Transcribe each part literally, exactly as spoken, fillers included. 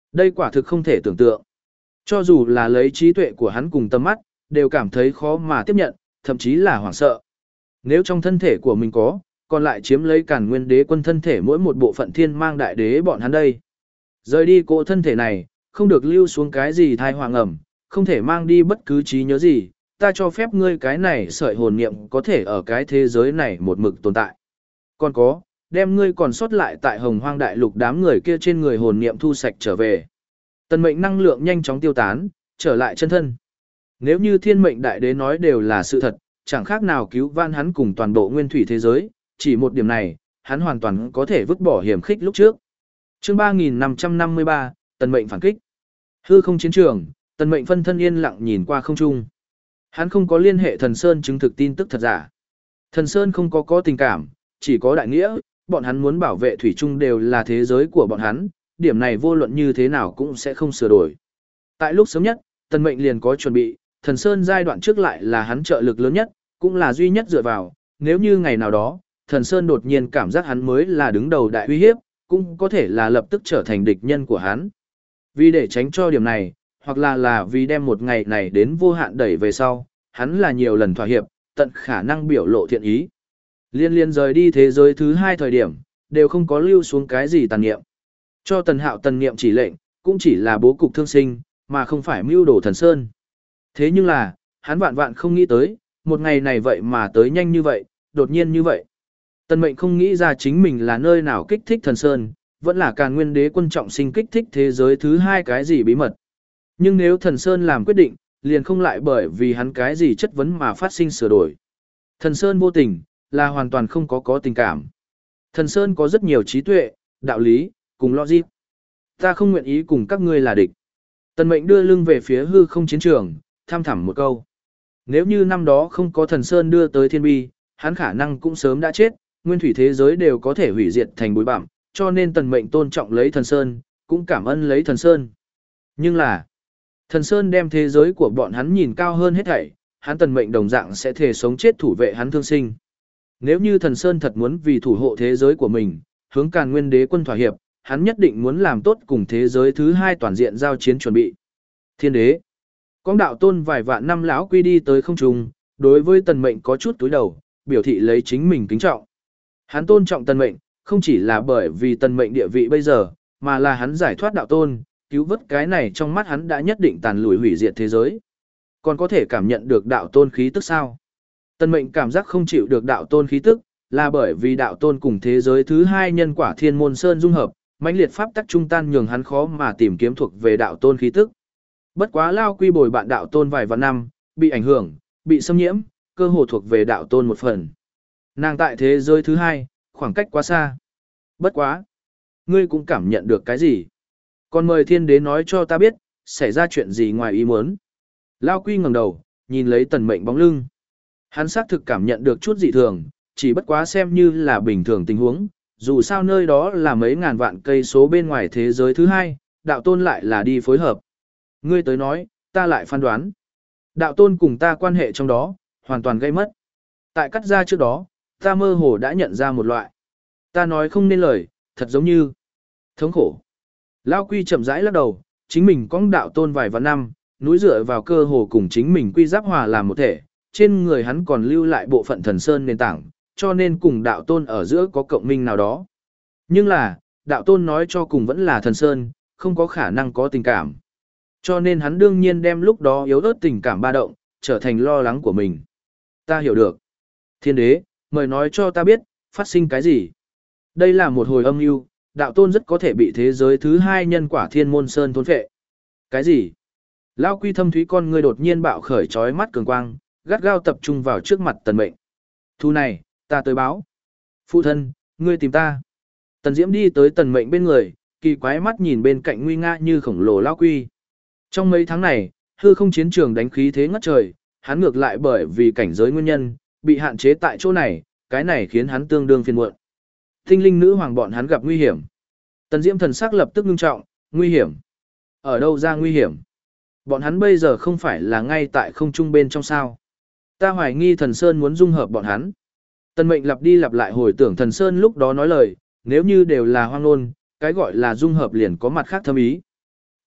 Đây quả thực không thể tưởng tượng. Cho dù là lấy trí tuệ của hắn cùng tâm mắt, đều cảm thấy khó mà tiếp nhận, thậm chí là hoảng sợ. Nếu trong thân thể của mình có, còn lại chiếm lấy Càn Nguyên Đế quân thân thể mỗi một bộ phận thiên mang đại đế bọn hắn đây. Rời đi cỗ thân thể này, không được lưu xuống cái gì thai hoàng ẩm, không thể mang đi bất cứ trí nhớ gì, ta cho phép ngươi cái này sợi hồn niệm có thể ở cái thế giới này một mực tồn tại. Còn có, đem ngươi còn sót lại tại Hồng Hoang Đại Lục đám người kia trên người hồn niệm thu sạch trở về. Tần mệnh năng lượng nhanh chóng tiêu tán, trở lại chân thân. Nếu như thiên mệnh đại đế nói đều là sự thật, chẳng khác nào cứu van hắn cùng toàn bộ nguyên thủy thế giới, chỉ một điểm này, hắn hoàn toàn có thể vứt bỏ hiểm khích lúc trước. Chương ba nghìn năm trăm năm mươi ba, Tần mệnh phản kích. Hư không chiến trường, Tần mệnh phân thân yên lặng nhìn qua không trung. Hắn không có liên hệ Thần Sơn chứng thực tin tức thật giả. Thần Sơn không có có tình cảm, chỉ có đại nghĩa, bọn hắn muốn bảo vệ thủy chung đều là thế giới của bọn hắn, điểm này vô luận như thế nào cũng sẽ không sửa đổi. Tại lúc sớm nhất, Tần mệnh liền có chuẩn bị, Thần Sơn giai đoạn trước lại là hắn trợ lực lớn nhất, cũng là duy nhất dựa vào, nếu như ngày nào đó, Thần Sơn đột nhiên cảm giác hắn mới là đứng đầu đại uy hiếp, cũng có thể là lập tức trở thành địch nhân của hắn. Vì để tránh cho điểm này, hoặc là là vì đem một ngày này đến vô hạn đẩy về sau, hắn là nhiều lần thỏa hiệp, tận khả năng biểu lộ thiện ý. Liên liên rời đi thế giới thứ hai thời điểm, đều không có lưu xuống cái gì tàn niệm. Cho Tần Hạo tần niệm chỉ lệnh, cũng chỉ là bố cục thương sinh, mà không phải mưu đồ Thần Sơn. Thế nhưng là, hắn vạn vạn không nghĩ tới, một ngày này vậy mà tới nhanh như vậy, đột nhiên như vậy. Tần mệnh không nghĩ ra chính mình là nơi nào kích thích Thần Sơn, vẫn là Càn Nguyên Đế quân trọng sinh kích thích thế giới thứ hai cái gì bí mật. Nhưng nếu Thần Sơn làm quyết định, liền không lại bởi vì hắn cái gì chất vấn mà phát sinh sửa đổi. Thần Sơn vô tình, là hoàn toàn không có có tình cảm. Thần Sơn có rất nhiều trí tuệ, đạo lý, cùng logic. Ta không nguyện ý cùng các ngươi là địch. Tần mệnh đưa lưng về phía hư không chiến trường, tham thẳm một câu. Nếu như năm đó không có Thần Sơn đưa tới thiên bi, hắn khả năng cũng sớm đã chết, nguyên thủy thế giới đều có thể hủy diệt thành bụi bặm, cho nên tần mệnh tôn trọng lấy Thần Sơn, cũng cảm ơn lấy Thần Sơn. Nhưng là, Thần Sơn đem thế giới của bọn hắn nhìn cao hơn hết thảy, hắn tần mệnh đồng dạng sẽ thề sống chết thủ vệ hắn thương sinh. Nếu như Thần Sơn thật muốn vì thủ hộ thế giới của mình, hướng Càn Nguyên Đế quân thỏa hiệp, hắn nhất định muốn làm tốt cùng thế giới thứ hai toàn diện giao chiến chuẩn bị. Thiên đế, Công đạo tôn vài vạn năm lão quy đi tới không trung, đối với tần mệnh có chút túi đầu, biểu thị lấy chính mình kính trọng. Hắn tôn trọng tần mệnh, không chỉ là bởi vì tần mệnh địa vị bây giờ, mà là hắn giải thoát đạo tôn, cứu vớt cái này trong mắt hắn đã nhất định tàn lùi hủy diệt thế giới. Còn có thể cảm nhận được đạo tôn khí tức sao? Tần mệnh cảm giác không chịu được đạo tôn khí tức, là bởi vì đạo tôn cùng thế giới thứ hai nhân quả thiên môn sơn dung hợp, mãnh liệt pháp tắc trung tan nhường hắn khó mà tìm kiếm thuộc về đạo tôn khí tức. Bất quá lao quy bồi bạn đạo tôn vài vạn năm, bị ảnh hưởng, bị xâm nhiễm, cơ hồ thuộc về đạo tôn một phần. Nàng tại thế giới thứ hai, khoảng cách quá xa. Bất quá, ngươi cũng cảm nhận được cái gì? Còn mời thiên đế nói cho ta biết, xảy ra chuyện gì ngoài ý muốn. Lao quy ngẩng đầu, nhìn lấy tần mệnh bóng lưng. Hắn xác thực cảm nhận được chút dị thường, chỉ bất quá xem như là bình thường tình huống, dù sao nơi đó là mấy ngàn vạn cây số bên ngoài thế giới thứ hai, đạo tôn lại là đi phối hợp. Ngươi tới nói, ta lại phán đoán. Đạo tôn cùng ta quan hệ trong đó, hoàn toàn gây mất. Tại cắt ra trước đó, ta mơ hồ đã nhận ra một loại. Ta nói không nên lời, thật giống như thống khổ. Lao quy chậm rãi lắc đầu, chính mình có đạo tôn vài vạn năm, núi dựa vào cơ hồ cùng chính mình quy giáp hòa làm một thể, trên người hắn còn lưu lại bộ phận thần sơn nền tảng, cho nên cùng đạo tôn ở giữa có cộng minh nào đó. Nhưng là, đạo tôn nói cho cùng vẫn là thần sơn, không có khả năng có tình cảm. Cho nên hắn đương nhiên đem lúc đó yếu ớt tình cảm ba động, trở thành lo lắng của mình. Ta hiểu được. Thiên đế, mời nói cho ta biết, phát sinh cái gì. Đây là một hồi âm mưu, đạo tôn rất có thể bị thế giới thứ hai nhân quả thiên môn sơn thôn phệ. Cái gì? Lao quy thâm thúy con ngươi đột nhiên bạo khởi trói mắt cường quang, gắt gao tập trung vào trước mặt tần mệnh. Thu này, ta tới báo. Phụ thân, ngươi tìm ta. Tần Diễm đi tới tần mệnh bên người, kỳ quái mắt nhìn bên cạnh nguy nga như khổng lồ Lao quy. Trong mấy tháng này, hư không chiến trường đánh khí thế ngất trời, hắn ngược lại bởi vì cảnh giới nguyên nhân, bị hạn chế tại chỗ này, cái này khiến hắn tương đương phiền muộn. Tinh linh nữ hoàng bọn hắn gặp nguy hiểm. Tần Diễm thần sắc lập tức ngưng trọng, nguy hiểm. Ở đâu ra nguy hiểm? Bọn hắn bây giờ không phải là ngay tại không trung bên trong sao. Ta hoài nghi thần Sơn muốn dung hợp bọn hắn. Tần mệnh lặp đi lặp lại hồi tưởng thần Sơn lúc đó nói lời, nếu như đều là hoang ngôn, cái gọi là dung hợp liền có mặt khác thâm ý.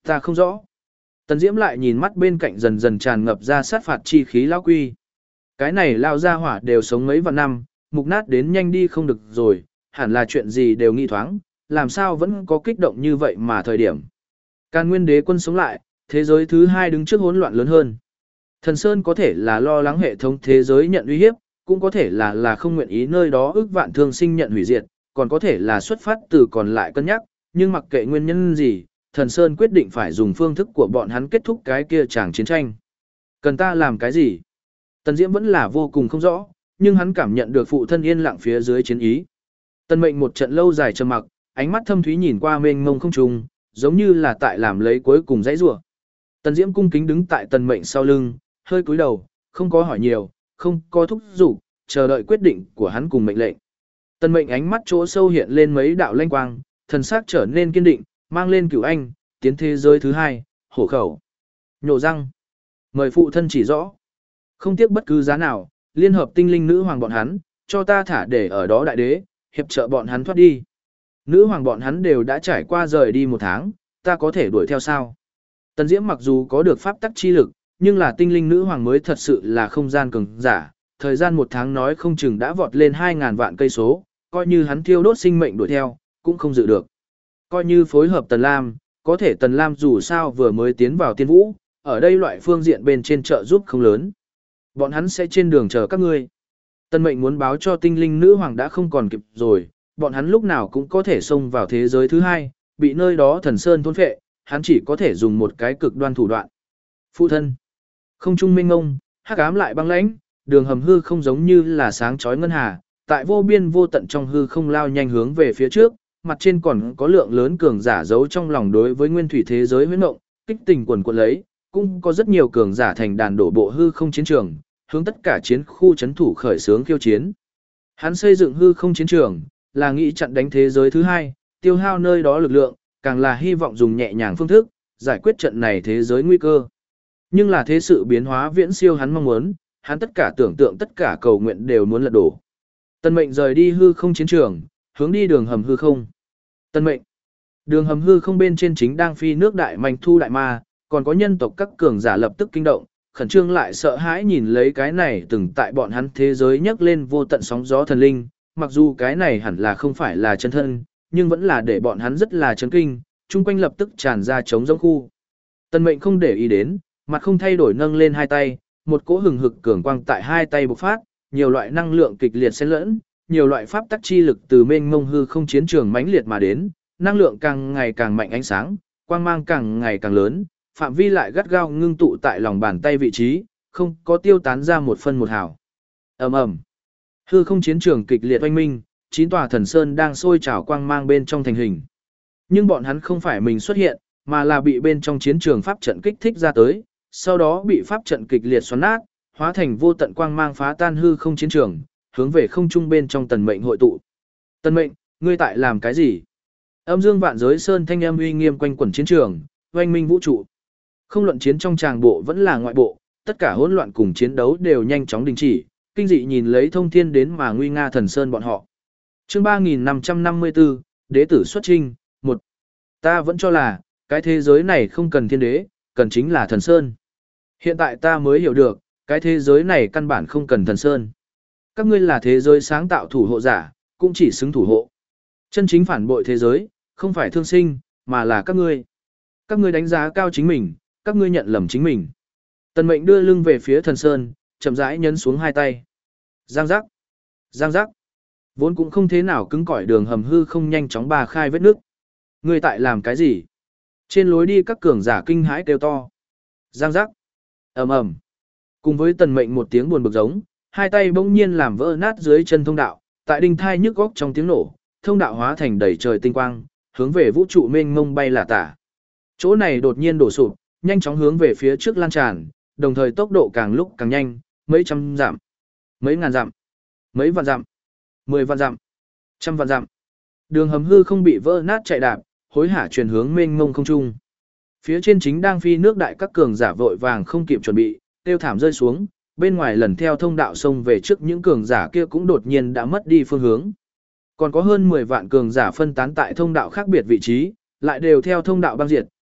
Ta không rõ. Tần Diễm lại nhìn mắt bên cạnh dần dần tràn ngập ra sát phạt chi khí lão quy. Cái này lao ra hỏa đều sống mấy vạn năm, mục nát đến nhanh đi không được rồi, hẳn là chuyện gì đều nghi thoáng, làm sao vẫn có kích động như vậy mà thời điểm. Càn Nguyên Đế quân sống lại, thế giới thứ hai đứng trước hỗn loạn lớn hơn. Thần Sơn có thể là lo lắng hệ thống thế giới nhận uy hiếp, cũng có thể là là không nguyện ý nơi đó ước vạn thương sinh nhận hủy diệt, còn có thể là xuất phát từ còn lại cân nhắc, nhưng mặc kệ nguyên nhân gì, Thần Sơn quyết định phải dùng phương thức của bọn hắn kết thúc cái kia tràng chiến tranh. Cần ta làm cái gì? Tần Diễm vẫn là vô cùng không rõ, nhưng hắn cảm nhận được phụ thân yên lặng phía dưới chiến ý. Tần Mệnh một trận lâu dài trầm mặc, ánh mắt thâm thúy nhìn qua mênh mông không trung, giống như là tại làm lấy cuối cùng dãy rủa. Tần Diễm cung kính đứng tại Tần Mệnh sau lưng, hơi cúi đầu, không có hỏi nhiều, không có thúc giục, chờ đợi quyết định của hắn cùng mệnh lệnh. Tần Mệnh ánh mắt chỗ sâu hiện lên mấy đạo lanh quang, thần sắc trở nên kiên định, mang lên cửu anh, tiến thế giới thứ hai, hổ khẩu. Nhổ răng. Mời phụ thân chỉ rõ. Không tiếc bất cứ giá nào, liên hợp tinh linh nữ hoàng bọn hắn, cho ta thả để ở đó đại đế, hiệp trợ bọn hắn thoát đi. Nữ hoàng bọn hắn đều đã trải qua rời đi một tháng, ta có thể đuổi theo sao? Tần Diễm mặc dù có được pháp tắc chi lực, nhưng là tinh linh nữ hoàng mới thật sự là không gian cường giả, thời gian một tháng nói không chừng đã vọt lên hai ngàn vạn cây số, coi như hắn thiêu đốt sinh mệnh đuổi theo, cũng không dự được. Coi như phối hợp Tần Lam, có thể Tần Lam dù sao vừa mới tiến vào tiên vũ, ở đây loại phương diện bên trên trợ giúp không lớn. Bọn hắn sẽ trên đường chờ các ngươi. Tần Mệnh muốn báo cho tinh linh nữ hoàng đã không còn kịp rồi, bọn hắn lúc nào cũng có thể xông vào thế giới thứ hai, bị nơi đó thần sơn thôn phệ, hắn chỉ có thể dùng một cái cực đoan thủ đoạn. Phụ thân. Không trung minh ngông, hắc ám lại băng lãnh, đường hầm hư không giống như là sáng chói ngân hà, tại vô biên vô tận trong hư không lao nhanh hướng về phía trước, mặt trên còn có lượng lớn cường giả giấu trong lòng đối với nguyên thủy thế giới huyễn động, kích tình quần quật lấy, cũng có rất nhiều cường giả thành đàn đổ bộ hư không chiến trường, hướng tất cả chiến khu chấn thủ khởi xướng khiêu chiến. Hắn xây dựng hư không chiến trường, là nghĩ chặn đánh thế giới thứ hai, tiêu hao nơi đó lực lượng, càng là hy vọng dùng nhẹ nhàng phương thức, giải quyết trận này thế giới nguy cơ. Nhưng là thế sự biến hóa viễn siêu hắn mong muốn, hắn tất cả tưởng tượng tất cả cầu nguyện đều muốn lật đổ. Tần Mệnh rời đi hư không chiến trường, hướng đi đường hầm hư không. Tần Mệnh. Đường hầm hư không bên trên chính đang phi nước đại manh thu đại ma, còn có nhân tộc các cường giả lập tức kinh động, khẩn trương lại sợ hãi nhìn lấy cái này từng tại bọn hắn thế giới nhấc lên vô tận sóng gió thần linh, mặc dù cái này hẳn là không phải là chân thân, nhưng vẫn là để bọn hắn rất là chấn kinh, chung quanh lập tức tràn ra trống rỗng khu. Tần Mệnh không để ý đến, mặt không thay đổi nâng lên hai tay, một cỗ hừng hực cường quang tại hai tay bộc phát, nhiều loại năng lượng kịch liệt xen lẫn, nhiều loại pháp tắc chi lực từ mênh mông hư không chiến trường mãnh liệt mà đến, năng lượng càng ngày càng mạnh ánh sáng, quang mang càng ngày càng lớn, phạm vi lại gắt gao ngưng tụ tại lòng bàn tay vị trí, không có tiêu tán ra một phân một hào. Ầm ầm. Hư không chiến trường kịch liệt oanh minh, chín tòa thần sơn đang sôi trào quang mang bên trong thành hình. Nhưng bọn hắn không phải mình xuất hiện, mà là bị bên trong chiến trường pháp trận kích thích ra tới, sau đó bị pháp trận kịch liệt xoắn nát, hóa thành vô tận quang mang phá tan hư không chiến trường, hướng về không trung bên trong Tần Mệnh hội tụ. Tần Mệnh, ngươi tại làm cái gì? Âm dương vạn giới sơn thanh âm uy nghiêm quanh quẩn chiến trường, oanh minh vũ trụ. Không luận chiến trong tràng bộ vẫn là ngoại bộ, tất cả hỗn loạn cùng chiến đấu đều nhanh chóng đình chỉ, kinh dị nhìn lấy thông thiên đến mà nguy nga thần sơn bọn họ. Chương ba nghìn năm trăm năm mươi tư, Đế tử xuất trinh, một. Ta vẫn cho là, cái thế giới này không cần thiên đế, cần chính là thần sơn. Hiện tại ta mới hiểu được, cái thế giới này căn bản không cần thần sơn. Các ngươi là thế giới sáng tạo thủ hộ giả, cũng chỉ xứng thủ hộ. Chân chính phản bội thế giới, không phải thương sinh, mà là các ngươi. Các ngươi đánh giá cao chính mình, các ngươi nhận lầm chính mình. Tần Mệnh đưa lưng về phía thần sơn, chậm rãi nhấn xuống hai tay. Giang giác, giang giác. Vốn cũng không thế nào cứng cỏi đường hầm hư không nhanh chóng bà khai vết nước. Ngươi tại làm cái gì? Trên lối đi các cường giả kinh hãi kêu to. Giang giác, ầm ầm. Cùng với Tần Mệnh một tiếng buồn bực giống, hai tay bỗng nhiên làm vỡ nát dưới chân thông đạo, tại đinh thai nhức góc trong tiếng nổ, thông đạo hóa thành đầy trời tinh quang, hướng về vũ trụ mênh mông bay là tả. Chỗ này đột nhiên đổ sụp, nhanh chóng hướng về phía trước lan tràn, đồng thời tốc độ càng lúc càng nhanh, mấy trăm dặm, mấy ngàn dặm, mấy vạn dặm, mười vạn dặm, trăm vạn dặm. Đường hầm hư không bị vỡ nát chạy đạp, hối hả chuyển hướng mênh mông không trung. Phía trên chính đang phi nước đại các cường giả vội vàng không kịp chuẩn bị, tiêu thảm rơi xuống, bên ngoài lần theo thông đạo sông về trước những cường giả kia cũng đột nhiên đã mất đi phương hướng. Còn có hơn mười vạn cường giả phân tán tại thông đạo khác biệt vị trí, lại đều theo thông đạo băng diệt,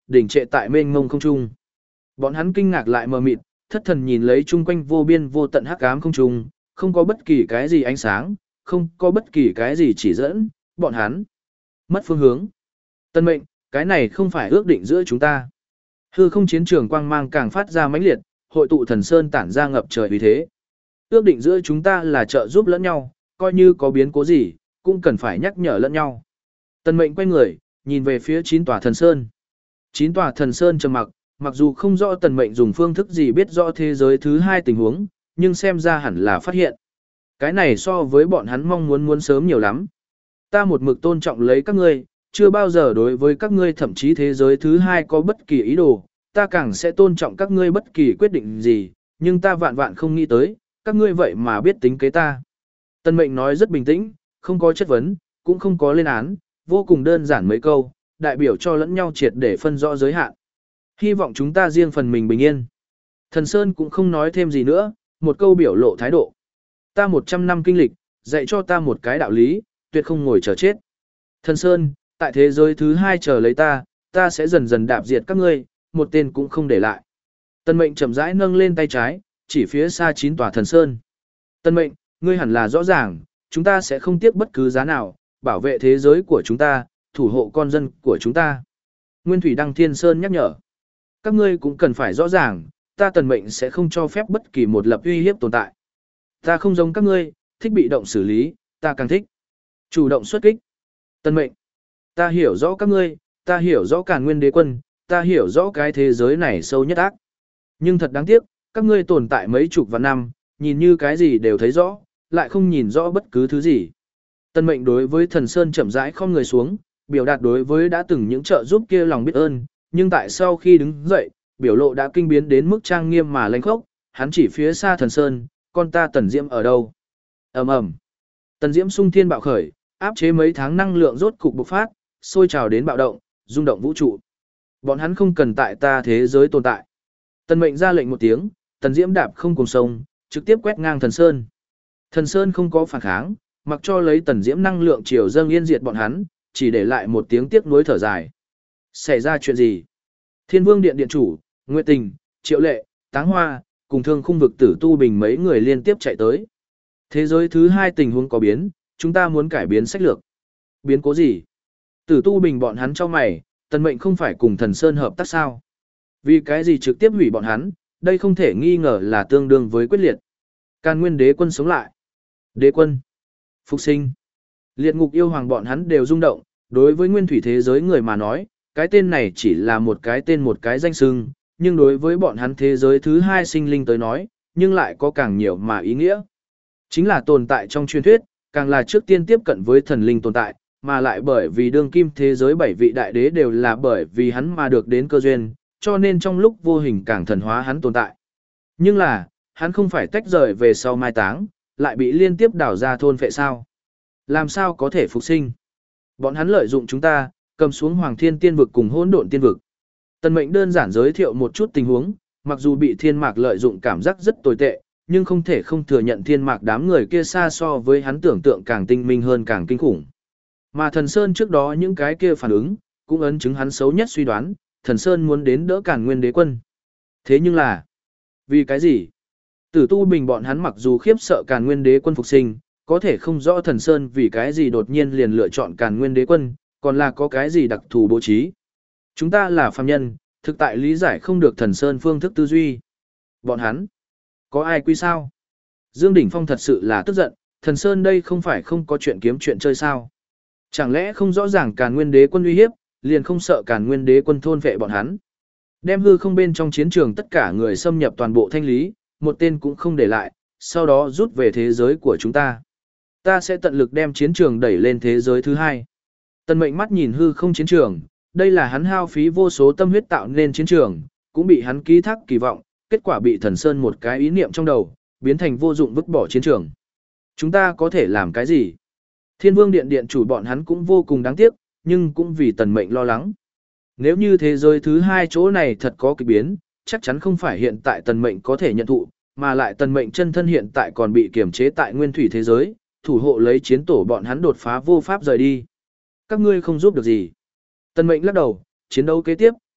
đỉnh trệ tại mênh mông không trung. Bọn hắn kinh ngạc lại mờ mịt, thất thần nhìn lấy chung quanh vô biên vô tận hắc ám không trung, không có bất kỳ cái gì ánh sáng, không có bất kỳ cái gì chỉ dẫn, bọn hắn mất phương hướng. Tân mệnh, cái này không phải ước định giữa chúng ta. Hư không chiến trường quang mang càng phát ra mãnh liệt, hội tụ thần sơn tản ra ngập trời uy thế. Ước định giữa chúng ta là trợ giúp lẫn nhau, coi như có biến cố gì, cũng cần phải nhắc nhở lẫn nhau. Tân mệnh quay người, nhìn về phía chín tòa thần sơn. Chín tòa thần sơn trầm mặc, mặc dù không rõ tần mệnh dùng phương thức gì biết rõ thế giới thứ hai tình huống, nhưng xem ra hẳn là phát hiện. Cái này so với bọn hắn mong muốn muốn sớm nhiều lắm. Ta một mực tôn trọng lấy các ngươi, chưa bao giờ đối với các ngươi thậm chí thế giới thứ hai có bất kỳ ý đồ, ta càng sẽ tôn trọng các ngươi bất kỳ quyết định gì, nhưng ta vạn vạn không nghĩ tới, các ngươi vậy mà biết tính kế ta. Tân mệnh nói rất bình tĩnh, không có chất vấn, cũng không có lên án, vô cùng đơn giản mấy câu, đại biểu cho lẫn nhau triệt để phân rõ giới hạn. Hy vọng chúng ta riêng phần mình bình yên. Thần Sơn cũng không nói thêm gì nữa, một câu biểu lộ thái độ. Ta một trăm năm kinh lịch, dạy cho ta một cái đạo lý, tuyệt không ngồi chờ chết. Thần Sơn, tại thế giới thứ hai chờ lấy ta, ta sẽ dần dần đạp diệt các ngươi, một tên cũng không để lại. Tân mệnh chậm rãi nâng lên tay trái, chỉ phía xa chín tòa thần Sơn. Tân mệnh, ngươi hẳn là rõ ràng, chúng ta sẽ không tiếc bất cứ giá nào, bảo vệ thế giới của chúng ta, thủ hộ con dân của chúng ta. Nguyên Thủy Đăng Thiên Sơn nhắc nhở. Các ngươi cũng cần phải rõ ràng, ta tần mệnh sẽ không cho phép bất kỳ một lập uy hiếp tồn tại. Ta không giống các ngươi, thích bị động xử lý, ta càng thích chủ động xuất kích. Tần mệnh, ta hiểu rõ các ngươi, ta hiểu rõ Càn Nguyên Đế Quân, ta hiểu rõ cái thế giới này sâu nhất ác. Nhưng thật đáng tiếc, các ngươi tồn tại mấy chục vạn năm, nhìn như cái gì đều thấy rõ, lại không nhìn rõ bất cứ thứ gì. Tần mệnh đối với thần Sơn chậm rãi không người xuống, biểu đạt đối với đã từng những trợ giúp kia lòng biết ơn, nhưng tại sau khi đứng dậy, biểu lộ đã kinh biến đến mức trang nghiêm mà lãnh khốc, hắn chỉ phía xa thần Sơn, con ta Tần Diễm ở đâu? Ầm ầm. Tần Diễm sung thiên bạo khởi, áp chế mấy tháng năng lượng rốt cục bộc phát, sôi trào đến bạo động, rung động vũ trụ. Bọn hắn không cần tại ta thế giới tồn tại. Tần mệnh ra lệnh một tiếng, Tần Diễm đạp không cùng sông, trực tiếp quét ngang thần Sơn. Thần Sơn không có phản kháng, mặc cho lấy Tần Diễm năng lượng chiều dâng yên diệt bọn hắn, chỉ để lại một tiếng tiếc nuối thở dài. Xảy ra chuyện gì? Thiên Vương Điện Điện Chủ, Nguyệt Tình, Triệu Lệ, Táng Hoa, cùng Thương Khung Vực Tử Tu Bình mấy người liên tiếp chạy tới. Thế giới thứ hai tình huống có biến, chúng ta muốn cải biến sách lược. Biến cố gì? Tử Tu Bình bọn hắn cho mày, Tần mệnh không phải cùng Thần Sơn hợp tác sao? Vì cái gì trực tiếp hủy bọn hắn, đây không thể nghi ngờ là tương đương với quyết liệt. Càn Nguyên Đế Quân sống lại. Đế Quân. Phục sinh. Liệt ngục yêu hoàng bọn hắn đều rung động, đối với nguyên thủy thế giới người mà nói, cái tên này chỉ là một cái tên một cái danh xưng, nhưng đối với bọn hắn thế giới thứ hai sinh linh tới nói, nhưng lại có càng nhiều mà ý nghĩa. Chính là tồn tại trong truyền thuyết, càng là trước tiên tiếp cận với thần linh tồn tại, mà lại bởi vì đương kim thế giới bảy vị đại đế đều là bởi vì hắn mà được đến cơ duyên, cho nên trong lúc vô hình càng thần hóa hắn tồn tại. Nhưng là, hắn không phải tách rời về sau mai táng, lại bị liên tiếp đảo ra thôn phệ sao. Làm sao có thể phục sinh? Bọn hắn lợi dụng chúng ta, cầm xuống Hoàng Thiên Tiên Vực cùng Hỗn Độn Tiên Vực. Tần mệnh đơn giản giới thiệu một chút tình huống, mặc dù bị thiên mạc lợi dụng cảm giác rất tồi tệ, nhưng không thể không thừa nhận thiên mạc đám người kia xa so với hắn tưởng tượng càng tinh minh hơn càng kinh khủng. Mà thần Sơn trước đó những cái kia phản ứng, cũng ấn chứng hắn xấu nhất suy đoán, thần Sơn muốn đến đỡ Càn Nguyên Đế Quân. Thế nhưng là, vì cái gì? Tử Tu Bình bọn hắn mặc dù khiếp sợ Càn Nguyên Đế Quân phục sinh, có thể không rõ thần Sơn vì cái gì đột nhiên liền lựa chọn Càn Nguyên Đế Quân, còn là có cái gì đặc thù bố trí. Chúng ta là phàm nhân, thực tại lý giải không được thần Sơn phương thức tư duy. Bọn hắn, có ai quy sao? Dương Đỉnh Phong thật sự là tức giận, thần Sơn đây không phải không có chuyện kiếm chuyện chơi sao? Chẳng lẽ không rõ ràng Càn Nguyên Đế Quân uy hiếp, liền không sợ Càn Nguyên Đế Quân thôn vệ bọn hắn? Đem hư không bên trong chiến trường tất cả người xâm nhập toàn bộ thanh lý, một tên cũng không để lại, sau đó rút về thế giới của chúng ta. Ta sẽ tận lực đem chiến trường đẩy lên thế giới thứ hai. Tần mệnh mắt nhìn hư không chiến trường, đây là hắn hao phí vô số tâm huyết tạo nên chiến trường, cũng bị hắn ký thác kỳ vọng, kết quả bị thần Sơn một cái ý niệm trong đầu, biến thành vô dụng vứt bỏ chiến trường. Chúng ta có thể làm cái gì? Thiên Vương Điện Điện chủ bọn hắn cũng vô cùng đáng tiếc, nhưng cũng vì tần mệnh lo lắng. Nếu như thế giới thứ hai chỗ này thật có kỳ biến, chắc chắn không phải hiện tại tần mệnh có thể nhận thụ, mà lại tần mệnh chân thân hiện tại còn bị kiềm chế tại nguyên thủy thế giới, thủ hộ lấy chiến tổ bọn hắn đột phá vô pháp rời đi. Các ngươi không giúp được gì. Tần mệnh lắc đầu, chiến đấu kế tiếp,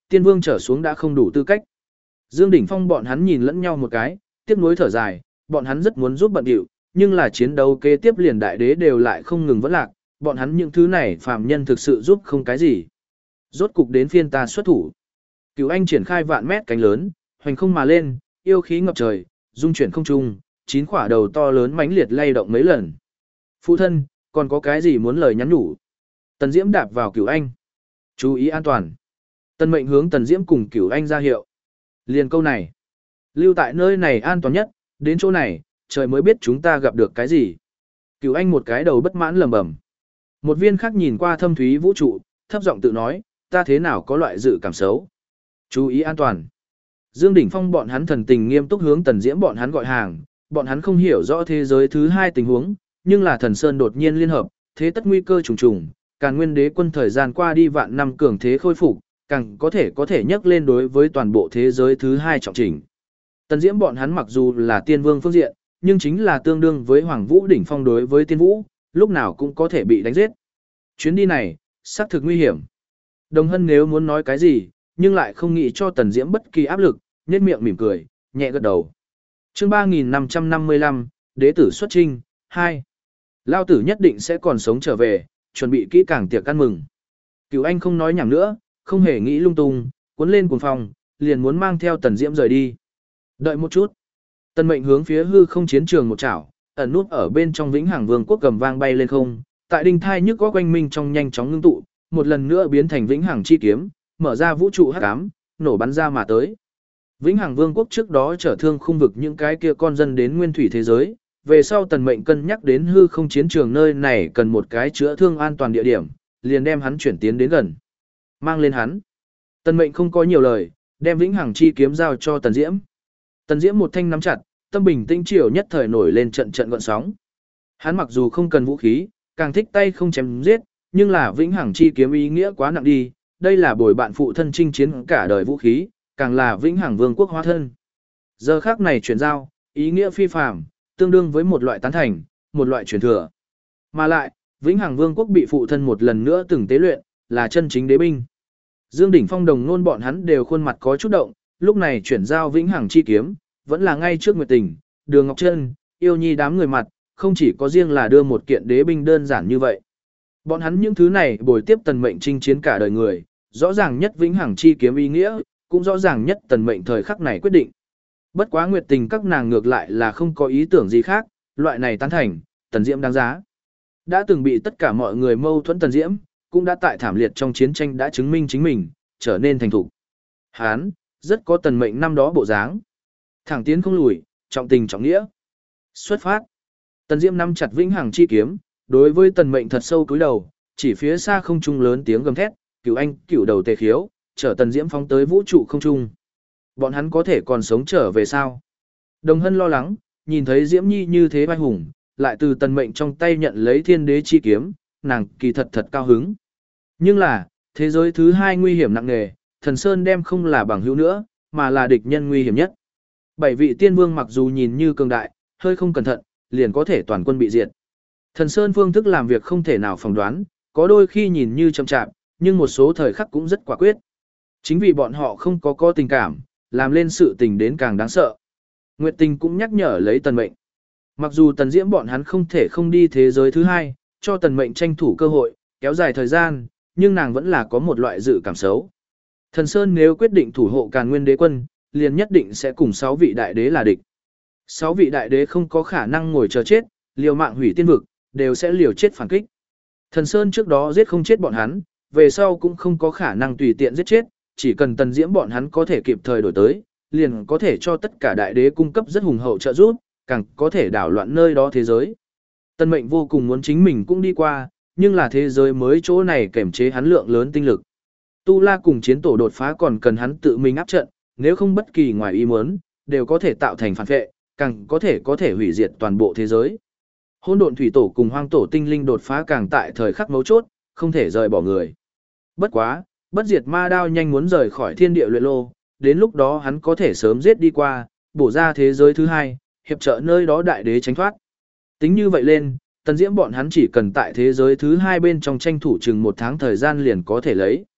tiên vương trở xuống đã không đủ tư cách. Dương Đỉnh Phong bọn hắn nhìn lẫn nhau một cái, tiếc nuối thở dài, bọn hắn rất muốn giúp bận điệu, nhưng là chiến đấu kế tiếp liền đại đế đều lại không ngừng vẫn lạc, bọn hắn những thứ này phàm nhân thực sự giúp không cái gì. Rốt cục đến phiên ta xuất thủ. Cửu Anh triển khai vạn mét cánh lớn, hoành không mà lên, yêu khí ngập trời, dung chuyển không trung, chín quả đầu to lớn mãnh liệt lay động mấy lần. Phụ thân, còn có cái gì muốn lời nhắn nhủ? Tần Diễm đạp vào Cửu Anh. Chú ý an toàn. Tần Mệnh hướng Tần Diễm cùng Cửu Anh ra hiệu. Liền câu này. Lưu tại nơi này an toàn nhất, đến chỗ này, trời mới biết chúng ta gặp được cái gì. Cửu Anh một cái đầu bất mãn lầm bầm. Một viên khác nhìn qua thâm thúy vũ trụ, thấp giọng tự nói, ta thế nào có loại dự cảm xấu. Chú ý an toàn. Dương Đỉnh Phong bọn hắn thần tình nghiêm túc hướng Tần Diễm bọn hắn gọi hàng, bọn hắn không hiểu rõ thế giới thứ hai tình huống, nhưng là Thần Sơn đột nhiên liên hợp, thế tất nguy cơ trùng trùng, Càn Nguyên Đế quân thời gian qua đi vạn năm cường thế khôi phục, càng có thể có thể nhắc lên đối với toàn bộ thế giới thứ hai trọng trình. Tần Diễm bọn hắn mặc dù là tiên vương phương diện, nhưng chính là tương đương với Hoàng Vũ đỉnh phong đối với tiên vũ, lúc nào cũng có thể bị đánh giết. Chuyến đi này, xác thực nguy hiểm. Đồng Hân nếu muốn nói cái gì, nhưng lại không nghĩ cho Tần Diễm bất kỳ áp lực, nhếch miệng mỉm cười, nhẹ gật đầu. Chương ba nghìn năm trăm năm mươi lăm, Đế tử xuất trinh, hai. Lao tử nhất định sẽ còn sống trở về, chuẩn bị kỹ càng tiệc ăn mừng. Cửu Anh không nói nhảm nữa, không hề nghĩ lung tung, cuốn lên cuồng phòng, liền muốn mang theo Tần Diễm rời đi. Đợi một chút. Tần Mệnh hướng phía hư không chiến trường một chảo, ẩn nút ở bên trong Vĩnh Hằng Vương quốc cầm vang bay lên không, tại đinh thai nhức có quanh minh trong nhanh chóng ngưng tụ, một lần nữa biến thành Vĩnh Hằng chi kiếm, mở ra vũ trụ hắc ám, nổ bắn ra mà tới. Vĩnh Hằng Vương quốc trước đó trở thương khung vực những cái kia con dân đến nguyên thủy thế giới, về sau Tần Mệnh cân nhắc đến hư không chiến trường nơi này cần một cái chữa thương an toàn địa điểm, liền đem hắn chuyển tiến đến gần. Mang lên hắn. Tần Mệnh không có nhiều lời, đem Vĩnh Hằng chi kiếm giao cho Tần Diễm. Tần Diễm một thanh nắm chặt, tâm bình tĩnh chiều nhất thời nổi lên trận trận gợn sóng. Hắn mặc dù không cần vũ khí, càng thích tay không chém giết, nhưng là Vĩnh Hằng chi kiếm ý nghĩa quá nặng đi, đây là bồi bạn phụ thân chinh chiến cả đời vũ khí, càng là Vĩnh Hằng Vương quốc hóa thân. Giờ khắc này chuyển giao, ý nghĩa phi phàm, tương đương với một loại tán thành, một loại truyền thừa. Mà lại, Vĩnh Hằng Vương quốc bị phụ thân một lần nữa từng tế luyện, là chân chính đế binh. Dương Đỉnh Phong đồng nôn bọn hắn đều khuôn mặt có chút động, lúc này chuyển giao Vĩnh Hằng chi kiếm, vẫn là ngay trước Nguyệt Tình, Đường Ngọc Trân, Yêu Nhi đám người mặt, không chỉ có riêng là đưa một kiện đế binh đơn giản như vậy. Bọn hắn những thứ này bồi tiếp Tần Mệnh chinh chiến cả đời người, rõ ràng nhất Vĩnh Hằng chi kiếm ý nghĩa, cũng rõ ràng nhất Tần Mệnh thời khắc này quyết định. Bất quá Nguyệt Tình các nàng ngược lại là không có ý tưởng gì khác, loại này tán thành, Tần Diễm đáng giá. Đã từng bị tất cả mọi người mâu thuẫn Tần Diễm, cũng đã tại thảm liệt trong chiến tranh đã chứng minh chính mình, trở nên thành thục. Hán, rất có Tần Mệnh năm đó bộ dáng. Thẳng tiến không lùi, trọng tình trọng nghĩa. Xuất phát. Tần Diễm nắm chặt Vĩnh Hằng chi kiếm, đối với Tần Mệnh thật sâu cúi đầu, chỉ phía xa không trung lớn tiếng gầm thét, "Cửu Anh, Cửu đầu tề khiếu", chở Tần Diễm phóng tới vũ trụ không trung. Bọn hắn có thể còn sống trở về sao? Đồng Hân lo lắng, nhìn thấy Diễm Nhi như thế vai hùng, lại từ Tần Mệnh trong tay nhận lấy Thiên Đế chi kiếm, nàng kỳ thật thật cao hứng. Nhưng là, thế giới thứ hai nguy hiểm nặng nề, Thần Sơn đem không là bằng hữu nữa, mà là địch nhân nguy hiểm nhất. Bảy vị tiên vương mặc dù nhìn như cường đại, hơi không cẩn thận, liền có thể toàn quân bị diệt. Thần Sơn phương thức làm việc không thể nào phỏng đoán, có đôi khi nhìn như chậm chạp, nhưng một số thời khắc cũng rất quả quyết. Chính vì bọn họ không có có tình cảm, làm lên sự tình đến càng đáng sợ. Nguyệt Tình cũng nhắc nhở lấy Tần Mệnh. Mặc dù Tần Diễm bọn hắn không thể không đi thế giới thứ hai, cho Tần Mệnh tranh thủ cơ hội, kéo dài thời gian, nhưng nàng vẫn là có một loại dự cảm xấu. Thần Sơn nếu quyết định thủ hộ Càn Nguyên Đế quân, liền nhất định sẽ cùng sáu vị đại đế là địch. Sáu vị đại đế không có khả năng ngồi chờ chết, liều mạng hủy tiên vực, đều sẽ liều chết phản kích. Thần Sơn trước đó giết không chết bọn hắn, về sau cũng không có khả năng tùy tiện giết chết, chỉ cần Tần Diễm bọn hắn có thể kịp thời đổi tới, liền có thể cho tất cả đại đế cung cấp rất hùng hậu trợ giúp, càng có thể đảo loạn nơi đó thế giới. Tần Mệnh vô cùng muốn chính mình cũng đi qua, nhưng là thế giới mới chỗ này kềm chế hắn lượng lớn tinh lực. Tu La cùng chiến tổ đột phá còn cần hắn tự mình áp trận, nếu không bất kỳ ngoài ý muốn, đều có thể tạo thành phản vệ, càng có thể có thể hủy diệt toàn bộ thế giới. Hỗn độn thủy tổ cùng hoang tổ tinh linh đột phá càng tại thời khắc mấu chốt, không thể rời bỏ người. Bất quá, bất diệt ma đao nhanh muốn rời khỏi thiên địa luyện lô, đến lúc đó hắn có thể sớm giết đi qua, bổ ra thế giới thứ hai, hiệp trợ nơi đó đại đế tránh thoát. Tính như vậy lên, Tần Diễm bọn hắn chỉ cần tại thế giới thứ hai bên trong tranh thủ chừng một tháng thời gian liền có thể lấy.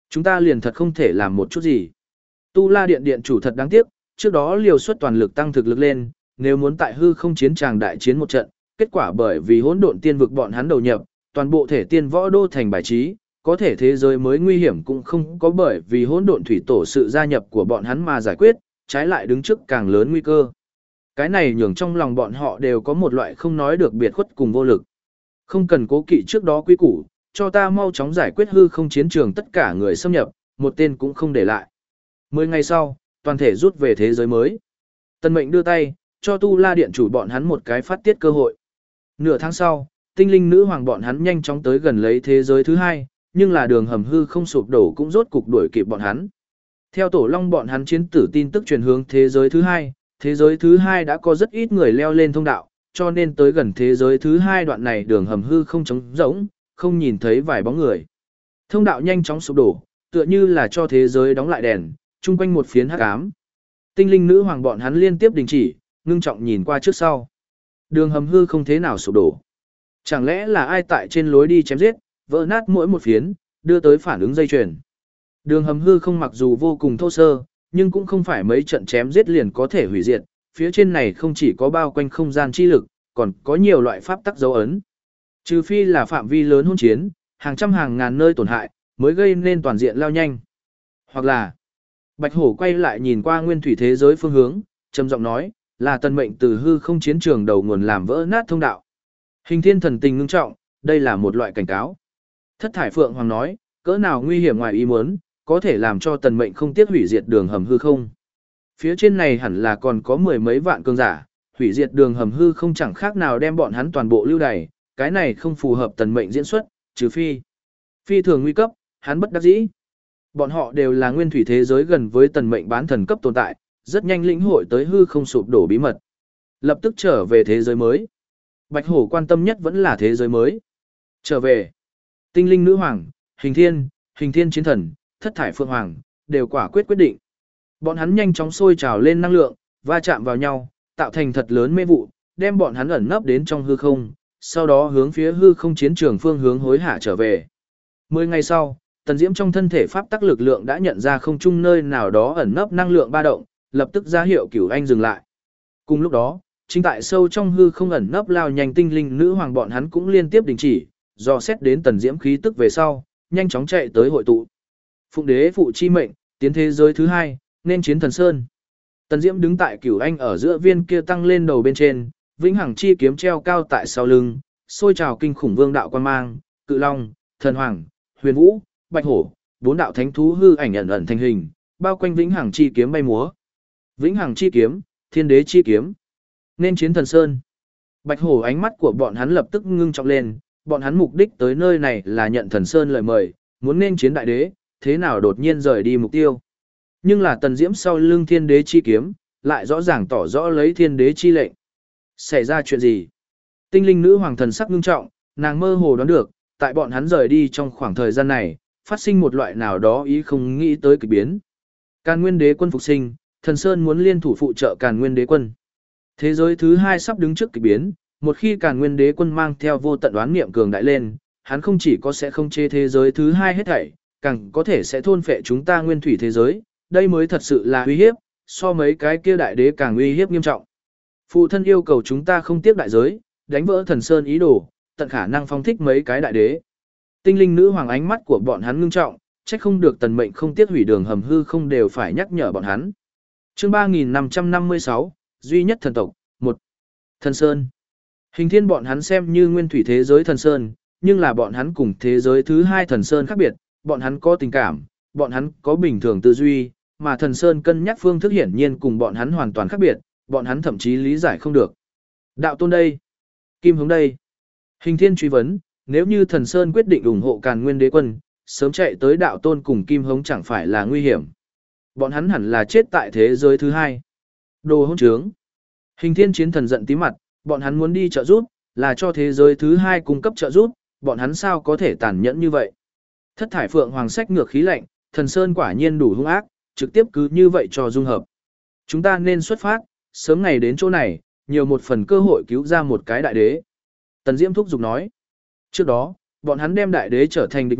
Chúng ta liền thật không thể làm một chút gì. Tu La Điện điện chủ thật đáng tiếc, trước đó liều suất toàn lực tăng thực lực lên, nếu muốn tại hư không chiến tràng đại chiến một trận, kết quả bởi vì hỗn độn tiên vực bọn hắn đầu nhập, toàn bộ thể tiên võ đô thành bài trí, có thể thế giới mới nguy hiểm cũng không có bởi vì hỗn độn thủy tổ sự gia nhập của bọn hắn mà giải quyết, trái lại đứng trước càng lớn nguy cơ. Cái này nhường trong lòng bọn họ đều có một loại không nói được biệt khuất cùng vô lực. Không cần cố kỵ trước đó quy củ, cho ta mau chóng giải quyết hư không chiến trường tất cả người xâm nhập, một tên cũng không để lại. Mười ngày sau, toàn thể rút về thế giới mới. Tần Mệnh đưa tay, cho Tu La Điện chủ bọn hắn một cái phát tiết cơ hội. Nửa tháng sau, tinh linh nữ hoàng bọn hắn nhanh chóng tới gần lấy thế giới thứ hai, nhưng là đường hầm hư không sụp đổ cũng rốt cục đuổi kịp bọn hắn. Theo tổ long bọn hắn chiến tử tin tức truyền hướng thế giới thứ hai, thế giới thứ hai đã có rất ít người leo lên thông đạo, cho nên tới gần thế giới thứ hai đoạn này đường hầm hư không trống rỗng, không nhìn thấy vài bóng người. Thông đạo nhanh chóng sụp đổ, tựa như là cho thế giới đóng lại đèn, chung quanh một phiến hắc ám. Tinh linh nữ hoàng bọn hắn liên tiếp đình chỉ, ngưng trọng nhìn qua trước sau. Đường hầm hư không thế nào sụp đổ. Chẳng lẽ là ai tại trên lối đi chém giết, vỡ nát mỗi một phiến, đưa tới phản ứng dây chuyền. Đường hầm hư không mặc dù vô cùng thô sơ, nhưng cũng không phải mấy trận chém giết liền có thể hủy diệt, phía trên này không chỉ có bao quanh không gian chi lực, còn có nhiều loại pháp tắc dấu ấn. Trừ phi là phạm vi lớn hỗn chiến, hàng trăm hàng ngàn nơi tổn hại, mới gây nên toàn diện lao nhanh. Hoặc là, Bạch Hổ quay lại nhìn qua nguyên thủy thế giới phương hướng, trầm giọng nói, là Tần Mệnh từ hư không chiến trường đầu nguồn làm vỡ nát thông đạo. Hình Thiên thần tình ngưng trọng, đây là một loại cảnh cáo. Thất Thải Phượng Hoàng nói, cỡ nào nguy hiểm ngoài ý muốn, có thể làm cho Tần Mệnh không tiếc hủy diệt đường hầm hư không. Phía trên này hẳn là còn có mười mấy vạn cường giả, hủy diệt đường hầm hư không chẳng khác nào đem bọn hắn toàn bộ lưu đày, cái này không phù hợp Tần Mệnh diễn xuất, trừ phi. Phi thường nguy cấp, hắn bất đắc dĩ. Bọn họ đều là nguyên thủy thế giới gần với Tần Mệnh bán thần cấp tồn tại, rất nhanh lĩnh hội tới hư không sụp đổ bí mật. Lập tức trở về thế giới mới. Bạch Hổ quan tâm nhất vẫn là thế giới mới. Trở về. Tinh linh nữ hoàng, Hình Thiên, Hình Thiên chiến thần, Thất Thải Phượng Hoàng, đều quả quyết quyết định. Bọn hắn nhanh chóng sôi trào lên năng lượng, va chạm vào nhau, tạo thành thật lớn mê vụ, đem bọn hắn ẩn nấp đến trong hư không, sau đó hướng phía hư không chiến trường phương hướng hối hả trở về. Mười ngày sau, Tần Diễm trong thân thể pháp tắc lực lượng đã nhận ra không trung nơi nào đó ẩn nấp năng lượng ba động, lập tức ra hiệu Cửu Anh dừng lại. Cùng lúc đó, chính tại sâu trong hư không ẩn nấp lao nhanh tinh linh nữ hoàng bọn hắn cũng liên tiếp đình chỉ, do xét đến Tần Diễm khí tức về sau, nhanh chóng chạy tới hội tụ. Phụng đế phụ chi mệnh, tiến thế giới thứ hai, nên chiến thần sơn. Tần Diễm đứng tại Cửu Anh ở giữa viên kia tăng lên đầu bên trên, vĩnh hằng chi kiếm treo cao tại sau lưng, sôi trào kinh khủng vương đạo quan mang, cự long, thần hoàng, huyền vũ, bạch hổ, bốn đạo thánh thú hư ảnh ẩn ẩn thành hình, bao quanh vĩnh hằng chi kiếm bay múa. Vĩnh hằng chi kiếm, thiên đế chi kiếm, nên chiến thần sơn. Bạch hổ ánh mắt của bọn hắn lập tức ngưng trọng lên, bọn hắn mục đích tới nơi này là nhận thần sơn lời mời, muốn nên chiến đại đế, thế nào đột nhiên rời đi mục tiêu. Nhưng là Tần Diễm sau lưng thiên đế chi kiếm, lại rõ ràng tỏ rõ lấy thiên đế chi lệnh. Xảy ra chuyện gì? Tinh linh nữ hoàng thần sắc ngưng trọng, nàng mơ hồ đoán được, tại bọn hắn rời đi trong khoảng thời gian này, phát sinh một loại nào đó ý không nghĩ tới kỳ biến. Càn Nguyên Đế quân phục sinh, Thần Sơn muốn liên thủ phụ trợ Càn Nguyên Đế quân. Thế giới thứ hai sắp đứng trước kỳ biến, một khi Càn Nguyên Đế quân mang theo vô tận đoán niệm cường đại lên, hắn không chỉ có sẽ không chế thế giới thứ hai hết thảy, càng có thể sẽ thôn phệ chúng ta nguyên thủy thế giới, đây mới thật sự là uy hiếp, so mấy cái kia đại đế càng uy hiếp nghiêm trọng. Phụ thân yêu cầu chúng ta không tiếc đại giới, đánh vỡ Thần Sơn ý đồ, tận khả năng phong thích mấy cái đại đế. Tinh linh nữ hoàng ánh mắt của bọn hắn ngưng trọng, trách không được Tần Mệnh không tiếc hủy đường hầm hư không đều phải nhắc nhở bọn hắn. Chương ba nghìn năm trăm năm mươi sáu, duy nhất thần tộc, một. Thần Sơn. Hình Thiên bọn hắn xem như nguyên thủy thế giới Thần Sơn, nhưng là bọn hắn cùng thế giới thứ hai Thần Sơn khác biệt, bọn hắn có tình cảm, bọn hắn có bình thường tư duy, mà Thần Sơn cân nhắc phương thức hiển nhiên cùng bọn hắn hoàn toàn khác biệt, bọn hắn thậm chí lý giải không được. Đạo tôn đây, Kim hướng đây. Hình Thiên truy vấn, nếu như Thần Sơn quyết định ủng hộ Càn Nguyên Đế quân, sớm chạy tới đạo tôn cùng Kim Hống chẳng phải là nguy hiểm. Bọn hắn hẳn là chết tại thế giới thứ hai. Đồ hỗn trướng. Hình Thiên chiến thần giận tím mặt, bọn hắn muốn đi trợ giúp, là cho thế giới thứ hai cung cấp trợ giúp, bọn hắn sao có thể tàn nhẫn như vậy. Thất Thải Phượng Hoàng sách ngược khí lạnh, Thần Sơn quả nhiên đủ hung ác, trực tiếp cứ như vậy cho dung hợp. Chúng ta nên xuất phát, sớm ngày đến chỗ này, nhiều một phần cơ hội cứu ra một cái đại đế. Tần Diễm thúc giục nói. Trước đó, bọn hắn đem đại đế trở thành địch nhân,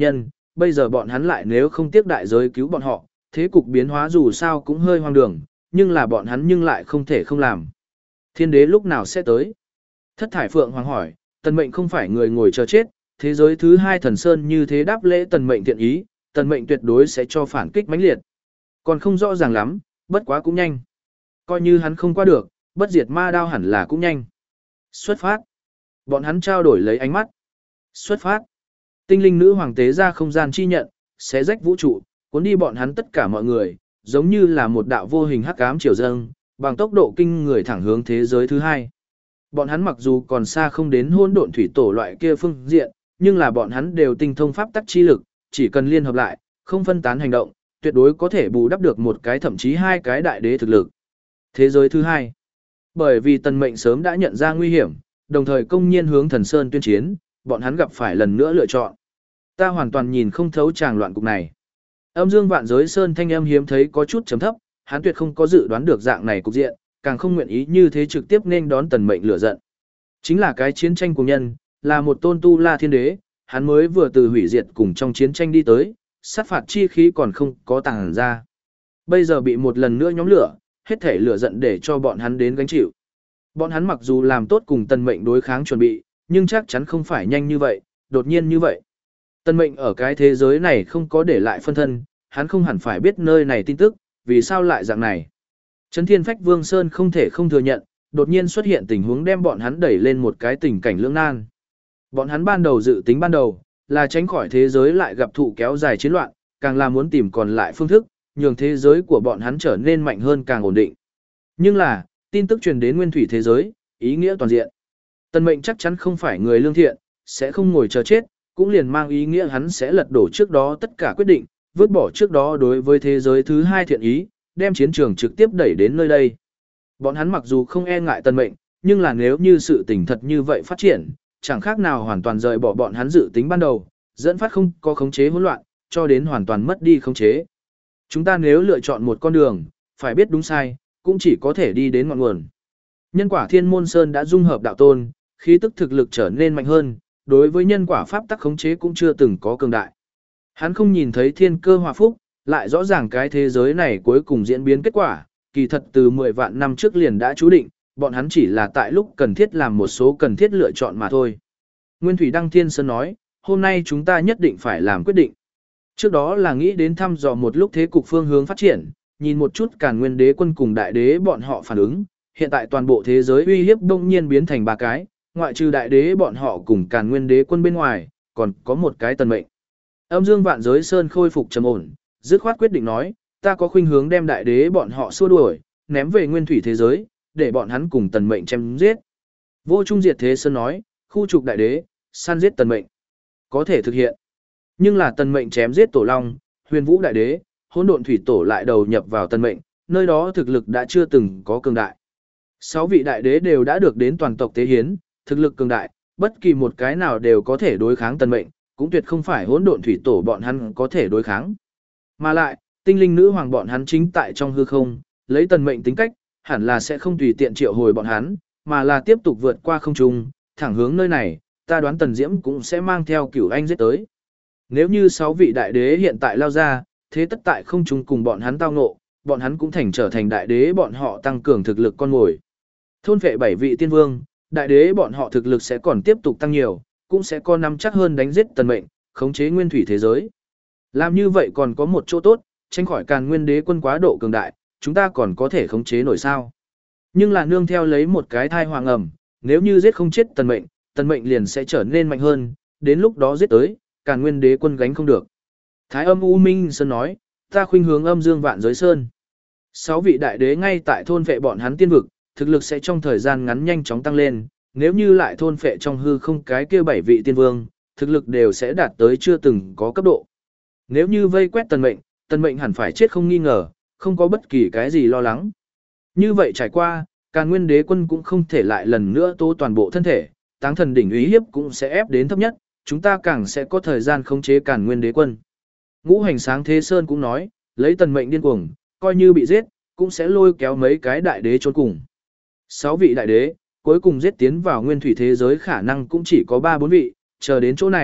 bây giờ bọn hắn lại nếu không tiếc đại giới cứu bọn họ, thế cục biến hóa dù sao cũng hơi hoang đường, nhưng là bọn hắn nhưng lại không thể không làm. Thiên đế lúc nào sẽ tới? Thất thải phượng hoàng hỏi, tần mệnh không phải người ngồi chờ chết, thế giới thứ hai thần sơn như thế đáp lễ tần mệnh thiện ý, tần mệnh tuyệt đối sẽ cho phản kích mãnh liệt. Còn không rõ ràng lắm, bất quá cũng nhanh. Coi như hắn không qua được, bất diệt ma đao hẳn là cũng nhanh. Xuất phát. Bọn hắn trao đổi lấy ánh mắt. Xuất phát. Tinh linh nữ hoàng tế ra không gian chi nhận, xé rách vũ trụ, cuốn đi bọn hắn tất cả mọi người, giống như là một đạo vô hình hắc ám triều dâng, bằng tốc độ kinh người thẳng hướng thế giới thứ hai. Bọn hắn mặc dù còn xa không đến hỗn độn thủy tổ loại kia phương diện, nhưng là bọn hắn đều tinh thông pháp tắc chi lực, chỉ cần liên hợp lại, không phân tán hành động, tuyệt đối có thể bù đắp được một cái thậm chí hai cái đại đế thực lực. Thế giới thứ hai. Bởi vì tần mệnh sớm đã nhận ra nguy hiểm, đồng thời công nhiên hướng thần sơn tuyên chiến, bọn hắn gặp phải lần nữa lựa chọn. Ta hoàn toàn nhìn không thấu tràng loạn cục này. Âm dương vạn giới sơn thanh âm hiếm thấy có chút chấm thấp, hắn tuyệt không có dự đoán được dạng này cục diện, càng không nguyện ý như thế trực tiếp nên đón tần mệnh lửa giận. Chính là cái chiến tranh của nhân, là một tôn tu la thiên đế, hắn mới vừa từ hủy diệt cùng trong chiến tranh đi tới, sát phạt chi khí còn không có tàng ra. Bây giờ bị một lần nữa nhóm lửa, hết thể lửa giận để cho bọn hắn đến gánh chịu. Bọn hắn mặc dù làm tốt cùng tần mệnh đối kháng chuẩn bị, nhưng chắc chắn không phải nhanh như vậy, đột nhiên như vậy. Tần mệnh ở cái thế giới này không có để lại phân thân, hắn không hẳn phải biết nơi này tin tức, vì sao lại dạng này. Trấn Thiên Phách Vương Sơn không thể không thừa nhận, đột nhiên xuất hiện tình huống đem bọn hắn đẩy lên một cái tình cảnh lưỡng nan. Bọn hắn ban đầu dự tính ban đầu, là tránh khỏi thế giới lại gặp thụ kéo dài chiến loạn, càng là muốn tìm còn lại phương thức, nhường thế giới của bọn hắn trở nên mạnh hơn càng ổn định. Nhưng là, tin tức truyền đến nguyên thủy thế giới, ý nghĩa toàn diện. Tần mệnh chắc chắn không phải người lương thiện, sẽ không ngồi chờ chết, cũng liền mang ý nghĩa hắn sẽ lật đổ trước đó tất cả quyết định, vứt bỏ trước đó đối với thế giới thứ hai thiện ý, đem chiến trường trực tiếp đẩy đến nơi đây. Bọn hắn mặc dù không e ngại tần mệnh, nhưng là nếu như sự tình thật như vậy phát triển, chẳng khác nào hoàn toàn rời bỏ bọn hắn dự tính ban đầu, dẫn phát không có khống chế hỗn loạn, cho đến hoàn toàn mất đi khống chế. Chúng ta nếu lựa chọn một con đường, phải biết đúng sai, cũng chỉ có thể đi đến ngọn nguồn. Nhân quả Thiên Môn Sơn đã dung hợp đạo tôn, khí tức thực lực trở nên mạnh hơn, đối với nhân quả pháp tắc khống chế cũng chưa từng có cường đại. Hắn không nhìn thấy thiên cơ hòa phúc, lại rõ ràng cái thế giới này cuối cùng diễn biến kết quả, kỳ thật từ mười vạn năm trước liền đã chú định, bọn hắn chỉ là tại lúc cần thiết làm một số cần thiết lựa chọn mà thôi. Nguyên Thủy Đăng Thiên Sơn nói, hôm nay chúng ta nhất định phải làm quyết định. Trước đó là nghĩ đến thăm dò một lúc thế cục phương hướng phát triển, nhìn một chút Càn Nguyên Đế quân cùng đại đế bọn họ phản ứng, hiện tại toàn bộ thế giới uy hiếp đông nhiên biến thành ba cái, ngoại trừ đại đế bọn họ cùng Càn Nguyên Đế quân bên ngoài, còn có một cái tần mệnh. Âm Dương Vạn Giới Sơn khôi phục trầm ổn, dứt khoát quyết định nói, ta có khuynh hướng đem đại đế bọn họ xua đuổi, ném về nguyên thủy thế giới, để bọn hắn cùng tần mệnh chém giết. Vô Trung Diệt Thế Sơn nói, khu trục đại đế, săn giết tần mệnh. Có thể thực hiện. Nhưng là tần mệnh chém giết tổ long, huyền vũ đại đế, hỗn độn thủy tổ lại đầu nhập vào tần mệnh, nơi đó thực lực đã chưa từng có cường đại. Sáu vị đại đế đều đã được đến toàn tộc tế hiến, thực lực cường đại, bất kỳ một cái nào đều có thể đối kháng tần mệnh, cũng tuyệt không phải hỗn độn thủy tổ bọn hắn có thể đối kháng. Mà lại, tinh linh nữ hoàng bọn hắn chính tại trong hư không, lấy tần mệnh tính cách, hẳn là sẽ không tùy tiện triệu hồi bọn hắn, mà là tiếp tục vượt qua không trung, thẳng hướng nơi này, ta đoán tần diễm cũng sẽ mang theo cửu anh giết tới. Nếu như sáu vị đại đế hiện tại lao ra, thế tất tại không trung cùng bọn hắn tao ngộ, bọn hắn cũng thành trở thành đại đế bọn họ tăng cường thực lực con ngồi. Thôn vệ bảy vị tiên vương, đại đế bọn họ thực lực sẽ còn tiếp tục tăng nhiều, cũng sẽ có nắm chắc hơn đánh giết tần mệnh, khống chế nguyên thủy thế giới. Làm như vậy còn có một chỗ tốt, tránh khỏi Càn Nguyên Đế quân quá độ cường đại, chúng ta còn có thể khống chế nổi sao. Nhưng là nương theo lấy một cái thai hoàng ẩm, nếu như giết không chết tần mệnh, tần mệnh liền sẽ trở nên mạnh hơn, đến lúc đó giết tới, Càn Nguyên Đế quân gánh không được. Thái Âm U Minh Sơn nói, ta khuynh hướng Âm Dương Vạn Giới Sơn. Sáu vị đại đế ngay tại thôn vệ bọn hắn tiên vực, thực lực sẽ trong thời gian ngắn nhanh chóng tăng lên, nếu như lại thôn phệ trong hư không cái kia bảy vị tiên vương, thực lực đều sẽ đạt tới chưa từng có cấp độ. Nếu như vây quét tần mệnh, tần mệnh hẳn phải chết không nghi ngờ, không có bất kỳ cái gì lo lắng. Như vậy trải qua, Càn Nguyên Đế quân cũng không thể lại lần nữa tố toàn bộ thân thể, Táng Thần đỉnh uy hiếp cũng sẽ ép đến thấp nhất, chúng ta càng sẽ có thời gian khống chế Càn Nguyên Đế quân. Ngũ Hành Sáng Thế Sơn cũng nói, lấy tần mệnh điên cuồng, coi như bị giết, cũng sẽ lôi kéo mấy cái đại đế chôn cùng. Sáu vị đại đế, cuối cùng giết tiến vào nguyên thủy thế giới khả năng cũng chỉ có ba bốn vị, chờ đến chỗ này,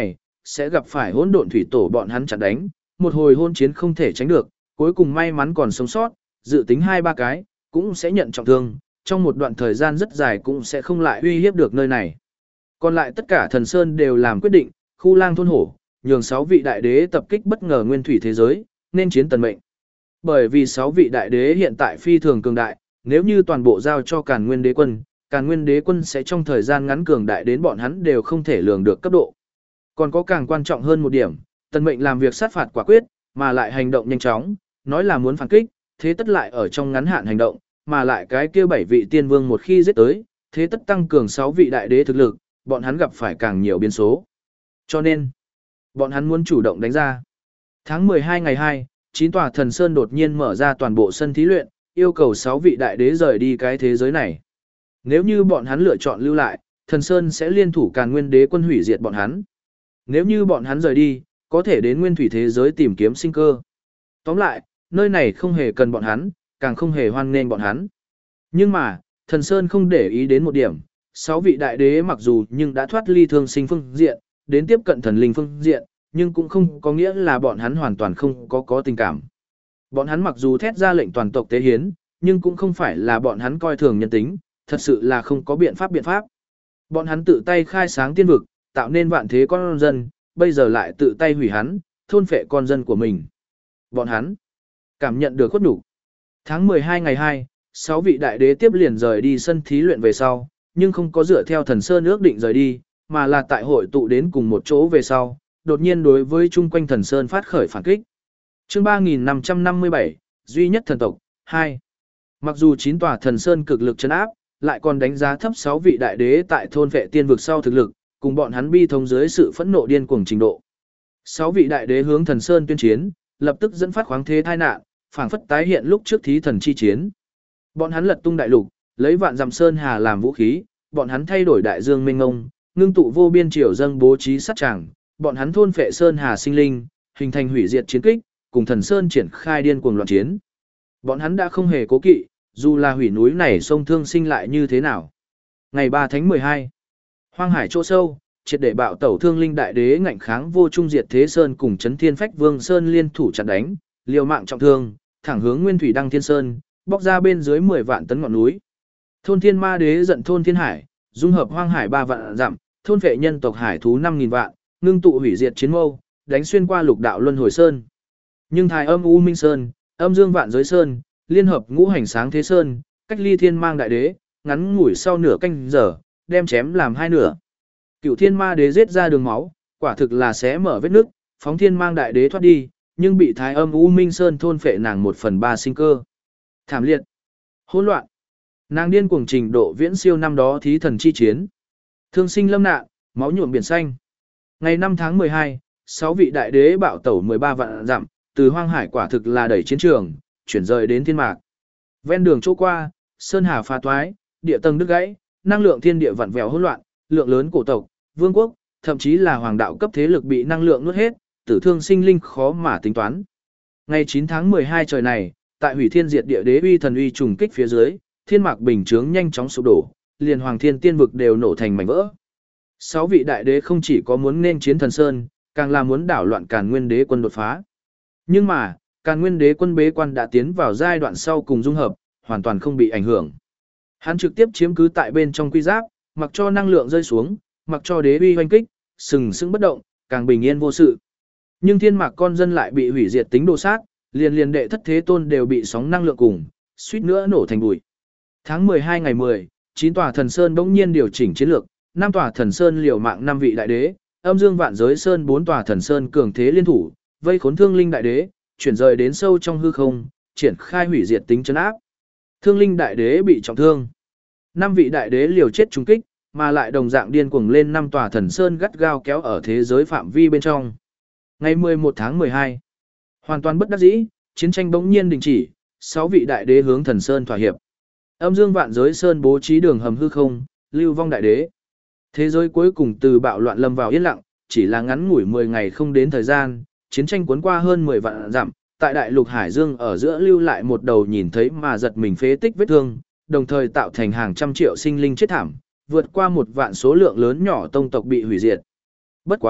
sẽ gặp phải hỗn độn thủy tổ bọn hắn chặn đánh, một hồi hôn chiến không thể tránh được, cuối cùng may mắn còn sống sót, dự tính hai ba cái, cũng sẽ nhận trọng thương, trong một đoạn thời gian rất dài cũng sẽ không lại uy hiếp được nơi này. Còn lại tất cả thần sơn đều làm quyết định, khu lang thôn hổ, nhường sáu vị đại đế tập kích bất ngờ nguyên thủy thế giới, nên chiến tần mệnh. Bởi vì sáu vị đại đế hiện tại phi thường cường đại, nếu như toàn bộ giao cho Càn Nguyên đế quân, Càn Nguyên đế quân sẽ trong thời gian ngắn cường đại đến bọn hắn đều không thể lường được cấp độ. Còn có càng quan trọng hơn một điểm, tần mệnh làm việc sát phạt quả quyết, mà lại hành động nhanh chóng, nói là muốn phản kích, thế tất lại ở trong ngắn hạn hành động, mà lại cái kia bảy vị tiên vương một khi giết tới, thế tất tăng cường sáu vị đại đế thực lực, bọn hắn gặp phải càng nhiều biến số. Cho nên, bọn hắn muốn chủ động đánh ra. Tháng mười hai ngày hai, chín tòa thần sơn đột nhiên mở ra toàn bộ sân thí luyện, yêu cầu sáu vị đại đế rời đi cái thế giới này. Nếu như bọn hắn lựa chọn lưu lại, thần sơn sẽ liên thủ Càn Nguyên đế quân hủy diệt bọn hắn. Nếu như bọn hắn rời đi, có thể đến nguyên thủy thế giới tìm kiếm sinh cơ. Tóm lại, nơi này không hề cần bọn hắn, càng không hề hoan nghênh bọn hắn. Nhưng mà, thần sơn không để ý đến một điểm, sáu vị đại đế mặc dù nhưng đã thoát ly thương sinh phương diện, đến tiếp cận thần linh phương diện, nhưng cũng không có nghĩa là bọn hắn hoàn toàn không có có tình cảm. Bọn hắn mặc dù thét ra lệnh toàn tộc tế hiến, nhưng cũng không phải là bọn hắn coi thường nhân tính, thật sự là không có biện pháp biện pháp. Bọn hắn tự tay khai sáng tiên vực, tạo nên vạn thế con dân, bây giờ lại tự tay hủy hắn, thôn phệ con dân của mình. Bọn hắn cảm nhận được khuất nhục. Tháng mười hai ngày hai, sáu vị đại đế tiếp liền rời đi sân thí luyện về sau, nhưng không có dựa theo thần sơn ước định rời đi, mà là tại hội tụ đến cùng một chỗ về sau, đột nhiên đối với chung quanh thần sơn phát khởi phản kích. Chương ba nghìn năm trăm năm mươi bảy, duy nhất thần tộc, hai. Mặc dù chín tòa thần sơn cực lực trấn áp, lại còn đánh giá thấp sáu vị đại đế tại thôn vệ tiên vực sau thực lực, cùng bọn hắn bi thống dưới sự phẫn nộ điên cuồng trình độ. Sáu vị đại đế hướng thần sơn tuyên chiến, lập tức dẫn phát khoáng thế tai nạn, phảng phất tái hiện lúc trước thí thần chi chiến. Bọn hắn lật tung đại lục, lấy vạn dặm sơn hà làm vũ khí, bọn hắn thay đổi đại dương mênh mông, ngưng tụ vô biên triều dâng bố trí sát tràng, bọn hắn thôn phệ sơn hà sinh linh, hình thành hủy diệt chiến kích, cùng thần sơn triển khai điên cuồng loạn chiến. Bọn hắn đã không hề cố kỵ, dù là hủy núi này sông thương sinh lại như thế nào. Ngày ba tháng mười hai, Hoang Hải chỗ sâu, triệt để bạo tẩu Thương Linh đại đế ngạnh kháng vô trung diệt thế sơn cùng Chấn Thiên Phách Vương sơn liên thủ chặn đánh, liều mạng trọng thương, thẳng hướng Nguyên Thủy Đăng Thiên Sơn, bóc ra bên dưới mười vạn tấn ngọn núi. Thôn Thiên Ma đế giận thôn Thiên Hải, dung hợp Hoang Hải ba vạn dặm, thôn vệ nhân tộc hải thú năm nghìn vạn, ngưng tụ hủy diệt chiến mâu, đánh xuyên qua lục đạo luân hồi sơn. Nhưng Thái Âm U Minh Sơn, Âm Dương Vạn Giới Sơn, liên hợp Ngũ Hành Sáng Thế Sơn, cách ly Thiên Mang đại đế, ngắn ngủi sau nửa canh giờ, đem chém làm hai nửa. Cửu Thiên Ma đế giết ra đường máu, quả thực là xé mở vết nứt, phóng Thiên Mang đại đế thoát đi, nhưng bị Thái Âm U Minh Sơn thôn phệ nàng một phần ba sinh cơ. Thảm liệt, hỗn loạn. Nàng điên cuồng trình độ viễn siêu năm đó thí thần chi chiến. Thương sinh lâm nạn, máu nhuộm biển xanh. Ngày năm tháng mười hai, sáu vị đại đế bạo tẩu mười ba vạn dặm, từ Hoang Hải quả thực là đẩy chiến trường, chuyển rời đến thiên mạc. Ven đường chỗ qua, sơn hà pha toái, địa tầng đứt gãy, năng lượng thiên địa vặn vẹo hỗn loạn, lượng lớn cổ tộc, vương quốc, thậm chí là hoàng đạo cấp thế lực bị năng lượng nuốt hết, tử thương sinh linh khó mà tính toán. Ngày chín tháng mười hai trời này, tại hủy thiên diệt địa đế uy thần uy trùng kích phía dưới, thiên mạc bình chướng nhanh chóng sụp đổ, liền hoàng thiên tiên vực đều nổ thành mảnh vỡ. Sáu vị đại đế không chỉ có muốn nên chiến thần sơn, càng là muốn đảo loạn Càn Nguyên đế quân đột phá. Nhưng mà, Càn Nguyên đế quân bế quan đã tiến vào giai đoạn sau cùng dung hợp, hoàn toàn không bị ảnh hưởng. Hắn trực tiếp chiếm cứ tại bên trong quy giáp, mặc cho năng lượng rơi xuống, mặc cho đế uy hoành kích, sừng sững bất động, càng bình yên vô sự. Nhưng thiên mạc con dân lại bị hủy diệt tính đồ sát, liền liền đệ thất thế tôn đều bị sóng năng lượng cùng, suýt nữa nổ thành bụi. Tháng mười hai ngày mười, chín tòa thần sơn bỗng nhiên điều chỉnh chiến lược, năm tòa thần sơn liều mạng năm vị đại đế, Âm Dương Vạn Giới Sơn bốn tòa thần sơn cường thế liên thủ, vây khốn Thương Linh đại đế, chuyển rời đến sâu trong hư không, triển khai hủy diệt tính trấn áp. Thương Linh đại đế bị trọng thương. Năm vị đại đế liều chết trùng kích, mà lại đồng dạng điên cuồng lên năm tòa thần sơn gắt gao kéo ở thế giới phạm vi bên trong. Ngày mười một tháng mười hai, hoàn toàn bất đắc dĩ, chiến tranh bỗng nhiên đình chỉ, sáu vị đại đế hướng thần sơn thỏa hiệp. Âm Dương Vạn Giới Sơn bố trí đường hầm hư không, lưu vong đại đế. Thế giới cuối cùng từ bạo loạn lâm vào yên lặng, chỉ là ngắn ngủi mười ngày không đến thời gian, chiến tranh cuốn qua hơn mười vạn dặm, tại đại lục Hải Dương ở giữa lưu lại một đầu nhìn thấy mà giật mình phế tích vết thương, đồng thời tạo thành hàng trăm triệu sinh linh chết thảm, vượt qua một vạn số lượng lớn nhỏ tông tộc bị hủy diệt. Bất quá,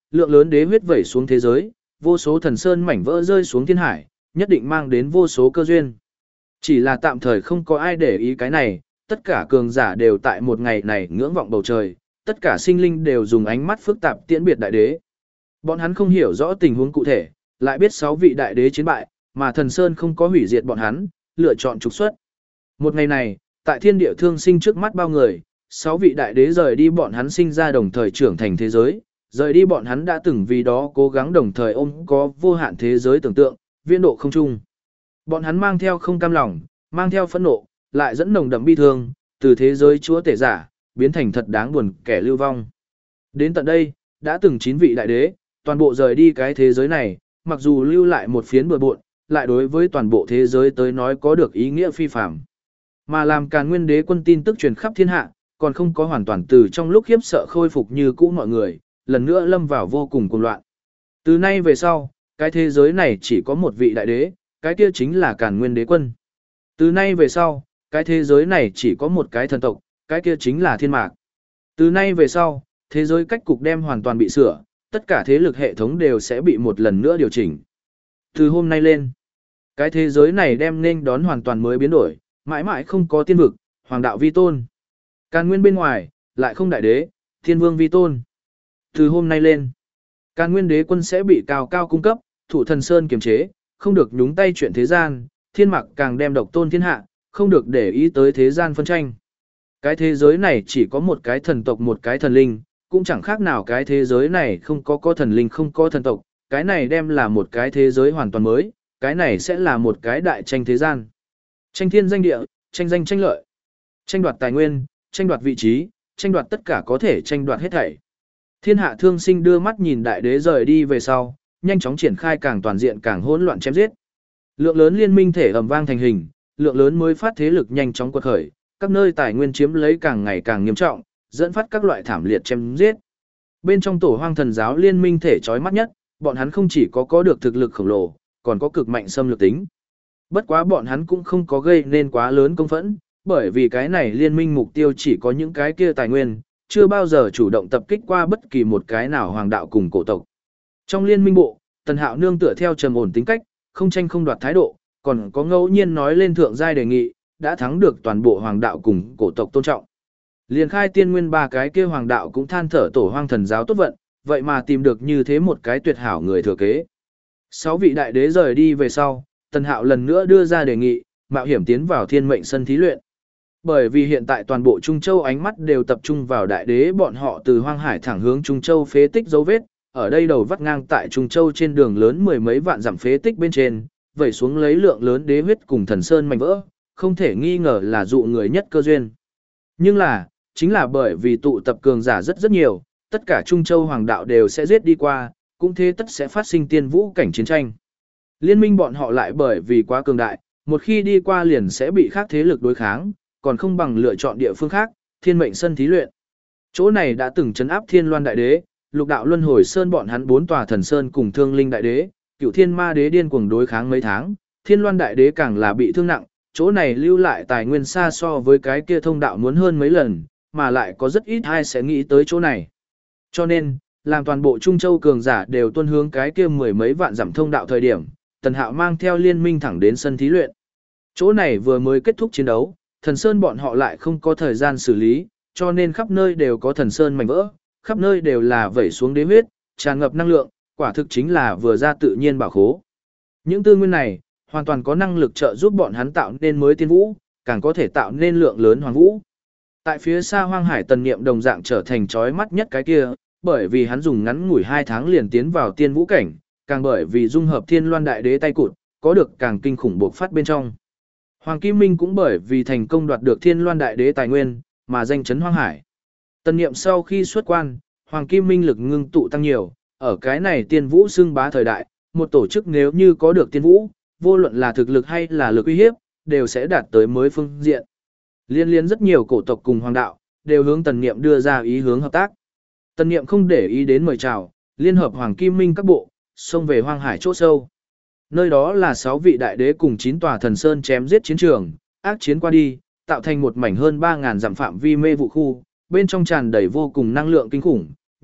lượng lớn đế huyết vẩy xuống thế giới, vô số thần sơn mảnh vỡ rơi xuống thiên hải, nhất định mang đến vô số cơ duyên. Chỉ là tạm thời không có ai để ý cái này, tất cả cường giả đều tại một ngày này ngưỡng vọng bầu trời, tất cả sinh linh đều dùng ánh mắt phức tạp tiễn biệt đại đế. Bọn hắn không hiểu rõ tình huống cụ thể, lại biết sáu vị đại đế chiến bại, mà thần sơn không có hủy diệt bọn hắn, lựa chọn trục xuất. Một ngày này, tại thiên địa thương sinh trước mắt bao người, sáu vị đại đế rời đi bọn hắn sinh ra đồng thời trưởng thành thế giới, rời đi bọn hắn đã từng vì đó cố gắng đồng thời ôm có vô hạn thế giới tưởng tượng, viễn độ không chung. Bọn hắn mang theo không cam lòng, mang theo phẫn nộ, lại dẫn nồng đậm bi thương, từ thế giới chúa tể giả, biến thành thật đáng buồn kẻ lưu vong. Đến tận đây, đã từng chín vị đại đế, toàn bộ rời đi cái thế giới này, mặc dù lưu lại một phiến bừa bộn, lại đối với toàn bộ thế giới tới nói có được ý nghĩa phi phàm. Mà làm Càn Nguyên Đế quân tin tức truyền khắp thiên hạ, còn không có hoàn toàn từ trong lúc khiếp sợ khôi phục như cũ mọi người, lần nữa lâm vào vô cùng cuồng loạn. Từ nay về sau, cái thế giới này chỉ có một vị đại đế, cái kia chính là Càn Nguyên Đế quân. Từ nay về sau, cái thế giới này chỉ có một cái thần tộc, cái kia chính là Thiên Mạc. Từ nay về sau, thế giới cách cục đem hoàn toàn bị sửa, tất cả thế lực hệ thống đều sẽ bị một lần nữa điều chỉnh. Từ hôm nay lên, cái thế giới này đem nên đón hoàn toàn mới biến đổi, mãi mãi không có tiên vực, hoàng đạo vi tôn. Càn Nguyên bên ngoài, lại không đại đế, thiên vương vi tôn. Từ hôm nay lên, Càn Nguyên Đế quân sẽ bị cao cao cung cấp, thủ thần sơn kiềm chế, không được nhúng tay chuyện thế gian, Thiên Mạc càng đem độc tôn thiên hạ, không được để ý tới thế gian phân tranh. Cái thế giới này chỉ có một cái thần tộc một cái thần linh, cũng chẳng khác nào cái thế giới này không có có thần linh không có thần tộc, cái này đem là một cái thế giới hoàn toàn mới, cái này sẽ là một cái đại tranh thế gian. Tranh thiên danh địa, tranh danh tranh lợi, tranh đoạt tài nguyên, tranh đoạt vị trí, tranh đoạt tất cả có thể tranh đoạt hết thảy. Thiên hạ thương sinh đưa mắt nhìn đại đế rời đi về sau, nhanh chóng triển khai càng toàn diện càng hỗn loạn chém giết. Lượng lớn liên minh thể ầm vang thành hình, lượng lớn mới phát thế lực nhanh chóng quật khởi, các nơi tài nguyên chiếm lấy càng ngày càng nghiêm trọng, dẫn phát các loại thảm liệt chém giết. Bên trong tổ hoang thần giáo liên minh thể chói mắt nhất, bọn hắn không chỉ có có được thực lực khổng lồ, còn có cực mạnh xâm lược tính. Bất quá bọn hắn cũng không có gây nên quá lớn công phẫn, bởi vì cái này liên minh mục tiêu chỉ có những cái kia tài nguyên, chưa bao giờ chủ động tập kích qua bất kỳ một cái nào hoàng đạo cùng cổ tộc. Trong liên minh bộ, Tần Hạo nương tựa theo trầm ổn tính cách, không tranh không đoạt thái độ, còn có ngẫu nhiên nói lên thượng giai đề nghị, đã thắng được toàn bộ hoàng đạo cùng cổ tộc tôn trọng. Liên khai tiên nguyên ba cái kia hoàng đạo cũng than thở tổ hoang thần giáo tốt vận, vậy mà tìm được như thế một cái tuyệt hảo người thừa kế. Sáu vị đại đế rời đi về sau, Tần Hạo lần nữa đưa ra đề nghị, mạo hiểm tiến vào thiên mệnh sân thí luyện. Bởi vì hiện tại toàn bộ Trung Châu ánh mắt đều tập trung vào đại đế bọn họ từ hoang hải thẳng hướng Trung Châu phế tích dấu vết, ở đây đầu vắt ngang tại Trung Châu trên đường lớn mười mấy vạn dặm phế tích bên trên, vẩy xuống lấy lượng lớn đế huyết cùng thần sơn mảnh vỡ, không thể nghi ngờ là dụ người nhất cơ duyên. Nhưng là, chính là bởi vì tụ tập cường giả rất rất nhiều, tất cả Trung Châu hoàng đạo đều sẽ giết đi qua, cũng thế tất sẽ phát sinh tiên vũ cảnh chiến tranh. Liên minh bọn họ lại bởi vì quá cường đại, một khi đi qua liền sẽ bị khác thế lực đối kháng, còn không bằng lựa chọn địa phương khác, thiên mệnh sân thí luyện. Chỗ này đã từng trấn áp Thiên Loan đại đế, Lục đạo luân hồi sơn bọn hắn bốn tòa thần sơn cùng Thương Linh đại đế, Cửu Thiên ma đế điên cuồng đối kháng mấy tháng, Thiên Loan đại đế càng là bị thương nặng, chỗ này lưu lại tài nguyên xa so với cái kia thông đạo muốn hơn mấy lần, mà lại có rất ít ai sẽ nghĩ tới chỗ này. Cho nên, làm toàn bộ Trung Châu cường giả đều tuân hướng cái kia mười mấy vạn dặm thông đạo thời điểm, Tần Hạo mang theo liên minh thẳng đến sân thí luyện. Chỗ này vừa mới kết thúc chiến đấu, thần sơn bọn họ lại không có thời gian xử lý, cho nên khắp nơi đều có thần sơn mảnh vỡ, khắp nơi đều là vẩy xuống đế huyết, tràn ngập năng lượng, quả thực chính là vừa ra tự nhiên bảo khố. Những tư nguyên này, hoàn toàn có năng lực trợ giúp bọn hắn tạo nên mới tiên vũ, càng có thể tạo nên lượng lớn hoàng vũ. Tại phía xa hoang hải tần niệm đồng dạng trở thành chói mắt nhất cái kia, bởi vì hắn dùng ngắn ngủi hai tháng liền tiến vào tiên vũ cảnh, càng bởi vì dung hợp thiên loan đại đế tay cụt, có được càng kinh khủng buộc phát bên trong. Hoàng Kim Minh cũng bởi vì thành công đoạt được thiên loan đại đế tài nguyên, mà danh chấn hoang hải. Tần niệm sau khi xuất quan, Hoàng Kim Minh lực ngưng tụ tăng nhiều, ở cái này tiên vũ xưng bá thời đại, một tổ chức nếu như có được tiên vũ, vô luận là thực lực hay là lực uy hiếp, đều sẽ đạt tới mới phương diện. Liên liên rất nhiều cổ tộc cùng hoàng đạo, đều hướng tần niệm đưa ra ý hướng hợp tác. Tần niệm không để ý đến mời chào, liên hợp Hoàng Kim Minh các bộ, xông về hoang hải chỗ sâu. Nơi đó là sáu vị đại đế cùng chín tòa thần sơn chém giết chiến trường, ác chiến qua đi, tạo thành một mảnh hơn ba ngàn dặm phạm vi mê vụ khu, bên trong tràn đầy vô cùng năng lượng kinh khủng,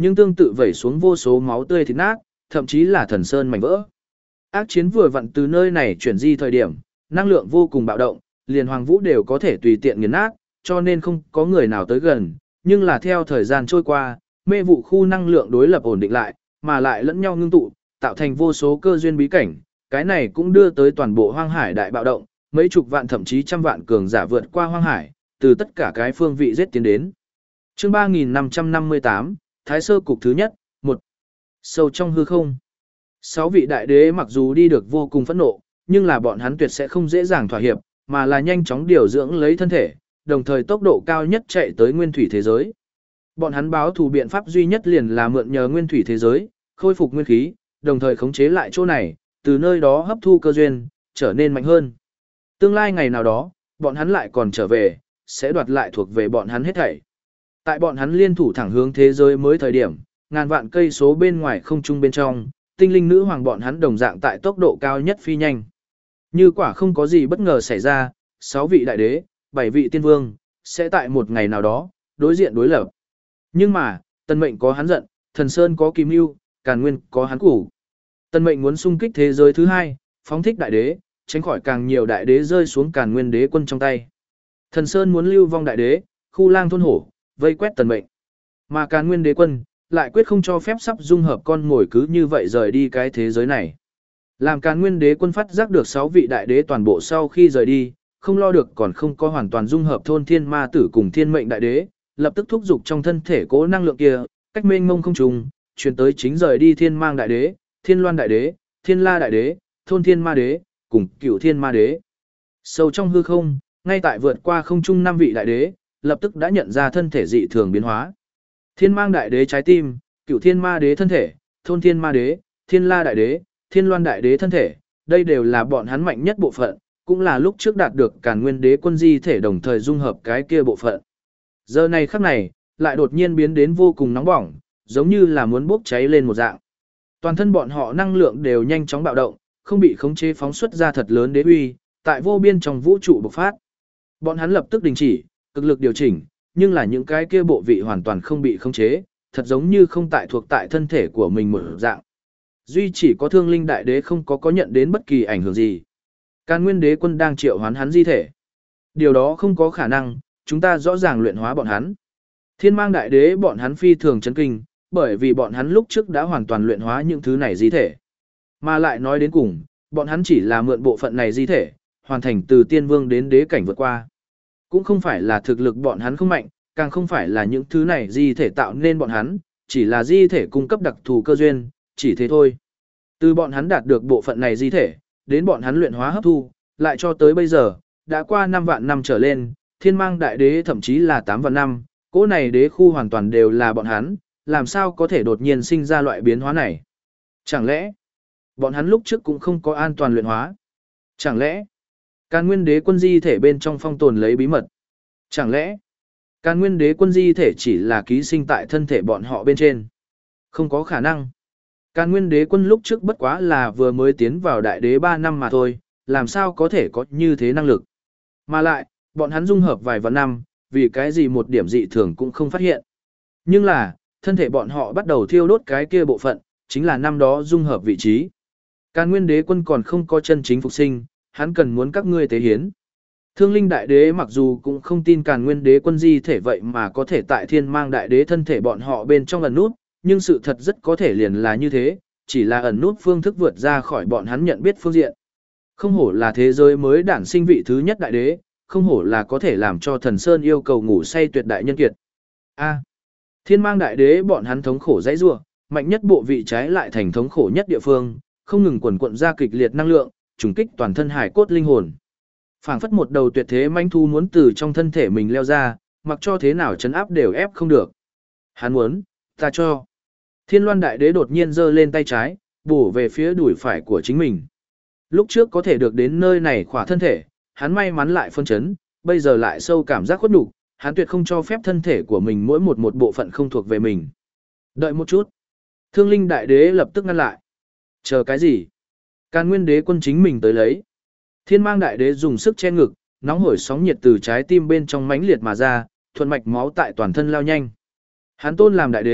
nhưng tương tự vẩy xuống vô số máu tươi thịt nát, thậm chí là thần sơn mảnh vỡ. Ác chiến vừa vặn từ nơi này chuyển di thời điểm, năng lượng vô cùng bạo động, liền Hoàng Vũ đều có thể tùy tiện nghiền nát, cho nên không có người nào tới gần, nhưng là theo thời gian trôi qua, mê vụ khu năng lượng đối lập ổn định lại, mà lại lẫn nhau ngưng tụ, tạo thành vô số cơ duyên bí cảnh, cái này cũng đưa tới toàn bộ hoang hải đại bạo động, mấy chục vạn thậm chí trăm vạn cường giả vượt qua hoang hải, từ tất cả cái phương vị giết tiến đến. Chương ba nghìn năm trăm năm mươi tám, Thái Sơ cục thứ nhất, một. Sâu trong hư không. Sáu vị đại đế mặc dù đi được vô cùng phẫn nộ, nhưng là bọn hắn tuyệt sẽ không dễ dàng thỏa hiệp, mà là nhanh chóng điều dưỡng lấy thân thể, đồng thời tốc độ cao nhất chạy tới nguyên thủy thế giới. Bọn hắn báo thù biện pháp duy nhất liền là mượn nhờ nguyên thủy thế giới, khôi phục nguyên khí, đồng thời khống chế lại chỗ này, từ nơi đó hấp thu cơ duyên, trở nên mạnh hơn. Tương lai ngày nào đó, bọn hắn lại còn trở về, sẽ đoạt lại thuộc về bọn hắn hết thảy. Tại bọn hắn liên thủ thẳng hướng thế giới mới thời điểm, ngàn vạn cây số bên ngoài không trung bên trong, tinh linh nữ hoàng bọn hắn đồng dạng tại tốc độ cao nhất phi nhanh. Như quả không có gì bất ngờ xảy ra, sáu vị đại đế, bảy vị tiên vương, sẽ tại một ngày nào đó, đối diện đối lập. Nhưng mà, Tân Mệnh có hắn giận, Thần Sơn có Kim Ưu, Càn Nguyên có hắn củ. Tân Mệnh muốn xung kích thế giới thứ hai, phóng thích đại đế, tránh khỏi càng nhiều đại đế rơi xuống Càn Nguyên đế quân trong tay. Thần Sơn muốn lưu vong đại đế, khu lang thôn hổ, vây quét Tân Mệnh. Mà Càn Nguyên đế quân, lại quyết không cho phép sắp dung hợp con ngồi cứ như vậy rời đi cái thế giới này. Làm Càn Nguyên đế quân phát giác được sáu vị đại đế toàn bộ sau khi rời đi, không lo được còn không có hoàn toàn dung hợp thôn thiên ma tử cùng thiên mệnh đại đế, lập tức thúc giục trong thân thể cố năng lượng kia, cách mênh mông không trùng, truyền tới chính rời đi thiên mang đại đế, thiên loan đại đế, thiên la đại đế, thôn thiên ma đế, cùng cửu thiên ma đế. Sâu trong hư không, ngay tại vượt qua không trung năm vị đại đế, lập tức đã nhận ra thân thể dị thường biến hóa. Thiên mang đại đế trái tim, cửu thiên ma đế thân thể, thôn thiên ma đế, thiên la đại đế, thiên loan đại đế thân thể, đây đều là bọn hắn mạnh nhất bộ phận, cũng là lúc trước đạt được Càn Nguyên đế quân di thể đồng thời dung hợp cái kia bộ phận. Giờ này khắc này, lại đột nhiên biến đến vô cùng nóng bỏng, giống như là muốn bốc cháy lên một dạng. Toàn thân bọn họ năng lượng đều nhanh chóng bạo động, không bị khống chế phóng xuất ra thật lớn đế uy, tại vô biên trong vũ trụ bộc phát. Bọn hắn lập tức đình chỉ, cực lực điều chỉnh, nhưng là những cái kia bộ vị hoàn toàn không bị khống chế, thật giống như không tại thuộc tại thân thể của mình một dạng. Duy chỉ có Thương Linh đại đế không có có nhận đến bất kỳ ảnh hưởng gì. Càn Nguyên đế quân đang triệu hoán hắn di thể. Điều đó không có khả năng, chúng ta rõ ràng luyện hóa bọn hắn. Thiên mang đại đế bọn hắn phi thường chấn kinh, bởi vì bọn hắn lúc trước đã hoàn toàn luyện hóa những thứ này di thể. Mà lại nói đến cùng, bọn hắn chỉ là mượn bộ phận này di thể, hoàn thành từ tiên vương đến đế cảnh vượt qua. Cũng không phải là thực lực bọn hắn không mạnh, càng không phải là những thứ này di thể tạo nên bọn hắn, chỉ là di thể cung cấp đặc thù cơ duyên, chỉ thế thôi. Từ bọn hắn đạt được bộ phận này di thể, đến bọn hắn luyện hóa hấp thu, lại cho tới bây giờ, đã qua năm vạn năm trở lên, thiên mang đại đế thậm chí là tám vạn năm, cỗ này đế khu hoàn toàn đều là bọn hắn, làm sao có thể đột nhiên sinh ra loại biến hóa này? Chẳng lẽ, bọn hắn lúc trước cũng không có an toàn luyện hóa? Chẳng lẽ, Càn Nguyên đế quân di thể bên trong phong tồn lấy bí mật? Chẳng lẽ, Càn Nguyên đế quân di thể chỉ là ký sinh tại thân thể bọn họ bên trên? Không có khả năng. Càn Nguyên đế quân lúc trước bất quá là vừa mới tiến vào đại đế ba năm mà thôi, làm sao có thể có như thế năng lực? Mà lại, bọn hắn dung hợp vài vạn năm, vì cái gì một điểm dị thường cũng không phát hiện. Nhưng là, thân thể bọn họ bắt đầu thiêu đốt cái kia bộ phận, chính là năm đó dung hợp vị trí. Càn Nguyên đế quân còn không có chân chính phục sinh, hắn cần muốn các ngươi tế hiến. Thương Linh đại đế mặc dù cũng không tin Càn Nguyên đế quân di thể vậy mà có thể tại thiên mang đại đế thân thể bọn họ bên trong ẩn nút, nhưng sự thật rất có thể liền là như thế, chỉ là ẩn nút phương thức vượt ra khỏi bọn hắn nhận biết phương diện. Không hổ là thế giới mới đản sinh vị thứ nhất đại đế, không hổ là có thể làm cho thần Sơn yêu cầu ngủ say tuyệt đại nhân kiệt. A. Thiên mang đại đế bọn hắn thống khổ dãy rủa, mạnh nhất bộ vị trái lại thành thống khổ nhất địa phương, không ngừng quần quận ra kịch liệt năng lượng, trùng kích toàn thân hải cốt linh hồn. Phảng phất một đầu tuyệt thế manh thu muốn từ trong thân thể mình leo ra, mặc cho thế nào chấn áp đều ép không được. Hắn muốn, ta cho. Thiên Loan đại đế đột nhiên giơ lên tay trái, bổ về phía đùi phải của chính mình. Lúc trước có thể được đến nơi này khỏa thân thể, hắn may mắn lại phân chấn, bây giờ lại sâu cảm giác khuất nhục, hắn tuyệt không cho phép thân thể của mình mỗi một một bộ phận không thuộc về mình. Đợi một chút. Thương Linh đại đế lập tức ngăn lại. Chờ cái gì? Càn Nguyên đế quân chính mình tới lấy. Thiên mang đại đế dùng sức che ngực, nóng hổi sóng nhiệt từ trái tim bên trong mãnh liệt mà ra, thuận mạch máu tại toàn thân lao nhanh. Hắn tôn làm đại đế,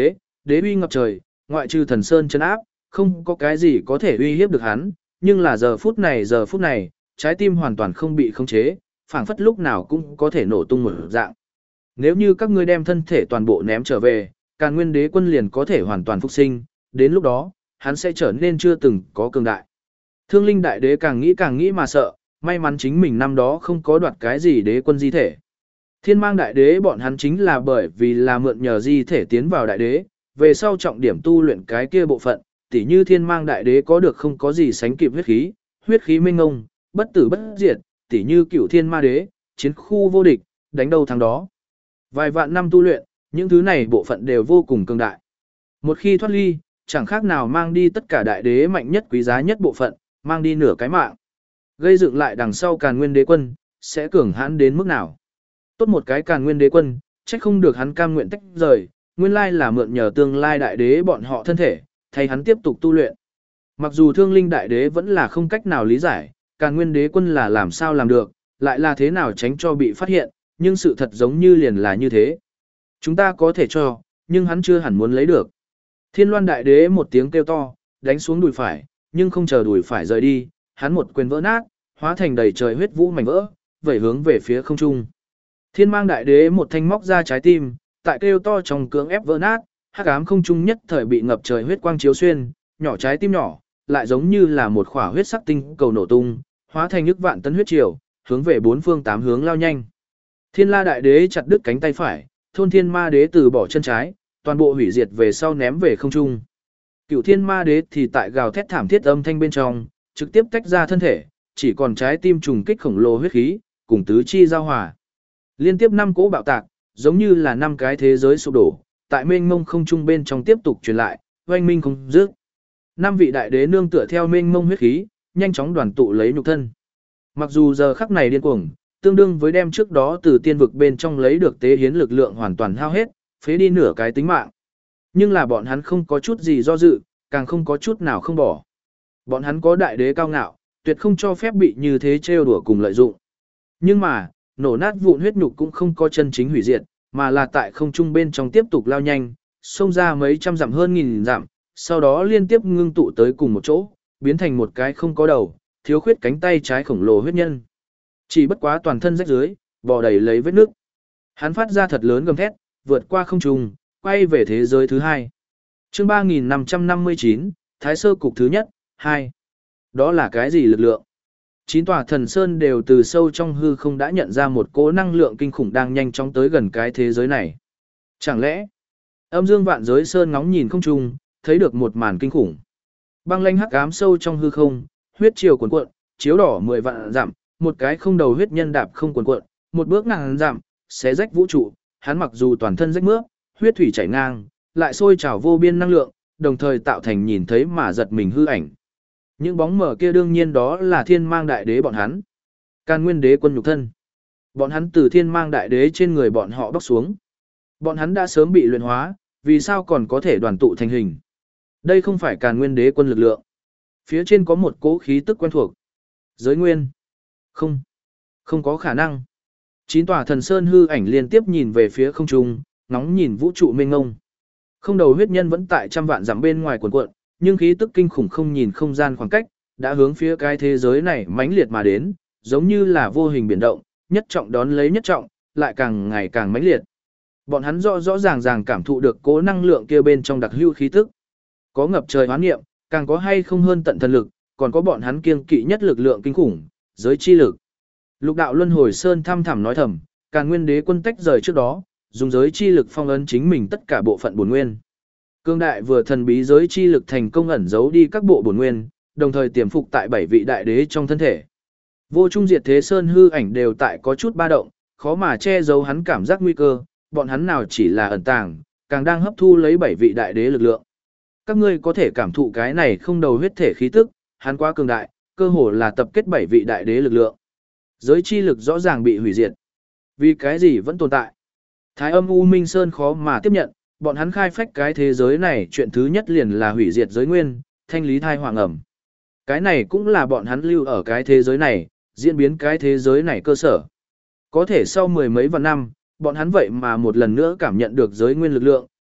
đế uy ngập trời, ngoại trừ thần sơn trấn áp, không có cái gì có thể uy hiếp được hắn, nhưng là giờ phút này giờ phút này, trái tim hoàn toàn không bị khống chế, phảng phất lúc nào cũng có thể nổ tung một dạng. Nếu như các ngươi đem thân thể toàn bộ ném trở về, Càn Nguyên Đế quân liền có thể hoàn toàn phục sinh, đến lúc đó, hắn sẽ trở nên chưa từng có cường đại. Thương Linh Đại Đế càng nghĩ càng nghĩ mà sợ, may mắn chính mình năm đó không có đoạt cái gì đế quân di thể. Thiên Mang Đại Đế bọn hắn chính là bởi vì là mượn nhờ di thể tiến vào Đại Đế, về sau trọng điểm tu luyện cái kia bộ phận, tỉ như Thiên Mang Đại Đế có được không có gì sánh kịp huyết khí, huyết khí minh ngông, bất tử bất diệt, tỉ như Cửu Thiên Ma Đế, chiến khu vô địch, đánh đâu thắng đó. Vài vạn năm tu luyện, những thứ này bộ phận đều vô cùng cường đại. Một khi thoát ly, chẳng khác nào mang đi tất cả đại đế mạnh nhất quý giá nhất bộ phận, mang đi nửa cái mạng. Gây dựng lại đằng sau Càn Nguyên Đế quân, sẽ cường hãn đến mức nào? Tốt một cái Càn Nguyên Đế quân, trách không được hắn cam nguyện tách rời, nguyên lai là mượn nhờ tương lai đại đế bọn họ thân thể, thay hắn tiếp tục tu luyện. Mặc dù Thương Linh Đại Đế vẫn là không cách nào lý giải, Càn Nguyên Đế quân là làm sao làm được, lại là thế nào tránh cho bị phát hiện, nhưng sự thật giống như liền là như thế. Chúng ta có thể cho, nhưng hắn chưa hẳn muốn lấy được. Thiên Loan Đại Đế một tiếng kêu to, đánh xuống đùi phải, nhưng không chờ đùi phải rời đi, hắn một quyền vỡ nát, hóa thành đầy trời huyết vũ mảnh vỡ, vẩy hướng về phía không trung. Thiên Mang Đại Đế một thanh móc ra trái tim, tại kêu to trong cưỡng ép vỡ nát, hắc ám không trung nhất thời bị ngập trời huyết quang chiếu xuyên, nhỏ trái tim nhỏ, lại giống như là một khỏa huyết sắc tinh cầu nổ tung, hóa thành nhức vạn tấn huyết triều, hướng về bốn phương tám hướng lao nhanh. Thiên La Đại Đế chặt đứt cánh tay phải, Thôn Thiên Ma Đế từ bỏ chân trái, toàn bộ hủy diệt về sau ném về không trung. Cửu Thiên Ma Đế thì tại gào thét thảm thiết âm thanh bên trong, trực tiếp tách ra thân thể, chỉ còn trái tim trùng kích khổng lồ huyết khí, cùng tứ chi giao hòa. Liên tiếp năm cỗ bạo tạc, giống như là năm cái thế giới sụp đổ, tại mênh mông không trung bên trong tiếp tục truyền lại, oanh minh không dứt. Năm vị đại đế nương tựa theo mênh mông huyết khí, nhanh chóng đoàn tụ lấy nhục thân. Mặc dù giờ khắc này điên cuồng, tương đương với đem trước đó từ tiên vực bên trong lấy được tế hiến lực lượng hoàn toàn hao hết, phế đi nửa cái tính mạng. Nhưng là bọn hắn không có chút gì do dự, càng không có chút nào không bỏ. Bọn hắn có đại đế cao ngạo, tuyệt không cho phép bị như thế trêu đùa cùng lợi dụng. Nhưng mà, nổ nát vụn huyết nhục cũng không có chân chính hủy diệt, mà là tại không trung bên trong tiếp tục lao nhanh, xông ra mấy trăm dặm hơn nghìn dặm, sau đó liên tiếp ngưng tụ tới cùng một chỗ, biến thành một cái không có đầu, thiếu khuyết cánh tay trái khổng lồ huyết nhân. Chỉ bất quá toàn thân rách dưới, bò đầy lấy vết nước. Hắn phát ra thật lớn gầm thét, vượt qua không trung, quay về thế giới thứ hai. Chương ba nghìn năm trăm năm mươi chín, Thái Sơ cục thứ nhất, hai. Đó là cái gì lực lượng? Chín tòa thần sơn đều từ sâu trong hư không đã nhận ra một cỗ năng lượng kinh khủng đang nhanh chóng tới gần cái thế giới này. Chẳng lẽ, Âm Dương Vạn Giới Sơn ngóng nhìn không trung, thấy được một màn kinh khủng. Băng lanh hắc ám sâu trong hư không, huyết triều cuồn cuộn, chiếu đỏ mười vạn dặm, một cái không đầu huyết nhân đạp không cuồn cuộn, một bước ngàn dặm, xé rách vũ trụ, hắn mặc dù toàn thân rách mướp, huyết thủy chảy ngang, lại sôi trào vô biên năng lượng, đồng thời tạo thành nhìn thấy mà giật mình hư ảnh. Những bóng mờ kia đương nhiên đó là Thiên Mang Đại Đế bọn hắn. Càn Nguyên Đế quân nhục thân. Bọn hắn từ Thiên Mang Đại Đế trên người bọn họ bóc xuống. Bọn hắn đã sớm bị luyện hóa, vì sao còn có thể đoàn tụ thành hình? Đây không phải Càn Nguyên Đế quân lực lượng. Phía trên có một cỗ khí tức quen thuộc. Giới nguyên. Không. Không có khả năng. Chín tòa thần sơn hư ảnh liên tiếp nhìn về phía không trung, ngóng nhìn vũ trụ mênh ngông. Không đầu huyết nhân vẫn tại trăm vạn dặm bên ngoài cuộn cuộn, nhưng khí tức kinh khủng không nhìn không gian khoảng cách, đã hướng phía cái thế giới này mãnh liệt mà đến, giống như là vô hình biển động, nhất trọng đón lấy nhất trọng, lại càng ngày càng mãnh liệt. Bọn hắn rõ rõ ràng ràng cảm thụ được cố năng lượng kia bên trong đặc hữu khí tức. Có ngập trời hoán niệm, càng có hay không hơn tận thần lực, còn có bọn hắn kiêng kỵ nhất lực lượng kinh khủng, giới chi lực. Lục đạo luân hồi sơn thăm thẳm nói thầm, Càn Nguyên Đế quân tách rời trước đó, dùng giới chi lực phong ấn chính mình tất cả bộ phận bổn nguyên. Cương đại vừa thần bí giới chi lực thành công ẩn giấu đi các bộ bổn nguyên, đồng thời tiềm phục tại bảy vị đại đế trong thân thể. Vô Trung Diệt Thế Sơn hư ảnh đều tại có chút ba động, khó mà che giấu hắn cảm giác nguy cơ, bọn hắn nào chỉ là ẩn tàng, càng đang hấp thu lấy bảy vị đại đế lực lượng. Các ngươi có thể cảm thụ cái này không đầu huyết thể khí tức, hắn quá cường đại, cơ hồ là tập kết bảy vị đại đế lực lượng. Giới chi lực rõ ràng bị hủy diệt. Vì cái gì vẫn tồn tại? Thái Âm U Minh Sơn khó mà tiếp nhận, bọn hắn khai phách cái thế giới này chuyện thứ nhất liền là hủy diệt giới nguyên, thanh lý thai hoàng ẩm. Cái này cũng là bọn hắn lưu ở cái thế giới này, diễn biến cái thế giới này cơ sở. Có thể sau mười mấy vạn năm, bọn hắn vậy mà một lần nữa cảm nhận được giới nguyên lực lượng,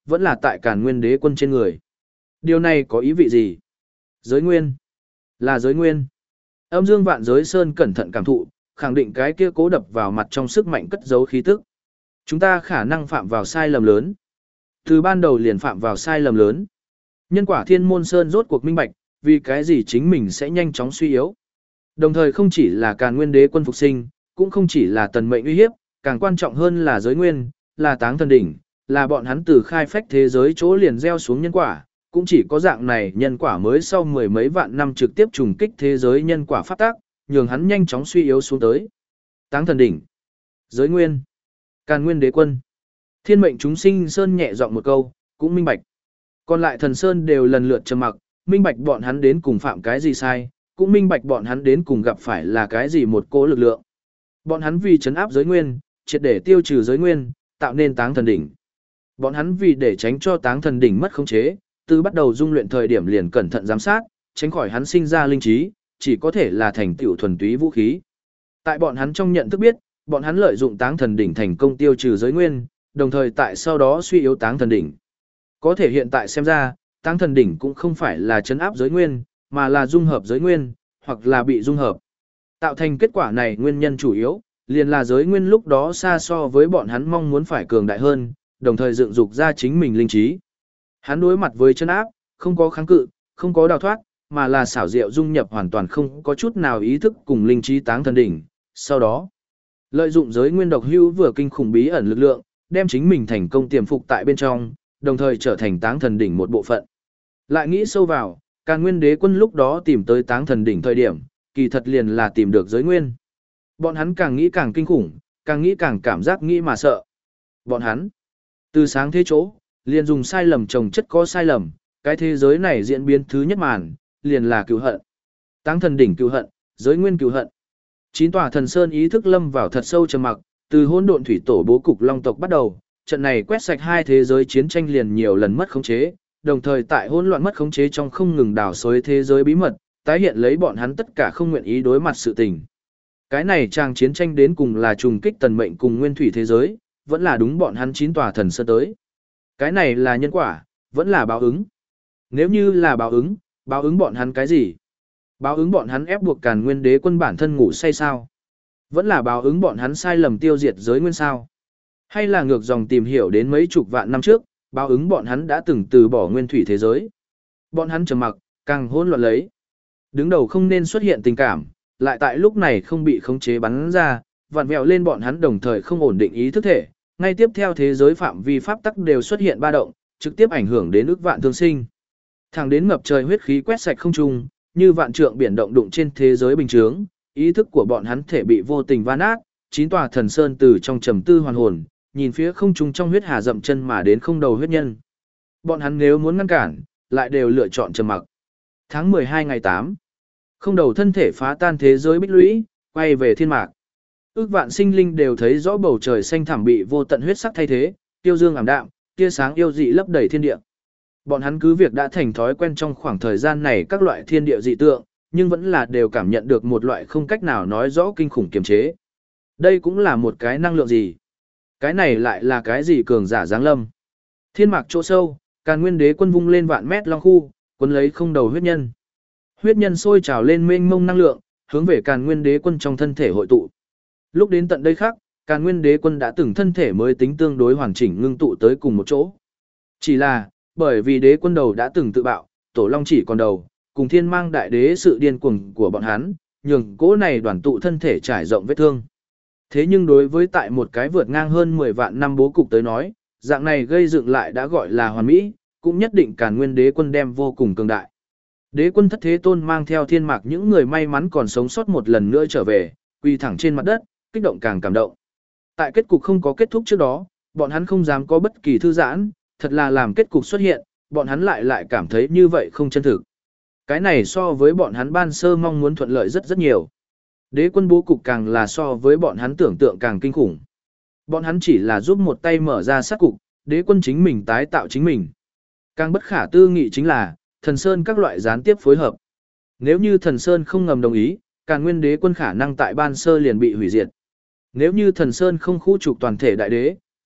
vẫn là tại Càn Nguyên Đế Quân trên người. Điều này có ý vị gì? Giới nguyên. Là giới nguyên. Âm Dương Vạn Giới Sơn cẩn thận cảm thụ, khẳng định cái kia cố đập vào mặt trong sức mạnh cất giấu khí tức. Chúng ta khả năng phạm vào sai lầm lớn. Từ ban đầu liền phạm vào sai lầm lớn. Nhân quả Thiên Môn Sơn rốt cuộc minh bạch, vì cái gì chính mình sẽ nhanh chóng suy yếu. Đồng thời không chỉ là Càn Nguyên Đế Quân phục sinh, cũng không chỉ là tần mệnh uy hiếp, càng quan trọng hơn là giới nguyên, là táng thần đỉnh, là bọn hắn từ khai phách thế giới chỗ liền gieo xuống nhân quả, cũng chỉ có dạng này nhân quả mới sau mười mấy vạn năm trực tiếp trùng kích thế giới nhân quả pháp tác, nhường hắn nhanh chóng suy yếu xuống tới. Táng thần đỉnh, giới nguyên, Càn Nguyên Đế Quân. Thiên mệnh chúng sinh sơn nhẹ giọng một câu, cũng minh bạch. Còn lại thần sơn đều lần lượt trầm mặc, minh bạch bọn hắn đến cùng phạm cái gì sai, cũng minh bạch bọn hắn đến cùng gặp phải là cái gì một cỗ lực lượng. Bọn hắn vì trấn áp giới nguyên, triệt để tiêu trừ giới nguyên, tạo nên táng thần đỉnh. Bọn hắn vì để tránh cho táng thần đỉnh mất khống chế, từ bắt đầu dung luyện thời điểm liền cẩn thận giám sát, tránh khỏi hắn sinh ra linh trí, chỉ có thể là thành tựu thuần túy vũ khí. Tại bọn hắn trong nhận thức biết, bọn hắn lợi dụng táng thần đỉnh thành công tiêu trừ giới nguyên, đồng thời tại sau đó suy yếu táng thần đỉnh. Có thể hiện tại xem ra, táng thần đỉnh cũng không phải là trấn áp giới nguyên, mà là dung hợp giới nguyên, hoặc là bị dung hợp. Tạo thành kết quả này nguyên nhân chủ yếu, liền là giới nguyên lúc đó xa so với bọn hắn mong muốn phải cường đại hơn, đồng thời dựng dục ra chính mình linh trí. Hắn đối mặt với trấn áp, không có kháng cự, không có đào thoát, mà là xảo diệu dung nhập hoàn toàn không có chút nào ý thức cùng linh trí táng thần đỉnh. Sau đó, lợi dụng giới nguyên độc hữu vừa kinh khủng bí ẩn lực lượng, đem chính mình thành công tiềm phục tại bên trong, đồng thời trở thành táng thần đỉnh một bộ phận. Lại nghĩ sâu vào, Càn Nguyên Đế Quân lúc đó tìm tới táng thần đỉnh thời điểm, kỳ thật liền là tìm được giới nguyên. Bọn hắn càng nghĩ càng kinh khủng, càng nghĩ càng cảm giác nghĩ mà sợ. Bọn hắn, từ sáng thế chỗ, liền dùng sai lầm trồng chất có sai lầm, cái thế giới này diễn biến thứ nhất màn, liền là cừu hận. Táng thần đỉnh cừu hận, giới nguyên cừu hận. Chín tòa thần sơn ý thức lâm vào thật sâu trầm mặc, từ hỗn độn thủy tổ bố cục long tộc bắt đầu, trận này quét sạch hai thế giới chiến tranh liền nhiều lần mất khống chế, đồng thời tại hỗn loạn mất khống chế trong không ngừng đào xới thế giới bí mật, tái hiện lấy bọn hắn tất cả không nguyện ý đối mặt sự tình. Cái này trang chiến tranh đến cùng là trùng kích tần mệnh cùng nguyên thủy thế giới, vẫn là đúng bọn hắn chín tòa thần sơn tới. Cái này là nhân quả, vẫn là báo ứng. Nếu như là báo ứng, báo ứng bọn hắn cái gì? Báo ứng bọn hắn ép buộc Càn Nguyên Đế Quân bản thân ngủ say sao? Vẫn là báo ứng bọn hắn sai lầm tiêu diệt giới nguyên sao? Hay là ngược dòng tìm hiểu đến mấy chục vạn năm trước, báo ứng bọn hắn đã từng từ bỏ nguyên thủy thế giới? Bọn hắn trầm mặc, càng hỗn loạn lấy. Đứng đầu không nên xuất hiện tình cảm, lại tại lúc này không bị khống chế bắn ra, vặn vẹo lên bọn hắn đồng thời không ổn định ý thức thể. Ngay tiếp theo thế giới phạm vi pháp tắc đều xuất hiện ba động, trực tiếp ảnh hưởng đến ức vạn thương sinh. Thẳng đến ngập trời huyết khí quét sạch không trung, như vạn trượng biển động đụng trên thế giới bình thường, ý thức của bọn hắn thể bị vô tình va nát, chín tòa thần sơn từ trong trầm tư hoàn hồn, nhìn phía không trung trong huyết hà dậm chân mà đến không đầu huyết nhân. Bọn hắn nếu muốn ngăn cản, lại đều lựa chọn trầm mặc. Tháng mười hai ngày tám, không đầu thân thể phá tan thế giới bích lũy, quay về thiên mạc. Ước vạn sinh linh đều thấy rõ bầu trời xanh thẳm bị vô tận huyết sắc thay thế, tiêu dương ảm đạm, tia sáng yêu dị lấp đầy thiên địa. Bọn hắn cứ việc đã thành thói quen trong khoảng thời gian này các loại thiên địa dị tượng, nhưng vẫn là đều cảm nhận được một loại không cách nào nói rõ kinh khủng kiềm chế. Đây cũng là một cái năng lượng gì? Cái này lại là cái gì cường giả giáng lâm? Thiên mạc chỗ sâu, Càn Nguyên Đế Quân vung lên vạn mét long khu, cuốn lấy không đầu huyết nhân. Huyết nhân sôi trào lên mênh mông năng lượng, hướng về Càn Nguyên Đế Quân trong thân thể hội tụ. Lúc đến tận đây khác, Càn Nguyên Đế Quân đã từng thân thể mới tính tương đối hoàn chỉnh ngưng tụ tới cùng một chỗ. Chỉ là, bởi vì đế quân đầu đã từng tự bạo, tổ long chỉ còn đầu, cùng thiên mang đại đế sự điên cuồng của bọn hắn, nhường cỗ này đoàn tụ thân thể trải rộng vết thương. Thế nhưng đối với tại một cái vượt ngang hơn mười vạn năm bố cục tới nói, dạng này gây dựng lại đã gọi là hoàn mỹ, cũng nhất định Càn Nguyên Đế Quân đem vô cùng cường đại. Đế quân thất thế tôn mang theo thiên mạc những người may mắn còn sống sót một lần nữa trở về, quỳ thẳng trên mặt đất, kích động càng cảm động. Tại kết cục không có kết thúc trước đó, bọn hắn không dám có bất kỳ thư giãn, thật là làm kết cục xuất hiện, bọn hắn lại lại cảm thấy như vậy không chân thực. Cái này so với bọn hắn ban sơ mong muốn thuận lợi rất rất nhiều. Đế quân bố cục càng là so với bọn hắn tưởng tượng càng kinh khủng. Bọn hắn chỉ là giúp một tay mở ra sát cục, đế quân chính mình tái tạo chính mình. Càng bất khả tư nghị chính là, thần sơn các loại gián tiếp phối hợp. Nếu như thần sơn không ngầm đồng ý, Càn Nguyên Đế Quân khả năng tại ban sơ liền bị hủy diệt. Nếu như thần sơn không khu trục toàn thể đại đế,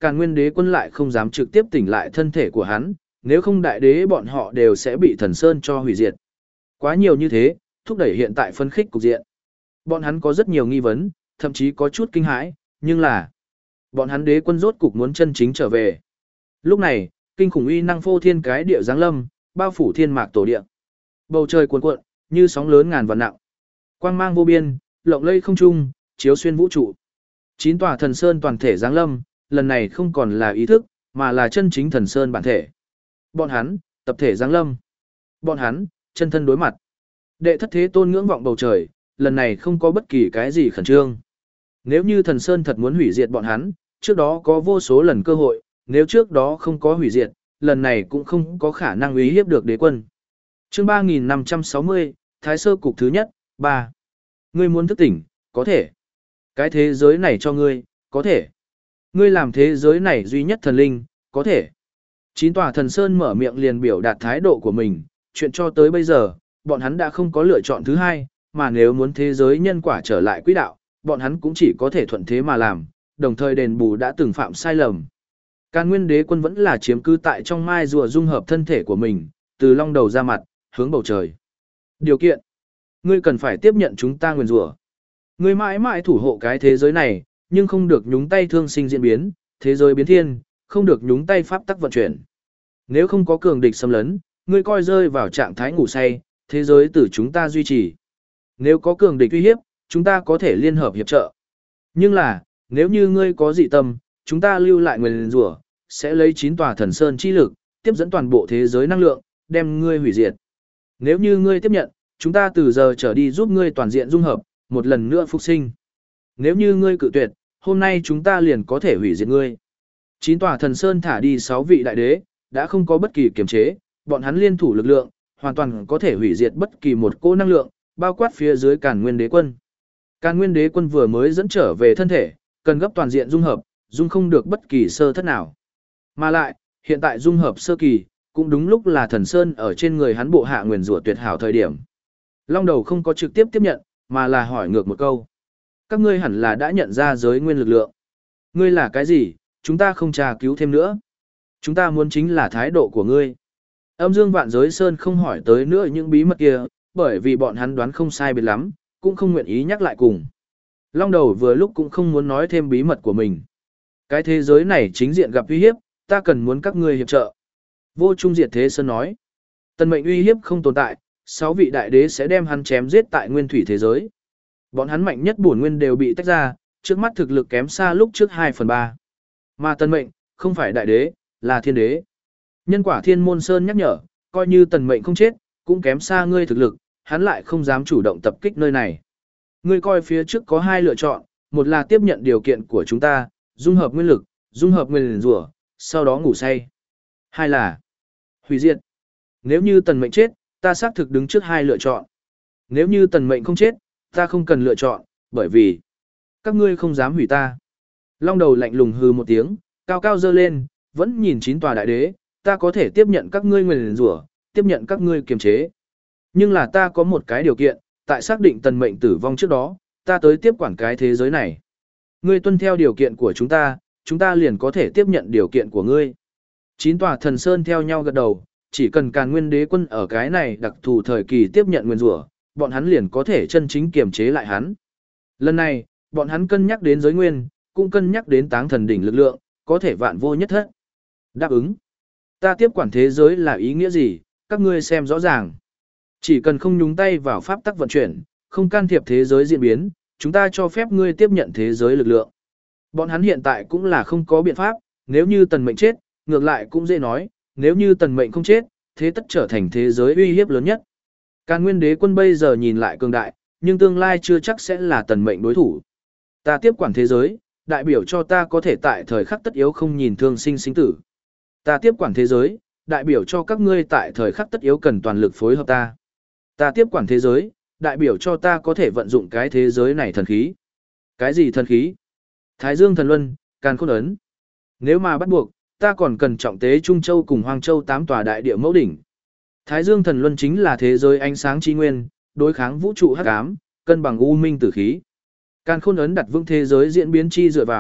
Càn Nguyên Đế Quân lại không dám trực tiếp tỉnh lại thân thể của hắn, nếu không đại đế bọn họ đều sẽ bị Thần Sơn cho hủy diệt. Quá nhiều như thế, thúc đẩy hiện tại phân khích cục diện. Bọn hắn có rất nhiều nghi vấn, thậm chí có chút kinh hãi, nhưng là bọn hắn đế quân rốt cục muốn chân chính trở về. Lúc này, kinh khủng uy năng phô thiên cái địa giáng lâm, bao phủ thiên mạc tổ địa. Bầu trời cuồn cuộn, như sóng lớn ngàn vạn nặng. Quang mang vô biên, lộng lây không trung, chiếu xuyên vũ trụ. Chín tòa thần sơn toàn thể giáng lâm, lần này không còn là ý thức, mà là chân chính thần sơn bản thể. Bọn hắn, tập thể giáng lâm. Bọn hắn, chân thân đối mặt. Đệ thất thế tôn ngưỡng vọng bầu trời, lần này không có bất kỳ cái gì khẩn trương. Nếu như thần sơn thật muốn hủy diệt bọn hắn, trước đó có vô số lần cơ hội, nếu trước đó không có hủy diệt, lần này cũng không có khả năng uy hiếp được đế quân. Chương ba nghìn năm trăm sáu mươi, Thái Sơ Cục thứ nhất, ba. Ngươi muốn thức tỉnh, có thể. Cái thế giới này cho ngươi, có thể. Ngươi làm thế giới này duy nhất thần linh, có thể. Chín tòa thần sơn mở miệng liền biểu đạt thái độ của mình, chuyện cho tới bây giờ, bọn hắn đã không có lựa chọn thứ hai, mà nếu muốn thế giới nhân quả trở lại quỹ đạo, bọn hắn cũng chỉ có thể thuận thế mà làm, đồng thời đền bù đã từng phạm sai lầm. Càn Nguyên Đế Quân vẫn là chiếm cư tại trong mai rùa dung hợp thân thể của mình, từ long đầu ra mặt, hướng bầu trời. Điều kiện, ngươi cần phải tiếp nhận chúng ta nguyền rủa. Ngươi mãi mãi thủ hộ cái thế giới này, nhưng không được nhúng tay thương sinh diễn biến, thế giới biến thiên, không được nhúng tay pháp tắc vận chuyển. Nếu không có cường địch xâm lấn, ngươi coi rơi vào trạng thái ngủ say, thế giới từ chúng ta duy trì. Nếu có cường địch uy hiếp, chúng ta có thể liên hợp hiệp trợ. Nhưng là, nếu như ngươi có dị tâm, chúng ta lưu lại nguyền rủa, sẽ lấy chín tòa thần sơn chi lực, tiếp dẫn toàn bộ thế giới năng lượng, đem ngươi hủy diệt. Nếu như ngươi tiếp nhận, chúng ta từ giờ trở đi giúp ngươi toàn diện dung hợp, một lần nữa phục sinh. Nếu như ngươi cự tuyệt, hôm nay chúng ta liền có thể hủy diệt ngươi. Chín tòa thần sơn thả đi sáu vị đại đế, đã không có bất kỳ kiềm chế, bọn hắn liên thủ lực lượng, hoàn toàn có thể hủy diệt bất kỳ một cỗ năng lượng, bao quát phía dưới Càn Nguyên Đế Quân. Càn Nguyên Đế Quân vừa mới dẫn trở về thân thể, cần gấp toàn diện dung hợp, dung không được bất kỳ sơ thất nào. Mà lại, hiện tại dung hợp sơ kỳ, cũng đúng lúc là thần sơn ở trên người hắn bộ hạ nguyền rủa tuyệt hảo thời điểm. Long đầu không có trực tiếp tiếp nhận, mà là hỏi ngược một câu. Các ngươi hẳn là đã nhận ra giới nguyên lực lượng. Ngươi là cái gì, chúng ta không tra cứu thêm nữa. Chúng ta muốn chính là thái độ của ngươi. Âm Dương Vạn Giới Sơn không hỏi tới nữa những bí mật kia, bởi vì bọn hắn đoán không sai biệt lắm, cũng không nguyện ý nhắc lại cùng. Long đầu vừa lúc cũng không muốn nói thêm bí mật của mình. Cái thế giới này chính diện gặp uy hiếp, ta cần muốn các ngươi hiệp trợ. Vô Trung Diệt Thế Sơn nói. Tần mệnh uy hiếp không tồn tại, sáu vị đại đế sẽ đem hắn chém giết tại nguyên thủy thế giới. Bọn hắn mạnh nhất bổn nguyên đều bị tách ra, trước mắt thực lực kém xa lúc trước hai phần ba. Mà tần mệnh, không phải đại đế, là thiên đế. Nhân quả Thiên Môn Sơn nhắc nhở, coi như tần mệnh không chết, cũng kém xa ngươi thực lực, hắn lại không dám chủ động tập kích nơi này. Ngươi coi phía trước có hai lựa chọn, một là tiếp nhận điều kiện của chúng ta, dung hợp nguyên lực, dung hợp nguyên rủa, sau đó ngủ say. Hai là hủy diệt. Nếu như tần mệnh chết, ta xác thực đứng trước hai lựa chọn. Nếu như tần mệnh không chết, ta không cần lựa chọn, bởi vì các ngươi không dám hủy ta. Long đầu lạnh lùng hừ một tiếng, cao cao dơ lên, vẫn nhìn chín tòa đại đế, ta có thể tiếp nhận các ngươi nguyền rủa, tiếp nhận các ngươi kiềm chế. Nhưng là ta có một cái điều kiện, tại xác định tần mệnh tử vong trước đó, ta tới tiếp quản cái thế giới này. Ngươi tuân theo điều kiện của chúng ta, chúng ta liền có thể tiếp nhận điều kiện của ngươi. Chín tòa thần sơn theo nhau gật đầu, chỉ cần Càn Nguyên Đế Quân ở cái này đặc thù thời kỳ tiếp nhận nguyên rủa, bọn hắn liền có thể chân chính kiềm chế lại hắn. Lần này, bọn hắn cân nhắc đến giới nguyên, cũng cân nhắc đến táng thần đỉnh lực lượng, có thể vạn vô nhất thất. Đáp ứng. Ta tiếp quản thế giới là ý nghĩa gì, các ngươi xem rõ ràng. Chỉ cần không nhúng tay vào pháp tắc vận chuyển, không can thiệp thế giới diễn biến, chúng ta cho phép ngươi tiếp nhận thế giới lực lượng. Bọn hắn hiện tại cũng là không có biện pháp, nếu như tần mệnh chết, ngược lại cũng dễ nói, nếu như tần mệnh không chết, thế tất trở thành thế giới uy hiếp lớn nhất. Càn Nguyên Đế Quân bây giờ nhìn lại cường đại, nhưng tương lai chưa chắc sẽ là tần mệnh đối thủ. Ta tiếp quản thế giới, đại biểu cho ta có thể tại thời khắc tất yếu không nhìn thương sinh sinh tử. Ta tiếp quản thế giới, đại biểu cho các ngươi tại thời khắc tất yếu cần toàn lực phối hợp ta. Ta tiếp quản thế giới, đại biểu cho ta có thể vận dụng cái thế giới này thần khí. Cái gì thần khí? Thái Dương Thần Luân, Càn Khôn Ấn. Nếu mà bắt buộc, ta còn cần trọng tế Trung Châu cùng Hoang Châu tám tòa đại địa mẫu đỉnh. Thái Dương Thần Luân chính là thế giới ánh sáng chi nguyên, đối kháng vũ trụ hắc ám, cân bằng u minh tử khí. Càn Khôn Ấn đặt vững thế giới diễn biến chi dựa vào,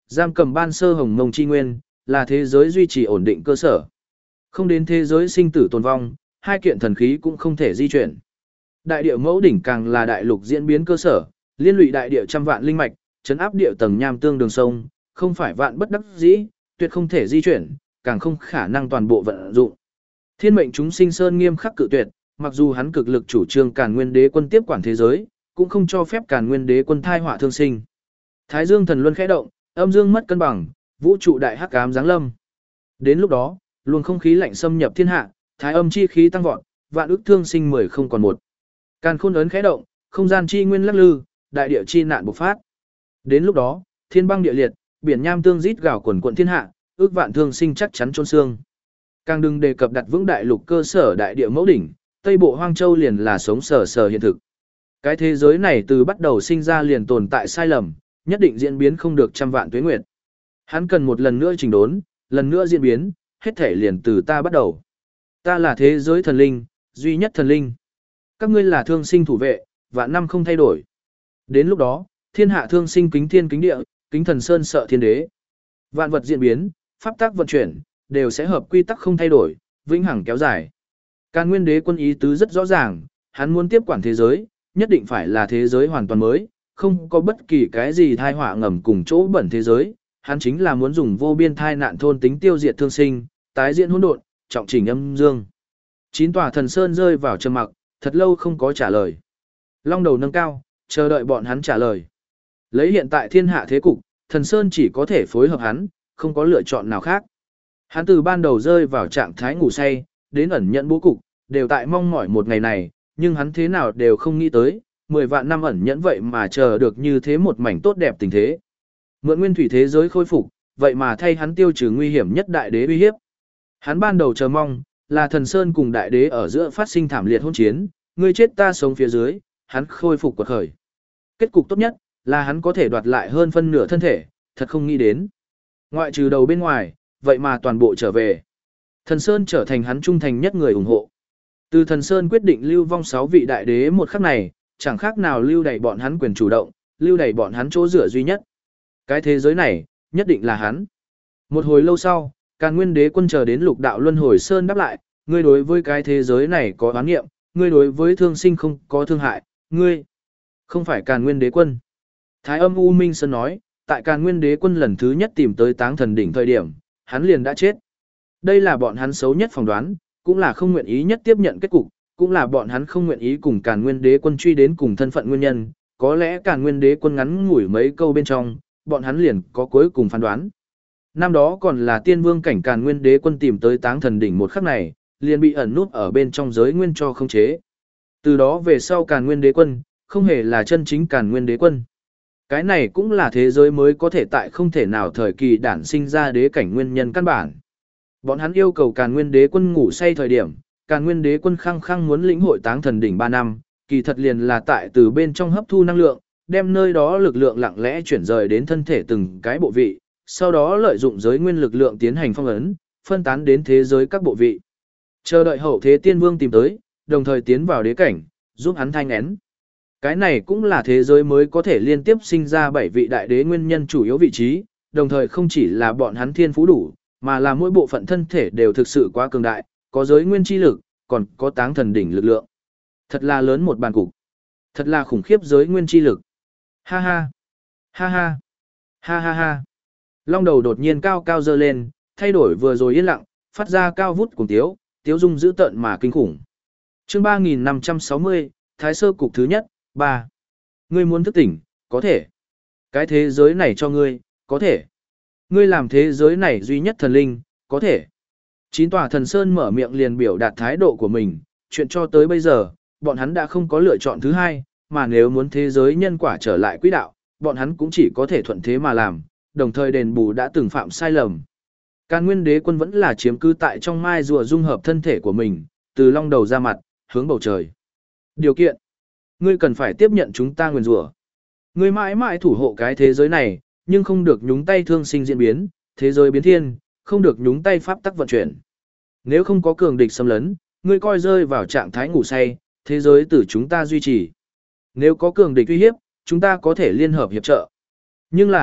giam cầm ban sơ hồng mông chi nguyên, là thế giới duy trì ổn định cơ sở. Không đến thế giới sinh tử tồn vong, hai kiện thần khí cũng không thể di chuyển. Đại địa mẫu đỉnh càng là đại lục diễn biến cơ sở, liên lụy đại địa trăm vạn linh mạch, chấn áp địa tầng nham tương đường sông, không phải vạn bất đắc dĩ, tuyệt không thể di chuyển, càng không khả năng toàn bộ vận dụng. Thiên mệnh chúng sinh sơn nghiêm khắc cự tuyệt, mặc dù hắn cực lực chủ trương Càn Nguyên Đế quân tiếp quản thế giới, cũng không cho phép Càn Nguyên Đế quân thai họa thương sinh. Thái Dương thần luân khẽ động, âm dương mất cân bằng, vũ trụ đại hắc ám giáng lâm. Đến lúc đó, luồng không khí lạnh xâm nhập thiên hạ, thái âm chi khí tăng vọt, vạn ức thương sinh mười không còn một. Càn khôn ấn khẽ động, không gian chi nguyên lắc lư, đại địa chi nạn bộc phát. Đến lúc đó, thiên băng địa liệt, biển nham tương rít gào quần quận thiên hạ, ước vạn thương sinh chắc chắn chôn xương. Càng đừng đề cập đặt vững đại lục cơ sở đại địa mẫu đỉnh, Tây Bộ Hoang Châu liền là sống sờ sờ hiện thực. Cái thế giới này từ bắt đầu sinh ra liền tồn tại sai lầm, nhất định diễn biến không được trăm vạn tuế nguyệt. Hắn cần một lần nữa chỉnh đốn, lần nữa diễn biến, hết thể liền từ ta bắt đầu. Ta là thế giới thần linh, duy nhất thần linh. Các ngươi là thương sinh thủ vệ, vạn năm không thay đổi. Đến lúc đó, thiên hạ thương sinh kính thiên kính địa, kính thần sơn sợ thiên đế. Vạn vật diễn biến, pháp tắc vận chuyển, đều sẽ hợp quy tắc không thay đổi, vĩnh hằng kéo dài. Càn Nguyên Đế quân ý tứ rất rõ ràng, hắn muốn tiếp quản thế giới, nhất định phải là thế giới hoàn toàn mới, không có bất kỳ cái gì thai họa ngầm cùng chỗ bẩn thế giới, hắn chính là muốn dùng vô biên thai nạn thôn tính tiêu diệt thương sinh, tái diễn hỗn độn, trọng chỉnh âm dương. Chín tòa thần sơn rơi vào trầm mặc, thật lâu không có trả lời. Long đầu nâng cao, chờ đợi bọn hắn trả lời. Lấy hiện tại thiên hạ thế cục, thần sơn chỉ có thể phối hợp hắn, không có lựa chọn nào khác. Hắn từ ban đầu rơi vào trạng thái ngủ say, đến ẩn nhận bố cục, đều tại mong mỏi một ngày này, nhưng hắn thế nào đều không nghĩ tới, mười vạn năm ẩn nhẫn vậy mà chờ được như thế một mảnh tốt đẹp tình thế. Mượn nguyên thủy thế giới khôi phục, vậy mà thay hắn tiêu trừ nguy hiểm nhất đại đế uy hiếp. Hắn ban đầu chờ mong, là thần sơn cùng đại đế ở giữa phát sinh thảm liệt hôn chiến, ngươi chết ta sống phía dưới, hắn khôi phục quật khởi. Kết cục tốt nhất, là hắn có thể đoạt lại hơn phân nửa thân thể, thật không nghĩ đến. Ngoại trừ đầu bên ngoài, vậy mà toàn bộ trở về. Thần Sơn trở thành hắn trung thành nhất người ủng hộ. Từ Thần Sơn quyết định lưu vong sáu vị đại đế một khắc này, chẳng khác nào lưu đày bọn hắn quyền chủ động, lưu đày bọn hắn chỗ dựa duy nhất. Cái thế giới này, nhất định là hắn. Một hồi lâu sau, Càn Nguyên Đế quân chờ đến Lục Đạo Luân Hồi Sơn đáp lại, ngươi đối với cái thế giới này có oán nghiệm, ngươi đối với thương sinh không có thương hại, ngươi không phải Càn Nguyên Đế quân. Thái Âm U Minh Sơn nói, tại Càn Nguyên Đế quân lần thứ nhất tìm tới Táng Thần đỉnh thời điểm, hắn liền đã chết. Đây là bọn hắn xấu nhất phỏng đoán, cũng là không nguyện ý nhất tiếp nhận kết cục, cũng là bọn hắn không nguyện ý cùng Càn Nguyên Đế quân truy đến cùng thân phận nguyên nhân, có lẽ Càn Nguyên Đế quân ngắn ngủi mấy câu bên trong, bọn hắn liền có cuối cùng phán đoán. Năm đó còn là tiên vương cảnh Càn Nguyên Đế quân tìm tới Táng Thần đỉnh một khắc này, liền bị ẩn nút ở bên trong giới nguyên cho khống chế. Từ đó về sau Càn Nguyên Đế quân, không hề là chân chính Càn Nguyên Đế quân. Cái này cũng là thế giới mới có thể tại không thể nào thời kỳ đản sinh ra đế cảnh nguyên nhân căn bản. Bọn hắn yêu cầu Càn Nguyên Đế quân ngủ say thời điểm, Càn Nguyên Đế quân khăng khăng muốn lĩnh hội Táng Thần đỉnh ba năm, kỳ thật liền là tại từ bên trong hấp thu năng lượng, đem nơi đó lực lượng lặng lẽ chuyển rời đến thân thể từng cái bộ vị, sau đó lợi dụng giới nguyên lực lượng tiến hành phong ấn, phân tán đến thế giới các bộ vị. Chờ đợi hậu thế tiên vương tìm tới, đồng thời tiến vào đế cảnh, giúp hắn thanh én. Cái này cũng là thế giới mới có thể liên tiếp sinh ra bảy vị đại đế nguyên nhân chủ yếu vị trí, đồng thời không chỉ là bọn hắn thiên phú đủ, mà là mỗi bộ phận thân thể đều thực sự quá cường đại, có giới nguyên chi lực, còn có Táng Thần đỉnh lực lượng. Thật là lớn một bàn cục. Thật là khủng khiếp giới nguyên chi lực. Ha ha. Ha ha. Ha ha ha. Long đầu đột nhiên cao cao dơ lên, thay đổi vừa rồi yên lặng, phát ra cao vút cùng tiếu, tiếu dung dữ tợn mà kinh khủng. Chương ba nghìn năm trăm sáu mươi, Thái sơ cục thứ nhất, ba. Ngươi muốn thức tỉnh, có thể. Cái thế giới này cho ngươi, có thể. Ngươi làm thế giới này duy nhất thần linh, có thể. Chín tòa thần sơn mở miệng liền biểu đạt thái độ của mình, chuyện cho tới bây giờ, bọn hắn đã không có lựa chọn thứ hai, mà nếu muốn thế giới nhân quả trở lại quỹ đạo, bọn hắn cũng chỉ có thể thuận thế mà làm, đồng thời đền bù đã từng phạm sai lầm. Càn Nguyên Đế quân vẫn là chiếm cư tại trong mai rùa dung hợp thân thể của mình, từ long đầu ra mặt, hướng bầu trời. Điều kiện, ngươi cần phải tiếp nhận chúng ta nguyền rủa. Ngươi mãi mãi thủ hộ cái thế giới này, nhưng không được nhúng tay thương sinh diễn biến, thế giới biến thiên, không được nhúng tay pháp tắc vận chuyển. Nếu không có cường địch xâm lấn, ngươi coi rơi vào trạng thái ngủ say, thế giới từ chúng ta duy trì. Nếu có cường địch uy hiếp, chúng ta có thể liên hợp hiệp trợ. Nhưng là,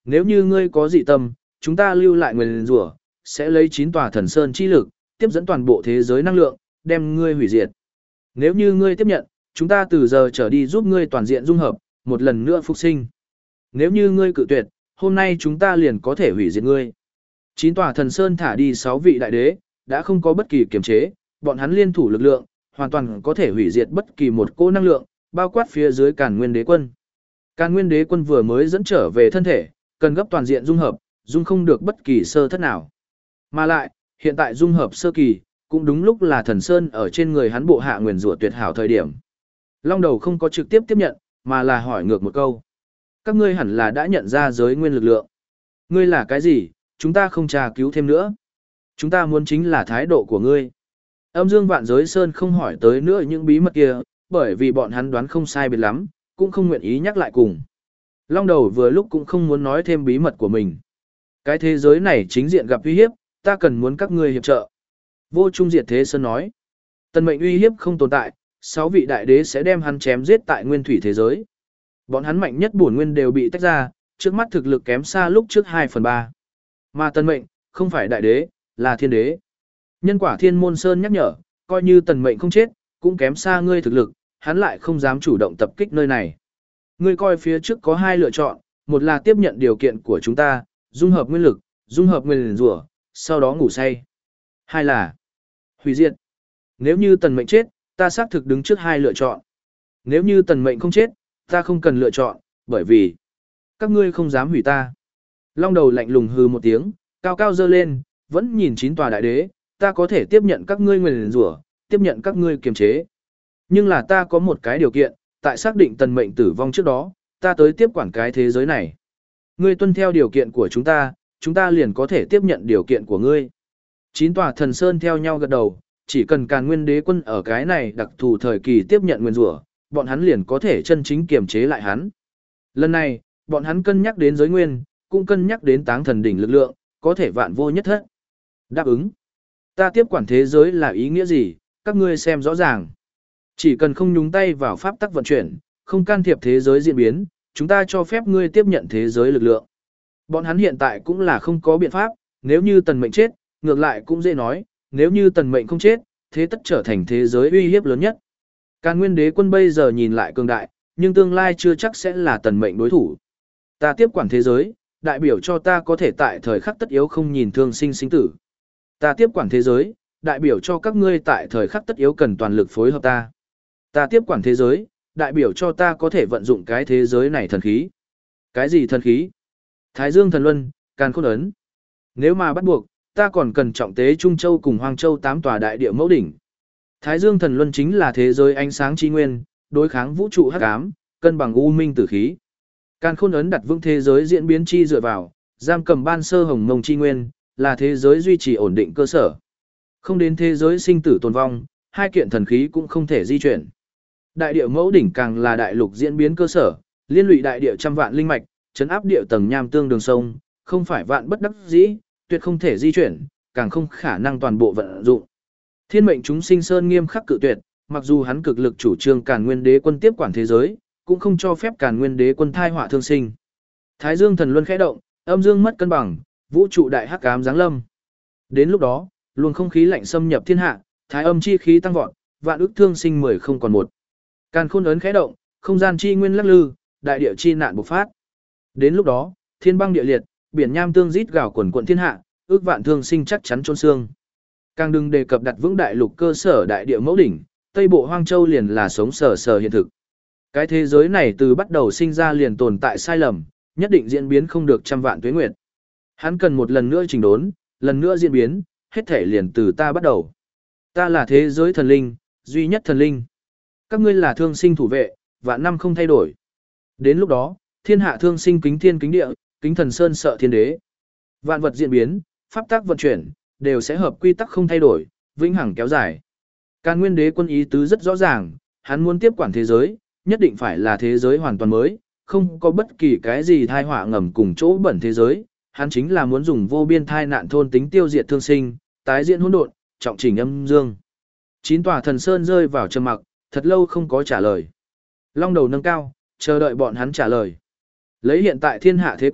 Nếu như ngươi có dị tâm, chúng ta lưu lại nguyền rủa, sẽ lấy chín tòa thần sơn chi lực, tiếp dẫn toàn bộ thế giới năng lượng, đem ngươi hủy diệt. Nếu như ngươi tiếp nhận, chúng ta từ giờ trở đi giúp ngươi toàn diện dung hợp, một lần nữa phục sinh. Nếu như ngươi cự tuyệt, hôm nay chúng ta liền có thể hủy diệt ngươi. Chín tòa thần sơn thả đi sáu vị đại đế, đã không có bất kỳ kiềm chế, bọn hắn liên thủ lực lượng, hoàn toàn có thể hủy diệt bất kỳ một cỗ năng lượng, bao quát phía dưới Càn Nguyên Đế Quân. Càn Nguyên Đế Quân vừa mới dẫn trở về thân thể, cần gấp toàn diện dung hợp, dung không được bất kỳ sơ thất nào. Mà lại, hiện tại dung hợp sơ kỳ, cũng đúng lúc là thần sơn ở trên người hắn bộ hạ nguyền rủa tuyệt hảo thời điểm. Long Đầu không có trực tiếp tiếp nhận, mà là hỏi ngược một câu. Các ngươi hẳn là đã nhận ra giới nguyên lực lượng. Ngươi là cái gì, chúng ta không tra cứu thêm nữa. Chúng ta muốn chính là thái độ của ngươi. Âm Dương Vạn Giới Sơn không hỏi tới nữa những bí mật kia, bởi vì bọn hắn đoán không sai biệt lắm, cũng không nguyện ý nhắc lại cùng. Long Đầu vừa lúc cũng không muốn nói thêm bí mật của mình. Cái thế giới này chính diện gặp uy hiếp, ta cần muốn các ngươi hiệp trợ. Vô Trung Diệt Thế Sơn nói. Tần mệnh uy hiếp không tồn tại, sáu vị đại đế sẽ đem hắn chém giết tại nguyên thủy thế giới. Bọn hắn mạnh nhất bổn nguyên đều bị tách ra, trước mắt thực lực kém xa lúc trước hai phần ba. Mà tần mệnh, không phải đại đế, là thiên đế. Nhân quả Thiên Môn Sơn nhắc nhở, coi như tần mệnh không chết, cũng kém xa ngươi thực lực, hắn lại không dám chủ động tập kích nơi này. Ngươi coi phía trước có hai lựa chọn, một là tiếp nhận điều kiện của chúng ta, dung hợp nguyên lực, dung hợp nguyên rủa, sau đó ngủ say. Hai là hủy diệt. Nếu như tần mệnh chết, ta xác thực đứng trước hai lựa chọn. Nếu như tần mệnh không chết, ta không cần lựa chọn, bởi vì các ngươi không dám hủy ta. Long Đầu lạnh lùng hừ một tiếng, cao cao dơ lên, vẫn nhìn chín tòa đại đế, ta có thể tiếp nhận các ngươi nguyền rủa, tiếp nhận các ngươi kiềm chế. Nhưng là ta có một cái điều kiện, tại xác định tần mệnh tử vong trước đó, ta tới tiếp quản cái thế giới này. Ngươi tuân theo điều kiện của chúng ta, chúng ta liền có thể tiếp nhận điều kiện của ngươi. Chín tòa thần sơn theo nhau gật đầu, chỉ cần Càn Nguyên Đế Quân ở cái này đặc thù thời kỳ tiếp nhận nguyên rủa, bọn hắn liền có thể chân chính kiềm chế lại hắn. Lần này, bọn hắn cân nhắc đến giới nguyên, cũng cân nhắc đến táng thần đỉnh lực lượng, có thể vạn vô nhất thất. Đáp ứng. Ta tiếp quản thế giới là ý nghĩa gì, các ngươi xem rõ ràng. Chỉ cần không nhúng tay vào pháp tắc vận chuyển, không can thiệp thế giới diễn biến, chúng ta cho phép ngươi tiếp nhận thế giới lực lượng. Bọn hắn hiện tại cũng là không có biện pháp, nếu như tần mệnh chết, ngược lại cũng dễ nói, nếu như tần mệnh không chết, thế tất trở thành thế giới uy hiếp lớn nhất. Càn Nguyên Đế Quân bây giờ nhìn lại cường đại, nhưng tương lai chưa chắc sẽ là tần mệnh đối thủ. Ta tiếp quản thế giới, đại biểu cho ta có thể tại thời khắc tất yếu không nhìn thương sinh sinh tử. Ta tiếp quản thế giới, đại biểu cho các ngươi tại thời khắc tất yếu cần toàn lực phối hợp ta. Ta tiếp quản thế giới, đại biểu cho ta có thể vận dụng cái thế giới này thần khí. Cái gì thần khí? Thái Dương Thần Luân, Càn Khôn Ấn. Nếu mà bắt buộc, ta còn cần trọng tế Trung Châu cùng Hoang Châu tám tòa đại địa mẫu đỉnh. Thái Dương Thần Luân chính là thế giới ánh sáng chi nguyên, đối kháng vũ trụ hắc ám, cân bằng u minh tử khí. Càn Khôn Ấn đặt vững thế giới diễn biến chi dựa vào, giam cầm ban sơ hồng mông chi nguyên, là thế giới duy trì ổn định cơ sở. Không đến thế giới sinh tử tồn vong, hai kiện thần khí cũng không thể di chuyển. Đại địa mẫu đỉnh càng là đại lục diễn biến cơ sở, liên lụy đại địa trăm vạn linh mạch, chấn áp địa tầng nham tương đường sông, không phải vạn bất đắc dĩ, tuyệt không thể di chuyển, càng không khả năng toàn bộ vận dụng. Thiên mệnh chúng sinh sơn nghiêm khắc cự tuyệt, mặc dù hắn cực lực chủ trương Càn Nguyên Đế Quân tiếp quản thế giới, cũng không cho phép Càn Nguyên Đế Quân thai họa thương sinh. Thái Dương Thần Luân khẽ động, âm dương mất cân bằng, vũ trụ đại hắc ám giáng lâm. Đến lúc đó, luồng không khí lạnh xâm nhập thiên hạ, thái âm chi khí tăng vọt, vạn ức thương sinh mười không còn một. Càn Khôn Ấn khẽ động, không gian chi nguyên lắc lư, đại địa chi nạn bộc phát. Đến lúc đó, thiên băng địa liệt, biển nham tương rít gào quần quần thiên hạ, ước vạn thương sinh chắc chắn chôn xương. Càng đừng đề cập đặt vững đại lục cơ sở đại địa mẫu đỉnh, Tây Bộ Hoang Châu liền là sống sờ sờ hiện thực. Cái thế giới này từ bắt đầu sinh ra liền tồn tại sai lầm, nhất định diễn biến không được trăm vạn tuế nguyệt. Hắn cần một lần nữa chỉnh đốn, lần nữa diễn biến, hết thể liền từ ta bắt đầu. Ta là thế giới thần linh, duy nhất thần linh. Các ngươi là thương sinh thủ vệ, vạn năm không thay đổi. Đến lúc đó, thiên hạ thương sinh kính thiên kính địa, kính thần sơn sợ thiên đế. Vạn vật diễn biến, pháp tắc vận chuyển, đều sẽ hợp quy tắc không thay đổi, vĩnh hằng kéo dài. Càn Nguyên Đế Quân ý tứ rất rõ ràng, hắn muốn tiếp quản thế giới, nhất định phải là thế giới hoàn toàn mới, không có bất kỳ cái gì thai họa ngầm cùng chỗ bẩn thế giới, hắn chính là muốn dùng vô biên thai nạn thôn tính tiêu diệt thương sinh, tái diễn hỗn độn, trọng chỉnh âm dương. Chín tòa thần sơn rơi vào trầm mặc, thật lâu không có trả lời. Long đầu nâng cao, chờ đợi bọn hắn trả lời. Lấy hiện tại thiên hạ thế cục,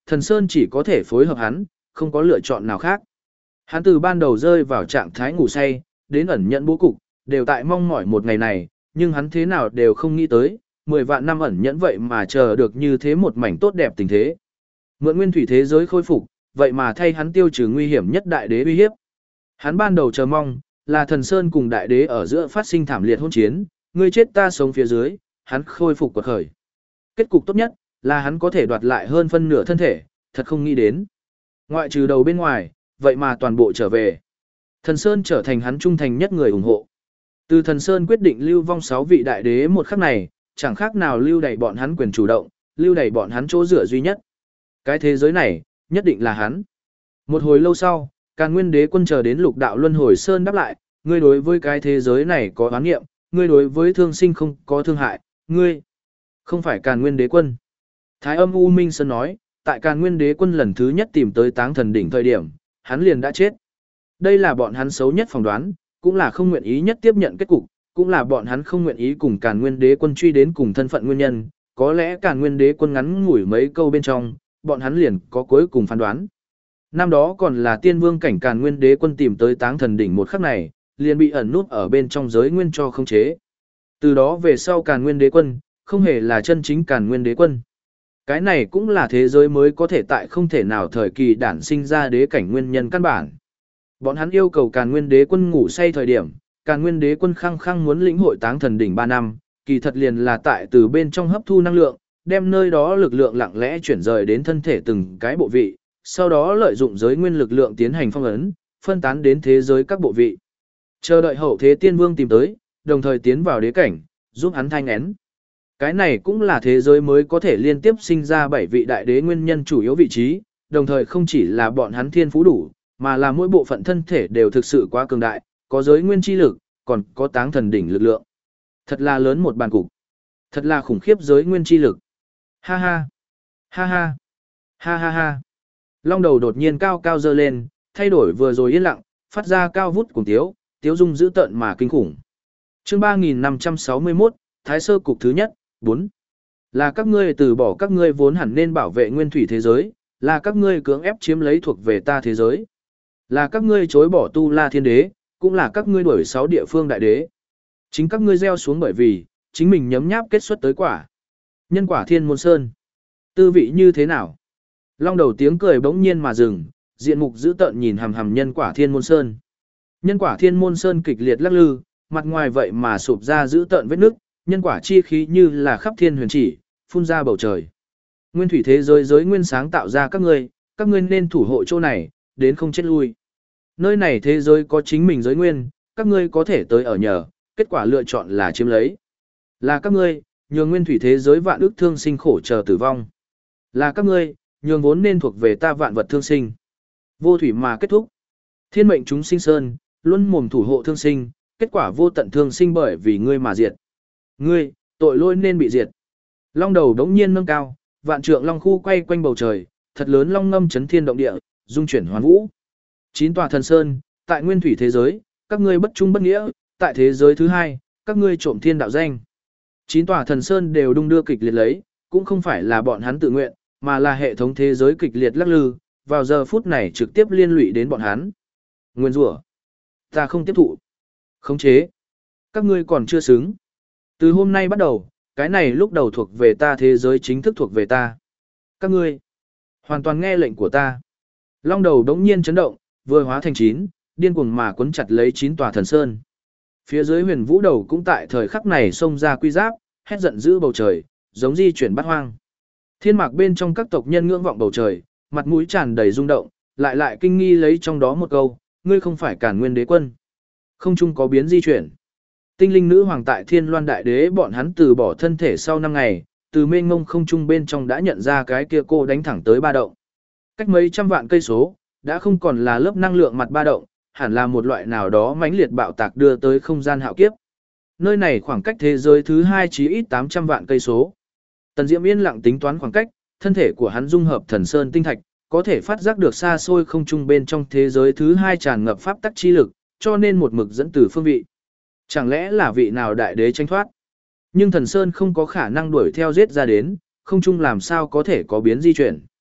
Thần Sơn chỉ có thể phối hợp hắn, không có lựa chọn nào khác. Hắn từ ban đầu rơi vào trạng thái ngủ say, đến ẩn nhận bố cục, đều tại mong mỏi một ngày này, nhưng hắn thế nào đều không nghĩ tới, mười vạn năm ẩn nhẫn vậy mà chờ được như thế một mảnh tốt đẹp tình thế. Mượn nguyên thủy thế giới khôi phục, vậy mà thay hắn tiêu trừ nguy hiểm nhất đại đế uy hiếp. Hắn ban đầu chờ mong, là Thần Sơn cùng đại đế ở giữa phát sinh thảm liệt hôn chiến, ngươi chết ta sống phía dưới, hắn khôi phục quật khởi. Kết cục tốt nhất, là hắn có thể đoạt lại hơn phân nửa thân thể, thật không nghĩ đến. Ngoại trừ đầu bên ngoài, vậy mà toàn bộ trở về. Thần Sơn trở thành hắn trung thành nhất người ủng hộ. Từ Thần Sơn quyết định lưu vong sáu vị đại đế một khắc này, chẳng khác nào lưu đày bọn hắn quyền chủ động, lưu đày bọn hắn chỗ dựa duy nhất. Cái thế giới này, nhất định là hắn. Một hồi lâu sau, Càn Nguyên Đế Quân chờ đến Lục Đạo Luân Hồi Sơn đáp lại, ngươi đối với cái thế giới này có oán nghiệm, ngươi đối với thương sinh không có thương hại, ngươi không phải Càn Nguyên Đế Quân. Thái Âm U Minh Sơn nói, tại Càn Nguyên Đế Quân lần thứ nhất tìm tới Táng Thần đỉnh thời điểm, hắn liền đã chết. Đây là bọn hắn xấu nhất phỏng đoán, cũng là không nguyện ý nhất tiếp nhận kết cục, cũng là bọn hắn không nguyện ý cùng Càn Nguyên Đế Quân truy đến cùng thân phận nguyên nhân, có lẽ Càn Nguyên Đế Quân ngắn ngủi mấy câu bên trong, bọn hắn liền có cuối cùng phán đoán. Năm đó còn là tiên vương cảnh Càn Nguyên Đế Quân tìm tới Táng Thần đỉnh một khắc này, liền bị ẩn nút ở bên trong giới nguyên cho khống chế. Từ đó về sau Càn Nguyên Đế Quân, không hề là chân chính Càn Nguyên Đế Quân. Cái này cũng là thế giới mới có thể tại không thể nào thời kỳ đản sinh ra đế cảnh nguyên nhân căn bản. Bọn hắn yêu cầu Càn Nguyên Đế Quân ngủ say thời điểm, Càn Nguyên Đế Quân khăng khăng muốn lĩnh hội Táng Thần đỉnh ba năm, kỳ thật liền là tại từ bên trong hấp thu năng lượng, đem nơi đó lực lượng lặng lẽ chuyển rời đến thân thể từng cái bộ vị, sau đó lợi dụng giới nguyên lực lượng tiến hành phong ấn, phân tán đến thế giới các bộ vị. Chờ đợi hậu thế tiên vương tìm tới, đồng thời tiến vào đế cảnh, giúp hắn thanh én. Cái này cũng là thế giới mới có thể liên tiếp sinh ra bảy vị đại đế nguyên nhân chủ yếu vị trí, đồng thời không chỉ là bọn hắn thiên phú đủ, mà là mỗi bộ phận thân thể đều thực sự quá cường đại, có giới nguyên chi lực, còn có Táng Thần đỉnh lực lượng. Thật là lớn một bàn cục. Thật là khủng khiếp giới nguyên chi lực. Ha ha. Ha ha. Ha ha ha. Long đầu đột nhiên cao cao dơ lên, thay đổi vừa rồi yên lặng, phát ra cao vút cùng tiếu, tiếu dung dữ tợn mà kinh khủng. Chương ba nghìn năm trăm sáu mươi mốt, Thái sơ cục thứ nhất, bốn. Là các ngươi từ bỏ các ngươi vốn hẳn nên bảo vệ nguyên thủy thế giới, là các ngươi cưỡng ép chiếm lấy thuộc về ta thế giới. Là các ngươi chối bỏ tu La Thiên Đế, cũng là các ngươi đuổi sáu địa phương đại đế. Chính các ngươi gieo xuống bởi vì, chính mình nhấm nháp kết xuất tới quả. Nhân quả Thiên Môn Sơn. Tư vị như thế nào? Long đầu tiếng cười bỗng nhiên mà dừng, diện mục dữ tợn nhìn hằm hằm nhân quả Thiên Môn Sơn. Nhân quả Thiên Môn Sơn kịch liệt lắc lư, mặt ngoài vậy mà sụp ra dữ tợn vết nước, nhân quả chi khí như là khắp thiên huyền chỉ, phun ra bầu trời. Nguyên thủy thế giới giới nguyên sáng tạo ra các ngươi, các ngươi nên thủ hộ chỗ này, đến không chết lui. Nơi này thế giới có chính mình giới nguyên, các ngươi có thể tới ở nhờ, kết quả lựa chọn là chiếm lấy. Là các ngươi, nhường nguyên thủy thế giới vạn ức thương sinh khổ chờ tử vong. Là các ngươi, nhường vốn nên thuộc về ta vạn vật thương sinh. Vô thủy mà kết thúc. Thiên mệnh chúng sinh sơn, luôn mồm thủ hộ thương sinh, kết quả vô tận thương sinh bởi vì ngươi mà diệt. Ngươi, tội lỗi nên bị diệt. Long đầu đống nhiên nâng cao, vạn trượng long khu quay quanh bầu trời, thật lớn long ngâm chấn thiên động địa, dung chuyển hoàn vũ. Chín tòa thần sơn, tại nguyên thủy thế giới, các ngươi bất trung bất nghĩa, tại thế giới thứ hai, các ngươi trộm thiên đạo danh. Chín tòa thần sơn đều đung đưa kịch liệt lấy, cũng không phải là bọn hắn tự nguyện, mà là hệ thống thế giới kịch liệt lắc lư, vào giờ phút này trực tiếp liên lụy đến bọn hắn. Nguyên rủa, ta không tiếp thụ. Khống chế, các ngươi còn chưa xứng. Từ hôm nay bắt đầu, cái này lúc đầu thuộc về ta thế giới chính thức thuộc về ta. Các ngươi, hoàn toàn nghe lệnh của ta. Long đầu đống nhiên chấn động, vừa hóa thành chín, điên cuồng mà quấn chặt lấy chín tòa thần sơn. Phía dưới huyền vũ đầu cũng tại thời khắc này xông ra quy giáp, hét giận dữ bầu trời, giống di chuyển bát hoang. Thiên mạc bên trong các tộc nhân ngưỡng vọng bầu trời, mặt mũi tràn đầy rung động, lại lại kinh nghi lấy trong đó một câu, ngươi không phải Càn Nguyên Đế Quân. Không chung có biến di chuyển. Tinh linh nữ hoàng tại Thiên Loan Đại Đế bọn hắn từ bỏ thân thể sau năm ngày, từ mênh mông không trung bên trong đã nhận ra cái kia cô đánh thẳng tới ba động. Cách mấy trăm vạn cây số, đã không còn là lớp năng lượng mặt ba động, hẳn là một loại nào đó mãnh liệt bạo tạc đưa tới không gian hạo kiếp. Nơi này khoảng cách thế giới thứ hai chí ít tám trăm vạn cây số. Tần Diễm yên lặng tính toán khoảng cách, thân thể của hắn dung hợp thần sơn tinh thạch, có thể phát giác được xa xôi không trung bên trong thế giới thứ hai tràn ngập pháp tắc chi lực, cho nên một mực dẫn từ phương vị. Chẳng lẽ là vị nào đại đế tranh thoát? Nhưng thần sơn không có khả năng đuổi theo giết ra đến, không trung làm sao có thể có biến di chuyển.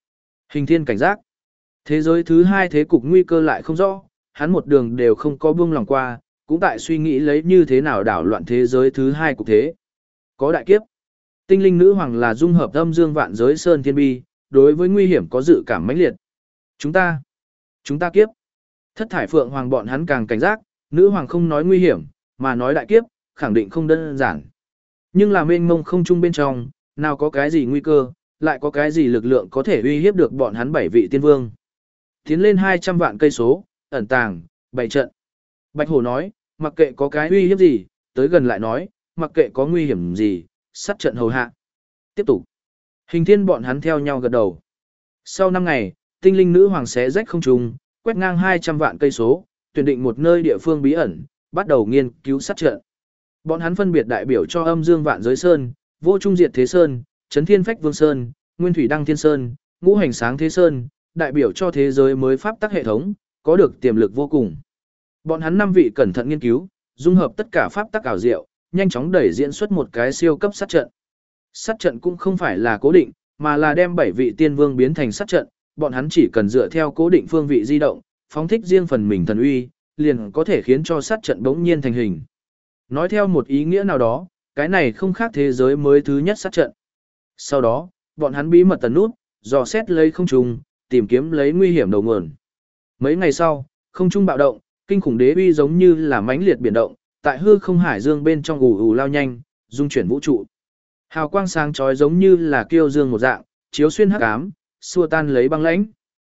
Hình thiên cảnh giác. Thế giới thứ hai thế cục nguy cơ lại không rõ, hắn một đường đều không có buông lòng qua, cũng tại suy nghĩ lấy như thế nào đảo loạn thế giới thứ hai cục thế. Có đại kiếp. Tinh linh nữ hoàng là dung hợp âm dương vạn giới sơn thiên bi, đối với nguy hiểm có dự cảm mãnh liệt. Chúng ta, chúng ta kiếp. Thất thải phượng hoàng bọn hắn càng cảnh giác, nữ hoàng không nói nguy hiểm, mà nói đại kiếp, khẳng định không đơn giản. Nhưng là mênh mông không trung bên trong, nào có cái gì nguy cơ, lại có cái gì lực lượng có thể uy hiếp được bọn hắn bảy vị tiên vương. Tiến lên hai trăm vạn cây số, ẩn tàng, bày trận. Bạch Hổ nói, mặc kệ có cái uy hiếp gì, tới gần lại nói, mặc kệ có nguy hiểm gì, sát trận hầu hạ. Tiếp tục. Hình thiên bọn hắn theo nhau gật đầu. Sau năm ngày, tinh linh nữ hoàng xé rách không trung, quét ngang hai trăm vạn cây số, tuyển định một nơi địa phương bí ẩn, bắt đầu nghiên cứu sát trận. Bọn hắn phân biệt đại biểu cho âm dương vạn giới sơn, vô trung diệt thế sơn, chấn thiên phách vương sơn, nguyên thủy đăng thiên sơn, ngũ hành sáng thế sơn, đại biểu cho thế giới mới pháp tắc hệ thống, có được tiềm lực vô cùng. Bọn hắn năm vị cẩn thận nghiên cứu, dung hợp tất cả pháp tắc ảo diệu, nhanh chóng đẩy diễn xuất một cái siêu cấp sát trận. Sát trận cũng không phải là cố định, mà là đem bảy vị tiên vương biến thành sát trận, bọn hắn chỉ cần dựa theo cố định phương vị di động, phóng thích riêng phần mình thần uy, liền có thể khiến cho sát trận bỗng nhiên thành hình. Nói theo một ý nghĩa nào đó, cái này không khác thế giới mới thứ nhất sát trận. Sau đó, bọn hắn bí mật tần nút, dò xét lấy không trung, tìm kiếm lấy nguy hiểm đầu nguồn. Mấy ngày sau, không trung bạo động, kinh khủng đế uy giống như là mãnh liệt biển động, tại hư không hải dương bên trong ù ù lao nhanh, dung chuyển vũ trụ. Hào quang sáng chói giống như là kiêu dương một dạng, chiếu xuyên hắc ám, xua tan lấy băng lãnh.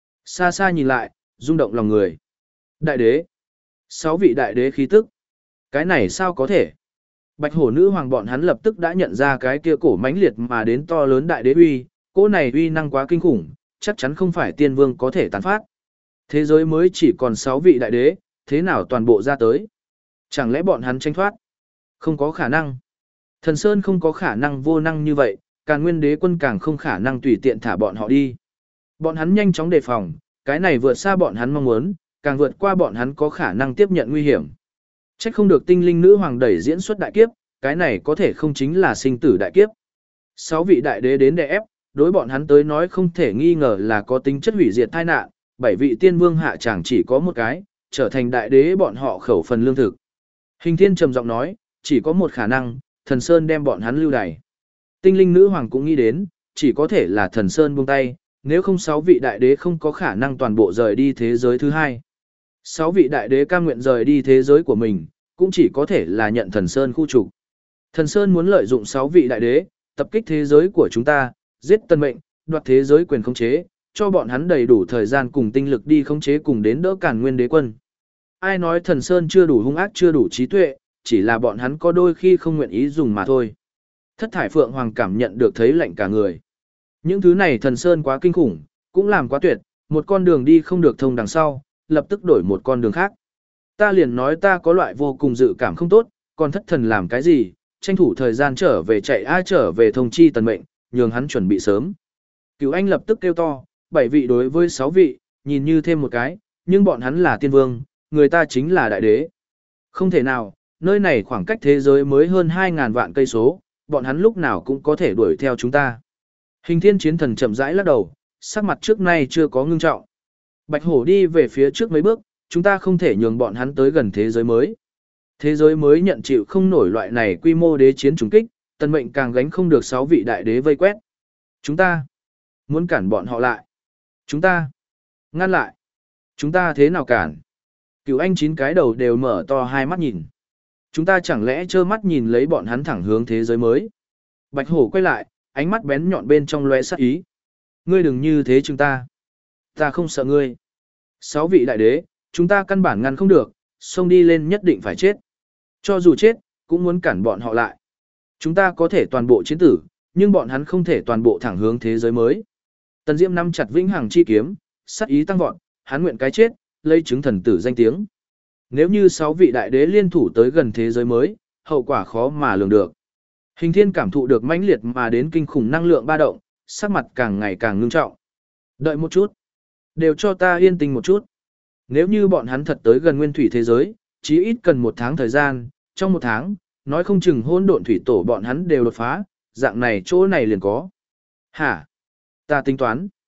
Xa xa nhìn lại, rung động lòng người. Đại đế, sáu vị đại đế khí tức. Cái này sao có thể? Bạch Hổ nữ hoàng bọn hắn lập tức đã nhận ra cái kia cổ mãnh liệt mà đến to lớn đại đế uy, cỗ này uy năng quá kinh khủng, chắc chắn không phải tiên vương có thể tán phát. Thế giới mới chỉ còn sáu vị đại đế, thế nào toàn bộ ra tới? Chẳng lẽ bọn hắn tranh thoát? Không có khả năng. Thần Sơn không có khả năng vô năng như vậy, Càn Nguyên Đế quân càng không khả năng tùy tiện thả bọn họ đi. Bọn hắn nhanh chóng đề phòng, cái này vượt xa bọn hắn mong muốn, càng vượt qua bọn hắn có khả năng tiếp nhận nguy hiểm. Trách không được tinh linh nữ hoàng đẩy diễn xuất đại kiếp, cái này có thể không chính là sinh tử đại kiếp. Sáu vị đại đế đến đè ép, đối bọn hắn tới nói không thể nghi ngờ là có tính chất hủy diệt tai nạn, bảy vị tiên vương hạ chẳng chỉ có một cái, trở thành đại đế bọn họ khẩu phần lương thực. Hình thiên trầm giọng nói, chỉ có một khả năng, thần Sơn đem bọn hắn lưu đày. Tinh linh nữ hoàng cũng nghĩ đến, chỉ có thể là thần Sơn buông tay, nếu không sáu vị đại đế không có khả năng toàn bộ rời đi thế giới thứ hai. Sáu vị đại đế cam nguyện rời đi thế giới của mình, cũng chỉ có thể là nhận thần Sơn khu trục. Thần Sơn muốn lợi dụng sáu vị đại đế, tập kích thế giới của chúng ta, giết tân mệnh, đoạt thế giới quyền khống chế, cho bọn hắn đầy đủ thời gian cùng tinh lực đi khống chế cùng đến đỡ Càn Nguyên Đế quân. Ai nói thần Sơn chưa đủ hung ác chưa đủ trí tuệ, chỉ là bọn hắn có đôi khi không nguyện ý dùng mà thôi. Thất thải phượng hoàng cảm nhận được thấy lạnh cả người. Những thứ này thần Sơn quá kinh khủng, cũng làm quá tuyệt, một con đường đi không được thông đằng sau, lập tức đổi một con đường khác. Ta liền nói ta có loại vô cùng dự cảm không tốt, còn thất thần làm cái gì, tranh thủ thời gian trở về chạy ai trở về thông chi tần mệnh, nhường hắn chuẩn bị sớm. Cửu Anh lập tức kêu to, bảy vị đối với sáu vị, nhìn như thêm một cái, nhưng bọn hắn là tiên vương, người ta chính là đại đế. Không thể nào, nơi này khoảng cách thế giới mới hơn hai ngàn vạn cây số, bọn hắn lúc nào cũng có thể đuổi theo chúng ta. Hình thiên chiến thần chậm rãi lắc đầu, sắc mặt trước nay chưa có ngưng trọng. Bạch Hổ đi về phía trước mấy bước, chúng ta không thể nhường bọn hắn tới gần thế giới mới. Thế giới mới nhận chịu không nổi loại này quy mô đế chiến trùng kích, tần mệnh càng gánh không được sáu vị đại đế vây quét. Chúng ta muốn cản bọn họ lại. Chúng ta ngăn lại. Chúng ta thế nào cản? Cửu Anh chín cái đầu đều mở to hai mắt nhìn. Chúng ta chẳng lẽ trơ mắt nhìn lấy bọn hắn thẳng hướng thế giới mới? Bạch Hổ quay lại, ánh mắt bén nhọn bên trong lóe sát ý. Ngươi đừng như thế chúng ta. Ta không sợ ngươi. Sáu vị đại đế, chúng ta căn bản ngăn không được, xông đi lên nhất định phải chết. Cho dù chết, cũng muốn cản bọn họ lại. Chúng ta có thể toàn bộ chiến tử, nhưng bọn hắn không thể toàn bộ thẳng hướng thế giới mới. Tần Diễm nắm chặt vĩnh hằng chi kiếm, sát ý tăng vọt, hắn nguyện cái chết, lấy chứng thần tử danh tiếng. Nếu như sáu vị đại đế liên thủ tới gần thế giới mới, hậu quả khó mà lường được. Hình thiên cảm thụ được mãnh liệt mà đến kinh khủng năng lượng ba động, sắc mặt càng ngày càng ngưng trọng. Đợi một chút. Đều cho ta yên tình một chút. Nếu như bọn hắn thật tới gần nguyên thủy thế giới, chí ít cần một tháng thời gian, trong một tháng, nói không chừng hỗn độn thủy tổ bọn hắn đều đột phá, dạng này chỗ này liền có. Hả? Ta tính toán.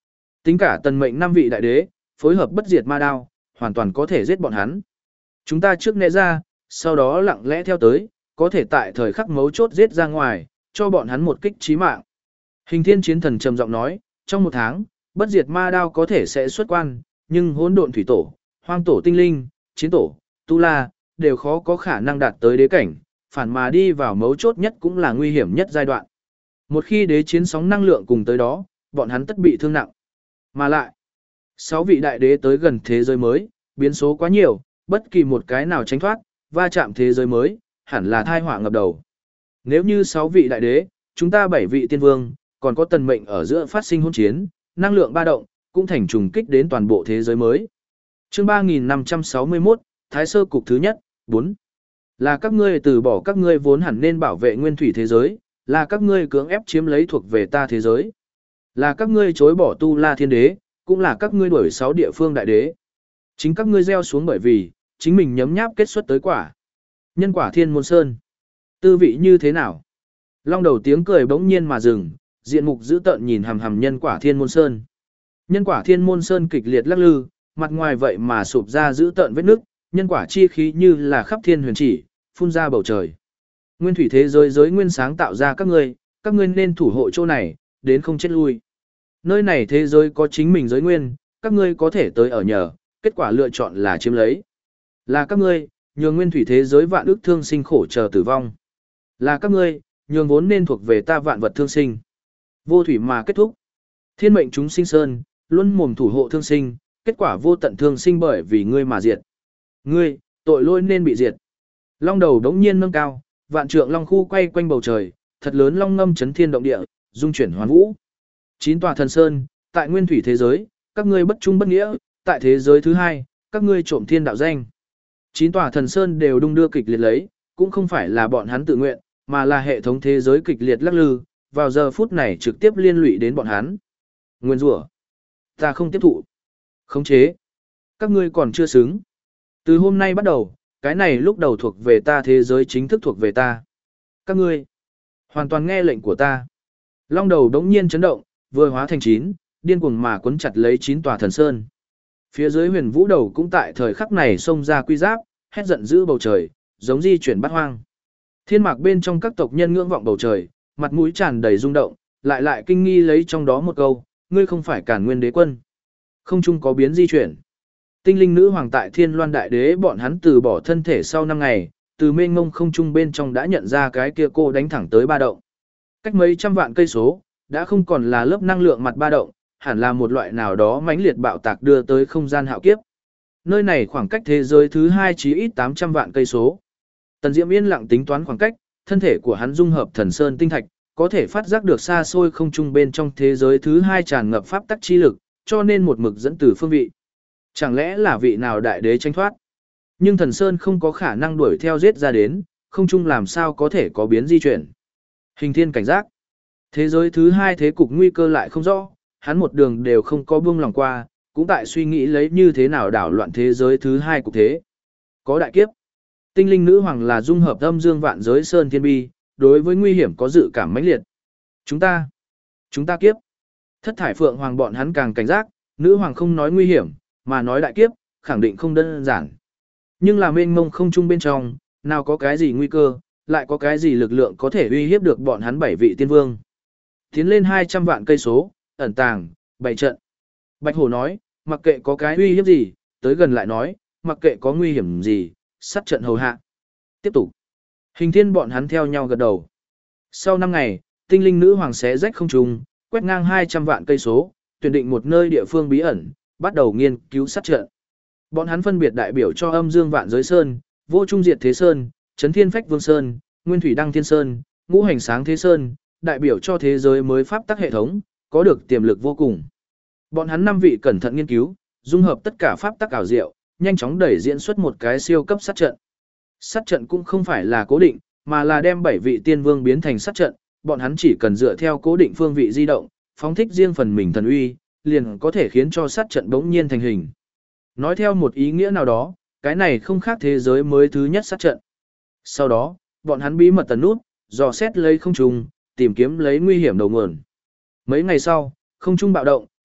Tính cả tần mệnh năm vị đại đế, phối hợp bất diệt ma đao, hoàn toàn có thể giết bọn hắn. Chúng ta trước né ra, sau đó lặng lẽ theo tới, có thể tại thời khắc mấu chốt giết ra ngoài, cho bọn hắn một kích chí mạng. Hình thiên chiến thần trầm giọng nói, trong một tháng, bất diệt ma đao có thể sẽ xuất quan, nhưng hỗn độn thủy tổ, hoang tổ tinh linh, chiến tổ, tu la, đều khó có khả năng đạt tới đế cảnh, phản mà đi vào mấu chốt nhất cũng là nguy hiểm nhất giai đoạn. Một khi đế chiến sóng năng lượng cùng tới đó, bọn hắn tất bị thương nặng. Mà lại, sáu vị đại đế tới gần thế giới mới, biến số quá nhiều, bất kỳ một cái nào tránh thoát, va chạm thế giới mới, hẳn là thai họa ngập đầu. Nếu như sáu vị đại đế, chúng ta bảy vị tiên vương, còn có tần mệnh ở giữa phát sinh hỗn chiến, năng lượng ba động, cũng thành trùng kích đến toàn bộ thế giới mới. Chương ba nghìn năm trăm sáu mươi mốt, Thái Sơ cục thứ nhất, bốn. Là các ngươi từ bỏ các ngươi vốn hẳn nên bảo vệ nguyên thủy thế giới, là các ngươi cưỡng ép chiếm lấy thuộc về ta thế giới. Là các ngươi chối bỏ tu la thiên đế, cũng là các ngươi đuổi sáu địa phương đại đế. Chính các ngươi gieo xuống bởi vì, chính mình nhấm nháp kết xuất tới quả. Nhân quả thiên môn sơn. Tư vị như thế nào? Long đầu tiếng cười bỗng nhiên mà dừng, diện mục dữ tợn nhìn hằm hằm nhân quả thiên môn sơn. Nhân quả thiên môn sơn kịch liệt lắc lư, mặt ngoài vậy mà sụp ra dữ tợn vết nước, nhân quả chi khí như là khắp thiên huyền chỉ, phun ra bầu trời. Nguyên thủy thế giới giới nguyên sáng tạo ra các ngươi, các ngươi nên thủ hộ chỗ này, đến không chết lui. Nơi này thế giới có chính mình giới nguyên, các ngươi có thể tới ở nhờ, kết quả lựa chọn là chiếm lấy. Là các ngươi, nhường nguyên thủy thế giới vạn ức thương sinh khổ chờ tử vong. Là các ngươi, nhường vốn nên thuộc về ta vạn vật thương sinh. Vô thủy mà kết thúc. Thiên mệnh chúng sinh sơn, luôn mồm thủ hộ thương sinh, kết quả vô tận thương sinh bởi vì ngươi mà diệt. Ngươi, tội lỗi nên bị diệt. Long đầu đống nhiên nâng cao, vạn trượng long khu quay quanh bầu trời, thật lớn long ngâm chấn thiên động địa, dung chuyển hoàn vũ. Chín tòa thần sơn, tại nguyên thủy thế giới, các ngươi bất trung bất nghĩa, tại thế giới thứ hai, các ngươi trộm thiên đạo danh. Chín tòa thần sơn đều đung đưa kịch liệt lấy, cũng không phải là bọn hắn tự nguyện, mà là hệ thống thế giới kịch liệt lắc lư, vào giờ phút này trực tiếp liên lụy đến bọn hắn. Nguyên rủa, ta không tiếp thụ. Khống chế, các ngươi còn chưa xứng. Từ hôm nay bắt đầu, cái này lúc đầu thuộc về ta thế giới chính thức thuộc về ta. Các ngươi, hoàn toàn nghe lệnh của ta. Long đầu đống nhiên chấn động, vừa hóa thành chín, điên cuồng mà cuốn chặt lấy chín tòa thần sơn. Phía dưới huyền vũ đầu cũng tại thời khắc này xông ra quy giáp, hét giận dữ bầu trời, giống di chuyển bát hoang. Thiên mạc bên trong các tộc nhân ngưỡng vọng bầu trời, mặt mũi tràn đầy rung động, lại lại kinh nghi lấy trong đó một câu, ngươi không phải Càn Nguyên đế quân. Không chung có biến di chuyển. Tinh linh nữ hoàng tại Thiên Loan đại đế bọn hắn từ bỏ thân thể sau năm ngày, từ mênh mông không trung bên trong đã nhận ra cái kia cô đánh thẳng tới ba động. Cách mấy trăm vạn cây số, đã không còn là lớp năng lượng mặt ba động, hẳn là một loại nào đó mãnh liệt bạo tạc đưa tới không gian hạo kiếp. Nơi này khoảng cách thế giới thứ hai chí ít tám trăm vạn cây số. Tần Diễm yên lặng tính toán khoảng cách, thân thể của hắn dung hợp thần sơn tinh thạch, có thể phát giác được xa xôi không trung bên trong thế giới thứ hai tràn ngập pháp tắc chi lực, cho nên một mực dẫn từ phương vị. Chẳng lẽ là vị nào đại đế tranh thoát? Nhưng thần sơn không có khả năng đuổi theo giết ra đến, không trung làm sao có thể có biến di chuyển. Hình thiên cảnh giác. Thế giới thứ hai thế cục nguy cơ lại không rõ, hắn một đường đều không có buông lòng qua, cũng tại suy nghĩ lấy như thế nào đảo loạn thế giới thứ hai cục thế. Có đại kiếp. Tinh linh nữ hoàng là dung hợp âm dương vạn giới sơn thiên bi, đối với nguy hiểm có dự cảm mãnh liệt. Chúng ta, chúng ta kiếp. Thất thải phượng hoàng bọn hắn càng cảnh giác, nữ hoàng không nói nguy hiểm, mà nói đại kiếp, khẳng định không đơn giản. Nhưng là mênh mông không trung bên trong, nào có cái gì nguy cơ, lại có cái gì lực lượng có thể uy hiếp được bọn hắn bảy vị tiên vương. Tiến lên hai trăm vạn cây số, ẩn tàng, bày trận. Bạch Hổ nói, mặc kệ có cái uy hiếp gì, tới gần lại nói, mặc kệ có nguy hiểm gì, sát trận hầu hạ. Tiếp tục. Hình thiên bọn hắn theo nhau gật đầu. Sau năm ngày, tinh linh nữ hoàng xé rách không trung, quét ngang hai trăm vạn cây số, tuyển định một nơi địa phương bí ẩn, bắt đầu nghiên cứu sát trận. Bọn hắn phân biệt đại biểu cho âm dương vạn giới sơn, vô trung diệt thế sơn, chấn thiên phách vương sơn, nguyên thủy đăng thiên sơn, ngũ hành sáng thế sơn, đại biểu cho thế giới mới pháp tắc hệ thống, có được tiềm lực vô cùng. Bọn hắn năm vị cẩn thận nghiên cứu, dung hợp tất cả pháp tắc ảo diệu, nhanh chóng đẩy diễn xuất một cái siêu cấp sát trận. Sát trận cũng không phải là cố định, mà là đem bảy vị tiên vương biến thành sát trận, bọn hắn chỉ cần dựa theo cố định phương vị di động, phóng thích riêng phần mình thần uy, liền có thể khiến cho sát trận bỗng nhiên thành hình. Nói theo một ý nghĩa nào đó, cái này không khác thế giới mới thứ nhất sát trận. Sau đó, bọn hắn bí mật tần nút, dò xét lấy không trung, tìm kiếm lấy nguy hiểm đầu nguồn. Mấy ngày sau, không trung bạo động,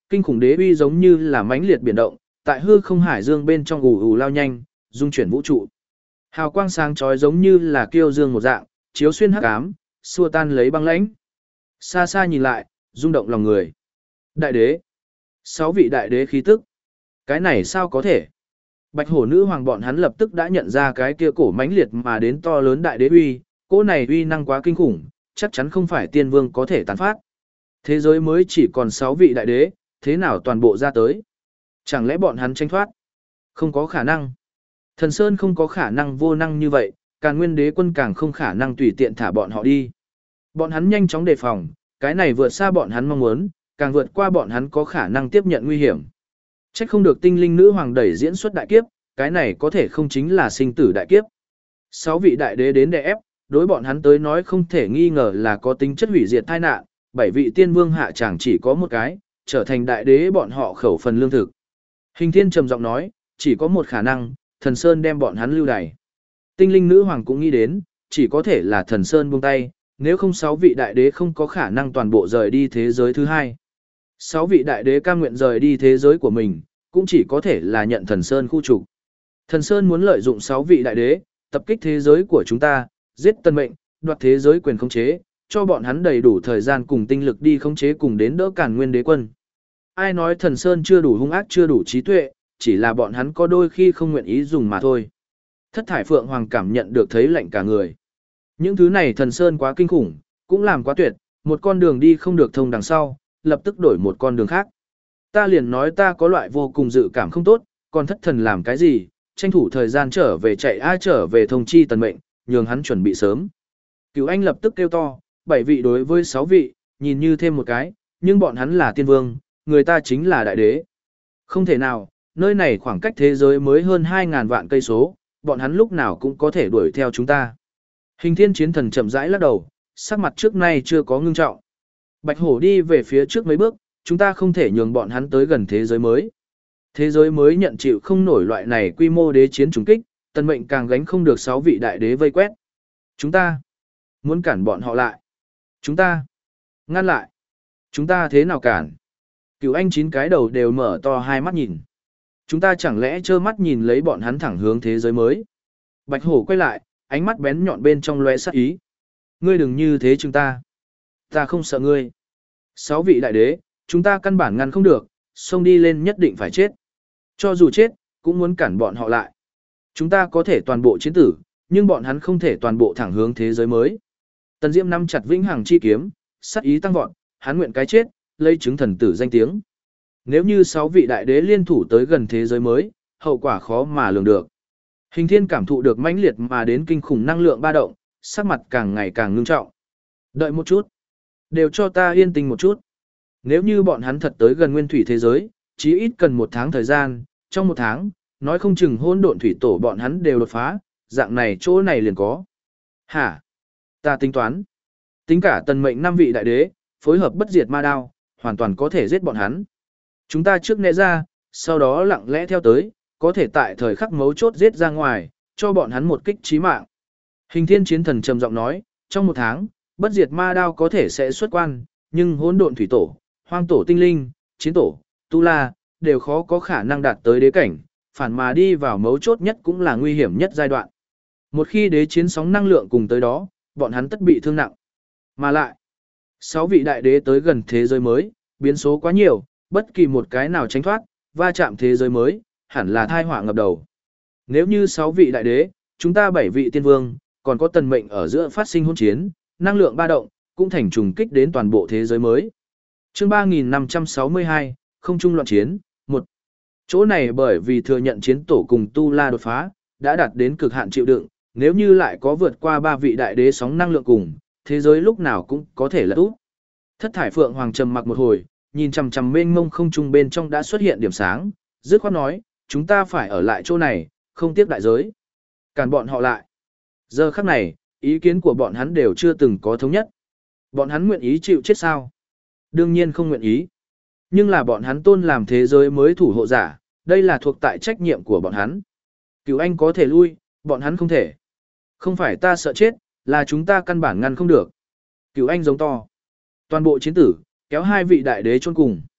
kinh khủng đế uy giống như là mãnh liệt biển động, tại hư không hải dương bên trong ù ù lao nhanh, dung chuyển vũ trụ. Hào quang sáng chói giống như là kiêu dương một dạng, chiếu xuyên hắc ám, xua tan lấy băng lãnh. Xa xa nhìn lại, rung động lòng người. Đại đế. Sáu vị đại đế khí tức. Cái này sao có thể? Bạch hổ nữ hoàng bọn hắn lập tức đã nhận ra cái kia cổ mãnh liệt mà đến to lớn đại đế uy, cỗ này uy năng quá kinh khủng, chắc chắn không phải tiên vương có thể tán phát. Thế giới mới chỉ còn sáu vị đại đế, thế nào toàn bộ ra tới? Chẳng lẽ bọn hắn tranh thoát? Không có khả năng. Thần Sơn không có khả năng vô năng như vậy, Càn Nguyên Đế quân càng không khả năng tùy tiện thả bọn họ đi. Bọn hắn nhanh chóng đề phòng, cái này vượt xa bọn hắn mong muốn, càng vượt qua bọn hắn có khả năng tiếp nhận nguy hiểm. Trách không được tinh linh nữ hoàng đẩy diễn xuất đại kiếp, cái này có thể không chính là sinh tử đại kiếp. Sáu vị đại đế đến đè ép, đối bọn hắn tới nói không thể nghi ngờ là có tính chất hủy diệt tai nạn, bảy vị tiên vương hạ chẳng chỉ có một cái, trở thành đại đế bọn họ khẩu phần lương thực. Hình Thiên trầm giọng nói, chỉ có một khả năng, Thần Sơn đem bọn hắn lưu đày. Tinh linh nữ hoàng cũng nghĩ đến, chỉ có thể là Thần Sơn buông tay, nếu không sáu vị đại đế không có khả năng toàn bộ rời đi thế giới thứ hai. Sáu vị đại đế cam nguyện rời đi thế giới của mình, cũng chỉ có thể là nhận Thần Sơn khu trục. Thần Sơn muốn lợi dụng sáu vị đại đế, tập kích thế giới của chúng ta, giết Tân Mệnh, đoạt thế giới quyền khống chế, cho bọn hắn đầy đủ thời gian cùng tinh lực đi khống chế cùng đến đỡ Càn Nguyên Đế quân. Ai nói Thần Sơn chưa đủ hung ác chưa đủ trí tuệ, chỉ là bọn hắn có đôi khi không nguyện ý dùng mà thôi. Thất thải Phượng Hoàng cảm nhận được thấy lạnh cả người. Những thứ này Thần Sơn quá kinh khủng, cũng làm quá tuyệt, một con đường đi không được thông đằng sau, lập tức đổi một con đường khác. Ta liền nói ta có loại vô cùng dự cảm không tốt, còn thất thần làm cái gì, tranh thủ thời gian trở về chạy ai trở về thông chi Tần Mệnh, nhường hắn chuẩn bị sớm. Cửu Anh lập tức kêu to, bảy vị đối với sáu vị, nhìn như thêm một cái, nhưng bọn hắn là tiên vương, người ta chính là đại đế. Không thể nào, nơi này khoảng cách thế giới mới hơn hai ngàn vạn cây số, bọn hắn lúc nào cũng có thể đuổi theo chúng ta. Hình Thiên chiến thần chậm rãi lắc đầu, sắc mặt trước nay chưa có ngưng trọng. Bạch hổ đi về phía trước mấy bước, chúng ta không thể nhường bọn hắn tới gần thế giới mới. Thế giới mới nhận chịu không nổi loại này quy mô đế chiến trùng kích, Tần Mệnh càng gánh không được sáu vị đại đế vây quét. Chúng ta muốn cản bọn họ lại. Chúng ta ngăn lại. Chúng ta thế nào cản? Cửu Anh chín cái đầu đều mở to hai mắt nhìn. Chúng ta chẳng lẽ trơ mắt nhìn lấy bọn hắn thẳng hướng thế giới mới? Bạch hổ quay lại, ánh mắt bén nhọn bên trong lóe sát ý. Ngươi đừng như thế chúng ta. Ta không sợ ngươi. Sáu vị đại đế, chúng ta căn bản ngăn không được, xông đi lên nhất định phải chết. Cho dù chết, cũng muốn cản bọn họ lại. Chúng ta có thể toàn bộ chiến tử, nhưng bọn hắn không thể toàn bộ thẳng hướng thế giới mới. Tần Diễm nắm chặt vĩnh hằng chi kiếm, sát ý tăng vọt, hắn nguyện cái chết, lấy chứng thần tử danh tiếng. Nếu như sáu vị đại đế liên thủ tới gần thế giới mới, hậu quả khó mà lường được. Hình Thiên cảm thụ được mãnh liệt mà đến kinh khủng năng lượng ba động, sắc mặt càng ngày càng ngưng trọng. Đợi một chút, đều cho ta yên tĩnh một chút. Nếu như bọn hắn thật tới gần nguyên thủy thế giới, chí ít cần một tháng thời gian, trong một tháng, nói không chừng hỗn độn thủy tổ bọn hắn đều đột phá, dạng này chỗ này liền có. Hả? Ta tính toán. Tính cả Tần Mệnh năm vị đại đế, phối hợp bất diệt ma đao, hoàn toàn có thể giết bọn hắn. Chúng ta trước né ra, sau đó lặng lẽ theo tới, có thể tại thời khắc mấu chốt giết ra ngoài, cho bọn hắn một kích chí mạng. Hình Thiên chiến thần trầm giọng nói, trong một tháng, bất diệt ma đao có thể sẽ xuất quan, nhưng hỗn độn thủy tổ, hoang tổ tinh linh, chiến tổ, tu la, đều khó có khả năng đạt tới đế cảnh, phản mà đi vào mấu chốt nhất cũng là nguy hiểm nhất giai đoạn. Một khi đế chiến sóng năng lượng cùng tới đó, bọn hắn tất bị thương nặng. Mà lại, sáu vị đại đế tới gần thế giới mới, biến số quá nhiều, bất kỳ một cái nào tránh thoát, va chạm thế giới mới, hẳn là thai họa ngập đầu. Nếu như sáu vị đại đế, chúng ta bảy vị tiên vương, còn có Tần Mệnh ở giữa phát sinh hỗn chiến, năng lượng ba động, cũng thành trùng kích đến toàn bộ thế giới mới. Chương ba nghìn năm trăm sáu mươi hai, không trung loạn chiến, một. Chỗ này bởi vì thừa nhận chiến tổ cùng Tu La đột phá, đã đạt đến cực hạn chịu đựng, nếu như lại có vượt qua ba vị đại đế sóng năng lượng cùng, thế giới lúc nào cũng có thể là úp. Thất thải Phượng Hoàng trầm mặc một hồi, nhìn chằm chằm mênh mông không trung bên trong đã xuất hiện điểm sáng, dứt khoát nói, chúng ta phải ở lại chỗ này, không tiếc đại giới. Cản bọn họ lại. Giờ khắc này, ý kiến của bọn hắn đều chưa từng có thống nhất. Bọn hắn nguyện ý chịu chết sao? Đương nhiên không nguyện ý. Nhưng là bọn hắn tôn làm thế giới mới thủ hộ giả, đây là thuộc tại trách nhiệm của bọn hắn. Cửu Anh có thể lui, bọn hắn không thể. Không phải ta sợ chết, là chúng ta căn bản ngăn không được. Cửu Anh giống to. Toàn bộ chiến tử, kéo hai vị đại đế chôn cùng.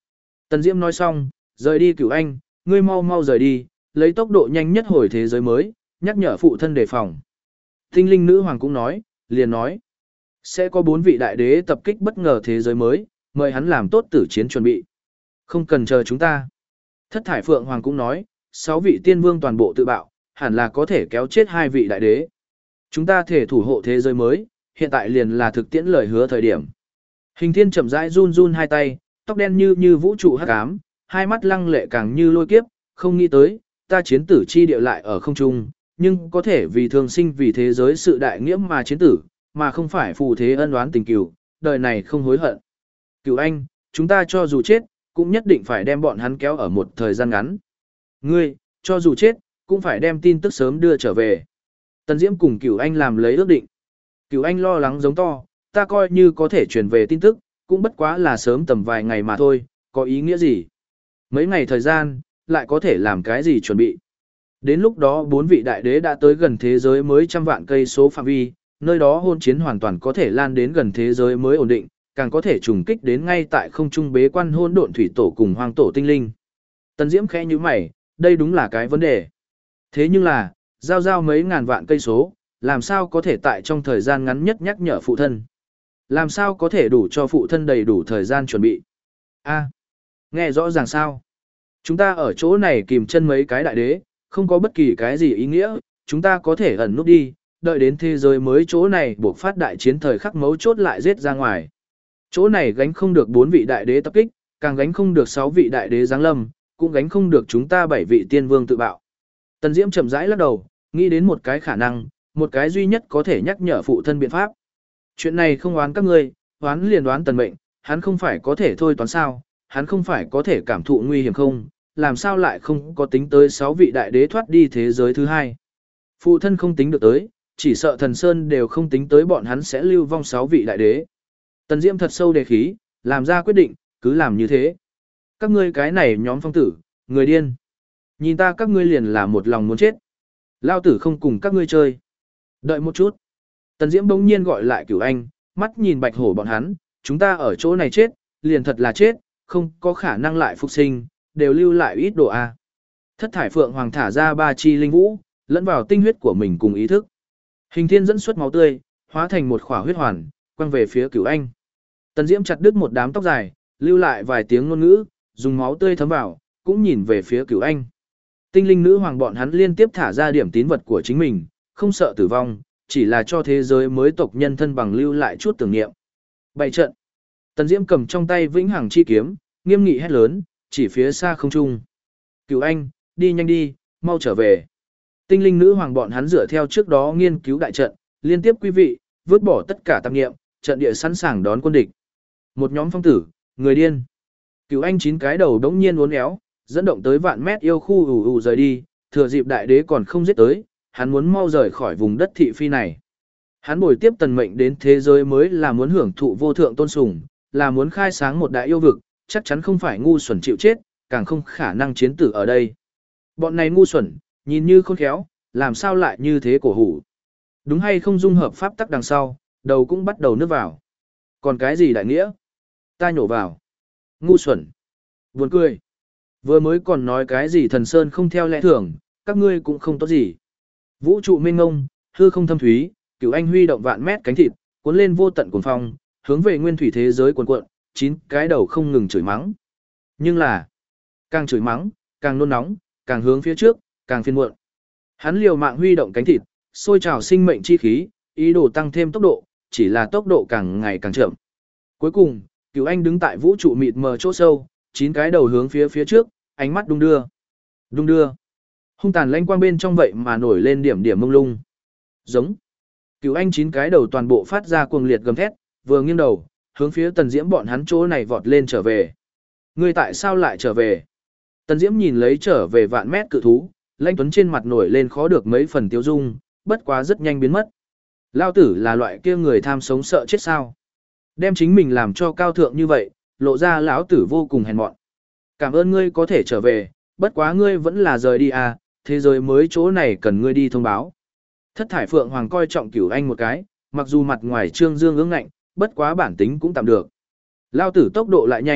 Tần Diễm nói xong, rời đi Cửu Anh, ngươi mau mau rời đi, lấy tốc độ nhanh nhất hồi thế giới mới, nhắc nhở phụ thân đề phòng. Tinh linh nữ hoàng cũng nói, liền nói, sẽ có bốn vị đại đế tập kích bất ngờ thế giới mới, mời hắn làm tốt tử chiến chuẩn bị. Không cần chờ chúng ta. Thất thải phượng hoàng cũng nói, sáu vị tiên vương toàn bộ tự bạo, hẳn là có thể kéo chết hai vị đại đế. Chúng ta thể thủ hộ thế giới mới, hiện tại liền là thực tiễn lời hứa thời điểm. Hình thiên chậm rãi run run hai tay, tóc đen như như vũ trụ hắc ám, hai mắt lăng lệ càng như lôi kiếp, không nghĩ tới, ta chiến tử chi địa lại ở không trung, nhưng có thể vì thường sinh vì thế giới sự đại nghĩa mà chiến tử, mà không phải phù thế ân oán tình cừu, đời này không hối hận. Cửu Anh, chúng ta cho dù chết, cũng nhất định phải đem bọn hắn kéo ở một thời gian ngắn. Ngươi, cho dù chết, cũng phải đem tin tức sớm đưa trở về. Tần Diễm cùng Cửu Anh làm lấy ước định. Cửu Anh lo lắng giống to, ta coi như có thể truyền về tin tức, cũng bất quá là sớm tầm vài ngày mà thôi, có ý nghĩa gì? Mấy ngày thời gian, lại có thể làm cái gì chuẩn bị? Đến lúc đó bốn vị đại đế đã tới gần thế giới mới trăm vạn cây số phạm vi, nơi đó hôn chiến hoàn toàn có thể lan đến gần thế giới mới ổn định, càng có thể trùng kích đến ngay tại không trung bế quan hôn độn thủy tổ cùng hoang tổ tinh linh. Tần Diễm khẽ như mày, đây đúng là cái vấn đề. Thế nhưng là, giao giao mấy ngàn vạn cây số, làm sao có thể tại trong thời gian ngắn nhất nhắc nhở phụ thân? Làm sao có thể đủ cho phụ thân đầy đủ thời gian chuẩn bị? A, nghe rõ ràng sao? Chúng ta ở chỗ này kìm chân mấy cái đại đế, không có bất kỳ cái gì ý nghĩa, chúng ta có thể ẩn nút đi, đợi đến thế giới mới chỗ này buộc phát đại chiến thời khắc mấu chốt lại giết ra ngoài. Chỗ này gánh không được bốn vị đại đế tập kích, càng gánh không được sáu vị đại đế giáng lâm, cũng gánh không được chúng ta bảy vị tiên vương tự bạo. Tần Diễm chậm rãi lắc đầu, nghĩ đến một cái khả năng, một cái duy nhất có thể nhắc nhở phụ thân biện pháp. Chuyện này không oán các ngươi, oán liền đoán tần mệnh, hắn không phải có thể thôi toán sao, hắn không phải có thể cảm thụ nguy hiểm không, làm sao lại không có tính tới sáu vị đại đế thoát đi thế giới thứ hai. Phụ thân không tính được tới, chỉ sợ thần sơn đều không tính tới bọn hắn sẽ lưu vong sáu vị đại đế. Tần Diễm thật sâu đề khí, làm ra quyết định, cứ làm như thế. Các ngươi cái này nhóm phong tử, người điên. Nhìn ta các ngươi liền là một lòng muốn chết. Lao tử không cùng các ngươi chơi. Đợi một chút. Tần Diễm bỗng nhiên gọi lại Cửu Anh, mắt nhìn Bạch Hổ bọn hắn, chúng ta ở chỗ này chết, liền thật là chết, không có khả năng lại phục sinh, đều lưu lại ít đồ a. Thất thải phượng hoàng thả ra ba chi linh vũ, lẫn vào tinh huyết của mình cùng ý thức. Hình thiên dẫn xuất máu tươi, hóa thành một khỏa huyết hoàn, quăng về phía Cửu Anh. Tần Diễm chặt đứt một đám tóc dài, lưu lại vài tiếng ngôn ngữ, dùng máu tươi thấm vào, cũng nhìn về phía Cửu Anh. Tinh linh nữ hoàng bọn hắn liên tiếp thả ra điểm tín vật của chính mình, không sợ tử vong, chỉ là cho thế giới mới tộc nhân thân bằng lưu lại chút tưởng niệm. Bày trận. Tần Diễm cầm trong tay vĩnh hằng chi kiếm, nghiêm nghị hét lớn, chỉ phía xa không trung. Cửu Anh, đi nhanh đi, mau trở về. Tinh linh nữ hoàng bọn hắn dựa theo trước đó nghiên cứu đại trận, liên tiếp quý vị, vứt bỏ tất cả tạp niệm, trận địa sẵn sàng đón quân địch. Một nhóm phong tử, người điên. Cửu Anh chín cái đầu đống nhiên uốn éo, dẫn động tới vạn mét yêu khu ù ù rời đi, thừa dịp đại đế còn không giết tới, hắn muốn mau rời khỏi vùng đất thị phi này. Hắn bồi tiếp tần mệnh đến thế giới mới là muốn hưởng thụ vô thượng tôn sùng, là muốn khai sáng một đại yêu vực, chắc chắn không phải ngu xuẩn chịu chết, càng không khả năng chiến tử ở đây. Bọn này ngu xuẩn, nhìn như khôn khéo, làm sao lại như thế cổ hủ. Đúng hay không dung hợp pháp tắc đằng sau, đầu cũng bắt đầu nước vào. Còn cái gì đại nghĩa? Ta nhổ vào. Ngu xuẩn. Buồn cười. Vừa mới còn nói cái gì thần sơn không theo lẽ thường, các ngươi cũng không tốt gì. Vũ trụ mênh ngông, hư không thâm thúy, Cửu Anh huy động vạn mét cánh thịt, cuốn lên vô tận cuồng phong, hướng về nguyên thủy thế giới cuồn cuộn, chín cái đầu không ngừng chửi mắng. Nhưng là, càng chửi mắng, càng nôn nóng, càng hướng phía trước, càng phiền muộn. Hắn liều mạng huy động cánh thịt, sôi trào sinh mệnh chi khí, ý đồ tăng thêm tốc độ, chỉ là tốc độ càng ngày càng chậm. Cuối cùng, Cửu Anh đứng tại vũ trụ mịt mờ chỗ sâu, chín cái đầu hướng phía phía trước, ánh mắt đung đưa. Đung đưa. Hung tàn lanh quang bên trong vậy mà nổi lên điểm điểm mông lung. Giống. Cửu Anh chín cái đầu toàn bộ phát ra cuồng liệt gầm thét, vừa nghiêng đầu, hướng phía Tần Diễm bọn hắn chỗ này vọt lên trở về. Ngươi tại sao lại trở về? Tần Diễm nhìn lấy trở về vạn mét cự thú, Lãnh Tuấn trên mặt nổi lên khó được mấy phần tiêu dung, bất quá rất nhanh biến mất. Lao tử là loại kia người tham sống sợ chết sao? Đem chính mình làm cho cao thượng như vậy, lộ ra lão tử vô cùng hèn mọn. Cảm ơn ngươi có thể trở về, bất quá ngươi vẫn là rời đi à, thế giới mới chỗ này cần ngươi đi thông báo. Thất thải phượng hoàng coi trọng Cửu Anh một cái, mặc dù mặt ngoài trương dương ương ngạnh, bất quá bản tính cũng tạm được. Lao tử tốc độ lại nhanh,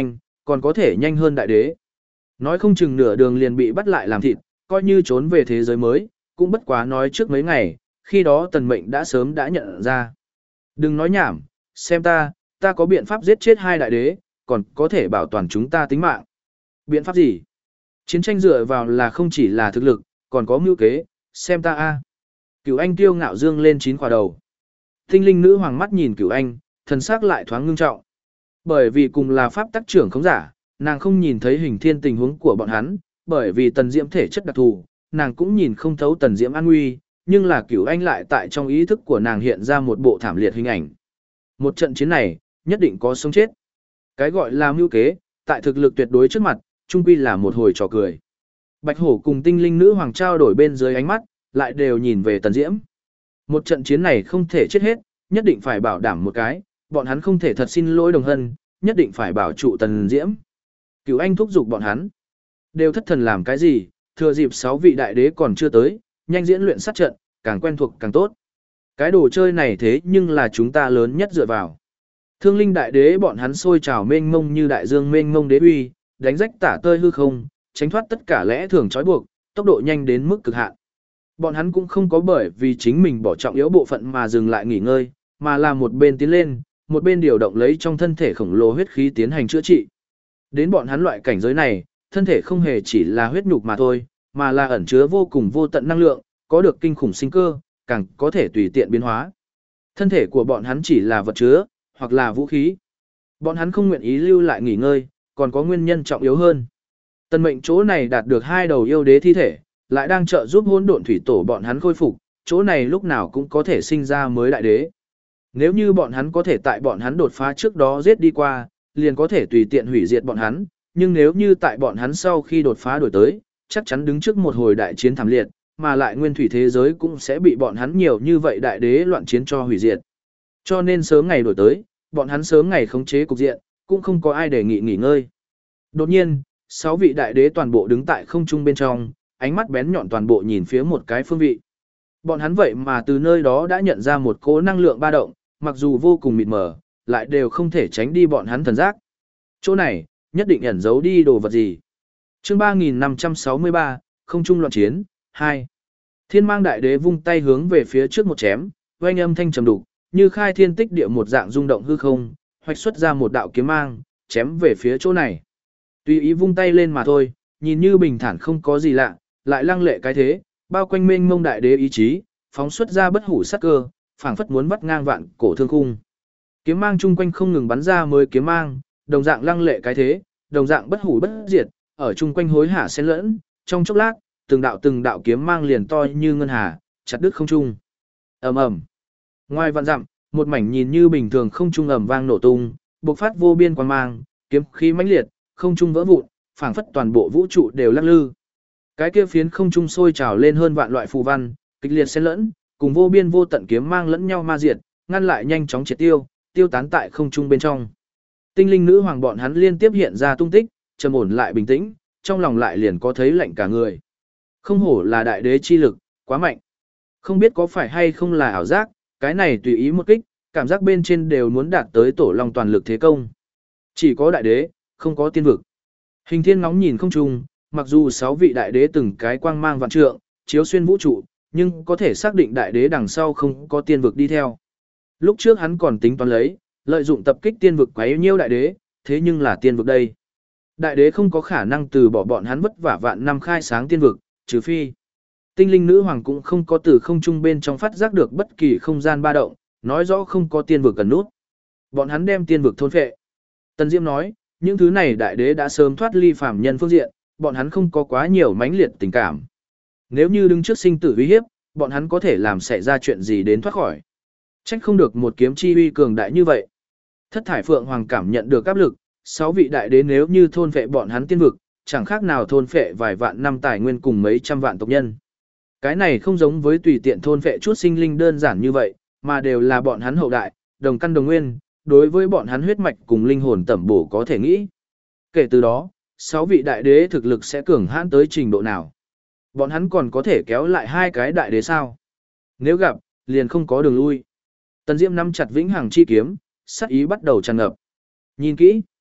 còn có thể nhanh hơn đại đế. Nói không chừng nửa đường liền bị bắt lại làm thịt, coi như trốn về thế giới mới, cũng bất quá nói trước mấy ngày, khi đó tần mệnh đã sớm đã nhận ra. Đừng nói nhảm, xem ta, ta có biện pháp giết chết hai đại đế, còn có thể bảo toàn chúng ta tính mạng. Biện pháp gì? Chiến tranh dựa vào là không chỉ là thực lực, còn có mưu kế, xem ta a. Cửu Anh tiêu ngạo dương lên chín quả đầu. Tinh linh nữ hoàng mắt nhìn Cửu Anh, thần sắc lại thoáng ngưng trọng. Bởi vì cùng là pháp tắc trưởng khống giả, nàng không nhìn thấy hình thiên tình huống của bọn hắn, bởi vì tần diễm thể chất đặc thù, nàng cũng nhìn không thấu tần diễm an nguy, nhưng là Cửu Anh lại tại trong ý thức của nàng hiện ra một bộ thảm liệt hình ảnh. Một trận chiến này, nhất định có sống chết. Cái gọi là mưu kế, tại thực lực tuyệt đối trước mặt, chung quy là một hồi trò cười. Bạch hổ cùng tinh linh nữ hoàng trao đổi bên dưới ánh mắt, lại đều nhìn về tần diễm. Một trận chiến này không thể chết hết, nhất định phải bảo đảm một cái, bọn hắn không thể thật xin lỗi đồng hân, nhất định phải bảo trụ tần diễm. Cửu Anh thúc giục bọn hắn. Đều thất thần làm cái gì, thừa dịp sáu vị đại đế còn chưa tới, nhanh diễn luyện sát trận, càng quen thuộc càng tốt. Cái đồ chơi này thế nhưng là chúng ta lớn nhất dựa vào. Thương linh đại đế bọn hắn sôi trào mênh mông như đại dương mênh mông đế uy, đánh rách tả tơi hư không, tránh thoát tất cả lẽ thường trói buộc, tốc độ nhanh đến mức cực hạn. Bọn hắn cũng không có bởi vì chính mình bỏ trọng yếu bộ phận mà dừng lại nghỉ ngơi, mà là một bên tiến lên, một bên điều động lấy trong thân thể khổng lồ huyết khí tiến hành chữa trị. Đến bọn hắn loại cảnh giới này, thân thể không hề chỉ là huyết nhục mà thôi, mà là ẩn chứa vô cùng vô tận năng lượng, có được kinh khủng sinh cơ, càng có thể tùy tiện biến hóa. Thân thể của bọn hắn chỉ là vật chứa, hoặc là vũ khí. Bọn hắn không nguyện ý lưu lại nghỉ ngơi, còn có nguyên nhân trọng yếu hơn. Tần mệnh chỗ này đạt được hai đầu yêu đế thi thể, lại đang trợ giúp hỗn độn thủy tổ bọn hắn khôi phục, chỗ này lúc nào cũng có thể sinh ra mới đại đế. Nếu như bọn hắn có thể tại bọn hắn đột phá trước đó giết đi qua, liền có thể tùy tiện hủy diệt bọn hắn, nhưng nếu như tại bọn hắn sau khi đột phá đổi tới, chắc chắn đứng trước một hồi đại chiến thảm liệt, mà lại nguyên thủy thế giới cũng sẽ bị bọn hắn nhiều như vậy đại đế loạn chiến cho hủy diệt. Cho nên sớm ngày đổi tới, bọn hắn sớm ngày khống chế cục diện, cũng không có ai đề nghị nghỉ ngơi. Đột nhiên, sáu vị đại đế toàn bộ đứng tại không trung bên trong, ánh mắt bén nhọn toàn bộ nhìn phía một cái phương vị. Bọn hắn vậy mà từ nơi đó đã nhận ra một cỗ năng lượng ba động, mặc dù vô cùng mịt mờ, lại đều không thể tránh đi bọn hắn thần giác. Chỗ này, nhất định ẩn giấu đi đồ vật gì. Chương ba nghìn năm trăm sáu mươi ba, không trung loạn chiến, hai. Thiên Mang đại đế vung tay hướng về phía trước một chém, oanh âm thanh trầm đục, như khai thiên tích địa một dạng rung động hư không, hoạch xuất ra một đạo kiếm mang, chém về phía chỗ này. Tùy ý vung tay lên mà thôi, nhìn như bình thản không có gì lạ, lại lăng lệ cái thế, bao quanh mênh mông đại đế ý chí, phóng xuất ra bất hủ sát cơ, phảng phất muốn vắt ngang vạn cổ thương khung. Kiếm mang chung quanh không ngừng bắn ra mới kiếm mang, đồng dạng lăng lệ cái thế, đồng dạng bất hủ bất diệt, ở chung quanh hối hả xen lẫn, trong chốc lát, từng đạo từng đạo kiếm mang liền to như ngân hà, chặt đứt không trung. Ầm ầm. Ngoài vạn dặm, một mảnh nhìn như bình thường không trung ầm vang nổ tung, bộc phát vô biên quang mang, kiếm khí mãnh liệt, không trung vỡ vụn, phảng phất toàn bộ vũ trụ đều lắc lư. Cái kia phiến không trung sôi trào lên hơn vạn loại phù văn, kịch liệt xen lẫn, cùng vô biên vô tận kiếm mang lẫn nhau ma diệt, ngăn lại nhanh chóng triệt tiêu, tiêu tán tại không trung bên trong. Tinh linh nữ hoàng bọn hắn liên tiếp hiện ra tung tích, trầm ổn lại bình tĩnh, trong lòng lại liền có thấy lạnh cả người. Không hổ là đại đế chi lực, quá mạnh. Không biết có phải hay không là ảo giác, cái này tùy ý một kích, cảm giác bên trên đều muốn đạt tới tổ long toàn lực thế công. Chỉ có đại đế, không có tiên vực. Hình thiên ngóng nhìn không trung, mặc dù sáu vị đại đế từng cái quang mang vạn trượng, chiếu xuyên vũ trụ, nhưng có thể xác định đại đế đằng sau không có tiên vực đi theo. Lúc trước hắn còn tính toán lấy, lợi dụng tập kích tiên vực quấy nhiêu đại đế, thế nhưng là tiên vực đây. Đại đế không có khả năng từ bỏ bọn hắn vất vả vạn năm khai sáng tiên vực, trừ phi. Tinh linh nữ hoàng cũng không có từ không trung bên trong phát giác được bất kỳ không gian ba động, nói rõ không có tiên vực cần nút. Bọn hắn đem tiên vực thôn phệ. Tần Diễm nói, những thứ này đại đế đã sớm thoát ly phàm nhân phương diện, bọn hắn không có quá nhiều mãnh liệt tình cảm. Nếu như đứng trước sinh tử uy hiếp, bọn hắn có thể làm xảy ra chuyện gì đến thoát khỏi. Trách không được một kiếm chi uy cường đại như vậy. Thất thải phượng hoàng cảm nhận được áp lực, sáu vị đại đế nếu như thôn phệ bọn hắn tiên vực, chẳng khác nào thôn phệ vài vạn năm tài nguyên cùng mấy trăm vạn tộc nhân. Cái này không giống với tùy tiện thôn phệ chút sinh linh đơn giản như vậy, mà đều là bọn hắn hậu đại, đồng căn đồng nguyên, đối với bọn hắn huyết mạch cùng linh hồn tẩm bổ có thể nghĩ. Kể từ đó, sáu vị đại đế thực lực sẽ cường hãn tới trình độ nào? Bọn hắn còn có thể kéo lại hai cái đại đế sao? Nếu gặp, liền không có đường lui. Tần Diễm nắm chặt vĩnh hằng chi kiếm, sát ý bắt đầu tràn ngập. Nhìn kỹ,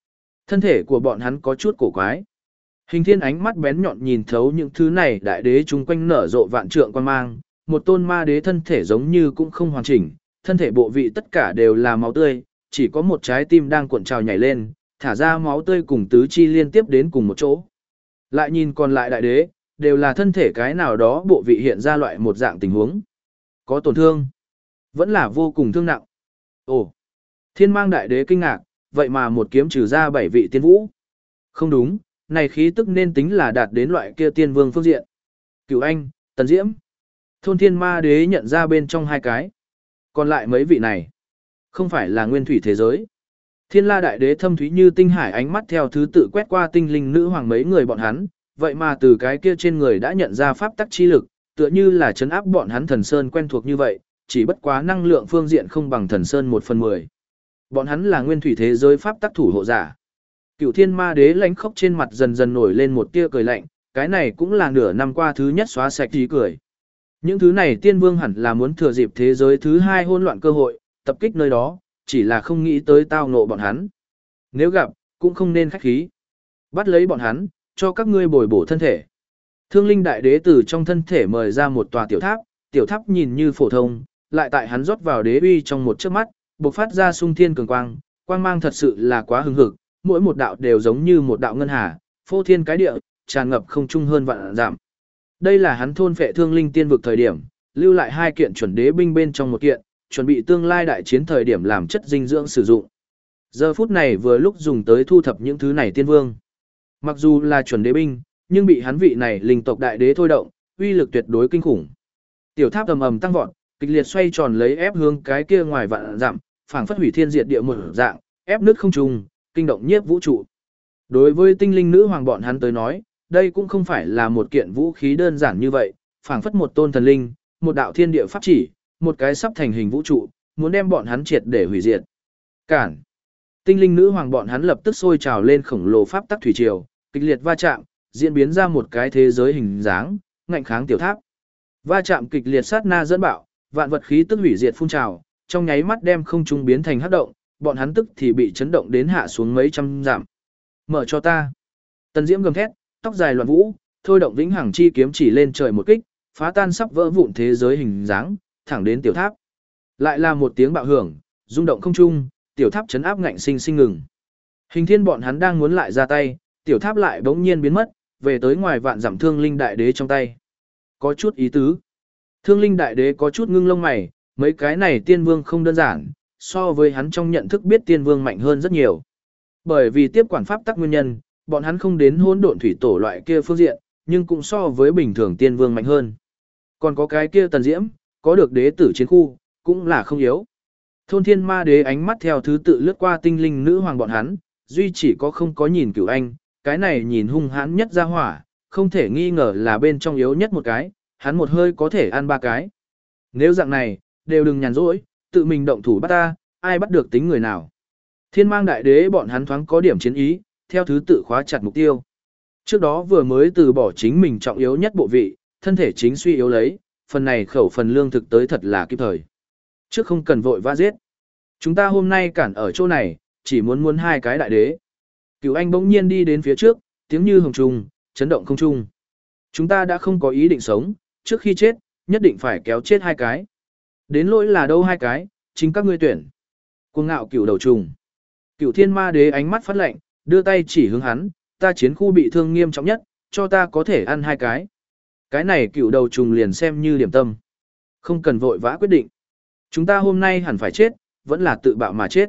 Thân thể của bọn hắn có chút cổ quái. Hình thiên ánh mắt bén nhọn nhìn thấu những thứ này đại đế chung quanh nở rộ vạn trượng quan mang, một tôn ma đế thân thể giống như cũng không hoàn chỉnh, thân thể bộ vị tất cả đều là máu tươi, chỉ có một trái tim đang cuộn trào nhảy lên, thả ra máu tươi cùng tứ chi liên tiếp đến cùng một chỗ. Lại nhìn còn lại đại đế, đều là thân thể cái nào đó bộ vị hiện ra loại một dạng tình huống. Có tổn thương, vẫn là vô cùng thương nặng. Ồ, thiên mang đại đế kinh ngạc, vậy mà một kiếm trừ ra bảy vị tiên vũ. Không đúng, này khí tức nên tính là đạt đến loại kia tiên vương phương diện. Cửu Anh, Tần Diễm. Thôn thiên ma đế nhận ra bên trong hai cái. Còn lại mấy vị này, không phải là nguyên thủy thế giới. Thiên la đại đế thâm thúy như tinh hải ánh mắt theo thứ tự quét qua tinh linh nữ hoàng mấy người bọn hắn, vậy mà từ cái kia trên người đã nhận ra pháp tắc chi lực, tựa như là chấn áp bọn hắn thần sơn quen thuộc như vậy, chỉ bất quá năng lượng phương diện không bằng thần sơn một phần mười. Bọn hắn là nguyên thủy thế giới pháp tắc thủ hộ giả. Cửu thiên ma đế lánh khóc trên mặt dần dần nổi lên một tia cười lạnh, cái này cũng là nửa năm qua thứ nhất xóa sạch tí cười. Những thứ này tiên vương hẳn là muốn thừa dịp thế giới thứ hai hỗn loạn cơ hội, tập kích nơi đó, chỉ là không nghĩ tới tao ngộ bọn hắn. Nếu gặp, cũng không nên khách khí. Bắt lấy bọn hắn, cho các ngươi bồi bổ thân thể. Thương linh đại đế từ trong thân thể mời ra một tòa tiểu tháp, tiểu tháp nhìn như phổ thông, lại tại hắn rót vào đế uy trong một chớp mắt, bộc phát ra sung thiên cường quang, quang mang thật sự là quá hừng hực, mỗi một đạo đều giống như một đạo ngân hà, phô thiên cái địa, tràn ngập không trung hơn vạn dặm. Đây là hắn thôn phệ thương linh tiên vực thời điểm, lưu lại hai kiện chuẩn đế binh bên trong một kiện, chuẩn bị tương lai đại chiến thời điểm làm chất dinh dưỡng sử dụng. Giờ phút này vừa lúc dùng tới thu thập những thứ này tiên vương. Mặc dù là chuẩn đế binh, nhưng bị hắn vị này linh tộc đại đế thôi động, uy lực tuyệt đối kinh khủng. Tiểu tháp ầm ầm tăng vọt, kịch liệt xoay tròn lấy ép hướng cái kia ngoài vạn dặm, phảng phất hủy thiên diệt địa một dạng, ép nước không trùng, kinh động nhiếp vũ trụ. Đối với tinh linh nữ hoàng bọn hắn tới nói, đây cũng không phải là một kiện vũ khí đơn giản như vậy, phảng phất một tôn thần linh, một đạo thiên địa pháp chỉ, một cái sắp thành hình vũ trụ, muốn đem bọn hắn triệt để hủy diệt. Cản. Tinh linh nữ hoàng bọn hắn lập tức sôi trào lên khổng lồ pháp tắc thủy triều, kịch liệt va chạm, diễn biến ra một cái thế giới hình dáng, ngạnh kháng tiểu tháp. Va chạm kịch liệt sát na dẫn bạo, vạn vật khí tức hủy diệt phun trào, trong nháy mắt đem không trung biến thành hắc động, bọn hắn tức thì bị chấn động đến hạ xuống mấy trăm dặm. Mở cho ta. Tần Diễm gầm thét, tóc dài loạn vũ, thôi động vĩnh hằng chi kiếm chỉ lên trời một kích, phá tan sắp vỡ vụn thế giới hình dáng, thẳng đến tiểu tháp. Lại là một tiếng bạo hưởng, rung động không trung, tiểu tháp chấn áp ngạnh sinh sinh ngừng. Hình thiên bọn hắn đang muốn lại ra tay, tiểu tháp lại bỗng nhiên biến mất, về tới ngoài vạn dặm thương linh đại đế trong tay. Có chút ý tứ. Thương linh đại đế có chút ngưng lông mày, mấy cái này tiên vương không đơn giản, so với hắn trong nhận thức biết tiên vương mạnh hơn rất nhiều. Bởi vì tiếp quản pháp tắc nguyên nhân, bọn hắn không đến hỗn độn thủy tổ loại kia phương diện, nhưng cũng so với bình thường tiên vương mạnh hơn. Còn có cái kia Tần Diễm, có được đế tử chiến khu, cũng là không yếu. Thôn thiên ma đế ánh mắt theo thứ tự lướt qua tinh linh nữ hoàng bọn hắn, duy chỉ có không có nhìn Cửu Anh, cái này nhìn hung hãn nhất ra hỏa, không thể nghi ngờ là bên trong yếu nhất một cái, hắn một hơi có thể ăn ba cái. Nếu dạng này, đều đừng nhàn rỗi, tự mình động thủ bắt ta, ai bắt được tính người nào. Thiên mang đại đế bọn hắn thoáng có điểm chiến ý, theo thứ tự khóa chặt mục tiêu. Trước đó vừa mới từ bỏ chính mình trọng yếu nhất bộ vị, thân thể chính suy yếu lấy, phần này khẩu phần lương thực tới thật là kịp thời. Trước không cần vội vã giết. Chúng ta hôm nay cản ở chỗ này, chỉ muốn muốn hai cái đại đế. Cửu Anh bỗng nhiên đi đến phía trước, tiếng như hồng trùng, chấn động không trung. Chúng ta đã không có ý định sống, trước khi chết, nhất định phải kéo chết hai cái. Đến lỗi là đâu hai cái, chính các ngươi tuyển. Cuồng ngạo cửu đầu trùng. Cửu thiên ma đế ánh mắt phát lạnh, đưa tay chỉ hướng hắn, ta chiến khu bị thương nghiêm trọng nhất, cho ta có thể ăn hai cái. Cái này cửu đầu trùng liền xem như điểm tâm. Không cần vội vã quyết định. Chúng ta hôm nay hẳn phải chết, vẫn là tự bạo mà chết.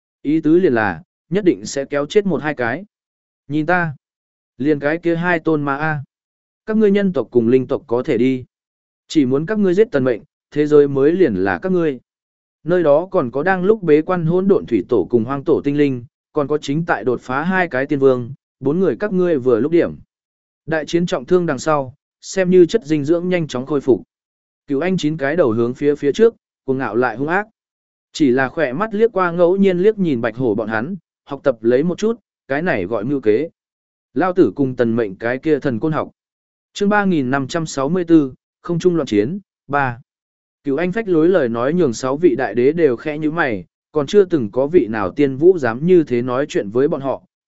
Ý tứ liền là, nhất định sẽ kéo chết một hai cái. Nhìn ta. Liền cái kia hai tôn ma a. Các ngươi nhân tộc cùng linh tộc có thể đi. Chỉ muốn các ngươi giết tần mệnh, thế giới mới liền là các ngươi. Nơi đó còn có đang lúc bế quan hỗn độn thủy tổ cùng hoang tổ tinh linh, còn có chính tại đột phá hai cái tiên vương, bốn người các ngươi vừa lúc điểm. Đại chiến trọng thương đằng sau, xem như chất dinh dưỡng nhanh chóng khôi phục. Cửu Anh chín cái đầu hướng phía phía trước, cuồng ngạo lại hung ác. Chỉ là khỏe mắt liếc qua ngẫu nhiên liếc nhìn Bạch Hổ bọn hắn, học tập lấy một chút, cái này gọi mưu kế. Lao tử cùng tần mệnh cái kia thần côn học. Chương ba nghìn năm trăm sáu mươi tư, không trung loạn chiến, ba. Cửu Anh phách lối lời nói nhường sáu vị đại đế đều khẽ như mày, còn chưa từng có vị nào tiên vũ dám như thế nói chuyện với bọn họ,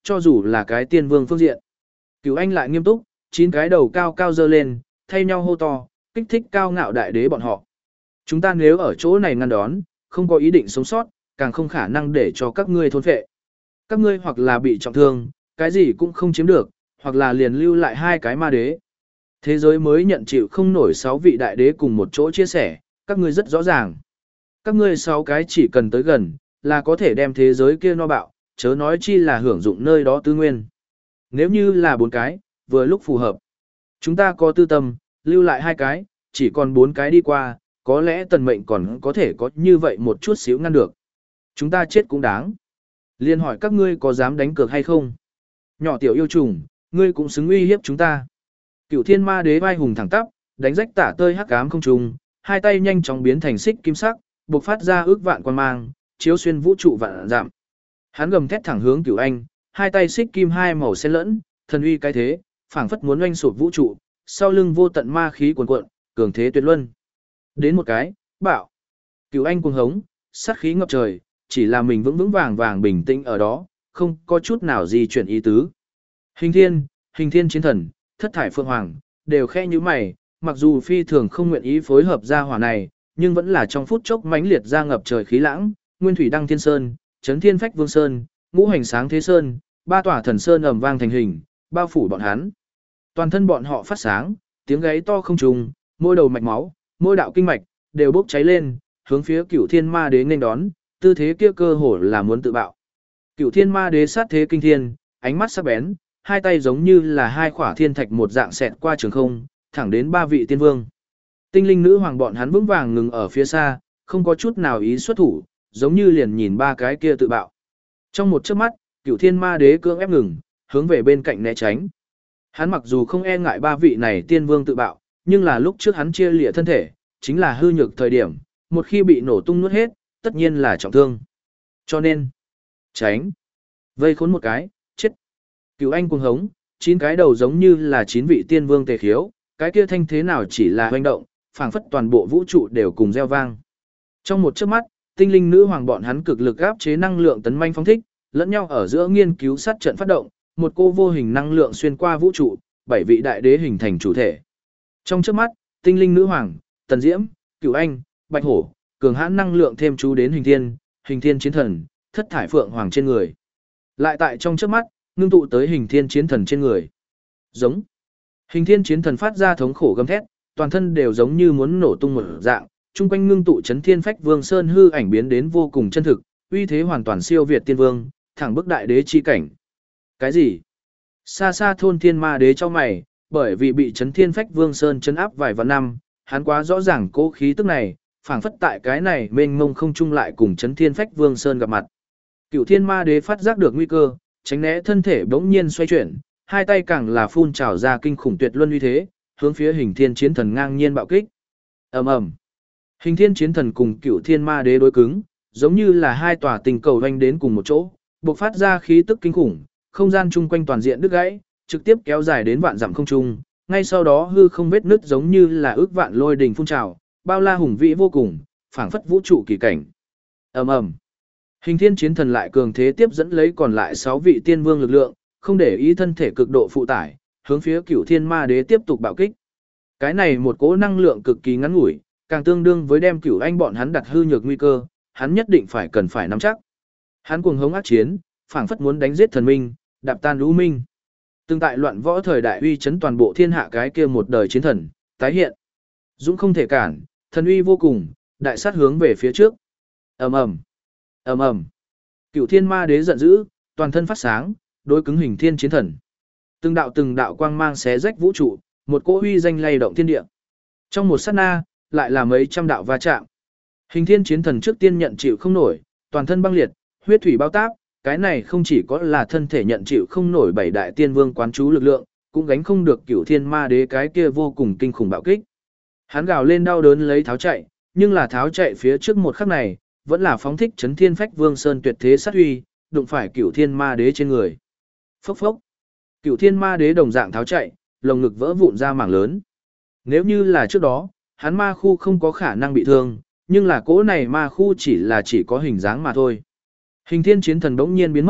cho dù là cái tiên vương phương diện. Cửu Anh lại nghiêm túc, chín cái đầu cao cao dơ lên, thay nhau hô to, kích thích cao ngạo đại đế bọn họ. Chúng ta nếu ở chỗ này ngăn đón, không có ý định sống sót, càng không khả năng để cho các ngươi thôn phệ. Các ngươi hoặc là bị trọng thương, cái gì cũng không chiếm được, hoặc là liền lưu lại hai cái ma đế. Thế giới mới nhận chịu không nổi sáu vị đại đế cùng một chỗ chia sẻ, các ngươi rất rõ ràng. Các ngươi sáu cái chỉ cần tới gần, là có thể đem thế giới kia no bạo, chớ nói chi là hưởng dụng nơi đó tư nguyên. Nếu như là bốn cái, vừa lúc phù hợp. Chúng ta có tư tâm, lưu lại hai cái, chỉ còn bốn cái đi qua, có lẽ tần mệnh còn có thể có như vậy một chút xíu ngăn được. Chúng ta chết cũng đáng. Liên hỏi các ngươi có dám đánh cược hay không? Nhỏ tiểu yêu trùng, ngươi cũng xứng uy hiếp chúng ta. Cửu thiên ma đế vai hùng thẳng tắp, đánh rách tả tơi hắc ám không trùng, hai tay nhanh chóng biến thành xích kim sắc, bộc phát ra ước vạn quan mang, chiếu xuyên vũ trụ vạn giảm. Hắn gầm thét thẳng hướng Cửu Anh, hai tay xích kim hai màu xen lẫn, thần uy cái thế, phảng phất muốn oanh sụp vũ trụ, sau lưng vô tận ma khí cuồn cuộn, cường thế tuyệt luân. Đến một cái, bạo. Cửu Anh cuồng hống, sát khí ngập trời, chỉ là mình vững vững vàng vàng bình tĩnh ở đó, không có chút nào gì chuyển ý tứ. Hình thiên, hình thiên chiến thần, thất thải phượng hoàng, đều khe như mày, mặc dù phi thường không nguyện ý phối hợp ra hỏa này, nhưng vẫn là trong phút chốc mãnh liệt ra ngập trời khí lãng, nguyên thủy đăng thiên sơn, chấn thiên phách vương sơn, ngũ hành sáng thế sơn, ba tòa thần sơn ầm vang thành hình, bao phủ bọn hắn. Toàn thân bọn họ phát sáng, tiếng gáy to không trùng, môi đầu mạch máu, môi đạo kinh mạch đều bốc cháy lên, hướng phía Cửu Thiên Ma Đế nghênh đón, tư thế kia cơ hồ là muốn tự bạo. Cửu Thiên Ma Đế sát thế kinh thiên, ánh mắt sắc bén, hai tay giống như là hai khỏa thiên thạch một dạng xẹt qua trường không, thẳng đến ba vị tiên vương. Tinh linh nữ hoàng bọn hắn vững vàng ngừng ở phía xa, không có chút nào ý xuất thủ, giống như liền nhìn ba cái kia tự bạo. Trong một chớp mắt, Cửu Thiên Ma Đế cưỡng ép ngừng, hướng về bên cạnh né tránh. Hắn mặc dù không e ngại ba vị này tiên vương tự bạo, nhưng là lúc trước hắn chia lìa thân thể, chính là hư nhược thời điểm, một khi bị nổ tung nuốt hết, tất nhiên là trọng thương. Cho nên, tránh, vây khốn một cái, chết. Cửu Anh cuồng hống, chín cái đầu giống như là chín vị tiên vương tề khiếu, cái kia thanh thế nào chỉ là hoành động, phảng phất toàn bộ vũ trụ đều cùng reo vang. Trong một chớp mắt, tinh linh nữ hoàng bọn hắn cực lực áp chế năng lượng tấn manh phóng thích, lẫn nhau ở giữa nghiên cứu sát trận phát động, một cô vô hình năng lượng xuyên qua vũ trụ, bảy vị đại đế hình thành chủ thể. Trong chớp mắt, tinh linh nữ hoàng, Tần Diễm, Cửu Anh, Bạch Hổ, cường hãn năng lượng thêm chú đến hình thiên, hình thiên chiến thần, thất thải phượng hoàng trên người. Lại tại trong chớp mắt, ngưng tụ tới hình thiên chiến thần trên người. Giống. Hình thiên chiến thần phát ra thống khổ gầm thét, toàn thân đều giống như muốn nổ tung một dạng, chung quanh ngưng tụ chấn thiên phách vương sơn hư ảnh biến đến vô cùng chân thực, uy thế hoàn toàn siêu việt tiên vương, thẳng bức đại đế chi cảnh. Cái gì? Xa xa thôn thiên ma đế cho mày, bởi vì bị chấn thiên phách vương sơn chấn áp vài vạn năm, hắn quá rõ ràng cố khí tức này, phảng phất tại cái này mênh mông không chung lại cùng chấn thiên phách vương sơn gặp mặt. Cửu thiên ma đế phát giác được nguy cơ, tránh né thân thể bỗng nhiên xoay chuyển, hai tay càng là phun trào ra kinh khủng tuyệt luân uy thế, hướng phía hình thiên chiến thần ngang nhiên bạo kích. Ầm ầm. Hình thiên chiến thần cùng cửu thiên ma đế đối cứng, giống như là hai tòa tình cầu hoành đến cùng một chỗ, bộc phát ra khí tức kinh khủng, không gian chung quanh toàn diện đứt gãy, trực tiếp kéo dài đến vạn dặm không trung, ngay sau đó hư không vết nứt giống như là ước vạn lôi đình phun trào, bao la hùng vĩ vô cùng, phảng phất vũ trụ kỳ cảnh. Ầm ầm. Hình thiên chiến thần lại cường thế tiếp dẫn lấy còn lại sáu vị tiên vương lực lượng, không để ý thân thể cực độ phụ tải, hướng phía cửu thiên ma đế tiếp tục bạo kích. Cái này một cỗ năng lượng cực kỳ ngắn ngủi, càng tương đương với đem cửu anh bọn hắn đặt hư nhược nguy cơ, hắn nhất định phải cần phải nắm chắc. Hắn cuồng hống ác chiến, phảng phất muốn đánh giết thần minh, đạp tan lũ minh. Từng tại loạn võ thời đại uy chấn toàn bộ thiên hạ cái kia một đời chiến thần, tái hiện. Dũng không thể cản, thần uy vô cùng, đại sát hướng về phía trước. Ầm ầm, ầm ầm. Cửu thiên ma đế giận dữ, toàn thân phát sáng, đối cứng hình thiên chiến thần. Từng đạo từng đạo quang mang xé rách vũ trụ, một cỗ uy danh lay động thiên địa. Trong một sát na, lại là mấy trăm đạo va chạm. Hình thiên chiến thần trước tiên nhận chịu không nổi, toàn thân băng liệt, huyết thủy bao táp, cái này không chỉ có là thân thể nhận chịu không nổi bảy đại tiên vương quán chú lực lượng, cũng gánh không được cửu thiên ma đế cái kia vô cùng kinh khủng bạo kích. Hắn gào lên đau đớn lấy tháo chạy, nhưng là tháo chạy phía trước một khắc này, vẫn là phóng thích chấn thiên phách vương sơn tuyệt thế sát huy, đụng phải cửu thiên ma đế trên người. Phốc phốc. Cửu thiên ma đế đồng dạng tháo chạy, lồng ngực vỡ vụn ra mảng lớn. Nếu như là trước đó, hắn ma khu không có khả năng bị thương, nhưng là cỗ này ma khu chỉ là chỉ có hình dáng mà thôi. Hình thiên chiến thần đống nhiên biến mất,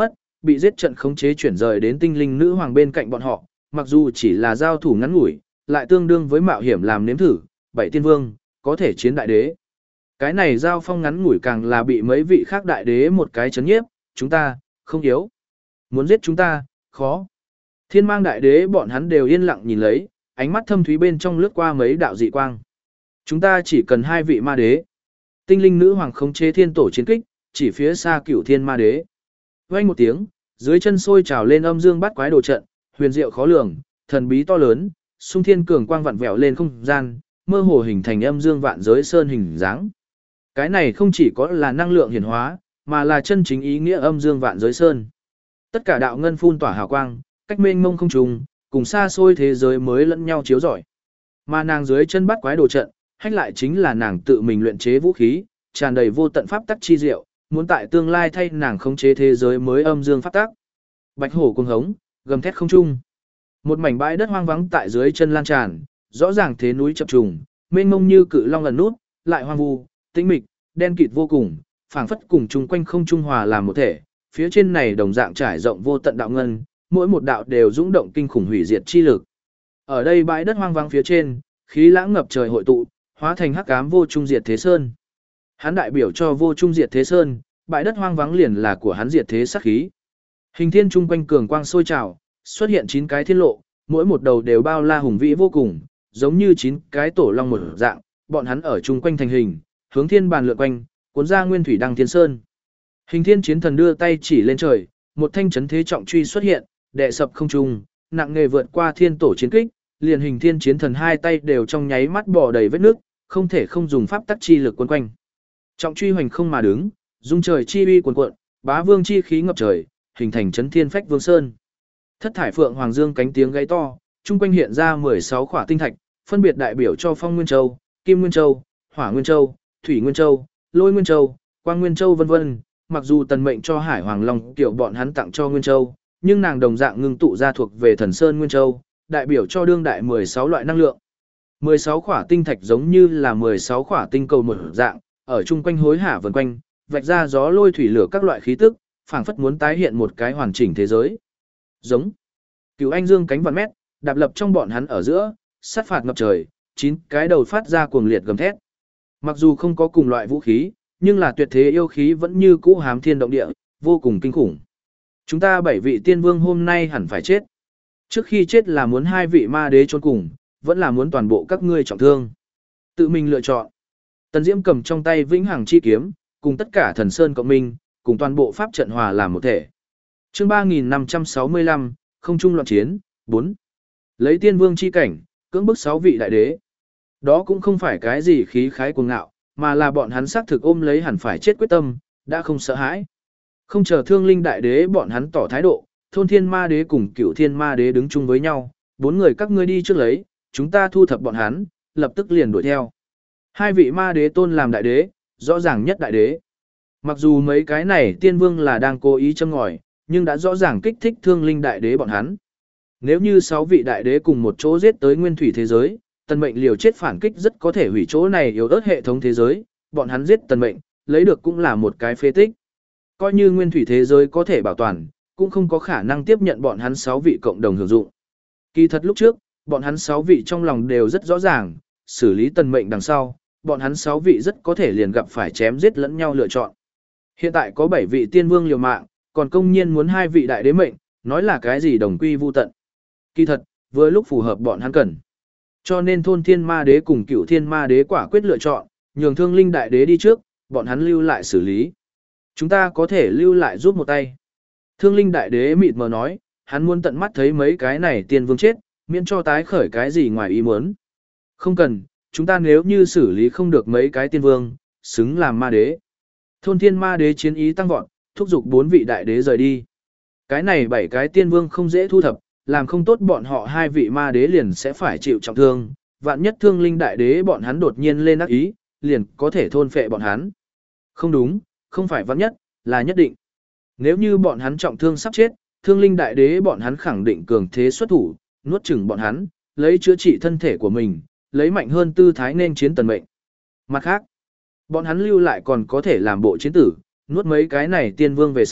bị giết trận khống chế chuyển rời đến tinh linh nữ hoàng bên cạnh bọn họ, mặc dù chỉ là giao thủ ngắn ngủi, lại tương đương với mạo hiểm làm nếm thử, bảy tiên vương, có thể chiến đại đế. Cái này giao phong ngắn ngủi càng là bị mấy vị khác đại đế một cái chấn nhiếp, chúng ta, không yếu. Muốn giết chúng ta, khó. Thiên mang đại đế bọn hắn đều yên lặng nhìn lấy, ánh mắt thâm thúy bên trong lướt qua mấy đạo dị quang. Chúng ta chỉ cần hai vị ma đế. Tinh linh nữ hoàng khống chế thiên tổ chiến kích, chỉ phía xa cửu thiên ma đế. Vang một tiếng, dưới chân sôi trào lên âm dương bát quái đồ trận, huyền diệu khó lường, thần bí to lớn, xung thiên cường quang vặn vẹo lên không gian, mơ hồ hình thành âm dương vạn giới sơn hình dáng. Cái này không chỉ có là năng lượng hiển hóa, mà là chân chính ý nghĩa âm dương vạn giới sơn. Tất cả đạo ngân phun tỏa hào quang, cách mênh mông không trùng, cùng xa xôi thế giới mới lẫn nhau chiếu rọi. Mà nàng dưới chân bắt quái đồ trận, hách lại chính là nàng tự mình luyện chế vũ khí, tràn đầy vô tận pháp tắc chi diệu, muốn tại tương lai thay nàng khống chế thế giới mới âm dương pháp tắc. Bạch hổ cuồng hống, gầm thét không trung. Một mảnh bãi đất hoang vắng tại dưới chân lan tràn, rõ ràng thế núi chập trùng, mênh mông như cự long ẩn nút, lại hoang vu, tĩnh mịch, đen kịt vô cùng, phảng phất cùng chung quanh không trung hòa làm một thể. Phía trên này đồng dạng trải rộng vô tận đạo ngân, mỗi một đạo đều dũng động kinh khủng hủy diệt chi lực. Ở đây bãi đất hoang vắng phía trên, khí lãng ngập trời hội tụ, hóa thành hắc ám vô trung diệt thế sơn. Hắn đại biểu cho vô trung diệt thế sơn, bãi đất hoang vắng liền là của hắn diệt thế sát khí. Hình thiên trung quanh cường quang sôi trào, xuất hiện chín cái thiên lộ, mỗi một đầu đều bao la hùng vĩ vô cùng, giống như chín cái tổ long một dạng, bọn hắn ở trung quanh thành hình, hướng thiên bàn lượn quanh, cuốn ra nguyên thủy đăng thiên sơn. Hình thiên chiến thần đưa tay chỉ lên trời, một thanh chấn thế trọng truy xuất hiện, đè sập không trung, nặng nghề vượt qua thiên tổ chiến kích, liền hình thiên chiến thần hai tay đều trong nháy mắt bò đầy vết nước, không thể không dùng pháp tắc chi lực quấn quanh. Trọng truy hoành không mà đứng, dung trời chi uy cuồn cuộn, bá vương chi khí ngập trời, hình thành chấn thiên phách vương sơn. Thất thải phượng hoàng dương cánh tiếng gáy to, trung quanh hiện ra mười sáu khỏa tinh thạch, phân biệt đại biểu cho Phong Nguyên Châu, Kim Nguyên Châu, Hỏa Nguyên Châu, Thủy Nguyên Châu, Lôi Nguyên Châu, Quang Nguyên Châu vân vân. Mặc dù tần mệnh cho Hải Hoàng Long tiểu bọn hắn tặng cho Nguyên Châu, nhưng nàng đồng dạng ngưng tụ ra thuộc về Thần Sơn Nguyên Châu, đại biểu cho đương đại mười sáu loại năng lượng. mười sáu khỏa tinh thạch giống như là mười sáu khỏa tinh cầu một dạng, ở chung quanh hối hả vần quanh, vạch ra gió lôi thủy lửa các loại khí tức, phảng phất muốn tái hiện một cái hoàn chỉnh thế giới. Giống. Cửu Anh Dương cánh vạn mét, đạp lập trong bọn hắn ở giữa, sát phạt ngập trời, chín cái đầu phát ra cuồng liệt gầm thét. Mặc dù không có cùng loại vũ khí, nhưng là tuyệt thế yêu khí vẫn như cũ hám thiên động địa, vô cùng kinh khủng. Chúng ta bảy vị tiên vương hôm nay hẳn phải chết. Trước khi chết là muốn hai vị ma đế chôn cùng, vẫn là muốn toàn bộ các ngươi trọng thương. Tự mình lựa chọn. Tần Diễm cầm trong tay vĩnh hằng chi kiếm, cùng tất cả thần sơn cộng minh, cùng toàn bộ pháp trận hòa làm một thể. Chương ba nghìn năm trăm sáu mươi lăm, không trung loạn chiến, bốn. Lấy tiên vương chi cảnh, cưỡng bức sáu vị đại đế. Đó cũng không phải cái gì khí khái cuồng ngạo, mà là bọn hắn xác thực ôm lấy hẳn phải chết quyết tâm, đã không sợ hãi. Không chờ Thương Linh đại đế bọn hắn tỏ thái độ, Thôn Thiên Ma đế cùng Cửu Thiên Ma đế đứng chung với nhau, bốn người các ngươi đi trước lấy, chúng ta thu thập bọn hắn, lập tức liền đuổi theo. Hai vị ma đế tôn làm đại đế, rõ ràng nhất đại đế. Mặc dù mấy cái này tiên vương là đang cố ý châm ngòi, nhưng đã rõ ràng kích thích Thương Linh đại đế bọn hắn. Nếu như sáu vị đại đế cùng một chỗ giết tới nguyên thủy thế giới, tần mệnh liều chết phản kích rất có thể hủy chỗ này yếu ớt hệ thống thế giới, bọn hắn giết tần mệnh, lấy được cũng là một cái phế tích. Coi như nguyên thủy thế giới có thể bảo toàn, cũng không có khả năng tiếp nhận bọn hắn sáu vị cộng đồng hưởng dụng. Kỳ thật lúc trước, bọn hắn sáu vị trong lòng đều rất rõ ràng, xử lý tần mệnh đằng sau, bọn hắn sáu vị rất có thể liền gặp phải chém giết lẫn nhau lựa chọn. Hiện tại có bảy vị tiên vương liều mạng, còn công nhiên muốn hai vị đại đế mệnh, nói là cái gì đồng quy vu tận. Kỳ thật, với lúc phù hợp bọn hắn cần. Cho nên Thôn Thiên Ma đế cùng Cửu Thiên Ma đế quả quyết lựa chọn, nhường Thương Linh đại đế đi trước, bọn hắn lưu lại xử lý. Chúng ta có thể lưu lại giúp một tay. Thương Linh đại đế mịt mờ nói, hắn muốn tận mắt thấy mấy cái này tiên vương chết, miễn cho tái khởi cái gì ngoài ý muốn. Không cần, chúng ta nếu như xử lý không được mấy cái tiên vương, xứng làm ma đế. Thôn Thiên Ma đế chiến ý tăng vọt, thúc giục bốn vị đại đế rời đi. Cái này bảy cái tiên vương không dễ thu thập, làm không tốt bọn họ hai vị ma đế liền sẽ phải chịu trọng thương, vạn nhất Thương Linh đại đế bọn hắn đột nhiên lên ác ý, liền có thể thôn phệ bọn hắn. Không đúng, không phải vạn nhất, là nhất định. Nếu như bọn hắn trọng thương sắp chết, Thương Linh đại đế bọn hắn khẳng định cường thế xuất thủ, nuốt chửng bọn hắn, lấy chữa trị thân thể của mình, lấy mạnh hơn tư thái nên chiến tần mệnh. Mặt khác, bọn hắn lưu lại còn có thể làm bộ chiến tử, nuốt mấy cái này tiên vương về sau,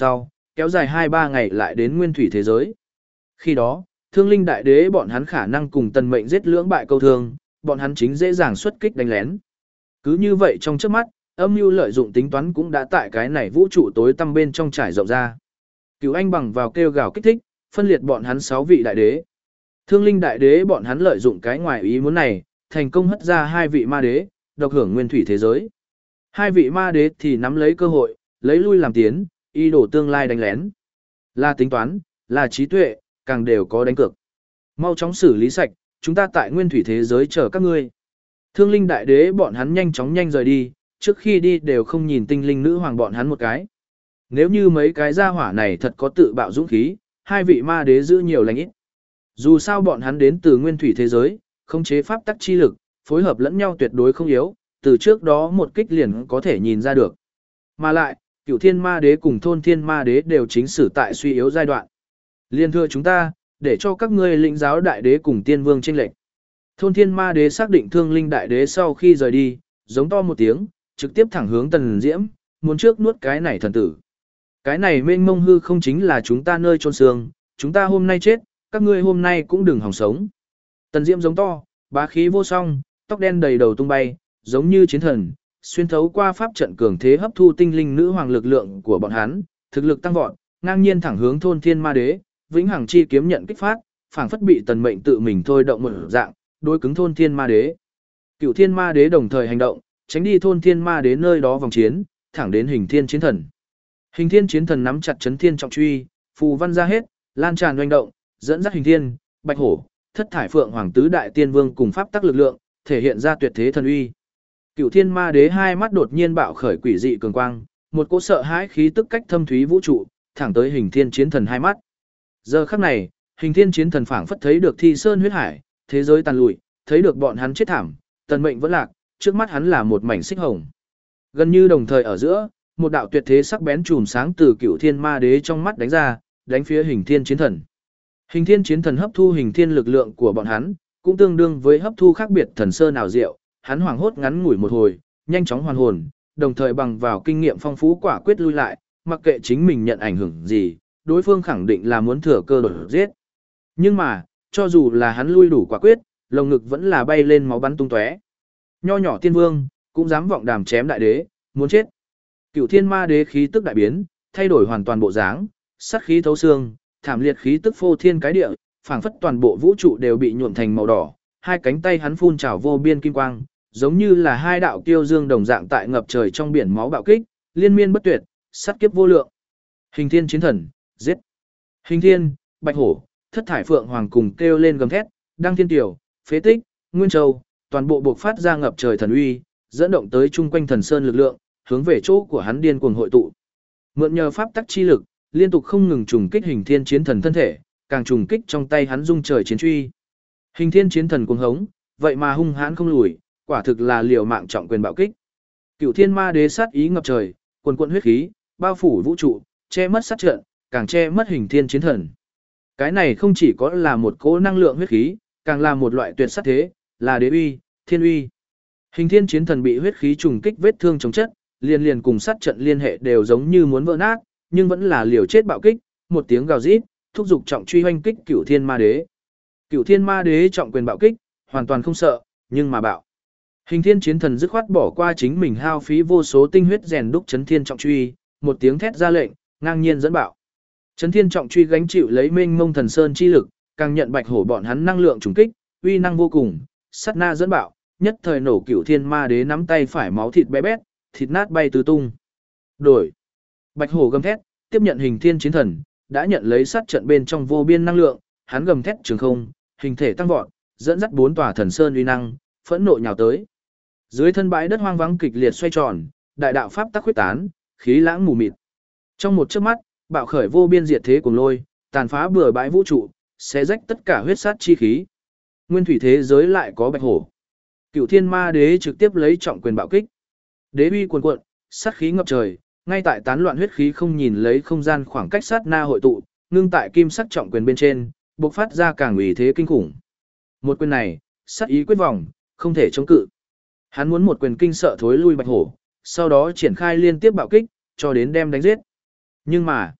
kéo dài hai ba ngày lại đến nguyên thủy thế giới. Khi đó, Thương Linh Đại Đế bọn hắn khả năng cùng Tần Mệnh giết lưỡng bại câu thương, bọn hắn chính dễ dàng xuất kích đánh lén. Cứ như vậy trong trước mắt, âm mưu lợi dụng tính toán cũng đã tại cái này vũ trụ tối tăm bên trong trải rộng ra. Cửu Anh bằng vào kêu gào kích thích, phân liệt bọn hắn sáu vị đại đế. Thương Linh Đại Đế bọn hắn lợi dụng cái ngoài ý muốn này, thành công hất ra hai vị ma đế, độc hưởng nguyên thủy thế giới. Hai vị ma đế thì nắm lấy cơ hội, lấy lui làm tiến, ý đồ tương lai đánh lén. Là tính toán, là trí tuệ, càng đều có đánh cược. Mau chóng xử lý sạch, chúng ta tại nguyên thủy thế giới chờ các ngươi. Thương Linh Đại Đế bọn hắn nhanh chóng nhanh rời đi, trước khi đi đều không nhìn tinh linh nữ hoàng bọn hắn một cái. Nếu như mấy cái gia hỏa này thật có tự bạo dũng khí, hai vị ma đế giữ nhiều lành ít. Dù sao bọn hắn đến từ nguyên thủy thế giới, khống chế pháp tắc chi lực, phối hợp lẫn nhau tuyệt đối không yếu, từ trước đó một kích liền có thể nhìn ra được. Mà lại, Cửu Thiên Ma Đế cùng Thôn Thiên Ma Đế đều chính sử tại suy yếu giai đoạn. Liên thưa chúng ta, để cho các ngươi lĩnh giáo đại đế cùng tiên vương chênh lệch. Thôn Thiên Ma Đế xác định Thương Linh Đại Đế sau khi rời đi, giống to một tiếng, trực tiếp thẳng hướng Tần Diễm, muốn trước nuốt cái này thần tử. Cái này mênh mông hư không chính là chúng ta nơi chôn xương, chúng ta hôm nay chết, các ngươi hôm nay cũng đừng hòng sống. Tần Diễm giống to, bá khí vô song, tóc đen đầy đầu tung bay, giống như chiến thần, xuyên thấu qua pháp trận cường thế hấp thu tinh linh nữ hoàng lực lượng của bọn hắn, thực lực tăng vọt, ngang nhiên thẳng hướng Thôn Thiên Ma Đế, vĩnh hằng chi kiếm nhận kích phát, phảng phất bị Tần Mệnh tự mình thôi động một dạng, đối cứng Thôn Thiên Ma Đế. Cửu Thiên Ma Đế đồng thời hành động, tránh đi Thôn Thiên Ma Đế nơi đó vòng chiến, thẳng đến Hình Thiên Chiến Thần. Hình Thiên Chiến Thần nắm chặt chấn thiên trọng truy, phù văn ra hết, lan tràn oanh động, dẫn dắt Hình Thiên, Bạch Hổ, Thất Thải Phượng Hoàng tứ đại tiên vương cùng pháp tắc lực lượng, thể hiện ra tuyệt thế thần uy. Cửu Thiên Ma Đế hai mắt đột nhiên bạo khởi quỷ dị cường quang, một cỗ sợ hãi khí tức cách thâm thúy vũ trụ, thẳng tới Hình Thiên Chiến Thần hai mắt. Giờ khắc này, Hình Thiên Chiến Thần phảng phất thấy được Thi Sơn huyết hải, thế giới tàn lụi, thấy được bọn hắn chết thảm, Tần Mệnh vẫn lạc, trước mắt hắn là một mảnh xích hồng. Gần như đồng thời ở giữa, một đạo tuyệt thế sắc bén chùm sáng từ Cửu Thiên Ma Đế trong mắt đánh ra, đánh phía Hình Thiên Chiến Thần. Hình Thiên Chiến Thần hấp thu hình thiên lực lượng của bọn hắn, cũng tương đương với hấp thu khác biệt thần sơn ảo diệu, hắn hoảng hốt ngắn ngủi một hồi, nhanh chóng hoàn hồn, đồng thời bằng vào kinh nghiệm phong phú quả quyết lui lại, mặc kệ chính mình nhận ảnh hưởng gì, đối phương khẳng định là muốn thừa cơ đột giết. Nhưng mà, cho dù là hắn lui đủ quả quyết, lồng ngực vẫn là bay lên máu bắn tung tóe. Nho nhỏ tiên vương, cũng dám vọng đàm chém đại đế, muốn chết. Cửu Thiên Ma Đế khí tức đại biến, thay đổi hoàn toàn bộ dáng, sát khí thấu xương, thảm liệt khí tức phô thiên cái địa, phảng phất toàn bộ vũ trụ đều bị nhuộm thành màu đỏ, hai cánh tay hắn phun trào vô biên kim quang, giống như là hai đạo kiêu dương đồng dạng tại ngập trời trong biển máu bạo kích, liên miên bất tuyệt, sát kiếp vô lượng. Hình Thiên Chiến Thần, giết. Hình Thiên, Bạch Hổ, Thất Thải Phượng Hoàng cùng kêu lên gầm thét, Đăng Thiên Tiểu, Phế Tích, Nguyên Châu, toàn bộ buộc phát ra ngập trời thần uy, dẫn động tới chung quanh thần sơn lực lượng, hướng về chỗ của hắn điên cuồng hội tụ. Mượn nhờ pháp tắc chi lực, liên tục không ngừng trùng kích Hình Thiên Chiến Thần thân thể, càng trùng kích trong tay hắn dung trời chiến truy. Hình Thiên Chiến Thần cuồng hống, vậy mà hung hãn không lùi, quả thực là liều mạng trọng quyền bạo kích. Cửu Thiên Ma Đế sát ý ngập trời, quần quần huyết khí, bao phủ vũ trụ, che mất sát trận, càng che mất Hình Thiên Chiến Thần. Cái này không chỉ có là một cỗ năng lượng huyết khí, càng là một loại tuyệt sát thế, là đế uy, thiên uy. Hình Thiên Chiến Thần bị huyết khí trùng kích vết thương chống chất, liên liên cùng sát trận liên hệ đều giống như muốn vỡ nát, nhưng vẫn là liều chết bạo kích, một tiếng gào rít, thúc giục trọng truy hoanh kích Cửu Thiên Ma Đế. Cửu Thiên Ma Đế trọng quyền bạo kích, hoàn toàn không sợ, nhưng mà bạo. Hình Thiên Chiến Thần dứt khoát bỏ qua chính mình hao phí vô số tinh huyết rèn đúc chấn thiên trọng truy, một tiếng thét ra lệnh, ngang nhiên dẫn bạo. Chấn thiên trọng truy gánh chịu lấy mênh mông thần sơn chi lực, càng nhận Bạch Hổ bọn hắn năng lượng trùng kích, uy năng vô cùng, sát na dẫn bạo, nhất thời nổ Cửu Thiên Ma Đế nắm tay phải máu thịt bé bét, thịt nát bay tứ tung. Đổi. Bạch Hổ gầm thét, tiếp nhận Hình Thiên Chiến Thần, đã nhận lấy sát trận bên trong vô biên năng lượng, hắn gầm thét trường không, hình thể tăng vọt, dẫn dắt bốn tòa thần sơn uy năng, phẫn nộ nhào tới. Dưới thân bãi đất hoang vắng kịch liệt xoay tròn, đại đạo pháp tắc huyết tán, khí lãng mù mịt. Trong một chớp mắt, bạo khởi vô biên diệt thế cuồng lôi, tàn phá bừa bãi vũ trụ, xé rách tất cả huyết sát chi khí. Nguyên thủy thế giới lại có Bạch Hổ. Cửu Thiên Ma Đế trực tiếp lấy trọng quyền bạo kích. Đế uy cuồn cuộn, sát khí ngập trời, ngay tại tán loạn huyết khí không nhìn lấy không gian khoảng cách sát na hội tụ, ngưng tại kim sắc trọng quyền bên trên, bộc phát ra càng ủy thế kinh khủng. Một quyền này, sát ý quyết vòng, không thể chống cự. Hắn muốn một quyền kinh sợ thối lui Bạch Hổ, sau đó triển khai liên tiếp bạo kích, cho đến đem đánh giết. Nhưng mà,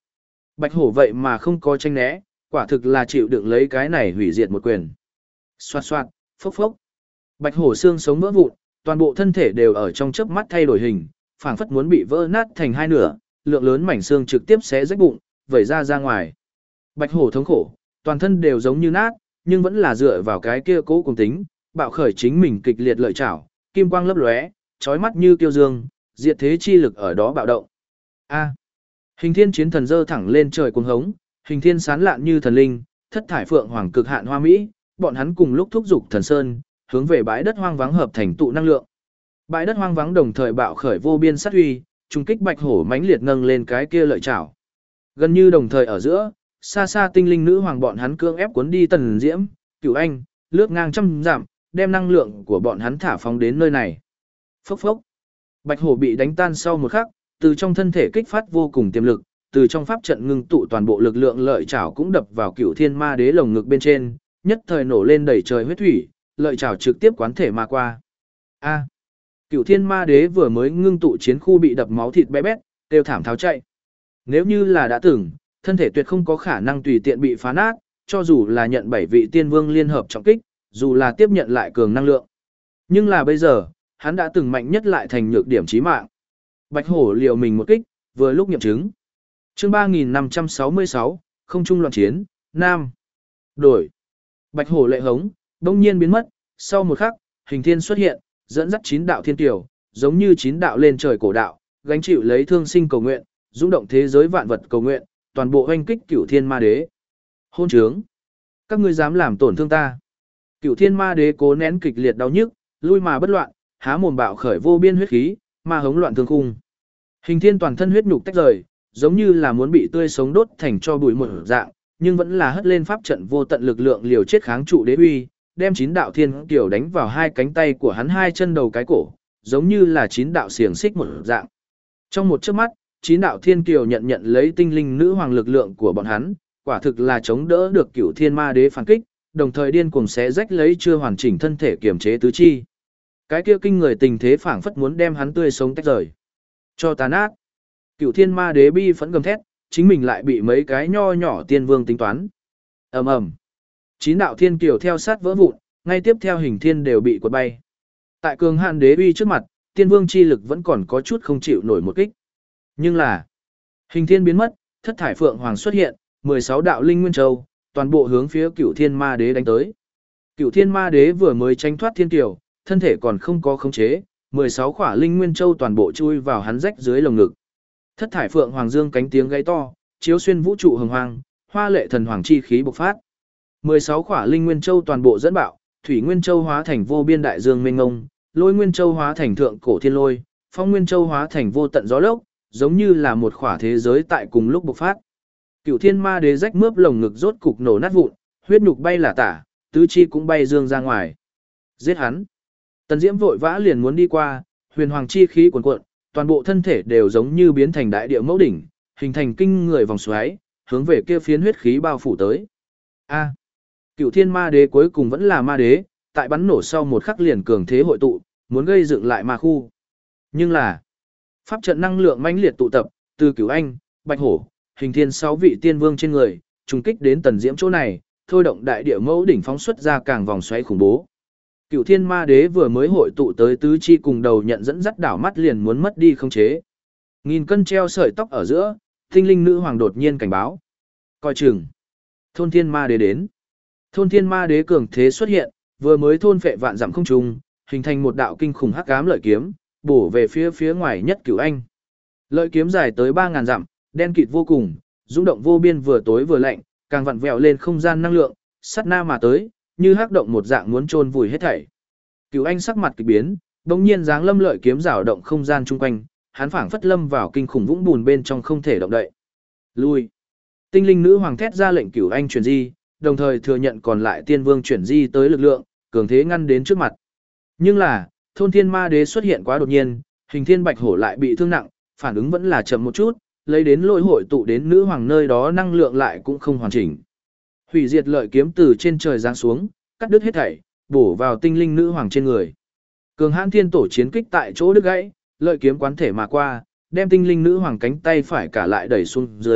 Bạch hổ vậy mà không có tranh né, quả thực là chịu đựng lấy cái này hủy diệt một quyền. Xoạt xoạt, phốc phốc. Bạch hổ xương sống vỡ vụn, toàn bộ thân thể đều ở trong chớp mắt thay đổi hình, phảng phất muốn bị vỡ nát thành hai nửa, lượng lớn mảnh xương trực tiếp xé rách bụng, vẩy ra ra ngoài. Bạch hổ thống khổ, toàn thân đều giống như nát, nhưng vẫn là dựa vào cái kia cố cùng tính, bạo khởi chính mình kịch liệt lợi chảo, kim quang lấp lóe, chói mắt như tiêu dương, diệt thế chi lực ở đó bạo động. A. Hình thiên chiến thần dơ thẳng lên trời cuồng hống, hình thiên sán lạn như thần linh, thất thải phượng hoàng cực hạn hoa mỹ, bọn hắn cùng lúc thúc dục thần sơn, hướng về bãi đất hoang vắng hợp thành tụ năng lượng. Bãi đất hoang vắng đồng thời bạo khởi vô biên sát uy, trùng kích bạch hổ mãnh liệt nâng lên cái kia lợi chảo. Gần như đồng thời ở giữa, xa xa tinh linh nữ hoàng bọn hắn cưỡng ép cuốn đi Tần Diễm, Cửu Anh, lướt ngang trăm dặm, đem năng lượng của bọn hắn thả phóng đến nơi này. Phốc phốc. Bạch hổ bị đánh tan sau một khắc, từ trong thân thể kích phát vô cùng tiềm lực, từ trong pháp trận ngưng tụ toàn bộ lực lượng lợi chảo cũng đập vào Cửu Thiên Ma Đế lồng ngực bên trên, nhất thời nổ lên đầy trời huyết thủy, lợi chảo trực tiếp quán thể mà qua. A. Cửu Thiên Ma Đế vừa mới ngưng tụ chiến khu bị đập máu thịt bé bét, đều thảm tháo chạy. Nếu như là đã từng, thân thể tuyệt không có khả năng tùy tiện bị phá nát, cho dù là nhận bảy vị tiên vương liên hợp trọng kích, dù là tiếp nhận lại cường năng lượng. Nhưng là bây giờ, hắn đã từng mạnh nhất lại thành nhược điểm chí mạng. Bạch hổ liều mình một kích, vừa lúc nghiệm chứng. Chương ba nghìn năm trăm sáu mươi sáu, không trung loạn chiến, Nam. Đổi. Bạch hổ lệ hống, đông nhiên biến mất, sau một khắc, hình thiên xuất hiện, dẫn dắt chín đạo thiên tiểu, giống như chín đạo lên trời cổ đạo, gánh chịu lấy thương sinh cầu nguyện, dũng động thế giới vạn vật cầu nguyện, toàn bộ hoanh kích Cửu Thiên Ma Đế. Hôn trướng! Các ngươi dám làm tổn thương ta. Cửu Thiên Ma Đế cố nén kịch liệt đau nhức, lui mà bất loạn, há mồm bạo khởi vô biên huyết khí, ma hống loạn thương khung. Hình thiên toàn thân huyết nhục tách rời, giống như là muốn bị tươi sống đốt thành cho bụi một dạng, nhưng vẫn là hất lên pháp trận vô tận lực lượng liều chết kháng trụ đế uy, đem chín đạo thiên kiều đánh vào hai cánh tay của hắn hai chân đầu cái cổ, giống như là chín đạo xiềng xích một dạng. Trong một chớp mắt, chín đạo thiên kiều nhận nhận lấy tinh linh nữ hoàng lực lượng của bọn hắn, quả thực là chống đỡ được Cửu Thiên Ma Đế phản kích, đồng thời điên cuồng xé rách lấy chưa hoàn chỉnh thân thể kiềm chế tứ chi. Cái kia kinh người tình thế phảng phất muốn đem hắn tươi sống tách rời. Cho ta nát. Cửu Thiên Ma Đế bi phẫn gầm thét, chính mình lại bị mấy cái nho nhỏ tiên vương tính toán. Ầm ầm. Chín đạo thiên kiều theo sát vỡ vụn, ngay tiếp theo hình thiên đều bị quật bay. Tại cường hạn đế uy trước mặt, tiên vương chi lực vẫn còn có chút không chịu nổi một kích. Nhưng là, hình thiên biến mất, thất thải phượng hoàng xuất hiện, mười sáu đạo linh nguyên châu, toàn bộ hướng phía Cửu Thiên Ma Đế đánh tới. Cửu Thiên Ma Đế vừa mới tránh thoát thiên kiều, thân thể còn không có khống chế, mười sáu khỏa linh nguyên châu toàn bộ chui vào hắn rách dưới lồng ngực. Thất thải phượng hoàng dương cánh tiếng gáy to, chiếu xuyên vũ trụ hồng hoàng, hoa lệ thần hoàng chi khí bộc phát. mười sáu khỏa linh nguyên châu toàn bộ dẫn bạo, thủy nguyên châu hóa thành vô biên đại dương mênh mông, lôi nguyên châu hóa thành thượng cổ thiên lôi, phong nguyên châu hóa thành vô tận gió lốc, giống như là một khỏa thế giới tại cùng lúc bộc phát. Cửu Thiên Ma Đế rách mướp lồng ngực rốt cục nổ nát vụn, huyết nhục bay là tả, tứ chi cũng bay dương ra ngoài. Giết hắn. Tần Diễm vội vã liền muốn đi qua, huyền hoàng chi khí cuồn cuộn, toàn bộ thân thể đều giống như biến thành đại địa mẫu đỉnh, hình thành kinh người vòng xoáy, hướng về kia phiến huyết khí bao phủ tới. A. Cửu Thiên Ma Đế cuối cùng vẫn là ma đế, tại bắn nổ sau một khắc liền cường thế hội tụ, muốn gây dựng lại ma khu. Nhưng là, pháp trận năng lượng mãnh liệt tụ tập, từ Cửu Anh, Bạch Hổ, Hình Thiên sáu vị tiên vương trên người, trùng kích đến Tần Diễm chỗ này, thôi động đại địa mẫu đỉnh phóng xuất ra càng vòng xoáy khủng bố. Cửu Thiên Ma Đế vừa mới hội tụ tới tứ chi cùng đầu nhận dẫn dắt đảo mắt liền muốn mất đi khống chế. Nghìn cân treo sợi tóc ở giữa, Tinh Linh Nữ Hoàng đột nhiên cảnh báo. Coi chừng, Thôn Thiên Ma Đế đến. Thôn Thiên Ma Đế cường thế xuất hiện, vừa mới thôn phệ vạn dặm không trung, hình thành một đạo kinh khủng hắc ám lợi kiếm, bổ về phía phía ngoài nhất Cửu Anh. Lợi kiếm dài tới ba ngàn dặm, đen kịt vô cùng, dũng động vô biên vừa tối vừa lạnh, càng vặn vẹo lên không gian năng lượng, sát na mà tới, như hắc động một dạng muốn chôn vùi hết thảy. Cửu Anh sắc mặt kỳ biến, bỗng nhiên giáng lâm lợi kiếm rảo động không gian chung quanh, hắn phảng phất lâm vào kinh khủng vũng bùn bên trong không thể động đậy. Lui. Tinh Linh Nữ Hoàng thét ra lệnh Cửu Anh chuyển di, đồng thời thừa nhận còn lại tiên vương chuyển di tới lực lượng, cường thế ngăn đến trước mặt. Nhưng là, Thôn Thiên Ma Đế xuất hiện quá đột nhiên, Hình Thiên Bạch Hổ lại bị thương nặng, phản ứng vẫn là chậm một chút, lấy đến lôi hội tụ đến nữ hoàng nơi đó năng lượng lại cũng không hoàn chỉnh. Hủy diệt lợi kiếm từ trên trời giáng xuống, cắt đứt hết thảy, bổ vào Tinh Linh Nữ Hoàng trên người. Cường hãn thiên tổ chiến kích tại chỗ đứt gãy, lợi kiếm quán thể mà qua, đem Tinh Linh Nữ Hoàng cánh tay phải cả lại đẩy xuống dưới,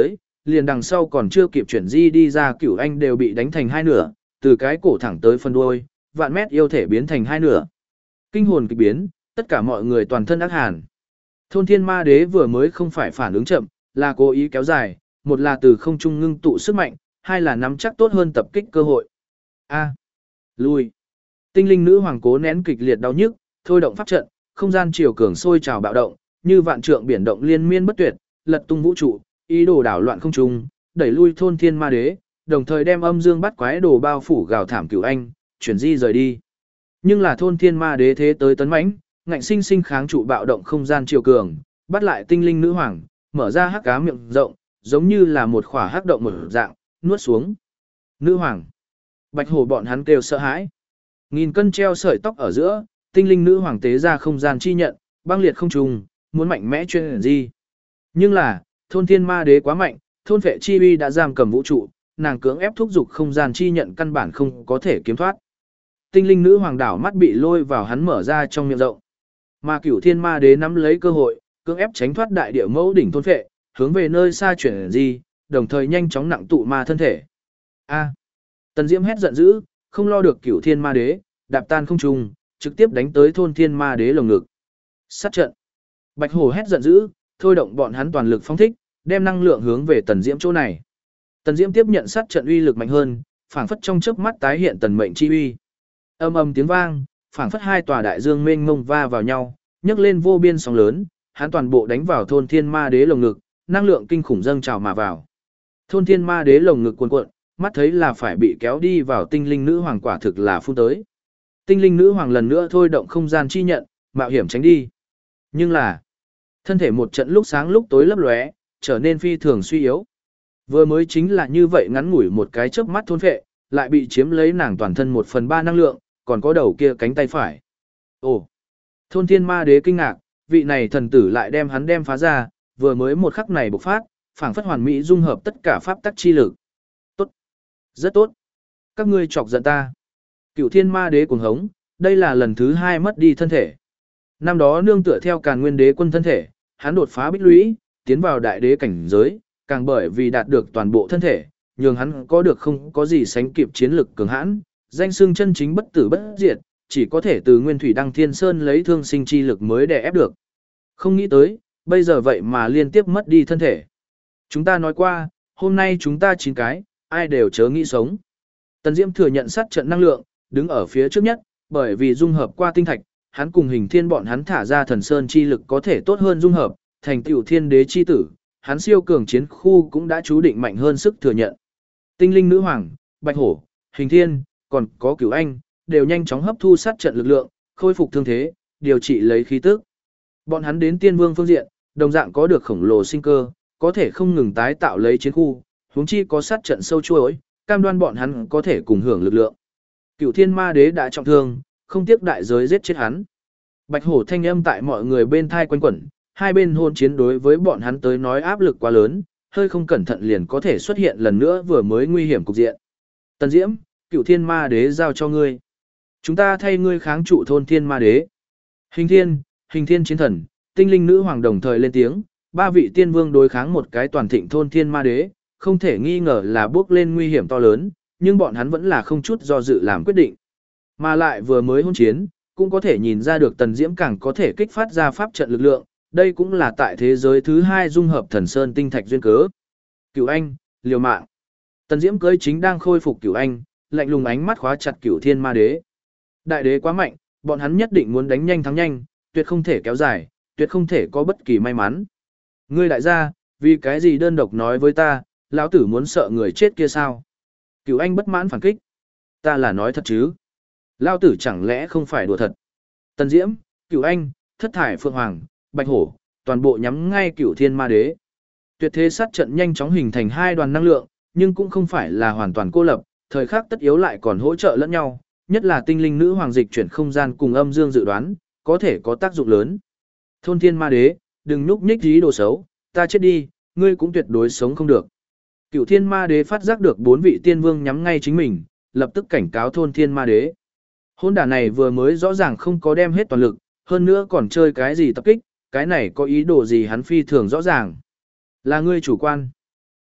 liền đằng sau còn chưa kịp chuyển di đi ra Cửu Anh đều bị đánh thành hai nửa, từ cái cổ thẳng tới phần đuôi, vạn mét yêu thể biến thành hai nửa. Kinh hồn kịch biến, tất cả mọi người toàn thân ác hàn. Thôn Thiên Ma Đế vừa mới không phải phản ứng chậm, là cố ý kéo dài, một là từ không trung ngưng tụ sức mạnh, hai là nắm chắc tốt hơn tập kích cơ hội. A, lui. Tinh linh nữ hoàng cố nén kịch liệt đau nhức, thôi động pháp trận, không gian chiều cường sôi trào bạo động, như vạn trượng biển động liên miên bất tuyệt, lật tung vũ trụ, ý đồ đảo loạn không trung, đẩy lui Thôn Thiên Ma Đế, đồng thời đem âm dương bắt quái đồ bao phủ gào thảm Cửu Anh, chuyển di rời đi. Nhưng là Thôn Thiên Ma Đế thế tới tấn mãnh, ngạnh sinh sinh kháng trụ bạo động không gian chiều cường, bắt lại tinh linh nữ hoàng, mở ra hắc cá miệng rộng, giống như là một khỏa hắc động mở dạng, nuốt xuống. Nữ hoàng. Bạch hổ bọn hắn kêu sợ hãi. Nghìn cân treo sợi tóc ở giữa, tinh linh nữ hoàng tế ra không gian chi nhận, băng liệt không trùng, muốn mạnh mẽ chuyên gì. Nhưng là, Thôn Thiên Ma Đế quá mạnh, thôn vệ chi uy đã giam cầm vũ trụ, nàng cưỡng ép thúc dục không gian chi nhận căn bản không có thể kiếm thoát. Tinh linh nữ hoàng đảo mắt bị lôi vào hắn mở ra trong miệng rộng. Mà Cửu Thiên Ma Đế nắm lấy cơ hội, cưỡng ép tránh thoát đại địa mẫu đỉnh thôn phệ, hướng về nơi xa chuyển di, đồng thời nhanh chóng nặng tụ ma thân thể. A! Tần Diễm hét giận dữ, không lo được Cửu Thiên Ma Đế, đạp tan không trung, trực tiếp đánh tới Thôn Thiên Ma Đế lồng ngực. Sát trận. Bạch Hổ hét giận dữ, thôi động bọn hắn toàn lực phóng thích, đem năng lượng hướng về Tần Diễm chỗ này. Tần Diễm tiếp nhận sát trận uy lực mạnh hơn, phảng phất trong chớp mắt tái hiện tần mệnh chi uy. Âm ầm tiếng vang, phảng phất hai tòa đại dương mênh mông va vào nhau, nhấc lên vô biên sóng lớn, hắn toàn bộ đánh vào Thôn Thiên Ma Đế lồng ngực, năng lượng kinh khủng dâng trào mà vào. Thôn Thiên Ma Đế lồng ngực cuồn cuộn, mắt thấy là phải bị kéo đi vào tinh linh nữ hoàng quả thực là phun tới. Tinh linh nữ hoàng lần nữa thôi động không gian chi nhận, mạo hiểm tránh đi. Nhưng là, thân thể một trận lúc sáng lúc tối lấp lóe, trở nên phi thường suy yếu. Vừa mới chính là như vậy ngắn ngủi một cái chớp mắt thôn phệ, lại bị chiếm lấy nàng toàn thân một phần ba năng lượng, còn có đầu kia cánh tay phải. Ồ! Thôn Thiên Ma Đế kinh ngạc, vị này thần tử lại đem hắn đem phá ra, vừa mới một khắc này bộc phát, phảng phất hoàn mỹ dung hợp tất cả pháp tắc chi lực. Tốt! Rất tốt! Các ngươi chọc giận ta. Cửu Thiên Ma Đế cuồng hống, đây là lần thứ hai mất đi thân thể. Năm đó nương tựa theo Càn Nguyên Đế quân thân thể, hắn đột phá bích lũy, tiến vào đại đế cảnh giới, càng bởi vì đạt được toàn bộ thân thể, nhường hắn có được không có gì sánh kịp chiến lực cường hãn, danh xưng chân chính bất tử bất diệt, chỉ có thể từ Nguyên Thủy Đăng Thiên Sơn lấy thương sinh chi lực mới đè ép được. Không nghĩ tới, bây giờ vậy mà liên tiếp mất đi thân thể. Chúng ta nói qua, hôm nay chúng ta chín cái, ai đều chớ nghĩ sống. Tần Diễm thừa nhận sát trận năng lượng, đứng ở phía trước nhất, bởi vì dung hợp qua tinh thạch, hắn cùng Hình Thiên bọn hắn thả ra thần sơn chi lực có thể tốt hơn dung hợp, thành tựu thiên đế chi tử, hắn siêu cường chiến khu cũng đã chú định mạnh hơn sức thừa nhận. Tinh linh nữ hoàng, Bạch Hổ, Hình Thiên, còn có Cửu Anh, đều nhanh chóng hấp thu sát trận lực lượng, khôi phục thương thế, điều trị lấy khí tức. Bọn hắn đến tiên vương phương diện, đồng dạng có được khổng lồ sinh cơ, có thể không ngừng tái tạo lấy chiến khu, huống chi có sát trận sâu chuỗi, cam đoan bọn hắn có thể cùng hưởng lực lượng. Cửu Thiên Ma Đế đã trọng thương, không tiếc đại giới giết chết hắn. Bạch Hổ thanh âm tại mọi người bên thai quanh quẩn, hai bên hôn chiến đối với bọn hắn tới nói áp lực quá lớn, hơi không cẩn thận liền có thể xuất hiện lần nữa vừa mới nguy hiểm cục diện. Tần Diễm, Cửu Thiên Ma Đế giao cho ngươi. Chúng ta thay ngươi kháng trụ Thôn Thiên Ma Đế. Hình Thiên, Hình Thiên chiến thần, tinh linh nữ hoàng đồng thời lên tiếng, ba vị tiên vương đối kháng một cái toàn thịnh Thôn Thiên Ma Đế, không thể nghi ngờ là bước lên nguy hiểm to lớn, nhưng bọn hắn vẫn là không chút do dự làm quyết định. Mà lại vừa mới hôn chiến, cũng có thể nhìn ra được Tần Diễm càng có thể kích phát ra pháp trận lực lượng, đây cũng là tại thế giới thứ hai dung hợp thần sơn tinh thạch duyên cớ. Cửu Anh, liều mạng. Tần Diễm cưới chính đang khôi phục Cửu Anh, lạnh lùng ánh mắt khóa chặt Cửu Thiên Ma Đế. Đại đế quá mạnh, bọn hắn nhất định muốn đánh nhanh thắng nhanh, tuyệt không thể kéo dài, tuyệt không thể có bất kỳ may mắn. Ngươi đại gia, vì cái gì đơn độc nói với ta, lão tử muốn sợ người chết kia sao? Cửu Anh bất mãn phản kích. Ta là nói thật chứ? Lão tử chẳng lẽ không phải đùa thật? Tần Diễm, Cửu Anh, Thất Thải Phượng Hoàng, Bạch Hổ, toàn bộ nhắm ngay Cửu Thiên Ma Đế. Tuyệt thế sát trận nhanh chóng hình thành hai đoàn năng lượng, nhưng cũng không phải là hoàn toàn cô lập, thời khắc tất yếu lại còn hỗ trợ lẫn nhau, nhất là tinh linh nữ hoàng dịch chuyển không gian cùng âm dương dự đoán, có thể có tác dụng lớn. Thôn Thiên Ma Đế, đừng núp nhích ý đồ xấu, ta chết đi, ngươi cũng tuyệt đối sống không được. Cửu Thiên Ma Đế phát giác được bốn vị tiên vương nhắm ngay chính mình, lập tức cảnh cáo Thôn Thiên Ma Đế. Hôn đả này vừa mới rõ ràng không có đem hết toàn lực, hơn nữa còn chơi cái gì tập kích, cái này có ý đồ gì hắn phi thường rõ ràng. Là ngươi chủ quan.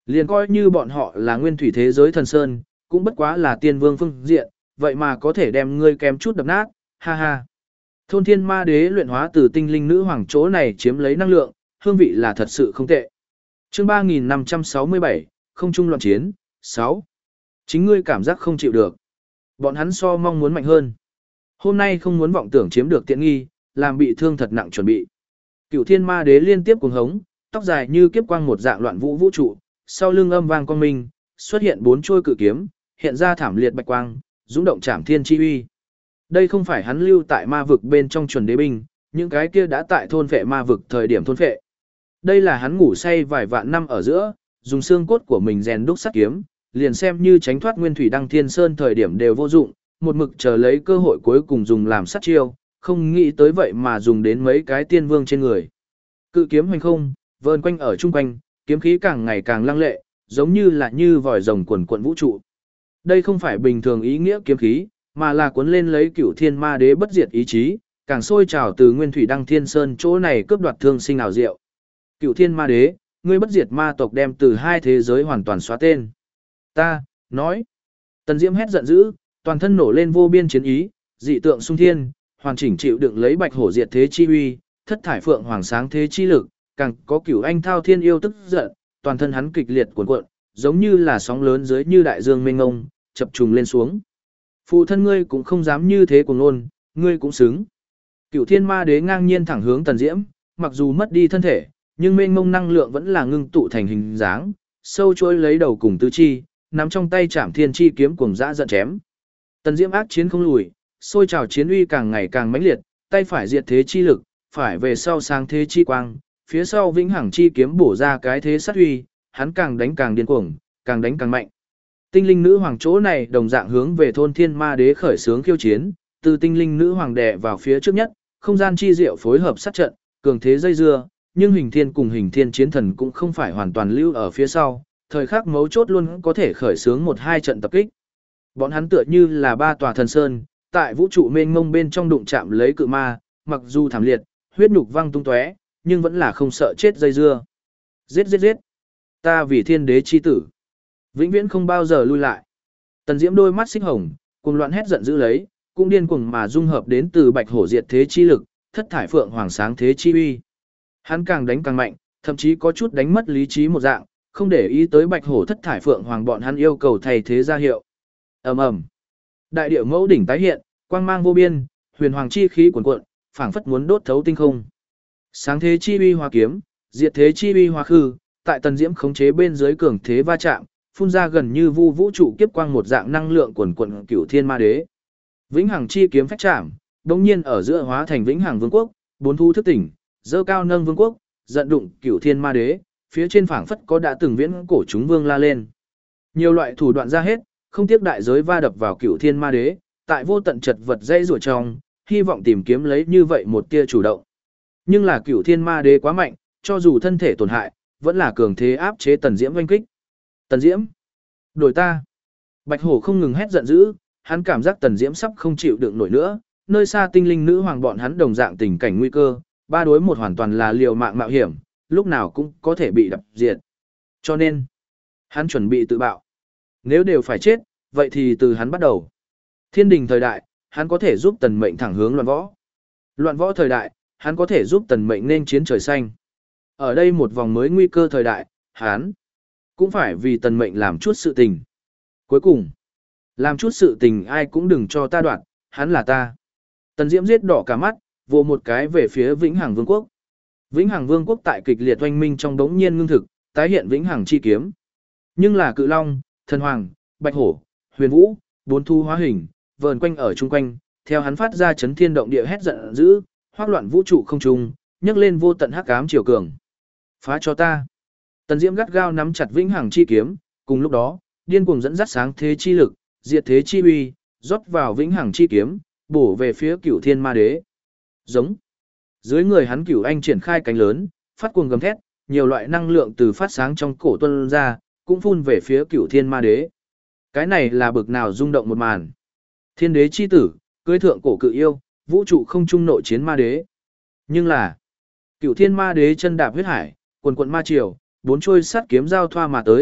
Liền coi như bọn họ là nguyên thủy thế giới thần sơn, cũng bất quá là tiên vương phương diện, vậy mà có thể đem ngươi kém chút đập nát, ha ha. Thôn thiên ma đế luyện hóa từ tinh linh nữ hoàng chỗ này chiếm lấy năng lượng, hương vị là thật sự không tệ. chương ba nghìn năm trăm sáu mươi bảy, không trung loạn chiến, sáu. Chính ngươi cảm giác không chịu được. Bọn hắn so mong muốn mạnh hơn. Hôm nay không muốn vọng tưởng chiếm được tiện nghi, làm bị thương thật nặng chuẩn bị. Cửu thiên ma đế liên tiếp cuồng hống, tóc dài như kiếp quang một dạng loạn vũ vũ trụ, sau lưng âm vang quang minh, xuất hiện bốn chuôi cự kiếm, hiện ra thảm liệt bạch quang, dũng động chạm thiên chi uy. Đây không phải hắn lưu tại ma vực bên trong chuẩn đế binh, những cái kia đã tại thôn phệ ma vực thời điểm thôn phệ. Đây là hắn ngủ say vài vạn năm ở giữa, dùng xương cốt của mình rèn đúc sắt kiếm, liền xem như tránh thoát nguyên thủy đăng thiên sơn thời điểm đều vô dụng, một mực chờ lấy cơ hội cuối cùng dùng làm sát chiêu, không nghĩ tới vậy mà dùng đến mấy cái tiên vương trên người. Cự kiếm hoành không, vờn quanh ở chung quanh, kiếm khí càng ngày càng lăng lệ, giống như là như vòi rồng quần quận vũ trụ. Đây không phải bình thường ý nghĩa kiếm khí, mà là cuốn lên lấy cửu thiên ma đế bất diệt ý chí, càng sôi trào từ nguyên thủy đăng thiên sơn chỗ này cướp đoạt thương sinh ảo diệu. Cửu thiên ma đế, ngươi bất diệt ma tộc đem từ hai thế giới hoàn toàn xóa tên. Ta, nói. Tần Diễm hét giận dữ, toàn thân nổ lên vô biên chiến ý, dị tượng sung thiên, hoàn chỉnh chịu đựng lấy bạch hổ diệt thế chi uy, thất thải phượng hoàng sáng thế chi lực, càng có cửu anh thao thiên yêu tức giận, toàn thân hắn kịch liệt cuộn cuộn, giống như là sóng lớn dưới như đại dương mênh mông, chập trùng lên xuống. Phụ thân ngươi cũng không dám như thế cuồng ngôn, ngươi cũng xứng. Cửu thiên ma đế ngang nhiên thẳng hướng Tần Diễm, mặc dù mất đi thân thể, nhưng mênh mông năng lượng vẫn là ngưng tụ thành hình dáng, sâu trôi lấy đầu cùng tứ chi, nắm trong tay Trảm Thiên chi kiếm cuồng dã giận chém. Tần Diễm ác chiến không lùi, sôi trào chiến uy càng ngày càng mãnh liệt, tay phải diệt thế chi lực, phải về sau sáng thế chi quang, phía sau vĩnh hằng chi kiếm bổ ra cái thế sát uy, hắn càng đánh càng điên cuồng, càng đánh càng mạnh. Tinh linh nữ hoàng chỗ này đồng dạng hướng về thôn thiên ma đế khởi xướng khiêu chiến, từ tinh linh nữ hoàng đè vào phía trước nhất, không gian chi diệu phối hợp sát trận, cường thế dây dưa, nhưng hình thiên cùng hình thiên chiến thần cũng không phải hoàn toàn lưu ở phía sau, thời khắc mấu chốt luôn có thể khởi xướng một hai trận tập kích. Bọn hắn tựa như là ba tòa thần sơn, tại vũ trụ mênh mông bên trong đụng chạm lấy cự ma, mặc dù thảm liệt, huyết nhục văng tung tóe, nhưng vẫn là không sợ chết dây dưa. Giết giết giết. Ta vì thiên đế chi tử, vĩnh viễn không bao giờ lui lại. Tần Diễm đôi mắt xích hồng, cuồng loạn hét giận dữ lấy, cũng điên cuồng mà dung hợp đến từ bạch hổ diệt thế chi lực, thất thải phượng hoàng sáng thế chi uy. Hắn càng đánh càng mạnh, thậm chí có chút đánh mất lý trí một dạng, không để ý tới bạch hổ thất thải phượng hoàng bọn hắn yêu cầu thay thế ra hiệu. Ầm ầm. Đại địa mẫu đỉnh tái hiện, quang mang vô biên, huyền hoàng chi khí cuồn cuộn, phảng phất muốn đốt thấu tinh không. Sáng thế chi uy hóa kiếm, diệt thế chi uy hóa khư, tại Tần Diễm khống chế bên dưới cường thế va chạm, phun ra gần như vu vũ trụ kiếp quang một dạng năng lượng cuồn cuộn cửu thiên ma đế. Vĩnh hằng chi kiếm phách chạm, đột nhiên ở giữa hóa thành vĩnh hằng vương quốc, bốn thu thức tỉnh, dơ cao nâng vương quốc, giận đụng cửu thiên ma đế, phía trên phảng phất có đã từng viễn cổ chúng vương la lên. Nhiều loại thủ đoạn ra hết, không tiếc đại giới va đập vào cửu thiên ma đế, tại vô tận chật vật dây rủa trong, hy vọng tìm kiếm lấy như vậy một tia chủ động. Nhưng là cửu thiên ma đế quá mạnh, cho dù thân thể tổn hại, vẫn là cường thế áp chế Tần Diễm oanh kích. Tần Diễm, đổi ta. Bạch hổ không ngừng hét giận dữ, hắn cảm giác Tần Diễm sắp không chịu đựng nổi nữa, nơi xa tinh linh nữ hoàng bọn hắn đồng dạng tình cảnh nguy cơ, ba đối một hoàn toàn là liều mạng mạo hiểm, lúc nào cũng có thể bị đập diệt. Cho nên, hắn chuẩn bị tự bạo. Nếu đều phải chết, vậy thì từ hắn bắt đầu. Thiên đình thời đại, hắn có thể giúp Tần Mệnh thẳng hướng loạn võ. Loạn võ thời đại, hắn có thể giúp Tần Mệnh nên chiến trời xanh. Ở đây một vòng mới nguy cơ thời đại, hắn cũng phải vì Tần Mệnh làm chút sự tình. Cuối cùng, làm chút sự tình ai cũng đừng cho ta đoạt, hắn là ta. Tần Diễm giết đỏ cả mắt, vồ một cái về phía Vĩnh Hằng Vương quốc. Vĩnh Hằng Vương quốc tại kịch liệt oanh minh trong đống nhiên ngưng thực, tái hiện Vĩnh Hằng chi kiếm. Nhưng là Cự Long, Thần Hoàng, Bạch Hổ, Huyền Vũ, bốn thu hóa hình, vờn quanh ở chung quanh, theo hắn phát ra chấn thiên động địa hét giận dữ, hoắc loạn vũ trụ không trung, nhấc lên vô tận hắc ám triều cường. Phá cho ta. Tần Diễm gắt gao nắm chặt Vĩnh Hằng chi kiếm, cùng lúc đó, điên cuồng dẫn dắt sáng thế chi lực, diệt thế chi uy, rót vào Vĩnh Hằng chi kiếm, bổ về phía Cửu Thiên Ma Đế. Giống. Dưới người hắn Cửu Anh triển khai cánh lớn, phát cuồng gầm thét, nhiều loại năng lượng từ phát sáng trong cổ tuôn ra, cũng phun về phía Cửu Thiên Ma Đế. Cái này là bực nào rung động một màn. Thiên đế chi tử, cưới thượng cổ cự yêu, vũ trụ không trung nội chiến ma đế. Nhưng là, Cửu Thiên Ma Đế chân đạp huyết hải, quần quần ma triều, bốn chuôi sắt kiếm giao thoa mà tới,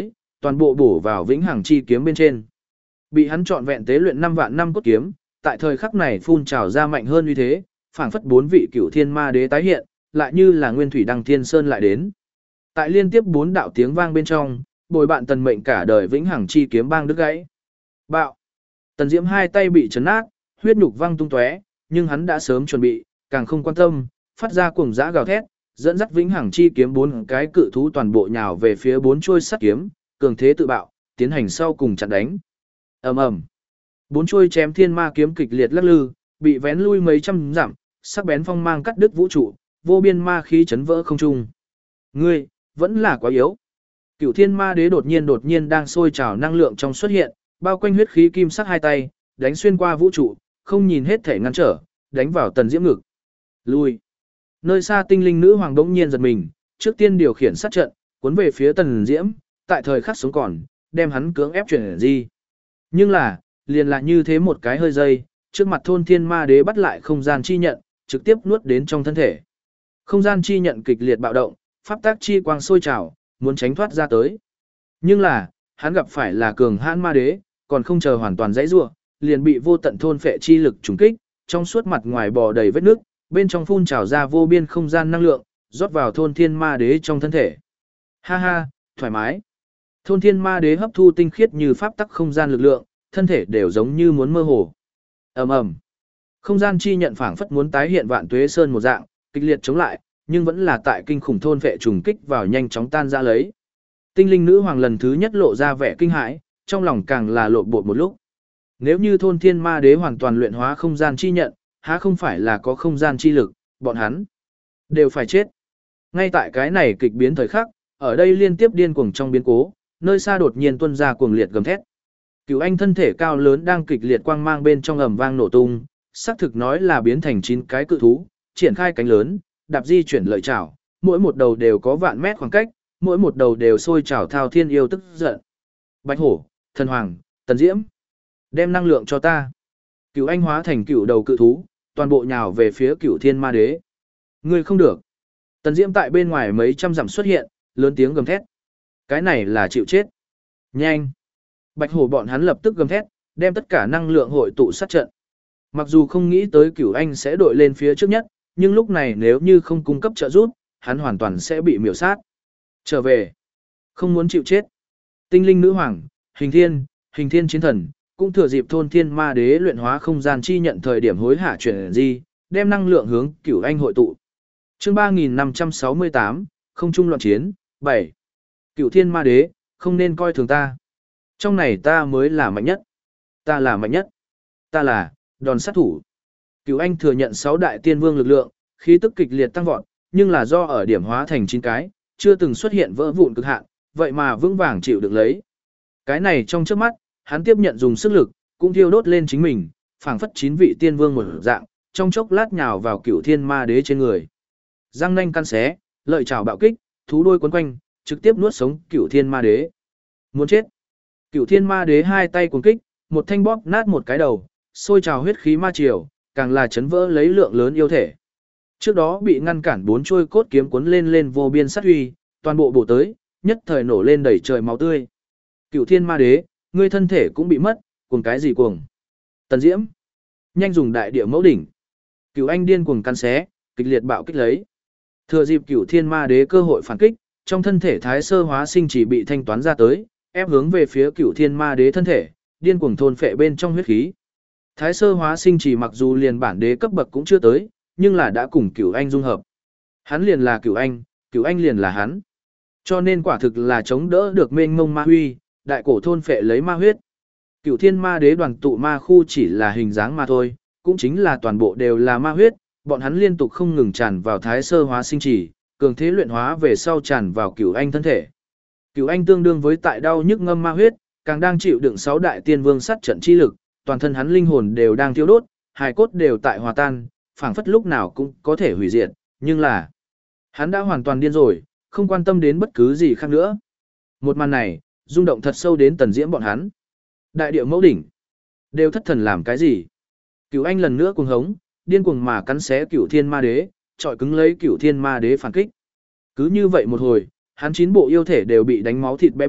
toàn bộ bổ vào vĩnh hằng chi kiếm bên trên. Bị hắn trọn vẹn tế luyện năm vạn năm cốt kiếm, tại thời khắc này phun trào ra mạnh hơn uy thế, phảng phất bốn vị cửu thiên ma đế tái hiện, lại như là nguyên thủy đăng thiên sơn lại đến. Tại liên tiếp bốn đạo tiếng vang bên trong, bồi bạn tần mệnh cả đời vĩnh hằng chi kiếm bang đứt gãy. Bạo. Tần Diễm hai tay bị chấn nát, huyết nhục văng tung tóe, nhưng hắn đã sớm chuẩn bị, càng không quan tâm, phát ra cuồng dã gào thét, dẫn dắt vĩnh hằng chi kiếm bốn cái cự thú toàn bộ nhào về phía bốn chuôi sắt kiếm, cường thế tự bạo, tiến hành sau cùng chặn đánh. Ầm ầm. Bốn chuôi chém thiên ma kiếm kịch liệt lắc lư, bị vén lui mấy trăm dặm, sắc bén phong mang cắt đứt vũ trụ, vô biên ma khí chấn vỡ không trung. Ngươi, vẫn là quá yếu. Cửu thiên ma đế đột nhiên đột nhiên đang sôi trào năng lượng trong xuất hiện, bao quanh huyết khí kim sắc hai tay, đánh xuyên qua vũ trụ, không nhìn hết thể ngăn trở, đánh vào Tần Diễm ngực. Lui. Nơi xa tinh linh nữ hoàng đống nhiên giật mình, trước tiên điều khiển sát trận, cuốn về phía Tần Diễm, tại thời khắc sống còn, đem hắn cưỡng ép chuyển di. Nhưng là, liền lại như thế một cái hơi dây, trước mặt thôn thiên ma đế bắt lại không gian chi nhận, trực tiếp nuốt đến trong thân thể. Không gian chi nhận kịch liệt bạo động, pháp tác chi quang sôi trào, muốn tránh thoát ra tới. Nhưng là, hắn gặp phải là cường hãn ma đế, còn không chờ hoàn toàn dãy rủa, liền bị vô tận thôn phệ chi lực trùng kích, trong suốt mặt ngoài bò đầy vết nước, bên trong phun trào ra vô biên không gian năng lượng, rót vào thôn thiên ma đế trong thân thể. Ha ha, thoải mái. Thôn thiên ma đế hấp thu tinh khiết như pháp tắc không gian lực lượng, thân thể đều giống như muốn mơ hồ. Ầm ầm. Không gian chi nhận phảng phất muốn tái hiện vạn tuế sơn một dạng, kịch liệt chống lại, nhưng vẫn là tại kinh khủng thôn vệ trùng kích vào nhanh chóng tan ra lấy. Tinh linh nữ hoàng lần thứ nhất lộ ra vẻ kinh hãi, trong lòng càng là lộn bột một lúc. Nếu như thôn thiên ma đế hoàn toàn luyện hóa không gian chi nhận, há không phải là có không gian chi lực, bọn hắn đều phải chết. Ngay tại cái này kịch biến thời khắc, ở đây liên tiếp điên cuồng trong biến cố, nơi xa đột nhiên tuôn ra cuồng liệt gầm thét. Cửu Anh thân thể cao lớn đang kịch liệt quang mang bên trong ầm vang nổ tung, xác thực nói là biến thành chín cái cự thú, triển khai cánh lớn, đạp di chuyển lợi chảo, mỗi một đầu đều có vạn mét khoảng cách, mỗi một đầu đều sôi trào thao thiên yêu tức giận. Bạch hổ, thần hoàng, Tần Diễm, đem năng lượng cho ta. Cửu Anh hóa thành cửu đầu cự thú, toàn bộ nhào về phía Cửu Thiên Ma Đế. Ngươi không được. Tần Diễm tại bên ngoài mấy trăm dặm xuất hiện, lớn tiếng gầm thét. Cái này là chịu chết. Nhanh. Bạch hổ bọn hắn lập tức gầm thét, đem tất cả năng lượng hội tụ sát trận. Mặc dù không nghĩ tới Cửu Anh sẽ đội lên phía trước nhất, nhưng lúc này nếu như không cung cấp trợ giúp, hắn hoàn toàn sẽ bị miểu sát. Trở về. Không muốn chịu chết. Tinh linh nữ hoàng, hình thiên, hình thiên chiến thần, cũng thừa dịp thôn thiên ma đế luyện hóa không gian chi nhận thời điểm hối hả chuyển di, đem năng lượng hướng Cửu Anh hội tụ. Chương ba nghìn năm trăm sáu mươi tám, không trung loạn chiến, bảy. Cửu thiên ma đế, không nên coi thường ta. Trong này ta mới là mạnh nhất. Ta là mạnh nhất. Ta là đòn sát thủ. Cửu Anh thừa nhận sáu đại tiên vương lực lượng, khí tức kịch liệt tăng vọt, nhưng là do ở điểm hóa thành chín cái, chưa từng xuất hiện vỡ vụn cực hạn, vậy mà vững vàng chịu được lấy. Cái này trong trước mắt, hắn tiếp nhận dùng sức lực, cũng thiêu đốt lên chính mình, phảng phất chín vị tiên vương một dạng, trong chốc lát nhào vào Cửu thiên ma đế trên người. Răng nanh căn xé, lợi chảo bạo kích, thú đuôi quấn quanh, trực tiếp nuốt sống Cửu thiên ma đế. Muốn chết. Cửu thiên ma đế hai tay cuồng kích, một thanh bóp nát một cái đầu, sôi trào huyết khí ma triều, càng là chấn vỡ lấy lượng lớn yêu thể. Trước đó bị ngăn cản bốn trôi cốt kiếm cuốn lên lên vô biên sát uy, toàn bộ bổ tới, nhất thời nổ lên đầy trời máu tươi. Cửu thiên ma đế, ngươi thân thể cũng bị mất, cuồng cái gì cuồng? Tần Diễm, nhanh dùng đại địa mẫu đỉnh. Cửu Anh điên cuồng cắn xé, kịch liệt bạo kích lấy. Thừa dịp Cửu thiên ma đế cơ hội phản kích, trong thân thể thái sơ hóa sinh chỉ bị thanh toán ra tới, ép hướng về phía Cửu thiên ma đế thân thể, điên cuồng thôn phệ bên trong huyết khí. Thái sơ hóa sinh chỉ mặc dù liền bản đế cấp bậc cũng chưa tới, nhưng là đã cùng Cửu Anh dung hợp. Hắn liền là Cửu Anh, Cửu Anh liền là hắn. Cho nên quả thực là chống đỡ được mênh mông ma huy, đại cổ thôn phệ lấy ma huyết. Cửu thiên ma đế đoàn tụ ma khu chỉ là hình dáng mà thôi, cũng chính là toàn bộ đều là ma huyết, bọn hắn liên tục không ngừng tràn vào thái sơ hóa sinh chỉ, cường thế luyện hóa về sau tràn vào Cửu Anh thân thể. Cửu Anh tương đương với tại đau nhức ngâm ma huyết, càng đang chịu đựng sáu đại tiên vương sát trận chi lực, toàn thân hắn linh hồn đều đang thiêu đốt, hài cốt đều tại hòa tan, phảng phất lúc nào cũng có thể hủy diệt, nhưng là hắn đã hoàn toàn điên rồi, không quan tâm đến bất cứ gì khác nữa. Một màn này, rung động thật sâu đến Tần Diễm bọn hắn. Đại địa mẫu đỉnh, đều thất thần làm cái gì? Cửu Anh lần nữa cuồng hống, điên cuồng mà cắn xé Cửu thiên ma đế, trọi cứng lấy Cửu thiên ma đế phản kích. Cứ như vậy một hồi, hắn chín bộ yêu thể đều bị đánh máu thịt bé bét,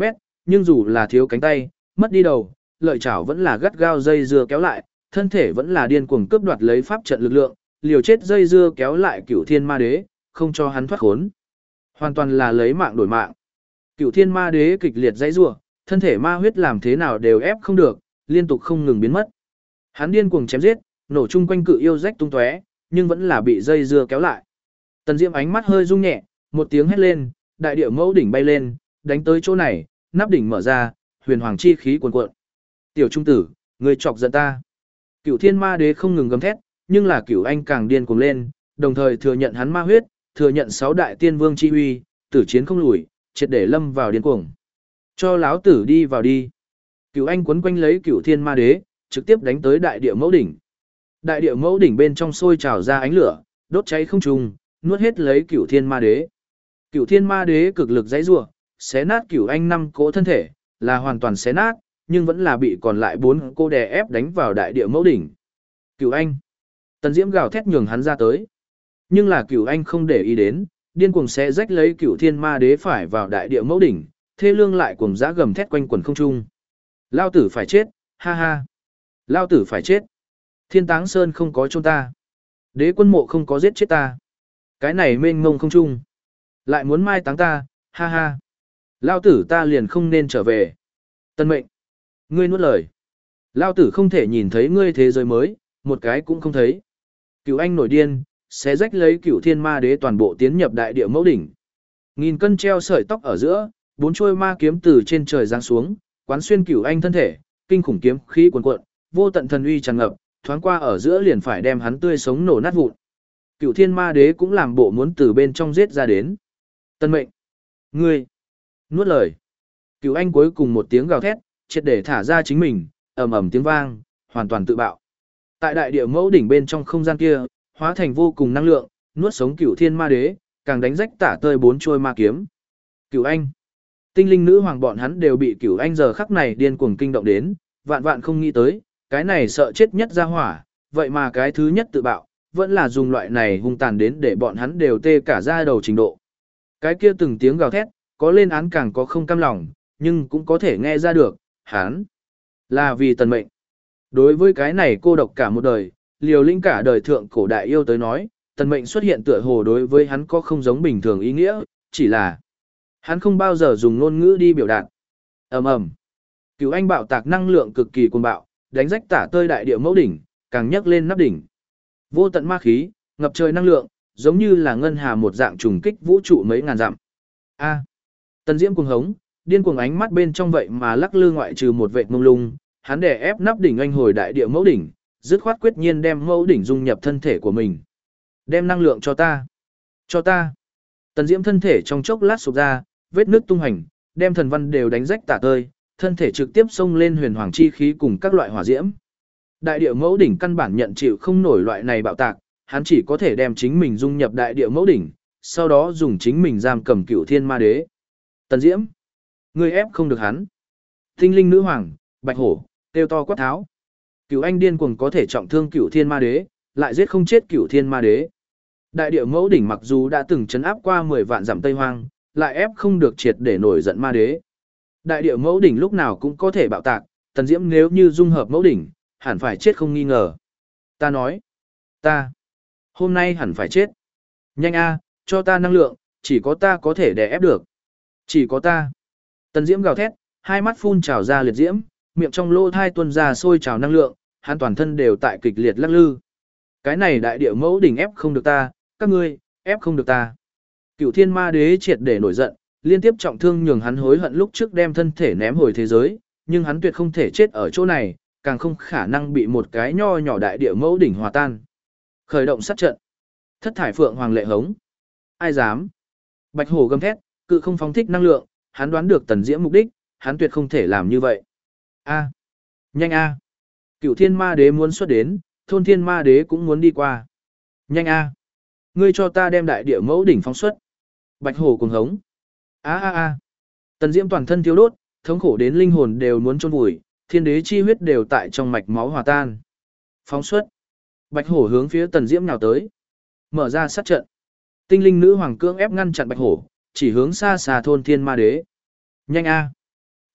nhưng dù là thiếu cánh tay, mất đi đầu, lợi chảo vẫn là gắt gao dây dưa kéo lại, thân thể vẫn là điên cuồng cướp đoạt lấy pháp trận lực lượng, liều chết dây dưa kéo lại Cửu Thiên Ma Đế, không cho hắn thoát khốn. Hoàn toàn là lấy mạng đổi mạng. Cửu Thiên Ma Đế kịch liệt dãy rủa, thân thể ma huyết làm thế nào đều ép không được, liên tục không ngừng biến mất. Hắn điên cuồng chém giết, nổ chung quanh cự yêu rách tung tóe, nhưng vẫn là bị dây dưa kéo lại. Tần Diễm ánh mắt hơi rung nhẹ, một tiếng hét lên, đại địa mẫu đỉnh bay lên, đánh tới chỗ này, nắp đỉnh mở ra, huyền hoàng chi khí cuồn cuộn. Tiểu trung tử, ngươi chọc giận ta. Cửu Thiên Ma Đế không ngừng gầm thét, nhưng là Cửu Anh càng điên cuồng lên, đồng thời thừa nhận hắn ma huyết, thừa nhận sáu đại tiên vương chi uy, tử chiến không lùi, triệt để lâm vào điên cuồng. Cho láo tử đi vào đi. Cửu Anh quấn quanh lấy Cửu Thiên Ma Đế, trực tiếp đánh tới đại địa mẫu đỉnh. Đại địa mẫu đỉnh bên trong sôi trào ra ánh lửa, đốt cháy không trung, nuốt hết lấy Cửu Thiên Ma Đế. Cửu Thiên Ma Đế cực lực giãy giụa, xé nát Cửu Anh năm cỗ thân thể, là hoàn toàn xé nát, nhưng vẫn là bị còn lại bốn cô đè ép đánh vào đại địa mẫu đỉnh. Cửu Anh. Tần Diễm gào thét nhường hắn ra tới. Nhưng là Cửu Anh không để ý đến, điên cuồng xé rách lấy Cửu Thiên Ma Đế phải vào đại địa mẫu đỉnh, thê lương lại cuồng dã gầm thét quanh quần không trung. Lao tử phải chết, ha ha. Lao tử phải chết. Thiên Táng Sơn không có chôn ta. Đế quân mộ không có giết chết ta. Cái này mênh mông không trung. Lại muốn mai táng ta, ha ha. Lao tử ta liền không nên trở về. Tân mệnh. Ngươi nuốt lời. Lao tử không thể nhìn thấy ngươi thế giới mới, một cái cũng không thấy. Cửu Anh nổi điên, xé rách lấy Cửu Thiên Ma Đế toàn bộ tiến nhập đại địa mẫu đỉnh. Nghìn cân treo sợi tóc ở giữa, bốn trôi ma kiếm từ trên trời giáng xuống, quán xuyên Cửu Anh thân thể, kinh khủng kiếm khí cuồn cuộn, vô tận thần uy tràn ngập, thoáng qua ở giữa liền phải đem hắn tươi sống nổ nát vụn. Cửu Thiên Ma Đế cũng làm bộ muốn từ bên trong giết ra đến. Tân mệnh. Ngươi. Nuốt lời. Cửu Anh cuối cùng một tiếng gào thét, triệt để thả ra chính mình, ầm ầm tiếng vang, hoàn toàn tự bạo. Tại đại địa mẫu đỉnh bên trong không gian kia, hóa thành vô cùng năng lượng, nuốt sống Cửu Thiên Ma Đế, càng đánh rách tả tơi bốn trôi ma kiếm. Cửu Anh. Tinh linh nữ hoàng bọn hắn đều bị Cửu Anh giờ khắc này điên cuồng kinh động đến, vạn vạn không nghĩ tới, cái này sợ chết nhất ra hỏa, vậy mà cái thứ nhất tự bạo, vẫn là dùng loại này hung tàn đến để bọn hắn đều tê cả da đầu trình độ. Cái kia từng tiếng gào thét, có lên án càng có không cam lòng, nhưng cũng có thể nghe ra được, hắn là vì tần mệnh. Đối với cái này cô độc cả một đời, liều lĩnh cả đời thượng cổ đại yêu tới nói, tần mệnh xuất hiện tựa hồ đối với hắn có không giống bình thường ý nghĩa, chỉ là hắn không bao giờ dùng ngôn ngữ đi biểu đạt. Ầm ầm. Cửu Anh bạo tạc năng lượng cực kỳ cuồng bạo, đánh rách tả tơi đại địa mẫu đỉnh, càng nhấc lên nắp đỉnh. Vô tận ma khí, ngập trời năng lượng, giống như là ngân hà một dạng trùng kích vũ trụ mấy ngàn dặm. A. Tần Diễm cuồng hống, điên cuồng ánh mắt bên trong vậy mà lắc lư ngoại trừ một vệt mông lung, hắn đè ép nắp đỉnh anh hồi đại địa mẫu đỉnh, dứt khoát quyết nhiên đem mẫu đỉnh dung nhập thân thể của mình. Đem năng lượng cho ta. Cho ta. Tần Diễm thân thể trong chốc lát sụp ra, vết nứt tung hành, đem thần văn đều đánh rách tả tơi, thân thể trực tiếp xông lên huyền hoàng chi khí cùng các loại hỏa diễm. Đại địa mẫu đỉnh căn bản nhận chịu không nổi loại này bạo tạc, hắn chỉ có thể đem chính mình dung nhập đại địa mẫu đỉnh, sau đó dùng chính mình giam cầm Cửu Thiên Ma Đế. Tần Diễm, ngươi ép không được hắn. Tinh linh nữ hoàng, Bạch Hổ, kêu to quát tháo. Cửu Anh điên cuồng có thể trọng thương Cửu Thiên Ma Đế, lại giết không chết Cửu Thiên Ma Đế. Đại địa mẫu đỉnh mặc dù đã từng trấn áp qua mười vạn dặm Tây Hoang, lại ép không được triệt để nổi giận Ma Đế. Đại địa mẫu đỉnh lúc nào cũng có thể bạo tạc, Tần Diễm nếu như dung hợp mẫu đỉnh, hẳn phải chết không nghi ngờ. Ta nói, ta, hôm nay hẳn phải chết. Nhanh a, cho ta năng lượng, chỉ có ta có thể đè ép được. Chỉ có ta. Tần Diễm gào thét, hai mắt phun trào ra liệt diễm, miệng trong lỗ thai tuôn ra sôi trào năng lượng, hắn toàn thân đều tại kịch liệt lắc lư. Cái này đại địa mẫu đỉnh ép không được ta, các ngươi, ép không được ta. Cửu Thiên Ma Đế triệt để nổi giận, liên tiếp trọng thương nhường hắn hối hận lúc trước đem thân thể ném hồi thế giới, nhưng hắn tuyệt không thể chết ở chỗ này, càng không khả năng bị một cái nho nhỏ đại địa mẫu đỉnh hòa tan. Khởi động sát trận. Thất thải phượng hoàng lệ hống. Ai dám? Bạch Hổ gầm thét, cự không phóng thích năng lượng, hắn đoán được Tần Diễm mục đích, hắn tuyệt không thể làm như vậy. A, nhanh a. Cửu Thiên Ma Đế muốn xuất đến, Thôn Thiên Ma Đế cũng muốn đi qua. Nhanh a. Ngươi cho ta đem đại địa mẫu đỉnh phóng xuất. Bạch Hổ cuồng hống. A a a. Tần Diễm toàn thân thiêu đốt, thống khổ đến linh hồn đều muốn chôn vùi, thiên đế chi huyết đều tại trong mạch máu hòa tan. Phóng xuất. Bạch Hổ hướng phía Tần Diễm nhào tới. Mở ra sát trận. Tinh linh nữ hoàng cưỡng ép ngăn chặn Bạch Hổ, chỉ hướng xa xa Thôn Thiên Ma Đế. Nhanh a.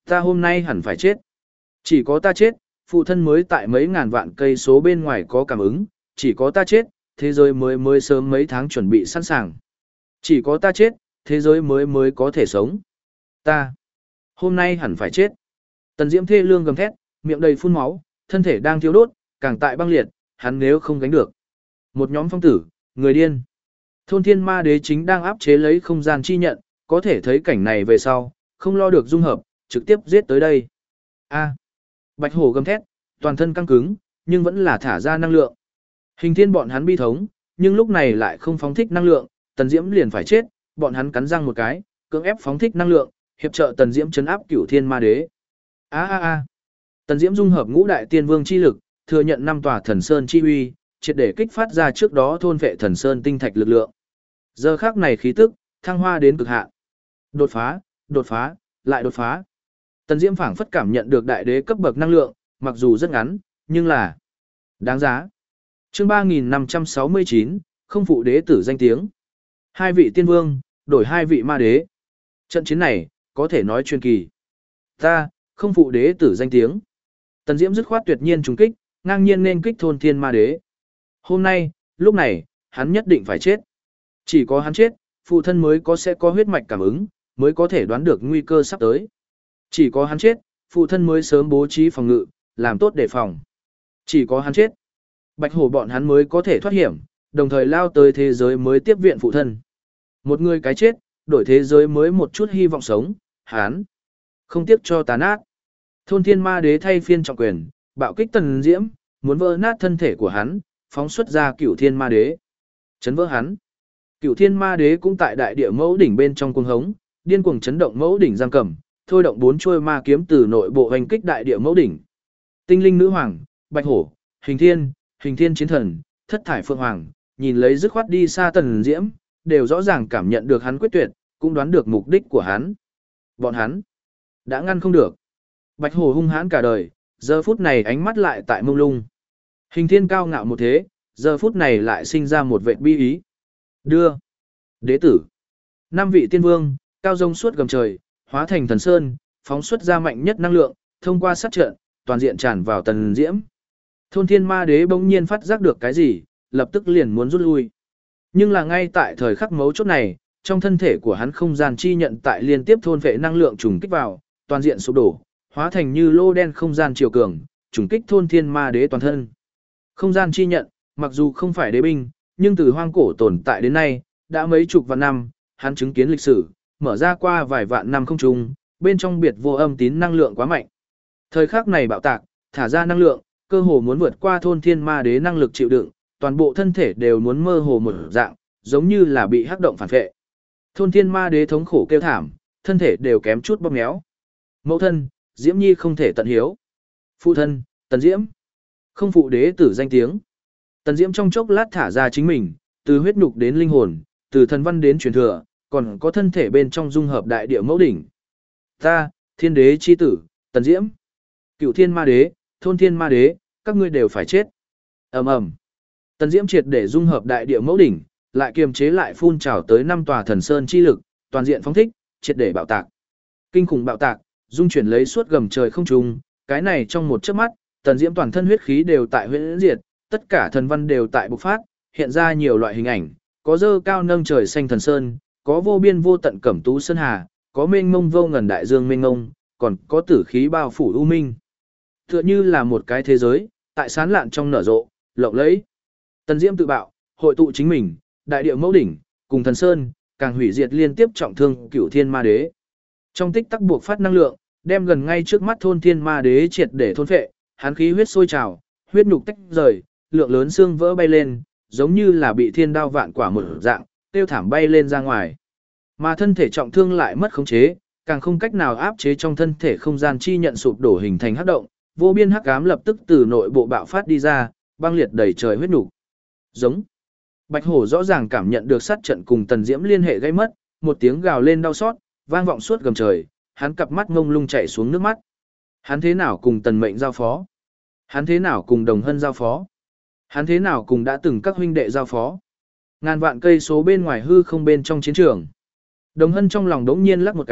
Ta hôm nay hẳn phải chết. Chỉ có ta chết, phụ thân mới tại mấy ngàn vạn cây số bên ngoài có cảm ứng, chỉ có ta chết, thế giới mới mới sớm mấy tháng chuẩn bị sẵn sàng. Chỉ có ta chết, thế giới mới mới có thể sống. Ta, hôm nay hẳn phải chết. Tần Diễm thê lương gầm thét, miệng đầy phun máu, thân thể đang thiêu đốt, càng tại băng liệt, hắn nếu không gánh được. Một nhóm phong tử, người điên. Thôn Thiên Ma Đế chính đang áp chế lấy không gian chi nhận, có thể thấy cảnh này về sau, không lo được dung hợp, trực tiếp giết tới đây. A. Bạch hổ gầm thét, toàn thân căng cứng, nhưng vẫn là thả ra năng lượng. Hình thiên bọn hắn bi thống, nhưng lúc này lại không phóng thích năng lượng, Tần Diễm liền phải chết, bọn hắn cắn răng một cái, cưỡng ép phóng thích năng lượng, hiệp trợ Tần Diễm trấn áp Cửu Thiên Ma Đế. A a a. Tần Diễm dung hợp ngũ đại tiên vương chi lực, thừa nhận năm tòa thần sơn chi uy, triệt để kích phát ra trước đó thôn vệ thần sơn tinh thạch lực lượng. Giờ khắc này khí tức thăng hoa đến cực hạn. Đột phá, đột phá, lại đột phá. Tần Diễm phảng phất cảm nhận được đại đế cấp bậc năng lượng, mặc dù rất ngắn, nhưng là đáng giá. Chương ba nghìn năm trăm sáu mươi chín, không phụ đế tử danh tiếng. Hai vị tiên vương, đổi hai vị ma đế. Trận chiến này, có thể nói truyền kỳ. Ta, không phụ đế tử danh tiếng. Tần Diễm dứt khoát tuyệt nhiên trùng kích, ngang nhiên nên kích thôn thiên ma đế. Hôm nay, lúc này, hắn nhất định phải chết. Chỉ có hắn chết, phụ thân mới có sẽ có huyết mạch cảm ứng, mới có thể đoán được nguy cơ sắp tới. Chỉ có hắn chết, phụ thân mới sớm bố trí phòng ngự, làm tốt đề phòng. Chỉ có hắn chết, Bạch hổ bọn hắn mới có thể thoát hiểm, đồng thời lao tới thế giới mới tiếp viện phụ thân. Một người cái chết, đổi thế giới mới một chút hy vọng sống, hắn không tiếc cho tàn ác. Thôn thiên ma đế thay phiên trọng quyền, bạo kích Tần Diễm, muốn vỡ nát thân thể của hắn, phóng xuất ra cửu thiên ma đế. Chấn vỡ hắn. Cửu thiên ma đế cũng tại đại địa mẫu đỉnh bên trong cuồng hống, điên cuồng chấn động mẫu đỉnh giam cầm, thôi động bốn chuôi ma kiếm từ nội bộ hành kích đại địa mẫu đỉnh. Tinh linh nữ hoàng, bạch hổ, hình thiên, hình thiên chiến thần, thất thải phượng hoàng, nhìn lấy dứt khoát đi xa Tần Diễm, đều rõ ràng cảm nhận được hắn quyết tuyệt, cũng đoán được mục đích của hắn. Bọn hắn đã ngăn không được. Bạch hổ hung hãn cả đời, giờ phút này ánh mắt lại tại mông lung. Hình thiên cao ngạo một thế, giờ phút này lại sinh ra một vệt bi ý. Đưa. Đế tử. Năm vị tiên vương, cao rông suốt gầm trời, hóa thành thần sơn, phóng xuất ra mạnh nhất năng lượng, thông qua sát trận, toàn diện tràn vào Tần Diễm. Thôn thiên ma đế bỗng nhiên phát giác được cái gì, lập tức liền muốn rút lui. Nhưng là ngay tại thời khắc mấu chốt này, trong thân thể của hắn không gian chi nhận tại liên tiếp thôn vệ năng lượng trùng kích vào, toàn diện sụp đổ, hóa thành như lô đen không gian chiều cường, trùng kích thôn thiên ma đế toàn thân. Không gian chi nhận, mặc dù không phải đế binh, nhưng từ hoang cổ tồn tại đến nay, đã mấy chục vạn năm, hắn chứng kiến lịch sử, mở ra qua vài vạn năm không trùng, bên trong biệt vô âm tín năng lượng quá mạnh. Thời khắc này bạo tạc, thả ra năng lượng, cơ hồ muốn vượt qua thôn thiên ma đế năng lực chịu đựng, toàn bộ thân thể đều muốn mơ hồ một dạng, giống như là bị hắc động phản phệ. Thôn thiên ma đế thống khổ kêu thảm, thân thể đều kém chút bóp méo. Mẫu thân, Diễm Nhi không thể tận hiếu. Phụ thân, Tần Diễm, không phụ đế tử danh tiếng. Tần Diễm trong chốc lát thả ra chính mình, từ huyết nhục đến linh hồn, từ thần văn đến truyền thừa, còn có thân thể bên trong dung hợp đại địa mẫu đỉnh. Ta, thiên đế chi tử, Tần Diễm, cửu thiên ma đế, thôn thiên ma đế, các ngươi đều phải chết. Ầm ầm. Tần Diễm triệt để dung hợp đại địa mẫu đỉnh, lại kiềm chế lại phun trào tới năm tòa thần sơn chi lực, toàn diện phóng thích, triệt để bạo tạc. Kinh khủng bạo tạc, dung chuyển lấy suốt gầm trời không trung, cái này trong một chớp mắt, Tần Diễm toàn thân huyết khí đều tại huyễn diệt, tất cả thần văn đều tại bộc phát, hiện ra nhiều loại hình ảnh, có dơ cao nâng trời xanh thần sơn, có vô biên vô tận cẩm tú sơn hà, có mênh mông vô ngần đại dương mênh mông, còn có tử khí bao phủ u minh. Tựa như là một cái thế giới, tại sán lạn trong nở rộ, lộng lẫy. Tần Diễm tự bạo, hội tụ chính mình, đại địa mẫu đỉnh, cùng thần sơn, càng hủy diệt liên tiếp trọng thương cửu thiên ma đế. Trong tích tắc buộc phát năng lượng, đem gần ngay trước mắt thôn thiên ma đế triệt để thôn phệ, hắn khí huyết sôi trào, huyết nhục tách rời, lượng lớn xương vỡ bay lên, giống như là bị thiên đao vạn quả một dạng, tiêu thảm bay lên ra ngoài. Mà thân thể trọng thương lại mất khống chế, càng không cách nào áp chế trong thân thể không gian chi nhận sụp đổ hình thành hắc động, vô biên hắc ám lập tức từ nội bộ bạo phát đi ra, băng liệt đầy trời huyết nhục. Giống. Bạch hổ rõ ràng cảm nhận được sát trận cùng Tần Diễm liên hệ gây mất, một tiếng gào lên đau xót, vang vọng suốt gầm trời, hắn cặp mắt ngông lung chảy xuống nước mắt. Hắn thế nào cùng Tần Mệnh giao phó? Hắn thế nào cùng Đồng Hân giao phó? Hắn thế nào cùng đã từng các huynh đệ giao phó? Ngàn vạn cây số bên ngoài hư không bên trong chiến trường. Đồng Hân trong lòng đống nhiên lắc một cái,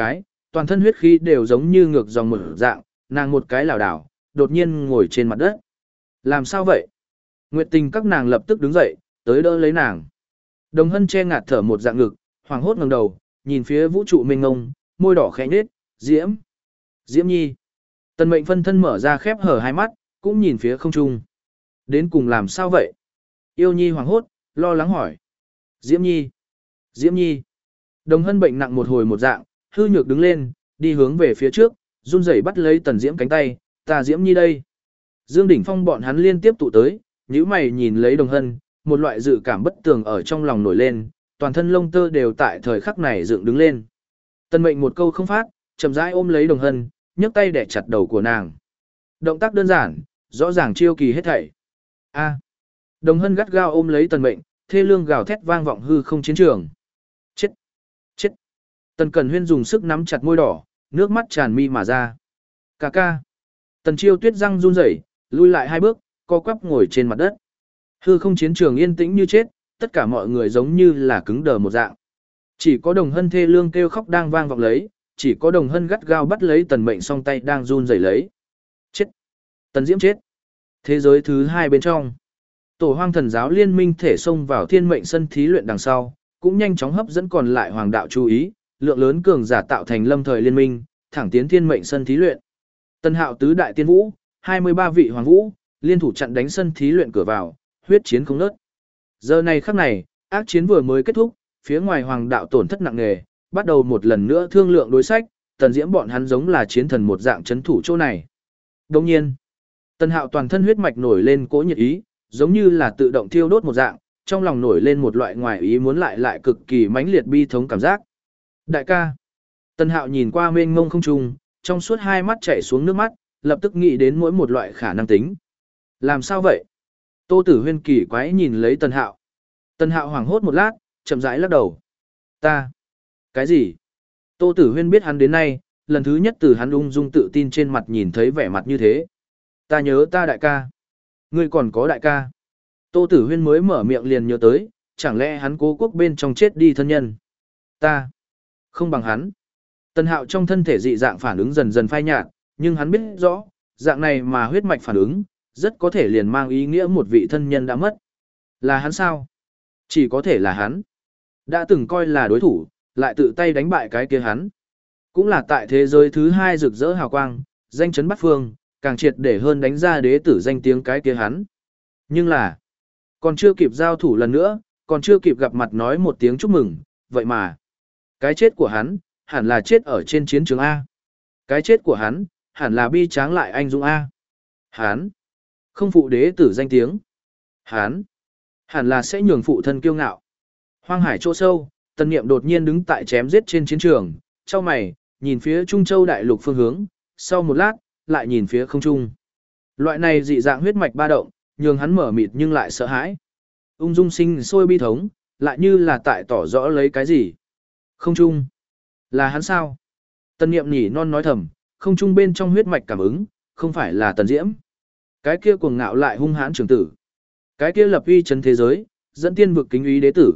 toàn thân huyết khí đều giống như ngược dòng một dạng, nàng một cái lảo đảo, đột nhiên ngồi trên mặt đất. Làm sao vậy? Nguyệt Tình các nàng lập tức đứng dậy, tới đỡ lấy nàng. Đồng Hân che ngạt thở một dạng ngực, hoảng hốt ngẩng đầu, nhìn phía vũ trụ mênh mông, môi đỏ khẽ nhếch, "Diễm, Diễm Nhi." Tần Mệnh phân thân mở ra khép hở hai mắt, cũng nhìn phía không trung. Đến cùng làm sao vậy? Yêu Nhi hoảng hốt, lo lắng hỏi. "Diễm Nhi, Diễm Nhi." Đồng Hân bệnh nặng một hồi một dạng, hư nhược đứng lên, đi hướng về phía trước, run rẩy bắt lấy Tần Diễm cánh tay, "Ta Diễm Nhi đây." Dương Đỉnh Phong bọn hắn liên tiếp tụ tới, nhíu mày nhìn lấy Đồng Hân, một loại dự cảm bất tường ở trong lòng nổi lên, toàn thân lông tơ đều tại thời khắc này dựng đứng lên. Tần Mệnh một câu không phát, chậm rãi ôm lấy Đồng Hân, nhấc tay đè chặt đầu của nàng. Động tác đơn giản, rõ ràng chiêu kỳ hết thảy. A. Đồng Hân gắt gao ôm lấy Tần Mệnh, thê lương gào thét vang vọng hư không chiến trường. Chết, chết. Tần Cẩn Huyên dùng sức nắm chặt môi đỏ, nước mắt tràn mi mà ra. Ca ca. Tần Chiêu Tuyết răng run rẩy, lui lại hai bước, co quắp ngồi trên mặt đất. Hư không chiến trường yên tĩnh như chết, tất cả mọi người giống như là cứng đờ một dạng. Chỉ có Đồng Hân thê lương kêu khóc đang vang vọng lấy, chỉ có Đồng Hân gắt gao bắt lấy Tần Mệnh song tay đang run rẩy lấy. Chết. Tần Diễm chết. Thế giới thứ hai bên trong. Tổ Hoang Thần giáo liên minh thể xông vào Thiên Mệnh sân thí luyện đằng sau, cũng nhanh chóng hấp dẫn còn lại hoàng đạo chú ý, lượng lớn cường giả tạo thành lâm thời liên minh, thẳng tiến Thiên Mệnh sân thí luyện. Tân Hạo tứ đại tiên vũ, hai mươi ba vị hoàng vũ, liên thủ chặn đánh sân thí luyện cửa vào, huyết chiến không ngớt. Giờ này khắc này, ác chiến vừa mới kết thúc, phía ngoài hoàng đạo tổn thất nặng nề, bắt đầu một lần nữa thương lượng đối sách, Tần Diễm bọn hắn giống là chiến thần một dạng chấn thủ chỗ này. Đồng nhiên, Tần Hạo toàn thân huyết mạch nổi lên cỗ nhiệt ý, giống như là tự động thiêu đốt một dạng, trong lòng nổi lên một loại ngoài ý muốn lại lại cực kỳ mãnh liệt bi thống cảm giác. Đại ca. Tần Hạo nhìn qua mênh mông không trung, trong suốt hai mắt chảy xuống nước mắt, lập tức nghĩ đến mỗi một loại khả năng tính. Làm sao vậy? Tô Tử Huyên kỳ quái nhìn lấy Tần Hạo. Tần Hạo hoảng hốt một lát, chậm rãi lắc đầu. Ta. Cái gì? Tô Tử Huyên biết hắn đến nay, lần thứ nhất từ hắn ung dung tự tin trên mặt nhìn thấy vẻ mặt như thế. Ta nhớ ta đại ca. Ngươi còn có đại ca. Tô Tử Huyên mới mở miệng liền nhớ tới, chẳng lẽ hắn Cố Quốc bên trong chết đi thân nhân. Ta. Không bằng hắn. Tần Hạo trong thân thể dị dạng phản ứng dần dần phai nhạt, nhưng hắn biết rõ, dạng này mà huyết mạch phản ứng, rất có thể liền mang ý nghĩa một vị thân nhân đã mất. Là hắn sao? Chỉ có thể là hắn. Đã từng coi là đối thủ, lại tự tay đánh bại cái kia hắn. Cũng là tại thế giới thứ hai rực rỡ hào quang, danh chấn bắt phương, càng triệt để hơn đánh ra đế tử danh tiếng cái kia hắn. Nhưng là, còn chưa kịp giao thủ lần nữa, còn chưa kịp gặp mặt nói một tiếng chúc mừng, vậy mà, cái chết của hắn, hẳn là chết ở trên chiến trường A. Cái chết của hắn, hẳn là bi tráng lại anh dũng A. Hắn, không phụ đế tử danh tiếng. Hắn, hẳn là sẽ nhường phụ thân kiêu ngạo. Hoang hải chỗ sâu, Tần Niệm đột nhiên đứng tại chém giết trên chiến trường, chau mày, nhìn phía Trung Châu đại lục phương hướng, sau một lát, lại nhìn phía không trung. Loại này dị dạng huyết mạch ba động, nhường hắn mở mịt nhưng lại sợ hãi. Ung dung sinh sôi bi thống, lại như là tại tỏ rõ lấy cái gì. Không trung, là hắn sao? Tần Niệm nhỉ non nói thầm, không trung bên trong huyết mạch cảm ứng, không phải là Tần Diễm. Cái kia cuồng ngạo lại hung hãn trưởng tử. Cái kia lập uy chấn thế giới, dẫn tiên vực kính úy đế tử.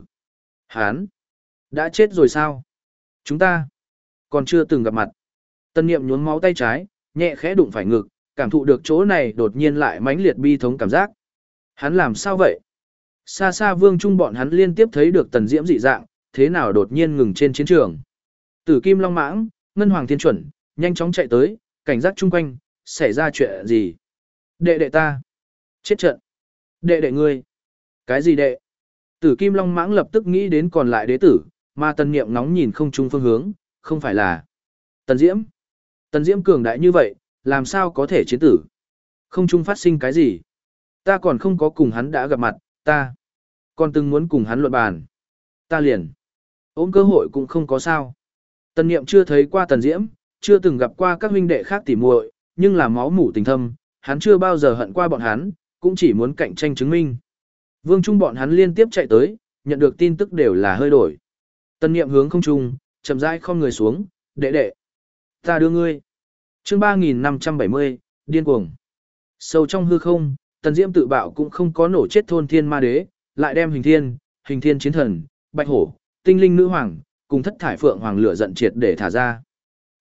Hắn đã chết rồi sao? Chúng ta còn chưa từng gặp mặt. Tần Niệm nhuốm máu tay trái, nhẹ khẽ đụng phải ngực, cảm thụ được chỗ này đột nhiên lại mãnh liệt bi thống cảm giác. Hắn làm sao vậy? Xa xa Vương Trung bọn hắn liên tiếp thấy được Tần Diễm dị dạng, thế nào đột nhiên ngừng trên chiến trường. Tử Kim Long Mãng, Ngân Hoàng Thiên Chuẩn, nhanh chóng chạy tới, cảnh giác chung quanh, xảy ra chuyện gì? Đệ đệ ta. Chết trận. Đệ đệ ngươi. Cái gì đệ? Tử Kim Long Mãng lập tức nghĩ đến còn lại đế tử, mà Tần Niệm ngóng nhìn không trung phương hướng, không phải là Tần Diễm. Tần Diễm cường đại như vậy, làm sao có thể chiến tử? Không trung phát sinh cái gì? Ta còn không có cùng hắn đã gặp mặt, ta còn từng muốn cùng hắn luận bàn. Ta liền ôm cơ hội cũng không có sao. Tần Niệm chưa thấy qua Tần Diễm, chưa từng gặp qua các huynh đệ khác tỉ muội, nhưng là máu mủ tình thâm, hắn chưa bao giờ hận qua bọn hắn, cũng chỉ muốn cạnh tranh chứng minh. Vương Trung bọn hắn liên tiếp chạy tới, nhận được tin tức đều là hơi đổi. Tần Niệm hướng không trung, chậm rãi khom người xuống, "Đệ đệ, ta đưa ngươi." Chương ba nghìn năm trăm bảy mươi, điên cuồng. Sâu trong hư không, Tần Diễm tự bạo cũng không có nổ chết thôn thiên ma đế, lại đem hình thiên, hình thiên chiến thần, bạch hổ, tinh linh nữ hoàng, cùng thất thải phượng hoàng lửa giận triệt để thả ra.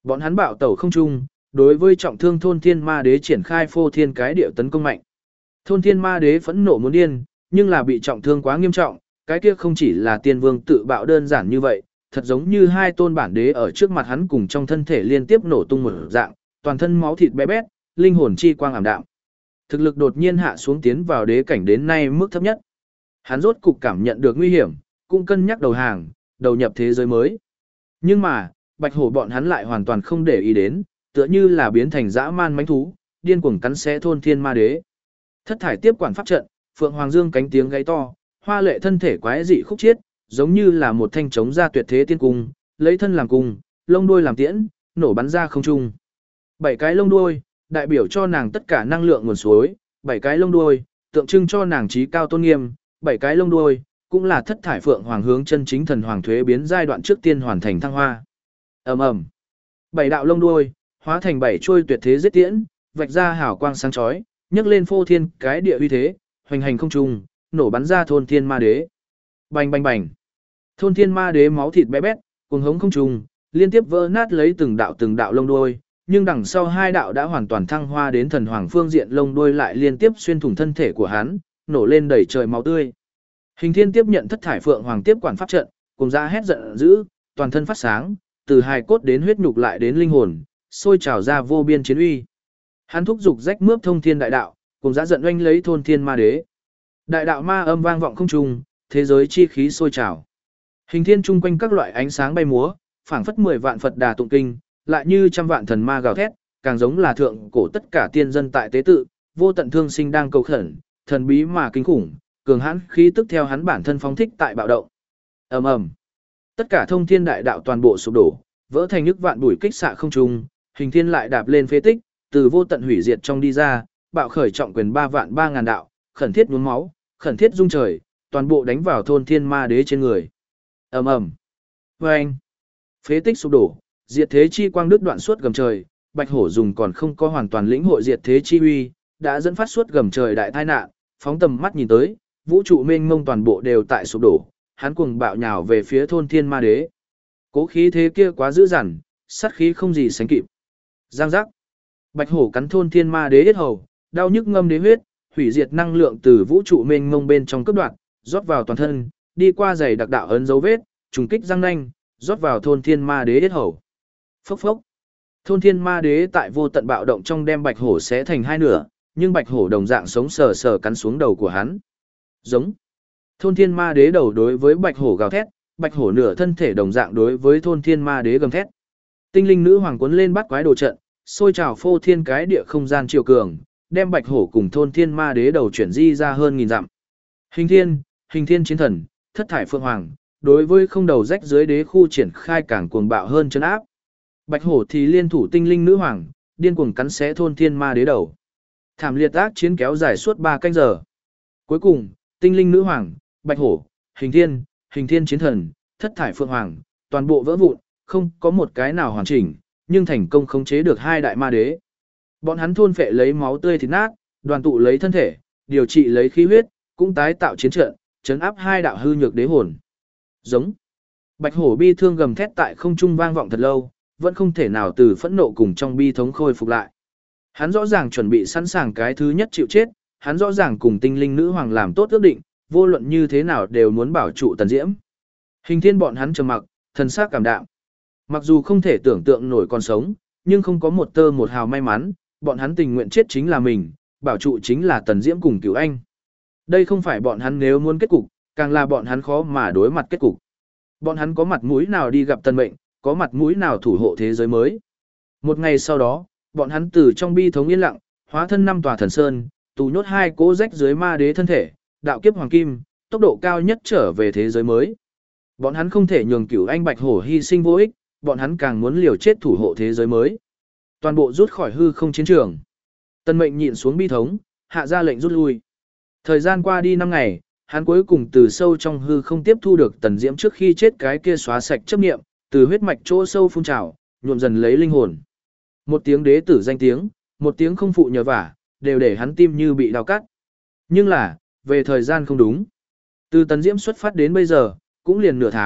Bọn hắn bạo tẩu không trung, đối với trọng thương thôn thiên ma đế triển khai phô thiên cái điệu tấn công mạnh. Thôn thiên ma đế phẫn nộ muốn điên, nhưng là bị trọng thương quá nghiêm trọng, cái kia không chỉ là tiên vương tự bạo đơn giản như vậy, thật giống như hai tôn bản đế ở trước mặt hắn cùng trong thân thể liên tiếp nổ tung một dạng, toàn thân máu thịt bé bét, linh hồn chi quang ảm đạm. Thực lực đột nhiên hạ xuống tiến vào đế cảnh đến nay mức thấp nhất. Hắn rốt cục cảm nhận được nguy hiểm, cũng cân nhắc đầu hàng, đầu nhập thế giới mới. Nhưng mà, bạch hổ bọn hắn lại hoàn toàn không để ý đến, tựa như là biến thành dã man mãnh thú, điên cuồng cắn xé thôn thiên ma đế. Thất thải tiếp quản pháp trận, Phượng Hoàng Dương cánh tiếng gáy to, hoa lệ thân thể quái dị khúc chiết, giống như là một thanh chống ra tuyệt thế tiên cung, lấy thân làm cung, lông đuôi làm tiễn, nổ bắn ra không trung. Bảy cái lông đuôi, đại biểu cho nàng tất cả năng lượng nguồn suối, bảy cái lông đuôi, tượng trưng cho nàng trí cao tôn nghiêm, bảy cái lông đuôi, cũng là thất thải Phượng Hoàng hướng chân chính thần hoàng thuế biến giai đoạn trước tiên hoàn thành thăng hoa. Ầm ầm. Bảy đạo lông đuôi, hóa thành bảy trôi tuyệt thế giết tiễn, vạch ra hào quang sáng chói, nhấc lên phô thiên cái địa uy thế, hoành hành không trung, nổ bắn ra thôn thiên ma đế. Bành bành bành. Thôn thiên ma đế máu thịt bé bét, cuồng hống không trung, liên tiếp vỡ nát lấy từng đạo từng đạo lông đuôi, nhưng đằng sau hai đạo đã hoàn toàn thăng hoa đến thần hoàng phương diện lông đuôi lại liên tiếp xuyên thủng thân thể của hắn, nổ lên đầy trời máu tươi. Hình Thiên tiếp nhận thất thải Phượng Hoàng tiếp quản pháp trận, cùng ra hét giận dữ, toàn thân phát sáng, từ hài cốt đến huyết nhục lại đến linh hồn, sôi trào ra vô biên chiến uy. Hắn thúc dục rách mướp thông thiên đại đạo, cùng dã giận oanh lấy thôn thiên ma đế. Đại đạo ma âm vang vọng không trung, thế giới chi khí sôi trào. Hình Thiên chung quanh các loại ánh sáng bay múa, phảng phất mười vạn Phật đà tụng kinh, lại như trăm vạn thần ma gào thét, càng giống là thượng cổ tất cả tiên dân tại tế tự, vô tận thương sinh đang cầu khẩn, thần bí mà kinh khủng, cường hãn khí tức theo hắn bản thân phóng thích tại bạo động. Ầm ầm. Tất cả thông thiên đại đạo toàn bộ sụp đổ, vỡ thành nước vạn bụi kích xạ không trung, Hình Thiên lại đạp lên phế tích, từ vô tận hủy diệt trong đi ra, bạo khởi trọng quyền ba vạn ba ngàn đạo, khẩn thiết nhuốm máu, khẩn thiết rung trời, toàn bộ đánh vào thôn thiên ma đế trên người. Ầm ầm. Oeng. Phế tích sụp đổ, diệt thế chi quang đứt đoạn suốt gầm trời, Bạch Hổ dùng còn không có hoàn toàn lĩnh hội diệt thế chi uy, đã dẫn phát suốt gầm trời đại tai nạn, phóng tầm mắt nhìn tới, vũ trụ mênh mông toàn bộ đều tại sụp đổ, hắn cuồng bạo nhào về phía thôn thiên ma đế. Cố khí thế kia quá dữ dằn, sát khí không gì sánh kịp. Giang giác. Bạch Hổ cắn thôn thiên ma đế yết hầu, đau nhức ngâm đế huyết, hủy diệt năng lượng từ vũ trụ mênh mông bên trong cấp đoạn, rót vào toàn thân, đi qua giày đặc đạo ấn dấu vết, trùng kích răng nanh, rót vào thôn thiên ma đế yết hầu. Phốc phốc. Thôn thiên ma đế tại vô tận bạo động trong đem Bạch Hổ xé thành hai nửa, nhưng Bạch Hổ đồng dạng sống sờ sờ cắn xuống đầu của hắn. Giống. Thôn thiên ma đế đầu đối với Bạch Hổ gào thét, Bạch Hổ nửa thân thể đồng dạng đối với thôn thiên ma đế gầm thét. Tinh linh nữ hoàng cuốn lên bắt quái đồ trận, xôi trào phô thiên cái địa không gian triều cường, đem Bạch Hổ cùng thôn thiên ma đế đầu chuyển di ra hơn nghìn dặm. Hình Thiên, Hình Thiên chiến thần, thất thải Phượng Hoàng, đối với không đầu rách dưới đế khu triển khai càng cuồng bạo hơn chấn áp. Bạch Hổ thì liên thủ tinh linh nữ hoàng, điên cuồng cắn xé thôn thiên ma đế đầu. Thảm liệt ác chiến kéo dài suốt ba canh giờ. Cuối cùng, tinh linh nữ hoàng, Bạch Hổ, Hình Thiên, Hình Thiên chiến thần, thất thải Phượng Hoàng, toàn bộ vỡ vụn, không có một cái nào hoàn chỉnh, nhưng thành công khống chế được hai đại ma đế. Bọn hắn thôn phệ lấy máu tươi thịt nát, đoàn tụ lấy thân thể, điều trị lấy khí huyết, cũng tái tạo chiến trận, trấn áp hai đạo hư nhược đế hồn. Giống. Bạch Hổ bi thương gầm thét tại không trung vang vọng thật lâu, vẫn không thể nào từ phẫn nộ cùng trong bi thống khôi phục lại. Hắn rõ ràng chuẩn bị sẵn sàng cái thứ nhất chịu chết, hắn rõ ràng cùng tinh linh nữ hoàng làm tốt ước định, vô luận như thế nào đều muốn bảo trụ Tần Diễm. Hình Thiên bọn hắn trầm mặc, thần sắc cảm đạm. Mặc dù không thể tưởng tượng nổi còn sống, nhưng không có một tơ một hào may mắn, bọn hắn tình nguyện chết chính là mình, bảo trụ chính là Tần Diễm cùng Cửu Anh. Đây không phải bọn hắn nếu muốn kết cục, càng là bọn hắn khó mà đối mặt kết cục. Bọn hắn có mặt mũi nào đi gặp Tần Mệnh, có mặt mũi nào thủ hộ thế giới mới. Một ngày sau đó, bọn hắn từ trong bi thống yên lặng, hóa thân năm tòa thần sơn, tù nhốt hai cỗ rách dưới ma đế thân thể, đạo kiếp hoàng kim, tốc độ cao nhất trở về thế giới mới. Bọn hắn không thể nhường Cửu Anh Bạch Hổ hy sinh vô ích, bọn hắn càng muốn liều chết thủ hộ thế giới mới. Toàn bộ rút khỏi hư không chiến trường. Tần Mệnh nhịn xuống bi thống, hạ ra lệnh rút lui. Thời gian qua đi năm ngày, hắn cuối cùng từ sâu trong hư không tiếp thu được Tần Diễm trước khi chết cái kia xóa sạch chấp niệm, từ huyết mạch chỗ sâu phun trào, nhuộm dần lấy linh hồn. Một tiếng đế tử danh tiếng, một tiếng không phụ nhờ vả, đều để hắn tim như bị đào cắt. Nhưng là, về thời gian không đúng. Từ Tần Diễm xuất phát đến bây giờ, cũng liền nửa tháng,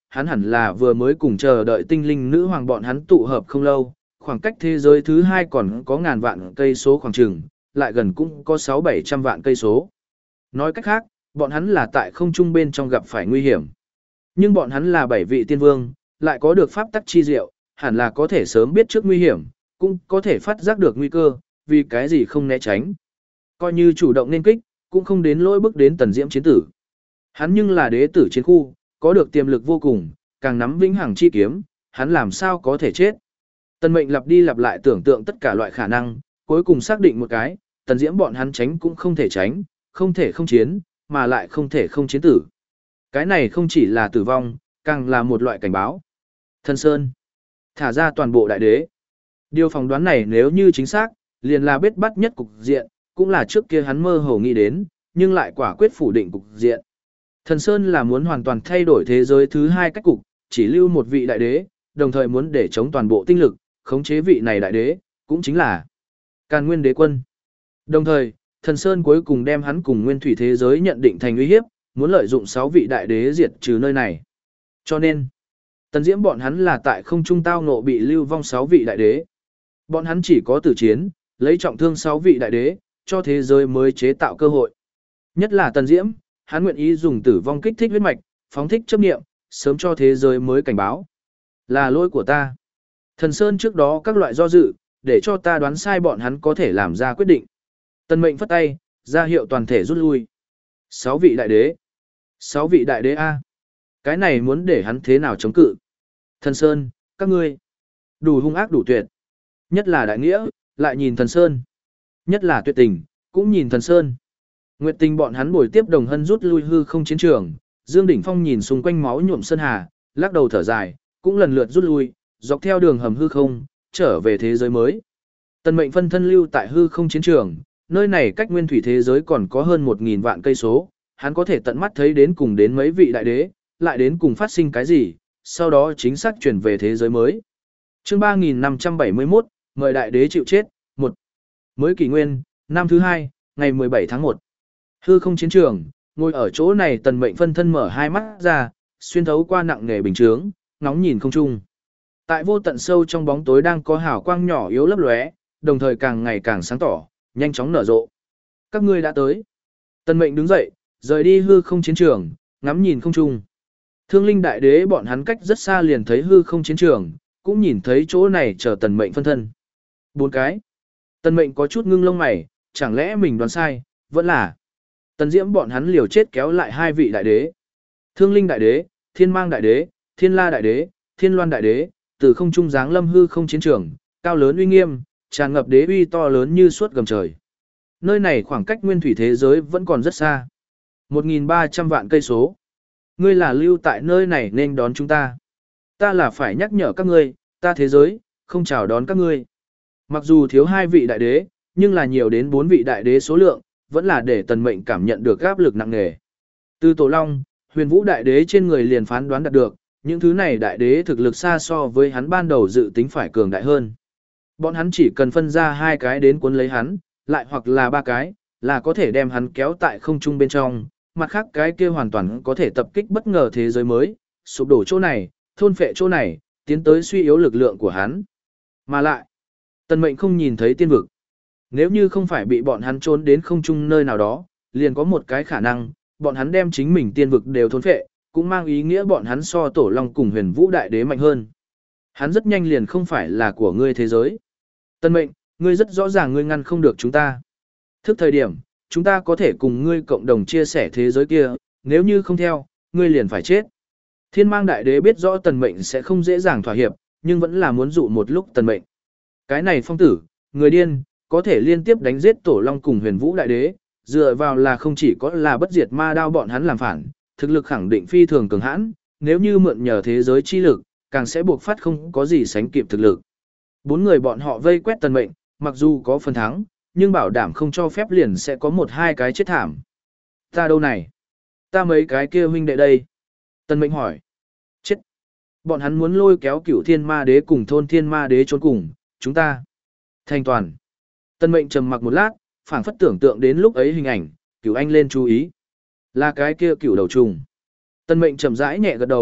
hắn hẳn là vừa mới cùng chờ đợi tinh linh nữ hoàng bọn hắn tụ hợp không lâu, khoảng cách thế giới thứ hai còn có ngàn vạn cây số khoảng chừng, lại gần cũng có sáu bảy trăm vạn cây số. Nói cách khác, bọn hắn là tại không trung bên trong gặp phải nguy hiểm. Nhưng bọn hắn là bảy vị tiên vương, lại có được pháp tắc chi diệu, hẳn là có thể sớm biết trước nguy hiểm, cũng có thể phát giác được nguy cơ, vì cái gì không né tránh. Coi như chủ động nên kích, cũng không đến lỗi bước đến Tần Diễm chiến tử. Hắn nhưng là đế tử chiến khu, có được tiềm lực vô cùng, càng nắm vĩnh hằng chi kiếm, hắn làm sao có thể chết. Tần Mệnh lặp đi lặp lại tưởng tượng tất cả loại khả năng, cuối cùng xác định một cái, Tần Diễm bọn hắn tránh cũng không thể tránh, không thể không chiến, mà lại không thể không chiến tử. Cái này không chỉ là tử vong, càng là một loại cảnh báo. Thần Sơn, thả ra toàn bộ đại đế. Điều phỏng đoán này nếu như chính xác, liền là bết bắt nhất cục diện, cũng là trước kia hắn mơ hồ nghĩ đến, nhưng lại quả quyết phủ định cục diện. Thần Sơn là muốn hoàn toàn thay đổi thế giới thứ hai cách cục, chỉ lưu một vị đại đế, đồng thời muốn để chống toàn bộ tinh lực, khống chế vị này đại đế, cũng chính là Càn Nguyên Đế Quân. Đồng thời, Thần Sơn cuối cùng đem hắn cùng nguyên thủy thế giới nhận định thành uy hiếp, muốn lợi dụng sáu vị đại đế diệt trừ nơi này. Cho nên, Tần Diễm bọn hắn là tại không trung tao ngộ bị lưu vong sáu vị đại đế. Bọn hắn chỉ có tử chiến, lấy trọng thương sáu vị đại đế, cho thế giới mới chế tạo cơ hội. Nhất là Tần Diễm, hắn nguyện ý dùng tử vong kích thích huyết mạch, phóng thích chấp niệm, sớm cho thế giới mới cảnh báo. Là lỗi của ta. Thần Sơn trước đó các loại do dự, để cho ta đoán sai bọn hắn có thể làm ra quyết định. Tần Mệnh phất tay, ra hiệu toàn thể rút lui. Sáu vị đại đế. Sáu vị đại đế A. Cái này muốn để hắn thế nào chống cự. Thần Sơn, các ngươi. Đủ hung ác đủ tuyệt. Nhất là đại nghĩa, lại nhìn Thần Sơn. Nhất là tuyệt tình, cũng nhìn Thần Sơn. Nguyệt Tình bọn hắn buổi tiếp Đồng Hân rút lui hư không chiến trường. Dương Đỉnh Phong nhìn xung quanh máu nhuộm sơn hà, lắc đầu thở dài, cũng lần lượt rút lui, dọc theo đường hầm hư không, trở về thế giới mới. Tần Mệnh phân thân lưu tại hư không chiến trường, nơi này cách nguyên thủy thế giới còn có hơn một nghìn vạn cây số, hắn có thể tận mắt thấy đến cùng đến mấy vị đại đế, lại đến cùng phát sinh cái gì, sau đó chính xác chuyển về thế giới mới. Chương ba nghìn năm trăm bảy mươi mốt, mời đại đế chịu chết, một. Mới kỷ nguyên, năm thứ hai, ngày mười bảy tháng một. Hư không chiến trường, ngồi ở chỗ này Tần Mệnh phân thân mở hai mắt ra, xuyên thấu qua nặng nề bình chướng, ngóng nhìn không trung. Tại vô tận sâu trong bóng tối đang có hào quang nhỏ yếu lấp lóe, đồng thời càng ngày càng sáng tỏ, nhanh chóng nở rộ. Các ngươi đã tới. Tần Mệnh đứng dậy, rời đi hư không chiến trường, ngắm nhìn không trung. Thương Linh đại đế bọn hắn cách rất xa liền thấy hư không chiến trường, cũng nhìn thấy chỗ này chờ Tần Mệnh phân thân. Bốn cái. Tần Mệnh có chút ngưng lông mày, chẳng lẽ mình đoán sai, vẫn là Tần Diễm bọn hắn liều chết kéo lại hai vị đại đế. Thương Linh đại đế, Thiên Mang đại đế, Thiên La đại đế, Thiên Loan đại đế, từ không trung giáng lâm hư không chiến trường, cao lớn uy nghiêm, tràn ngập đế uy to lớn như suốt gầm trời. Nơi này khoảng cách nguyên thủy thế giới vẫn còn rất xa. một nghìn ba trăm vạn cây số. Ngươi là lưu tại nơi này nên đón chúng ta. Ta là phải nhắc nhở các ngươi, ta thế giới, không chào đón các ngươi. Mặc dù thiếu hai vị đại đế, nhưng là nhiều đến bốn vị đại đế số lượng, vẫn là để Tần Mệnh cảm nhận được áp lực nặng nề. Từ Tổ Long, Huyền Vũ đại đế trên người liền phán đoán đạt được, những thứ này đại đế thực lực xa so với hắn ban đầu dự tính phải cường đại hơn. Bọn hắn chỉ cần phân ra hai cái đến cuốn lấy hắn, lại hoặc là ba cái, là có thể đem hắn kéo tại không trung bên trong, mặt khác cái kia hoàn toàn có thể tập kích bất ngờ thế giới mới, sụp đổ chỗ này, thôn phệ chỗ này, tiến tới suy yếu lực lượng của hắn. Mà lại, Tần Mệnh không nhìn thấy tiên vực. Nếu như không phải bị bọn hắn trốn đến không trung nơi nào đó, liền có một cái khả năng, bọn hắn đem chính mình tiên vực đều thôn phệ, cũng mang ý nghĩa bọn hắn so Tổ Long cùng Huyền Vũ đại đế mạnh hơn. Hắn rất nhanh liền không phải là của ngươi thế giới. Tần Mệnh, ngươi rất rõ ràng ngươi ngăn không được chúng ta. Thức thời điểm, chúng ta có thể cùng ngươi cộng đồng chia sẻ thế giới kia, nếu như không theo, ngươi liền phải chết. Thiên Mang đại đế biết rõ Tần Mệnh sẽ không dễ dàng thỏa hiệp, nhưng vẫn là muốn dụ một lúc Tần Mệnh. Cái này phong tử, người điên, có thể liên tiếp đánh giết Tổ Long cùng Huyền Vũ đại đế, dựa vào là không chỉ có là bất diệt ma đao bọn hắn làm phản, thực lực khẳng định phi thường cường hãn, nếu như mượn nhờ thế giới chi lực, càng sẽ buộc phát không có gì sánh kịp thực lực. Bốn người bọn họ vây quét Tần Mệnh, mặc dù có phần thắng, nhưng bảo đảm không cho phép liền sẽ có một hai cái chết thảm. Ta đâu này? Ta mấy cái kia huynh đệ đây? Tần Mệnh hỏi. Chết. Bọn hắn muốn lôi kéo Cửu Thiên Ma Đế cùng Thôn Thiên Ma Đế trốn cùng, chúng ta. Thành toàn. Tần Mệnh trầm mặc một lát, phảng phất tưởng tượng đến lúc ấy hình ảnh, Cửu Anh lên chú ý. Là cái kia cửu đầu trùng. Tần Mệnh chậm rãi nhẹ gật đầu,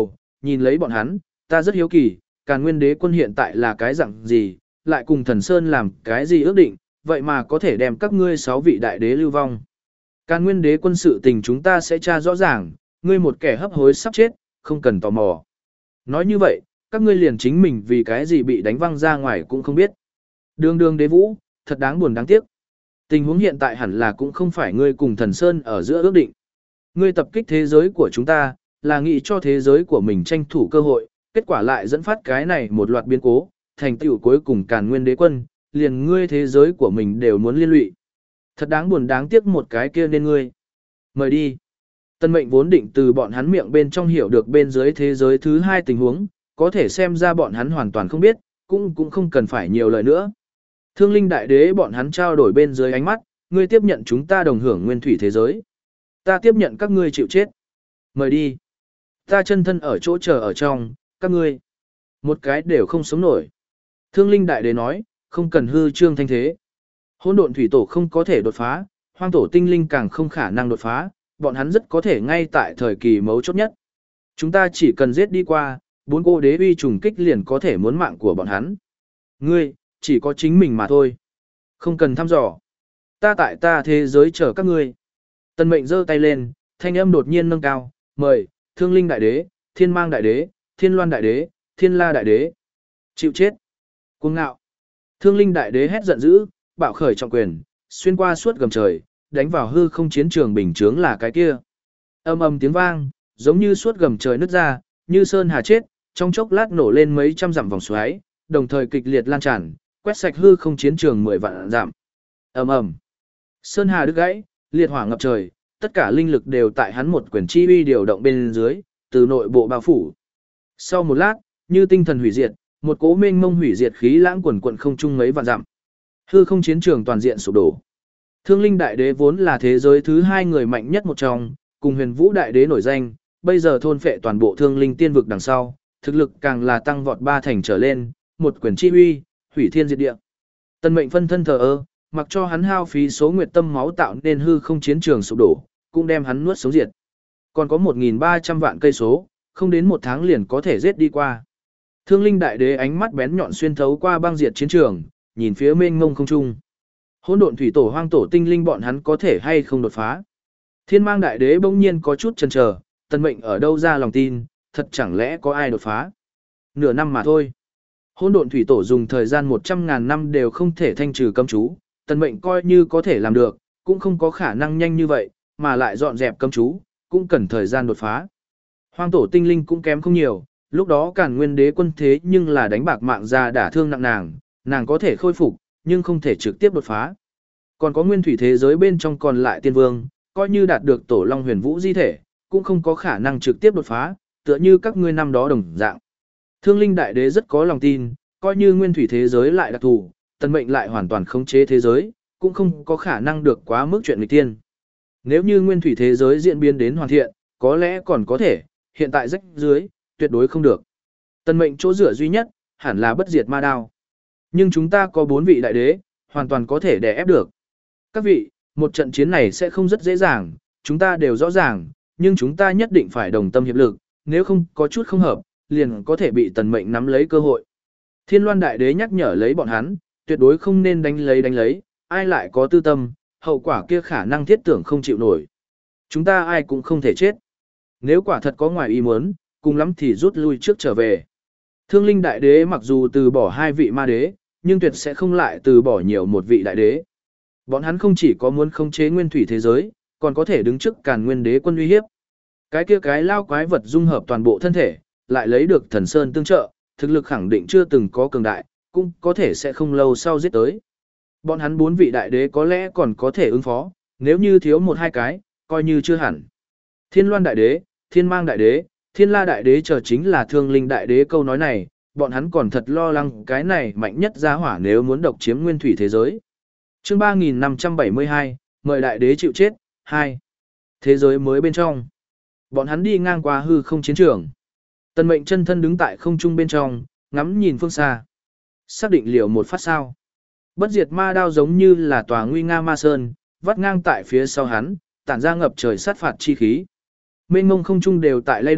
nhìn lấy bọn hắn, ta rất hiếu kỳ, Càn Nguyên Đế quân hiện tại là cái dạng gì, lại cùng Thần Sơn làm cái gì ước định, vậy mà có thể đem các ngươi sáu vị đại đế lưu vong. Càn Nguyên Đế quân sự tình chúng ta sẽ tra rõ ràng, ngươi một kẻ hấp hối sắp chết, không cần tò mò. Nói như vậy, các ngươi liền chính mình vì cái gì bị đánh văng ra ngoài cũng không biết. Đường đường đế vũ, thật đáng buồn đáng tiếc. Tình huống hiện tại hẳn là cũng không phải ngươi cùng Thần Sơn ở giữa ước định. Ngươi tập kích thế giới của chúng ta, là nghĩ cho thế giới của mình tranh thủ cơ hội, kết quả lại dẫn phát cái này một loạt biến cố, thành tựu cuối cùng Càn Nguyên Đế quân, liền ngươi thế giới của mình đều muốn liên lụy. Thật đáng buồn đáng tiếc một cái kia nên ngươi. Mời đi. Tân mệnh vốn định từ bọn hắn miệng bên trong hiểu được bên dưới thế giới thứ hai tình huống, có thể xem ra bọn hắn hoàn toàn không biết, cũng cũng không cần phải nhiều lời nữa. Thương linh đại đế bọn hắn trao đổi bên dưới ánh mắt, ngươi tiếp nhận chúng ta đồng hưởng nguyên thủy thế giới. Ta tiếp nhận các ngươi chịu chết. Mời đi. Ta chân thân ở chỗ chờ ở trong, các ngươi. Một cái đều không sống nổi. Thương linh đại đế nói, không cần hư trương thanh thế. Hỗn độn thủy tổ không có thể đột phá, hoang tổ tinh linh càng không khả năng đột phá, bọn hắn rất có thể ngay tại thời kỳ mấu chốt nhất. Chúng ta chỉ cần giết đi qua, bốn cô đế uy trùng kích liền có thể muốn mạng của bọn hắn. Ngươi, chỉ có chính mình mà thôi. Không cần thăm dò. Ta tại ta thế giới chờ các ngươi. Tân mệnh giơ tay lên, thanh âm đột nhiên nâng cao, mời, thương linh đại đế, thiên mang đại đế, thiên loan đại đế, thiên la đại đế. Chịu chết. Cuồng ngạo. Thương linh đại đế hét giận dữ, bạo khởi trọng quyền, xuyên qua suốt gầm trời, đánh vào hư không chiến trường bình chướng là cái kia. Âm ầm tiếng vang, giống như suốt gầm trời nứt ra, như sơn hà chết, trong chốc lát nổ lên mấy trăm dặm vòng xoáy, đồng thời kịch liệt lan tràn, quét sạch hư không chiến trường mười vạn dặm. Ầm ầm. Sơn hà đứt gãy, liệt hỏa ngập trời, tất cả linh lực đều tại hắn một quyền chi uy điều động bên dưới, từ nội bộ bao phủ. Sau một lát, như tinh thần hủy diệt, một cỗ mênh mông hủy diệt khí lãng quần quần không trung mấy vạn dặm. Hư không chiến trường toàn diện sụp đổ. Thương linh đại đế vốn là thế giới thứ hai người mạnh nhất một trong, cùng huyền vũ đại đế nổi danh, bây giờ thôn phệ toàn bộ thương linh tiên vực đằng sau, thực lực càng là tăng vọt ba thành trở lên, một quyền chi uy, hủy thiên diệt địa. Tân mệnh phân thân thờ ơ, mặc cho hắn hao phí số nguyệt tâm máu tạo nên hư không chiến trường sụp đổ, cũng đem hắn nuốt sống diệt. Còn có một nghìn ba trăm vạn cây số, không đến một tháng liền có thể giết đi qua. Thương linh đại đế ánh mắt bén nhọn xuyên thấu qua băng diệt chiến trường, nhìn phía mênh mông không trung. Hỗn độn thủy tổ hoang tổ tinh linh bọn hắn có thể hay không đột phá. Thiên mang đại đế bỗng nhiên có chút chần chờ, tân mệnh ở đâu ra lòng tin, thật chẳng lẽ có ai đột phá. Nửa năm mà thôi. Hỗn độn thủy tổ dùng thời gian một trăm ngàn năm đều không thể thanh trừ cấm chú, tân mệnh coi như có thể làm được, cũng không có khả năng nhanh như vậy, mà lại dọn dẹp cấm chú, cũng cần thời gian đột phá. Hoang tổ tinh linh cũng kém không nhiều, lúc đó Càn Nguyên Đế quân thế nhưng là đánh bạc mạng ra đả thương nặng nàng, nàng có thể khôi phục, nhưng không thể trực tiếp đột phá. Còn có nguyên thủy thế giới bên trong còn lại tiên vương, coi như đạt được tổ long huyền vũ di thể, cũng không có khả năng trực tiếp đột phá, tựa như các ngươi năm đó đồng dạng. Thương linh đại đế rất có lòng tin, coi như nguyên thủy thế giới lại đặc thù, tần mệnh lại hoàn toàn khống chế thế giới, cũng không có khả năng được quá mức chuyện nghịch tiên. Nếu như nguyên thủy thế giới diễn biến đến hoàn thiện, có lẽ còn có thể, hiện tại rách dưới, tuyệt đối không được. Tần mệnh chỗ dựa duy nhất, hẳn là bất diệt ma đao. Nhưng chúng ta có bốn vị đại đế, hoàn toàn có thể đè ép được. Các vị, một trận chiến này sẽ không rất dễ dàng, chúng ta đều rõ ràng, nhưng chúng ta nhất định phải đồng tâm hiệp lực, nếu không có chút không hợp, liền có thể bị tần mệnh nắm lấy cơ hội. Thiên loan đại đế nhắc nhở lấy bọn hắn, tuyệt đối không nên đánh lấy đánh lấy, ai lại có tư tâm, hậu quả kia khả năng thiết tưởng không chịu nổi. Chúng ta ai cũng không thể chết. Nếu quả thật có ngoài ý muốn, cùng lắm thì rút lui trước trở về. Thương linh đại đế mặc dù từ bỏ hai vị ma đế, nhưng tuyệt sẽ không lại từ bỏ nhiều một vị đại đế. Bọn hắn không chỉ có muốn khống chế nguyên thủy thế giới, còn có thể đứng trước Càn Nguyên Đế quân uy hiếp. Cái kia cái lao quái vật dung hợp toàn bộ thân thể, lại lấy được thần sơn tương trợ, thực lực khẳng định chưa từng có cường đại, cũng có thể sẽ không lâu sau giết tới. Bọn hắn bốn vị đại đế có lẽ còn có thể ứng phó, nếu như thiếu một hai cái, coi như chưa hẳn. Thiên Loan đại đế, Thiên Mang đại đế, Thiên La đại đế chờ chính là Thương Linh đại đế câu nói này, bọn hắn còn thật lo lắng cái này mạnh nhất gia hỏa nếu muốn độc chiếm nguyên thủy thế giới. Chương ba nghìn năm trăm bảy mươi hai, mời đại đế chịu chết, hai. Thế giới mới bên trong. Bọn hắn đi ngang qua hư không chiến trường. Tần mệnh chân thân đứng tại không trung bên trong, ngắm nhìn phương xa. Xác định liệu một phát sao. Bất diệt ma đao giống như là tòa nguy nga ma sơn, vắt ngang tại phía sau hắn, tản ra ngập trời sát phạt chi khí. Mênh mông không trung đều tại lay động,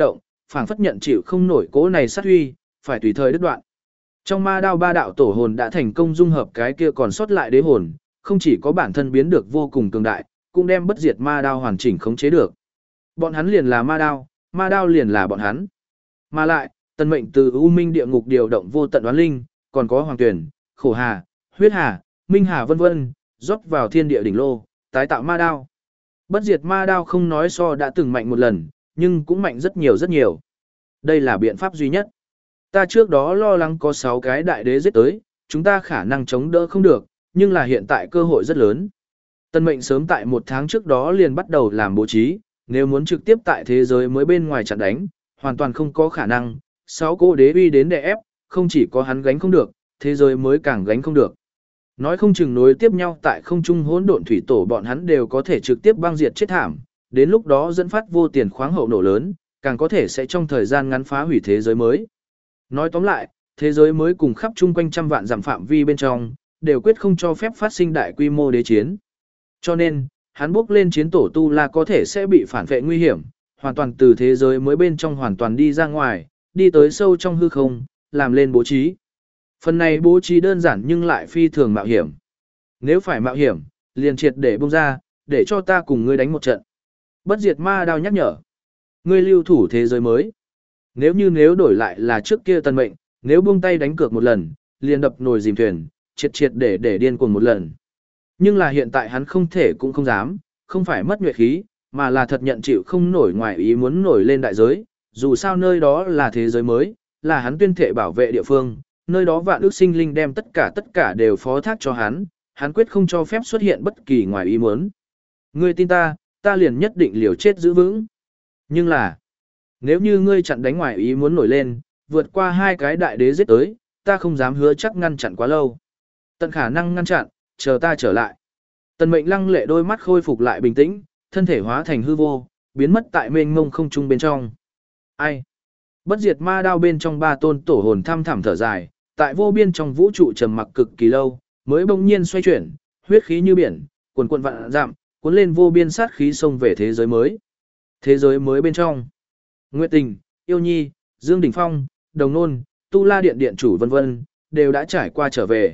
phảng phất nhận chịu không nổi cỗ này sát huy, phải tùy thời đứt đoạn. Trong ma đao ba đạo tổ hồn đã thành công dung hợp cái kia còn sót lại đế hồn, không chỉ có bản thân biến được vô cùng cường đại, cũng đem bất diệt ma đao hoàn chỉnh khống chế được. Bọn hắn liền là ma đao, ma đao liền là bọn hắn. Mà lại, tần mệnh từ U Minh địa ngục điều động vô tận đoán linh, còn có hoàng tuyển, khổ hà, huyết hà, minh hà vân vân, rót vào thiên địa đỉnh lô, tái tạo ma đao. Bất diệt ma đao không nói so đã từng mạnh một lần, nhưng cũng mạnh rất nhiều rất nhiều. Đây là biện pháp duy nhất. Ta trước đó lo lắng có sáu cái đại đế giết tới, chúng ta khả năng chống đỡ không được, nhưng là hiện tại cơ hội rất lớn. Tân mệnh sớm tại một tháng trước đó liền bắt đầu làm bố trí, nếu muốn trực tiếp tại thế giới mới bên ngoài chặn đánh, hoàn toàn không có khả năng. Sáu cô đế uy đến đè ép, không chỉ có hắn gánh không được, thế giới mới càng gánh không được. Nói không chừng nối tiếp nhau tại không trung hỗn độn thủy tổ bọn hắn đều có thể trực tiếp băng diệt chết thảm, đến lúc đó dẫn phát vô tiền khoáng hậu nổ lớn, càng có thể sẽ trong thời gian ngắn phá hủy thế giới mới. Nói tóm lại, thế giới mới cùng khắp chung quanh trăm vạn dặm phạm vi bên trong, đều quyết không cho phép phát sinh đại quy mô đế chiến. Cho nên, hắn bước lên chiến tổ tu la có thể sẽ bị phản vệ nguy hiểm, hoàn toàn từ thế giới mới bên trong hoàn toàn đi ra ngoài, đi tới sâu trong hư không, làm lên bố trí. Phần này bố trí đơn giản nhưng lại phi thường mạo hiểm. Nếu phải mạo hiểm, liền triệt để bung ra, để cho ta cùng ngươi đánh một trận. Bất diệt ma đao nhắc nhở. Ngươi lưu thủ thế giới mới. Nếu như nếu đổi lại là trước kia tần mệnh, nếu buông tay đánh cược một lần, liền đập nồi dìm thuyền, triệt triệt để để điên cuồng một lần. Nhưng là hiện tại hắn không thể cũng không dám, không phải mất nhuệ khí, mà là thật nhận chịu không nổi ngoài ý muốn nổi lên đại giới, dù sao nơi đó là thế giới mới, là hắn tuyên thệ bảo vệ địa phương, nơi đó vạn ước sinh linh đem tất cả tất cả đều phó thác cho hắn, hắn quyết không cho phép xuất hiện bất kỳ ngoài ý muốn. Ngươi tin ta, ta liền nhất định liều chết giữ vững. Nhưng là, nếu như ngươi chặn đánh ngoài ý muốn nổi lên, vượt qua hai cái đại đế giết tới, ta không dám hứa chắc ngăn chặn quá lâu. Tận khả năng ngăn chặn, chờ ta trở lại. Tần mệnh lăng lệ đôi mắt khôi phục lại bình tĩnh, thân thể hóa thành hư vô, biến mất tại mênh mông không trung bên trong. Ai? Bất diệt ma đao bên trong ba tôn tổ hồn thăm thẳm thở dài, tại vô biên trong vũ trụ trầm mặc cực kỳ lâu, mới bỗng nhiên xoay chuyển, huyết khí như biển, cuồn cuộn vạn dặm, cuốn lên vô biên sát khí xông về thế giới mới. Thế giới mới bên trong, Nguyệt Tình, Yêu Nhi, Dương Đình Phong, Đồng Nôn, Tu La Điện điện chủ vân vân, đều đã trải qua trở về.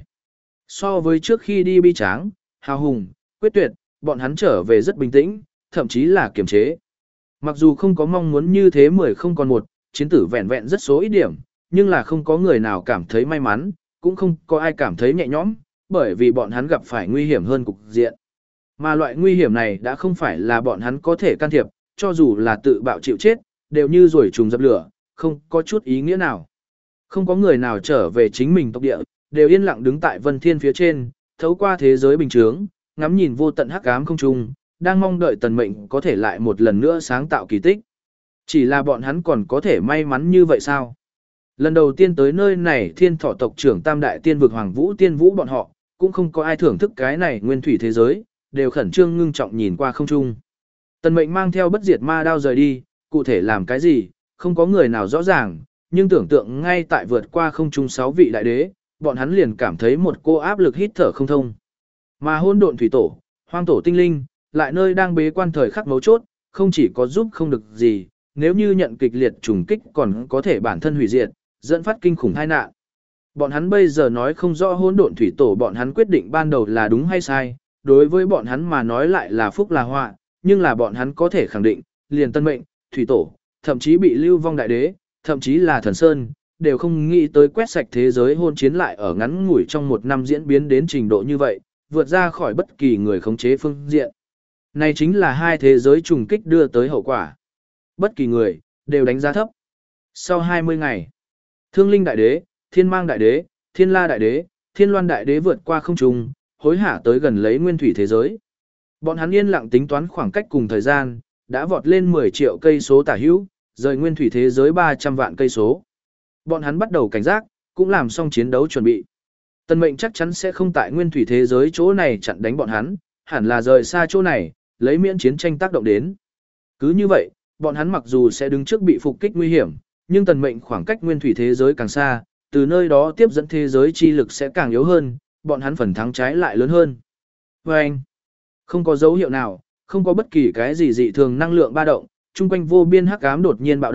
So với trước khi đi bi tráng, hào hùng, quyết tuyệt, bọn hắn trở về rất bình tĩnh, thậm chí là kiềm chế. Mặc dù không có mong muốn như thế mười không còn một, chiến tử vẹn vẹn rất số ít điểm, nhưng là không có người nào cảm thấy may mắn, cũng không có ai cảm thấy nhẹ nhõm, bởi vì bọn hắn gặp phải nguy hiểm hơn cục diện. Mà loại nguy hiểm này đã không phải là bọn hắn có thể can thiệp, cho dù là tự bạo chịu chết, đều như rồi trùng dập lửa, không có chút ý nghĩa nào. Không có người nào trở về chính mình tộc địa, đều yên lặng đứng tại vân thiên phía trên, thấu qua thế giới bình thường, ngắm nhìn vô tận hắc ám không trung, đang mong đợi tần mệnh có thể lại một lần nữa sáng tạo kỳ tích. Chỉ là bọn hắn còn có thể may mắn như vậy sao? Lần đầu tiên tới nơi này thiên thọ tộc trưởng tam đại tiên vực Hoàng Vũ Tiên Vũ bọn họ, cũng không có ai thưởng thức cái này nguyên thủy thế giới, đều khẩn trương ngưng trọng nhìn qua không trung. Tần mệnh mang theo bất diệt ma đao rời đi, cụ thể làm cái gì, không có người nào rõ ràng, nhưng tưởng tượng ngay tại vượt qua không trung sáu vị đại đế, bọn hắn liền cảm thấy một cô áp lực hít thở không thông. Mà hôn độn thủy tổ, hoang tổ tinh linh, lại nơi đang bế quan thời khắc mấu chốt, không chỉ có giúp không được gì, nếu như nhận kịch liệt trùng kích còn có thể bản thân hủy diệt, dẫn phát kinh khủng tai nạn. Bọn hắn bây giờ nói không rõ hỗn độn thủy tổ bọn hắn quyết định ban đầu là đúng hay sai, đối với bọn hắn mà nói lại là phúc là họa, nhưng là bọn hắn có thể khẳng định, liền tân mệnh, thủy tổ, thậm chí bị lưu vong đại đế, thậm chí là thần sơn, đều không nghĩ tới quét sạch thế giới hôn chiến lại ở ngắn ngủi trong một năm diễn biến đến trình độ như vậy, vượt ra khỏi bất kỳ người khống chế phương diện. Này chính là hai thế giới trùng kích đưa tới hậu quả. Bất kỳ người, đều đánh giá thấp. Sau hai mươi ngày, Thương Linh Đại Đế, Thiên Mang Đại Đế, Thiên La Đại Đế, Thiên Loan Đại Đế vượt qua không trung, hối hả tới gần lấy nguyên thủy thế giới. Bọn hắn yên lặng tính toán khoảng cách cùng thời gian, đã vọt lên mười triệu cây số tả hữu, rời nguyên thủy thế giới ba trăm vạn cây số. Bọn hắn bắt đầu cảnh giác, cũng làm xong chiến đấu chuẩn bị. Tần mệnh chắc chắn sẽ không tại nguyên thủy thế giới chỗ này chặn đánh bọn hắn, hẳn là rời xa chỗ này, lấy miễn chiến tranh tác động đến. Cứ như vậy, bọn hắn mặc dù sẽ đứng trước bị phục kích nguy hiểm, nhưng tần mệnh khoảng cách nguyên thủy thế giới càng xa, từ nơi đó tiếp dẫn thế giới chi lực sẽ càng yếu hơn, bọn hắn phần thắng trái lại lớn hơn. Và anh, không có dấu hiệu nào, không có bất kỳ cái gì dị thường năng lượng ba động, chung quanh vô biên hắc ám đột nhiên bạo động,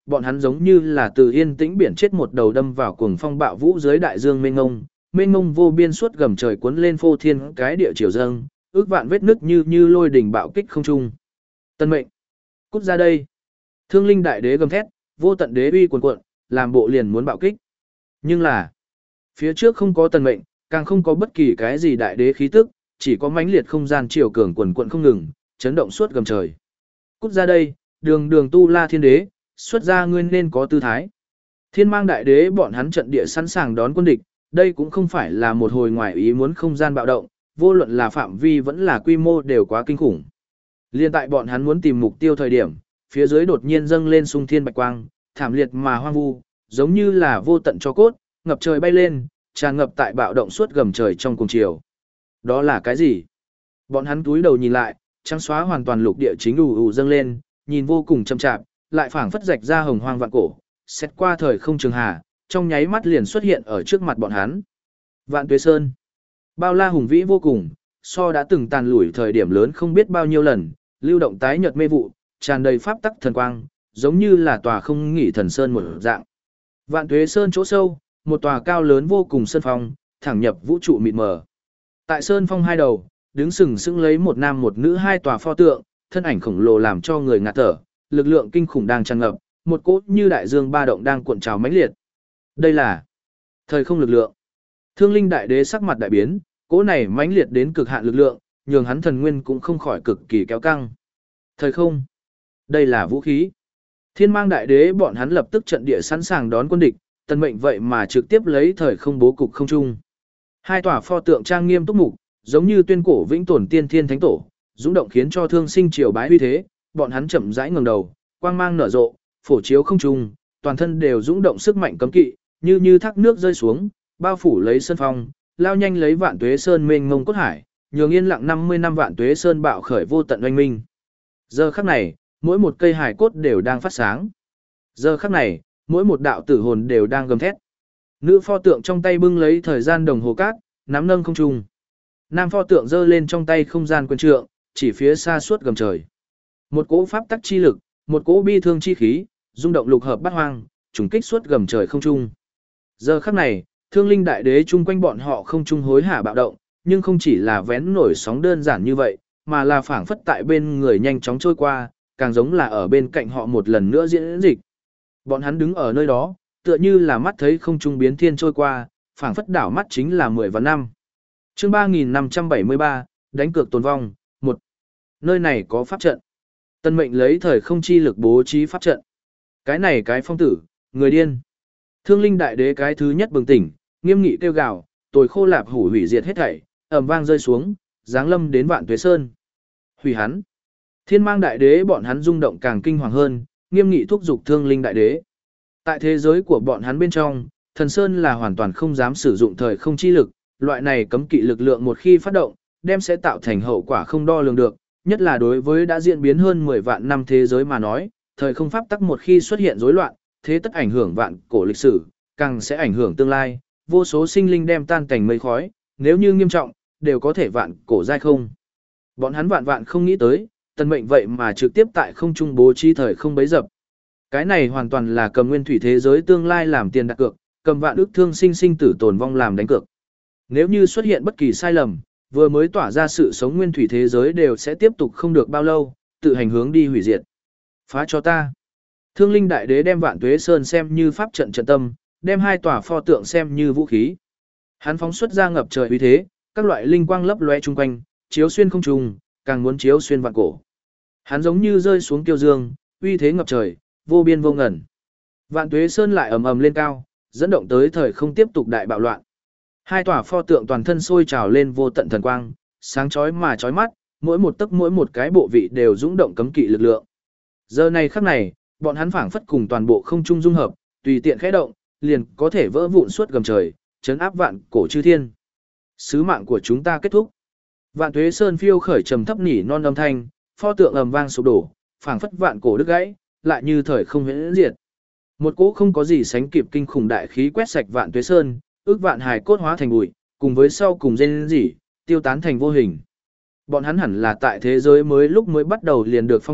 Bọn hắn giống như là từ yên tĩnh biển chết một đầu đâm vào cuồng phong bạo vũ dưới đại dương mênh ngông, mênh ngông vô biên suốt gầm trời cuốn lên phô thiên cái địa chiều dâng, ước vạn vết nứt như như lôi đỉnh bạo kích không trung. Tân mệnh, cút ra đây. Thương linh đại đế gầm thét, vô tận đế uy cuồn cuộn, làm bộ liền muốn bạo kích. Nhưng là, phía trước không có tần mệnh, càng không có bất kỳ cái gì đại đế khí tức, chỉ có mãnh liệt không gian chiều cường cuồn cuộn không ngừng, chấn động suốt gầm trời. Cút ra đây, đường đường tu la thiên đế, xuất ra ngươi nên có tư thái. Thiên mang đại đế bọn hắn trận địa sẵn sàng đón quân địch, đây cũng không phải là một hồi ngoài ý muốn không gian bạo động, vô luận là phạm vi vẫn là quy mô đều quá kinh khủng. Liên tại bọn hắn muốn tìm mục tiêu thời điểm, phía dưới đột nhiên dâng lên sung thiên bạch quang, thảm liệt mà hoang vu, giống như là vô tận cho cốt, ngập trời bay lên, tràn ngập tại bạo động suốt gầm trời trong cùng chiều. Đó là cái gì? Bọn hắn túi đầu nhìn lại, trắng xóa hoàn toàn lục địa chính ù ù dâng lên, nhìn vô cùng chậm chạp, lại phảng phất rạch ra hồng hoang vạn cổ, xét qua thời không trường hà, trong nháy mắt liền xuất hiện ở trước mặt bọn hắn. Vạn Tuế Sơn, bao la hùng vĩ vô cùng, so đã từng tàn lủi thời điểm lớn không biết bao nhiêu lần, lưu động tái nhợt mê vụ, tràn đầy pháp tắc thần quang, giống như là tòa không nghỉ thần sơn một dạng. Vạn Tuế Sơn chỗ sâu, một tòa cao lớn vô cùng sơn phong, thẳng nhập vũ trụ mịt mờ. Tại sơn phong hai đầu, đứng sừng sững lấy một nam một nữ hai tòa pho tượng, thân ảnh khổng lồ làm cho người ngạt thở, lực lượng kinh khủng đang tràn ngập, một cỗ như đại dương ba động đang cuộn trào mãnh liệt. Đây là thời không lực lượng. Thương Linh đại đế sắc mặt đại biến, cỗ này mãnh liệt đến cực hạn lực lượng, nhường hắn thần nguyên cũng không khỏi cực kỳ kéo căng. Thời không, đây là vũ khí. Thiên mang đại đế bọn hắn lập tức trận địa sẵn sàng đón quân địch, tần mệnh vậy mà trực tiếp lấy thời không bố cục không trung. Hai tòa pho tượng trang nghiêm túc mục, giống như tuyên cổ vĩnh tồn tiên thiên thánh tổ, dũng động khiến cho thương sinh triều bái uy thế, bọn hắn chậm rãi ngẩng đầu, quang mang nở rộ, phổ chiếu không trung, toàn thân đều dũng động sức mạnh cấm kỵ, như như thác nước rơi xuống, bao phủ lấy sơn phong, lao nhanh lấy Vạn Tuế Sơn mênh mông cốt hải, nhường yên lặng năm mươi năm Vạn Tuế Sơn bạo khởi vô tận oanh minh. Giờ khắc này, mỗi một cây hải cốt đều đang phát sáng. Giờ khắc này, mỗi một đạo tử hồn đều đang gầm thét. Nữ pho tượng trong tay bưng lấy thời gian đồng hồ cát, nắm nâng không trung. Nam pho tượng giơ lên trong tay không gian quyền trượng, chỉ phía xa suốt gầm trời. Một cỗ pháp tắc chi lực, một cỗ bi thương chi khí, rung động lục hợp bát hoang, trùng kích suốt gầm trời không trung. Giờ khắc này, Thương Linh đại đế chung quanh bọn họ không trung hối hả bạo động, nhưng không chỉ là vén nổi sóng đơn giản như vậy, mà là phảng phất tại bên người nhanh chóng trôi qua, càng giống là ở bên cạnh họ một lần nữa diễn dịch. Bọn hắn đứng ở nơi đó, tựa như là mắt thấy không trung biến thiên trôi qua, phảng phất đảo mắt chính là mười vạn năm. Chương ba nghìn năm trăm bảy mươi ba, đánh cược tồn vong, một. Nơi này có pháp trận. Tân mệnh lấy thời không chi lực bố trí pháp trận. Cái này cái phong tử, người điên. Thương Linh đại đế cái thứ nhất bừng tỉnh, nghiêm nghị kêu gào, tồi khô lạp hủ hủy diệt hết thảy, ầm vang rơi xuống, giáng lâm đến Vạn Tuế Sơn. Hủy hắn. Thiên mang đại đế bọn hắn rung động càng kinh hoàng hơn, nghiêm nghị thúc giục Thương Linh đại đế. Tại thế giới của bọn hắn bên trong, thần sơn là hoàn toàn không dám sử dụng thời không chi lực, loại này cấm kỵ lực lượng một khi phát động, đem sẽ tạo thành hậu quả không đo lường được, nhất là đối với đã diễn biến hơn mười vạn năm thế giới mà nói, thời không pháp tắc một khi xuất hiện rối loạn, thế tất ảnh hưởng vạn cổ lịch sử, càng sẽ ảnh hưởng tương lai, vô số sinh linh đem tan thành mây khói, nếu như nghiêm trọng, đều có thể vạn cổ giai không. Bọn hắn vạn vạn không nghĩ tới, tần mệnh vậy mà trực tiếp tại không trung bố trí thời không bấy dập. Cái này hoàn toàn là cầm nguyên thủy thế giới tương lai làm tiền đặt cược, cầm vạn ước thương sinh sinh tử tồn vong làm đánh cược. Nếu như xuất hiện bất kỳ sai lầm, vừa mới tỏa ra sự sống nguyên thủy thế giới đều sẽ tiếp tục không được bao lâu, tự hành hướng đi hủy diệt. Phá cho ta. Thương Linh đại đế đem Vạn Tuế Sơn xem như pháp trận trận tâm, đem hai tòa pho tượng xem như vũ khí. Hắn phóng xuất ra ngập trời uy thế, các loại linh quang lấp lóe chung quanh, chiếu xuyên không trùng, càng muốn chiếu xuyên vạn cổ. Hắn giống như rơi xuống kiêu dương, uy thế ngập trời, vô biên vô ngần. Vạn Tuế Sơn lại ầm ầm lên cao, dẫn động tới thời không tiếp tục đại bạo loạn. Hai tòa pho tượng toàn thân sôi trào lên vô tận thần quang, sáng chói mà chói mắt, mỗi một tấc mỗi một cái bộ vị đều dũng động cấm kỵ lực lượng. Giờ này khắc này, bọn hắn phảng phất cùng toàn bộ không trung dung hợp, tùy tiện khẽ động, liền có thể vỡ vụn suốt gầm trời, chấn áp vạn cổ chư thiên. Sứ mạng của chúng ta kết thúc. Vạn Tuế Sơn phiêu khởi trầm thấp nỉ non âm thanh, pho tượng ầm vang sụp đổ, phảng phất vạn cổ đứt gãy, lại như thời không huyễn diệt. Một cỗ không có gì sánh kịp kinh khủng đại khí quét sạch Vạn Tuế Sơn, ước vạn hài cốt hóa thành bụi, cùng với sau cùng rên rỉ, tiêu tán thành vô hình. Bọn hắn hẳn là tại thế giới mới lúc mới bắt đầu liền được phong thích,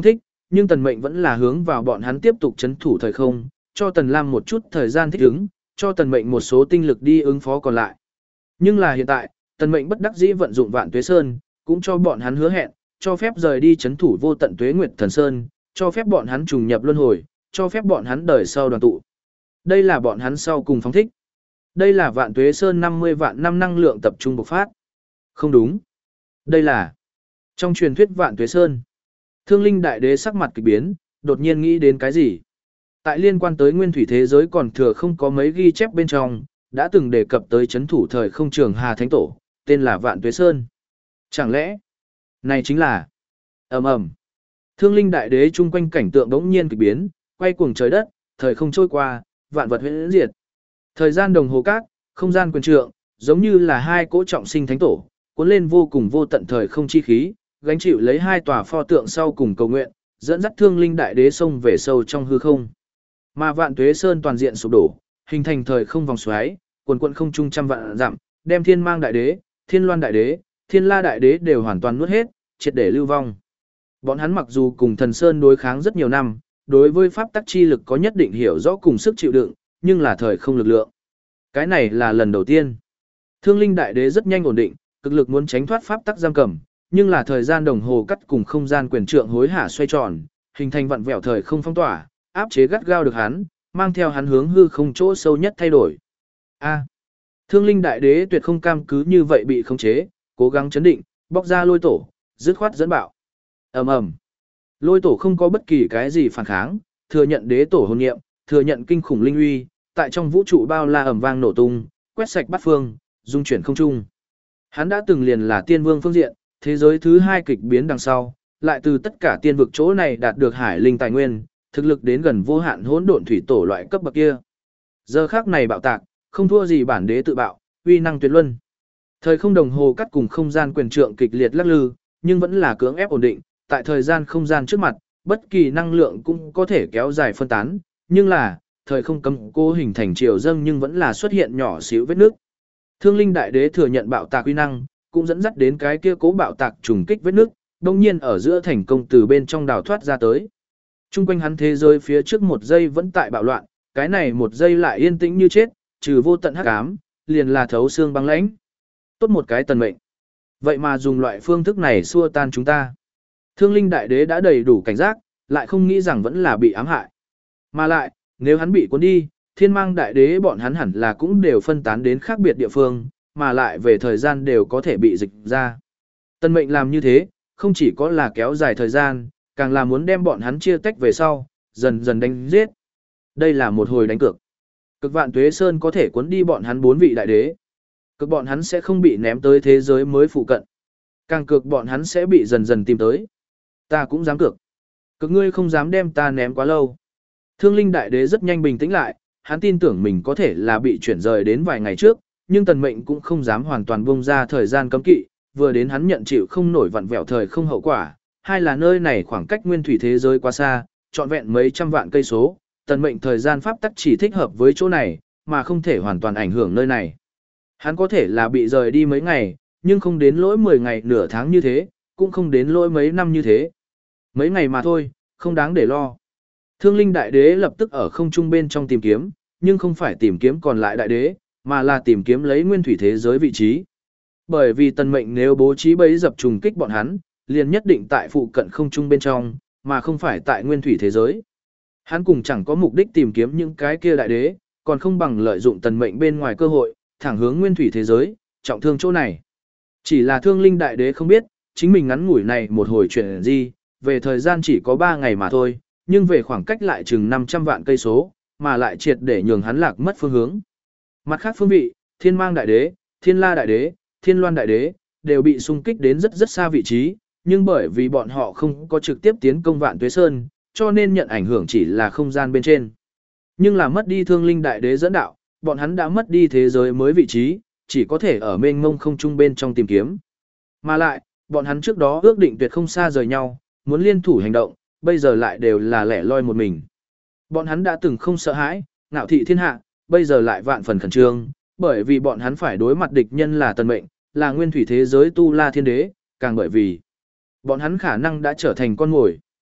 nhưng Tần Mệnh vẫn là hướng vào bọn hắn tiếp tục chấn thủ thời không, cho Tần Lam một chút thời gian thích ứng, cho Tần Mệnh một số tinh lực đi ứng phó còn lại. Nhưng là hiện tại, Tần Mệnh bất đắc dĩ vận dụng Vạn Tuế Sơn, cũng cho bọn hắn hứa hẹn, cho phép rời đi chấn thủ Vô Tận Tuế Nguyệt Thần Sơn, cho phép bọn hắn trùng nhập luân hồi, cho phép bọn hắn đời sau đoàn tụ. Đây là bọn hắn sau cùng phóng thích. Đây là Vạn Tuế Sơn năm mươi vạn năm năng lượng tập trung bộc phát. Không đúng. Đây là trong truyền thuyết Vạn Tuế Sơn. Thương Linh Đại Đế sắc mặt kỳ biến, đột nhiên nghĩ đến cái gì. Tại liên quan tới nguyên thủy thế giới còn thừa không có mấy ghi chép bên trong, đã từng đề cập tới chấn thủ thời không trường Hà Thánh Tổ, tên là Vạn Tuế Sơn. Chẳng lẽ, này chính là ầm ầm. Thương Linh Đại Đế chung quanh cảnh tượng đống nhiên kỳ biến, quay cuồng trời đất, thời không trôi qua, vạn vật huyễn diệt. Thời gian đồng hồ cát, không gian quyền trượng, giống như là hai cỗ trọng sinh thánh tổ, cuốn lên vô cùng vô tận thời không chi khí, gánh chịu lấy hai tòa pho tượng sau cùng cầu nguyện, dẫn dắt Thương Linh Đại Đế xông về sâu trong hư không. Mà Vạn Tuế Sơn toàn diện sụp đổ, hình thành thời không vòng xoáy, quần quần không trung trăm vạn dặm, đem Thiên Mang Đại Đế, Thiên Loan Đại Đế, Thiên La Đại Đế đều hoàn toàn nuốt hết, triệt để lưu vong. Bọn hắn mặc dù cùng Thần Sơn đối kháng rất nhiều năm, đối với pháp tắc chi lực có nhất định hiểu rõ cùng sức chịu đựng, nhưng là thời không lực lượng. Cái này là lần đầu tiên. Thương Linh Đại Đế rất nhanh ổn định, cực lực muốn tránh thoát pháp tắc giam cầm, nhưng là thời gian đồng hồ cắt cùng không gian quyền trượng hối hả xoay tròn, hình thành vặn vẹo thời không phong tỏa, áp chế gắt gao được hắn, mang theo hắn hướng hư không chỗ sâu nhất thay đổi. A. Thương Linh Đại Đế tuyệt không cam cứ như vậy bị khống chế, cố gắng chấn định, bóc ra lôi tổ, dứt khoát dẫn bạo. Ầm ầm. Lôi tổ không có bất kỳ cái gì phản kháng, thừa nhận đế tổ hồn niệm, thừa nhận kinh khủng linh uy, tại trong vũ trụ bao la ầm vang nổ tung, quét sạch bát phương, dung chuyển không trung. Hắn đã từng liền là tiên vương phương diện, thế giới thứ hai kịch biến đằng sau, lại từ tất cả tiên vực chỗ này đạt được hải linh tài nguyên, thực lực đến gần vô hạn hỗn độn thủy tổ loại cấp bậc kia. Giờ khắc này bạo tạc, không thua gì bản đế tự bạo, uy năng tuyệt luân. Thời không đồng hồ cắt cùng không gian quyền trượng kịch liệt lắc lư, nhưng vẫn là cưỡng ép ổn định, tại thời gian không gian trước mặt, bất kỳ năng lượng cũng có thể kéo dài phân tán, nhưng là, thời không cấm cố hình thành chiều dâng nhưng vẫn là xuất hiện nhỏ xíu vết nước. Thương Linh Đại Đế thừa nhận bạo tạc uy năng, cũng dẫn dắt đến cái kia cố bạo tạc trùng kích vết nước, đồng nhiên ở giữa thành công từ bên trong đào thoát ra tới. Trung quanh hắn thế giới phía trước một giây vẫn tại bạo loạn, cái này một giây lại yên tĩnh như chết, trừ vô tận hắc ám, liền là thấu xương băng lãnh. Tốt một cái Tần Mệnh. Vậy mà dùng loại phương thức này xua tan chúng ta. Thương Linh Đại Đế đã đầy đủ cảnh giác, lại không nghĩ rằng vẫn là bị ám hại. Mà lại, nếu hắn bị cuốn đi, Thiên Mang Đại Đế bọn hắn hẳn là cũng đều phân tán đến khác biệt địa phương, mà lại về thời gian đều có thể bị dịch ra. Tần Mệnh làm như thế, không chỉ có là kéo dài thời gian, càng là muốn đem bọn hắn chia tách về sau, dần dần đánh giết. Đây là một hồi đánh cược. Cực Vạn Tuế Sơn có thể cuốn đi bọn hắn bốn vị đại đế. Cực bọn hắn sẽ không bị ném tới thế giới mới phụ cận. Càng cực bọn hắn sẽ bị dần dần tìm tới. Ta cũng dám cược. Cực ngươi không dám đem ta ném quá lâu. Thương Linh Đại Đế rất nhanh bình tĩnh lại, hắn tin tưởng mình có thể là bị chuyển rời đến vài ngày trước, nhưng Tần Mệnh cũng không dám hoàn toàn buông ra thời gian cấm kỵ, vừa đến hắn nhận chịu không nổi vặn vẹo thời không hậu quả, hai là nơi này khoảng cách nguyên thủy thế giới quá xa, trọn vẹn mấy trăm vạn cây số, Tần Mệnh thời gian pháp tắc chỉ thích hợp với chỗ này, mà không thể hoàn toàn ảnh hưởng nơi này. Hắn có thể là bị rời đi mấy ngày, nhưng không đến lỗi mười ngày nửa tháng như thế, cũng không đến lỗi mấy năm như thế. Mấy ngày mà thôi, không đáng để lo. Thương Linh Đại Đế lập tức ở không trung bên trong tìm kiếm, nhưng không phải tìm kiếm còn lại đại đế, mà là tìm kiếm lấy nguyên thủy thế giới vị trí. Bởi vì Tần Mệnh nếu bố trí bẫy dập trùng kích bọn hắn, liền nhất định tại phụ cận không trung bên trong, mà không phải tại nguyên thủy thế giới. Hắn cùng chẳng có mục đích tìm kiếm những cái kia đại đế, còn không bằng lợi dụng Tần Mệnh bên ngoài cơ hội, thẳng hướng nguyên thủy thế giới, trọng thương chỗ này. Chỉ là Thương Linh Đại Đế không biết, chính mình ngắn ngủi này một hồi chuyện gì, về thời gian chỉ có ba ngày mà thôi, nhưng về khoảng cách lại chừng năm trăm vạn cây số, mà lại triệt để nhường hắn lạc mất phương hướng. Mặt khác phương vị, Thiên Mang Đại Đế, Thiên La Đại Đế, Thiên Loan Đại Đế, đều bị xung kích đến rất rất xa vị trí, nhưng bởi vì bọn họ không có trực tiếp tiến công Vạn Tuế Sơn, cho nên nhận ảnh hưởng chỉ là không gian bên trên. Nhưng là mất đi Thương Linh Đại Đế dẫn đạo, bọn hắn đã mất đi thế giới mới vị trí, chỉ có thể ở mênh mông không trung bên trong tìm kiếm. Mà lại, bọn hắn trước đó ước định tuyệt không xa rời nhau, muốn liên thủ hành động, bây giờ lại đều là lẻ loi một mình. Bọn hắn đã từng không sợ hãi, ngạo thị thiên hạ, bây giờ lại vạn phần khẩn trương, bởi vì bọn hắn phải đối mặt địch nhân là Tần Mệnh, là nguyên thủy thế giới Tu La Thiên Đế, càng bởi vì bọn hắn khả năng đã trở thành con mồi.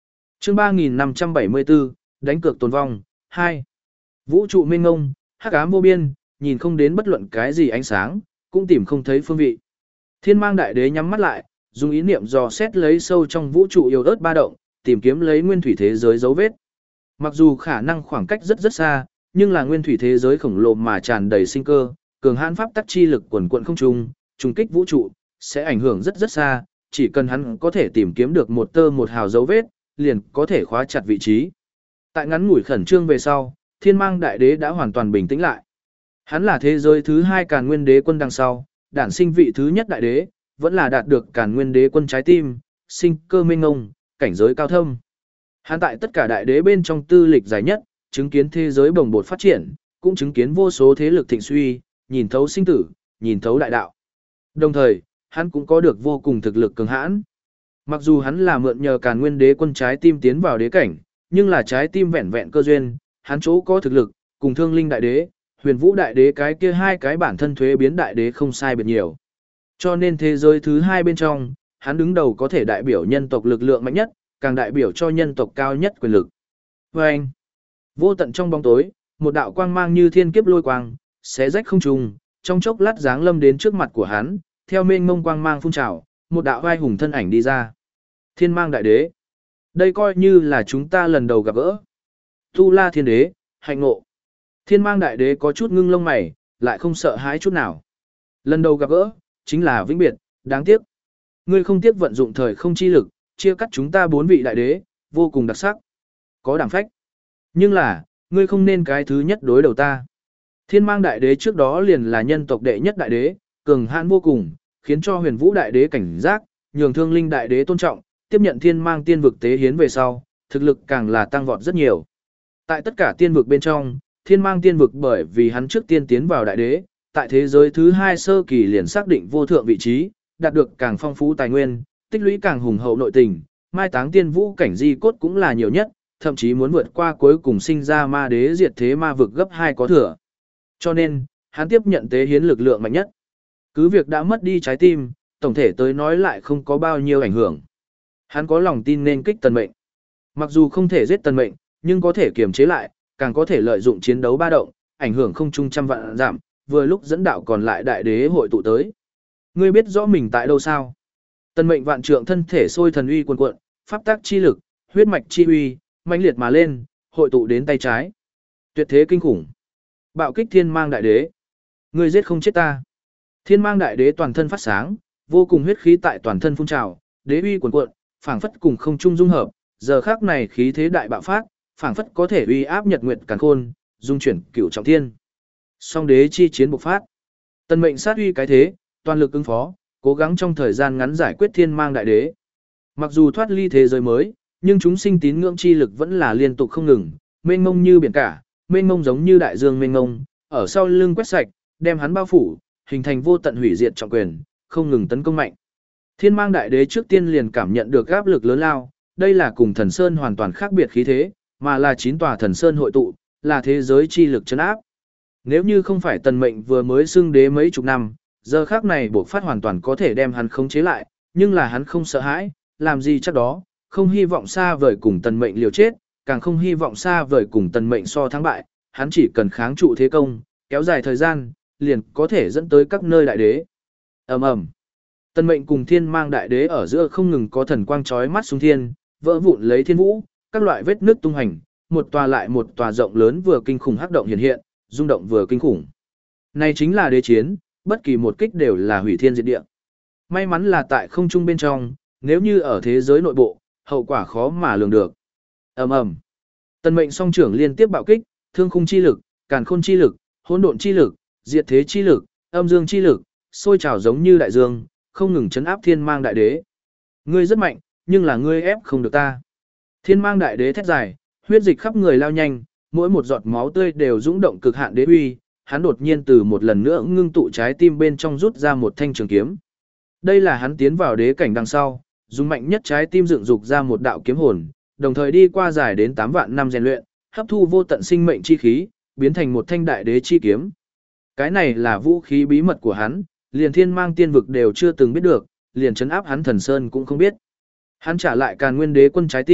Chương ba nghìn năm trăm bảy mươi tư, đánh cược tồn vong, hai. Vũ trụ mênh mông, hắc ám vô biên, nhìn không đến bất luận cái gì ánh sáng, cũng tìm không thấy phương vị. Thiên Mang Đại Đế nhắm mắt lại, dùng ý niệm dò xét lấy sâu trong vũ trụ yếu ớt ba động, tìm kiếm lấy nguyên thủy thế giới dấu vết. Mặc dù khả năng khoảng cách rất rất xa, nhưng là nguyên thủy thế giới khổng lồ mà tràn đầy sinh cơ, cường hãn pháp tắc chi lực quần quần không trung, trùng kích vũ trụ, sẽ ảnh hưởng rất rất xa, chỉ cần hắn có thể tìm kiếm được một tơ một hào dấu vết, liền có thể khóa chặt vị trí. Tại ngắn ngủi khẩn trương về sau, Thiên Mang Đại Đế đã hoàn toàn bình tĩnh lại. Hắn là thế giới thứ hai Càn Nguyên Đế quân đằng sau, đản sinh vị thứ nhất đại đế, vẫn là đạt được Càn Nguyên Đế quân trái tim, sinh cơ minh ngông, cảnh giới cao thâm. Hắn tại tất cả đại đế bên trong tư lịch dài nhất, chứng kiến thế giới bồng bột phát triển, cũng chứng kiến vô số thế lực thịnh suy, nhìn thấu sinh tử, nhìn thấu đại đạo. Đồng thời, hắn cũng có được vô cùng thực lực cường hãn. Mặc dù hắn là mượn nhờ Càn Nguyên Đế quân trái tim tiến vào đế cảnh, nhưng là trái tim vẹn vẹn cơ duyên, hắn chỗ có thực lực, cùng Thương Linh đại đế, Huyền Vũ đại đế cái kia hai cái bản thân thuế biến đại đế không sai biệt nhiều. Cho nên thế giới thứ hai bên trong, hắn đứng đầu có thể đại biểu nhân tộc lực lượng mạnh nhất, càng đại biểu cho nhân tộc cao nhất quyền lực. Và anh, vô tận trong bóng tối, một đạo quang mang như thiên kiếp lôi quang, xé rách không trung, trong chốc lát giáng lâm đến trước mặt của hắn, theo mênh mông quang mang phun trào, một đạo vai hùng thân ảnh đi ra. Thiên Mang Đại Đế. Đây coi như là chúng ta lần đầu gặp gỡ. Tu La Thiên Đế, hạnh ngộ. Thiên Mang Đại Đế có chút ngưng lông mày, lại không sợ hãi chút nào. Lần đầu gặp gỡ, chính là vĩnh biệt, đáng tiếc. Ngươi không tiếc vận dụng thời không chi lực, chia cắt chúng ta bốn vị đại đế, vô cùng đặc sắc. Có đảm phách. Nhưng là, ngươi không nên cái thứ nhất đối đầu ta. Thiên Mang Đại Đế trước đó liền là nhân tộc đệ nhất đại đế, cường hãn vô cùng, khiến cho Huyền Vũ Đại Đế cảnh giác, nhường Thương Linh Đại Đế tôn trọng, tiếp nhận Thiên Mang tiên vực tế hiến về sau, thực lực càng là tăng vọt rất nhiều. Tại tất cả tiên vực bên trong, Thiên Mang tiên vực bởi vì hắn trước tiên tiến vào đại đế, tại thế giới thứ hai sơ kỳ liền xác định vô thượng vị trí, đạt được càng phong phú tài nguyên, tích lũy càng hùng hậu nội tình, mai táng tiên vũ cảnh di cốt cũng là nhiều nhất, thậm chí muốn vượt qua cuối cùng sinh ra ma đế diệt thế ma vực gấp hai có thừa. Cho nên, hắn tiếp nhận tế hiến lực lượng mạnh nhất. Cứ việc đã mất đi trái tim, tổng thể tới nói lại không có bao nhiêu ảnh hưởng. Hắn có lòng tin nên kích tần mệnh. Mặc dù không thể giết tần mệnh, nhưng có thể kiềm chế lại, càng có thể lợi dụng chiến đấu ba động, ảnh hưởng không trung trăm vạn giảm, vừa lúc dẫn đạo còn lại đại đế hội tụ tới. Ngươi biết rõ mình tại đâu sao? Tần mệnh vạn trượng thân thể sôi thần uy cuồn cuộn, pháp tác chi lực, huyết mạch chi uy, mãnh liệt mà lên, hội tụ đến tay trái. Tuyệt thế kinh khủng. Bạo kích Thiên Mang Đại Đế. Ngươi giết không chết ta. Thiên Mang Đại Đế toàn thân phát sáng, vô cùng huyết khí tại toàn thân phun trào, đế uy cuồn cuộn, phảng phất cùng không trung dung hợp, giờ khắc này khí thế đại bạo phát, phảng phất có thể uy áp nhật nguyệt càn khôn, dung chuyển cửu trọng thiên. Song đế chi chiến bộc phát. Tần mệnh sát uy cái thế, toàn lực ứng phó, cố gắng trong thời gian ngắn giải quyết Thiên Mang Đại Đế. Mặc dù thoát ly thế giới mới, nhưng chúng sinh tín ngưỡng chi lực vẫn là liên tục không ngừng, mênh mông như biển cả, mênh mông giống như đại dương mênh mông, ở sau lưng quét sạch, đem hắn bao phủ, hình thành vô tận hủy diệt trọng quyền, không ngừng tấn công mạnh. Thiên Mang Đại Đế trước tiên liền cảm nhận được áp lực lớn lao, đây là cùng Thần Sơn hoàn toàn khác biệt khí thế, mà là chín tòa Thần Sơn hội tụ, là thế giới chi lực trấn áp. Nếu như không phải Tần Mệnh vừa mới xưng đế mấy chục năm, giờ khác này bộc phát hoàn toàn có thể đem hắn khống chế lại, nhưng là hắn không sợ hãi, làm gì chắc đó, không hy vọng xa vời cùng Tần Mệnh liều chết, càng không hy vọng xa vời cùng Tần Mệnh so thắng bại, hắn chỉ cần kháng trụ thế công, kéo dài thời gian, liền có thể dẫn tới các nơi đại đế. Ầm ầm. Tần Mệnh cùng Thiên Mang Đại Đế ở giữa không ngừng có thần quang chói mắt xung thiên, vỡ vụn lấy thiên vũ, các loại vết nước tung hành, một tòa lại một tòa rộng lớn vừa kinh khủng hắc động hiện hiện, rung động vừa kinh khủng. Này chính là đế chiến, bất kỳ một kích đều là hủy thiên diệt địa. May mắn là tại không trung bên trong, nếu như ở thế giới nội bộ, hậu quả khó mà lường được. Ầm ầm. Tần Mệnh song trưởng liên tiếp bạo kích, thương khung chi lực, càn khôn chi lực, hỗn độn chi lực, diệt thế chi lực, âm dương chi lực, sôi trào giống như đại dương, không ngừng chấn áp Thiên Mang Đại Đế. Ngươi rất mạnh, nhưng là ngươi ép không được ta. Thiên Mang Đại Đế thét dài, huyết dịch khắp người lao nhanh, mỗi một giọt máu tươi đều dũng động cực hạn đế uy, hắn đột nhiên từ một lần nữa ngưng tụ trái tim bên trong rút ra một thanh trường kiếm. Đây là hắn tiến vào đế cảnh đằng sau, dùng mạnh nhất trái tim dựng dục ra một đạo kiếm hồn, đồng thời đi qua dài đến tám vạn năm rèn luyện, hấp thu vô tận sinh mệnh chi khí, biến thành một thanh đại đế chi kiếm. Cái này là vũ khí bí mật của hắn, liền Thiên Mang tiên vực đều chưa từng biết được, liền trấn áp hắn Thần Sơn cũng không biết. Hắn trả lại Càn Nguyên Đế quân trái tim,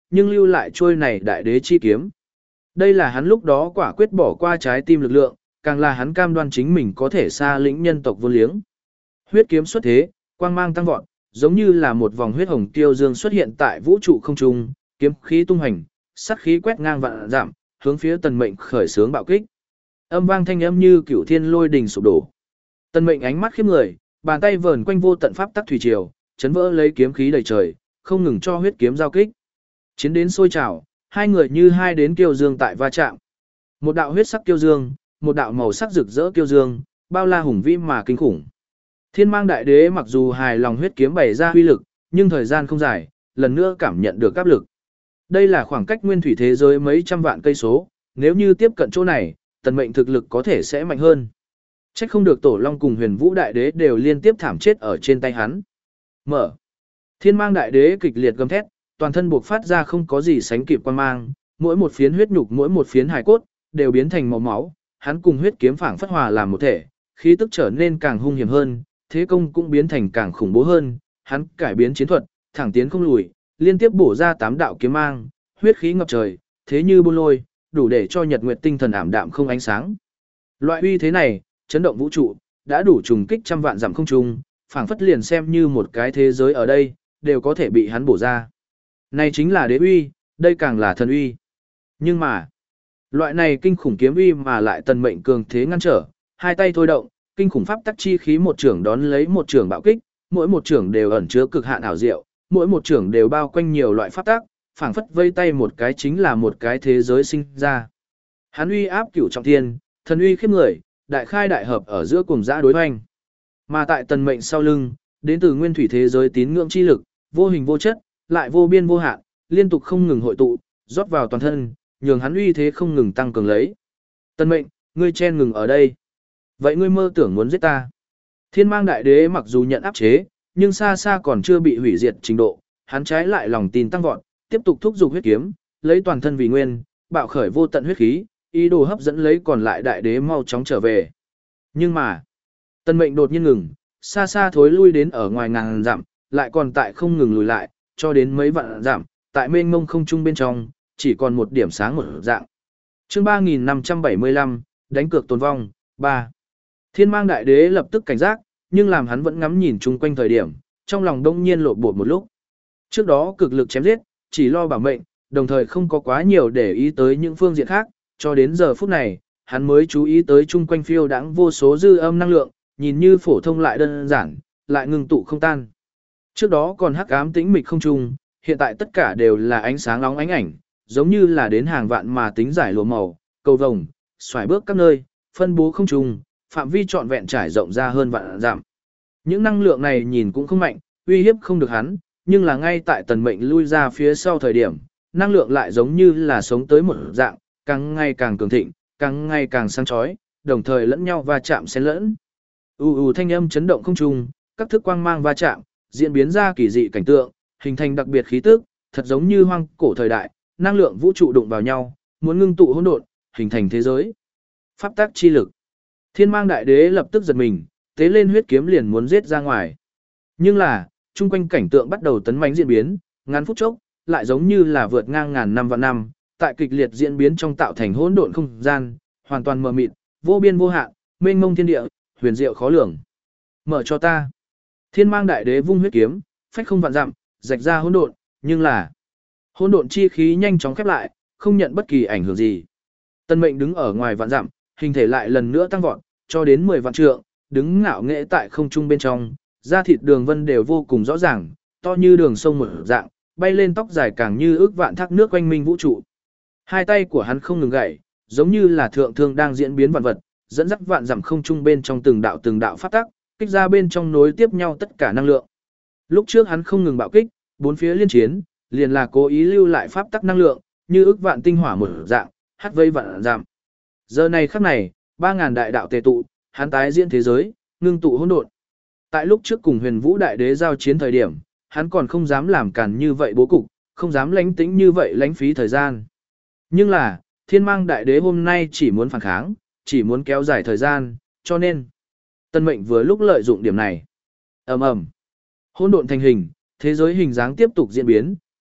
nhưng lưu lại trôi này đại đế chi kiếm. Đây là hắn lúc đó quả quyết bỏ qua trái tim lực lượng, càng là hắn cam đoan chính mình có thể xa lĩnh nhân tộc vô liếng. Huyết kiếm xuất thế, quang mang tăng vọt, giống như là một vòng huyết hồng tiêu dương xuất hiện tại vũ trụ không trung, kiếm khí tung hành, sát khí quét ngang vạn dặm, hướng phía Tần Mệnh khởi xướng bạo kích. Âm vang thanh âm như cửu thiên lôi đình sụp đổ. Tần Mệnh ánh mắt khiếp người, bàn tay vờn quanh vô tận pháp tắc thủy triều, chấn vỡ lấy kiếm khí đầy trời, không ngừng cho huyết kiếm giao kích. Chiến đến sôi trào, hai người như hai đến kiêu dương tại va chạm. Một đạo huyết sắc kiêu dương, một đạo màu sắc rực rỡ kiêu dương, bao la hùng vĩ mà kinh khủng. Thiên Mang Đại Đế mặc dù hài lòng huyết kiếm bày ra uy lực, nhưng thời gian không dài, lần nữa cảm nhận được áp lực. Đây là khoảng cách nguyên thủy thế giới mấy trăm vạn cây số, nếu như tiếp cận chỗ này, Tần Mệnh thực lực có thể sẽ mạnh hơn. Chắc không được Tổ Long cùng Huyền Vũ Đại Đế đều liên tiếp thảm chết ở trên tay hắn. Mở. Thiên Mang Đại Đế kịch liệt gầm thét, toàn thân buộc phát ra không có gì sánh kịp quan mang, mỗi một phiến huyết nhục, mỗi một phiến hài cốt đều biến thành màu máu, hắn cùng huyết kiếm phảng phất hòa làm một thể, khí tức trở nên càng hung hiểm hơn, thế công cũng biến thành càng khủng bố hơn, hắn cải biến chiến thuật, thẳng tiến không lùi, liên tiếp bổ ra tám đạo kiếm mang, huyết khí ngập trời, thế như buôn lôi, đủ để cho nhật nguyệt tinh thần ảm đạm không ánh sáng. Loại uy thế này, chấn động vũ trụ, đã đủ trùng kích trăm vạn dặm không trung, phảng phất liền xem như một cái thế giới ở đây, đều có thể bị hắn bổ ra. Này chính là đế uy, đây càng là thần uy. Nhưng mà, loại này kinh khủng kiếm uy mà lại Tần Mệnh cường thế ngăn trở, hai tay thôi động, kinh khủng pháp tắc chi khí một trưởng đón lấy một trưởng bạo kích, mỗi một trưởng đều ẩn chứa cực hạn ảo diệu, mỗi một trưởng đều bao quanh nhiều loại pháp tắc, phảng phất vây tay một cái chính là một cái thế giới sinh ra. Hắn uy áp cửu trọng thiên, thần uy khiếp người, đại khai đại hợp ở giữa cùng dã đối hoành. Mà tại Tần Mệnh sau lưng, đến từ nguyên thủy thế giới tín ngưỡng chi lực, vô hình vô chất, lại vô biên vô hạn, liên tục không ngừng hội tụ, rót vào toàn thân, nhường hắn uy thế không ngừng tăng cường lấy. Tần Mệnh, ngươi chen ngừng ở đây. Vậy ngươi mơ tưởng muốn giết ta? Thiên Mang Đại Đế mặc dù nhận áp chế, nhưng xa xa còn chưa bị hủy diệt trình độ, hắn trái lại lòng tin tăng vọt, tiếp tục thúc giục huyết kiếm, lấy toàn thân vì nguyên, bạo khởi vô tận huyết khí, ý đồ hấp dẫn lấy còn lại đại đế mau chóng trở về. Nhưng mà, Tần Mệnh đột nhiên ngừng, xa xa thối lui đến ở ngoài ngàn dặm, lại còn tại không ngừng lùi lại, cho đến mấy vạn dặm, tại mênh mông không trung bên trong, chỉ còn một điểm sáng một dạng. Chương ba nghìn năm trăm bảy mươi lăm, đánh cược tồn vong, ba. Thiên Mang Đại Đế lập tức cảnh giác, nhưng làm hắn vẫn ngắm nhìn chung quanh thời điểm, trong lòng đông nhiên lộn bột một lúc. Trước đó cực lực chém giết, chỉ lo bảo mệnh, đồng thời không có quá nhiều để ý tới những phương diện khác, cho đến giờ phút này, hắn mới chú ý tới chung quanh phiêu đãng vô số dư âm năng lượng, nhìn như phổ thông lại đơn giản, lại ngừng tụ không tan. Trước đó còn hắc ám tĩnh mịch không trung, hiện tại tất cả đều là ánh sáng nóng ánh ảnh, giống như là đến hàng vạn mà tính giải lụa màu, cầu vồng, xoài bước các nơi, phân bố không trung, phạm vi trọn vẹn trải rộng ra hơn vạn dặm. Những năng lượng này nhìn cũng không mạnh, uy hiếp không được hắn, nhưng là ngay tại Tần Mệnh lui ra phía sau thời điểm, năng lượng lại giống như là sống tới một dạng, càng ngày càng cường thịnh, càng ngày càng sáng chói, đồng thời lẫn nhau va chạm xen lẫn. U u thanh âm chấn động không trung, các thức quang mang va chạm, diễn biến ra kỳ dị cảnh tượng, hình thành đặc biệt khí tức, thật giống như hoang cổ thời đại, năng lượng vũ trụ đụng vào nhau, muốn ngưng tụ hỗn độn, hình thành thế giới. Pháp tắc chi lực. Thiên Mang Đại Đế lập tức giật mình, tế lên huyết kiếm liền muốn giết ra ngoài. Nhưng là, chung quanh cảnh tượng bắt đầu tấn mãnh diễn biến, ngắn phút chốc, lại giống như là vượt ngang ngàn năm vạn năm, tại kịch liệt diễn biến trong tạo thành hỗn độn không gian, hoàn toàn mờ mịt, vô biên vô hạn, mênh mông thiên địa, huyền diệu khó lường. Mở cho ta. Thiên Mang Đại Đế vung huyết kiếm, phách không vạn dặm, rạch ra hỗn độn, nhưng là hỗn độn chi khí nhanh chóng khép lại, không nhận bất kỳ ảnh hưởng gì. Tần Mệnh đứng ở ngoài vạn dặm, hình thể lại lần nữa tăng vọt, cho đến mười vạn trượng, đứng ngạo nghễ tại không trung bên trong, da thịt đường vân đều vô cùng rõ ràng, to như đường sông mở dạng, bay lên tóc dài càng như ước vạn thác nước quanh minh vũ trụ. Hai tay của hắn không ngừng gảy, giống như là thượng thương đang diễn biến vạn vật, dẫn dắt vạn dặm không trung bên trong từng đạo từng đạo pháp tắc, kích ra bên trong nối tiếp nhau tất cả năng lượng. Lúc trước hắn không ngừng bạo kích, bốn phía liên chiến, liền là cố ý lưu lại pháp tắc năng lượng, như ước vạn tinh hỏa một dạng, hắt vây vạn giảm. Giờ này khắc này, ba ngàn đại đạo tề tụ, hắn tái diễn thế giới, ngưng tụ hỗn độn. Tại lúc trước cùng Huyền Vũ Đại Đế giao chiến thời điểm, hắn còn không dám làm càn như vậy bố cục, không dám lánh tĩnh như vậy lánh phí thời gian. Nhưng là, Thiên Mang Đại Đế hôm nay chỉ muốn phản kháng, chỉ muốn kéo dài thời gian, cho nên Tần Mệnh vừa lúc lợi dụng điểm này. Ầm ầm. Hỗn độn thành hình, thế giới hình dáng tiếp tục diễn biến,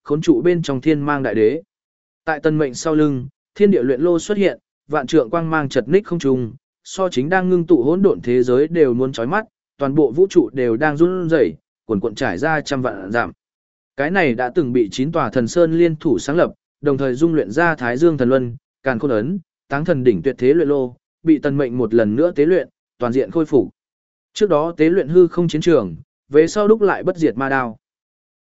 khốn trụ bên trong thiên mang đại đế. Tại tần mệnh sau lưng, thiên địa luyện lô xuất hiện, vạn trượng quang mang chật ních không trung, so chính đang ngưng tụ hỗn độn thế giới đều muốn chói mắt, toàn bộ vũ trụ đều đang run rẩy, cuồn cuộn trải ra trăm vạn dặm. Cái này đã từng bị chín tòa thần sơn liên thủ sáng lập, đồng thời dung luyện ra Thái Dương thần luân, Càn Khôn ấn, Táng thần đỉnh tuyệt thế luyện lô, bị tần mệnh một lần nữa tế luyện, toàn diện khôi phục. Trước đó tế luyện hư không chiến trường, về sau đúc lại bất diệt ma đao.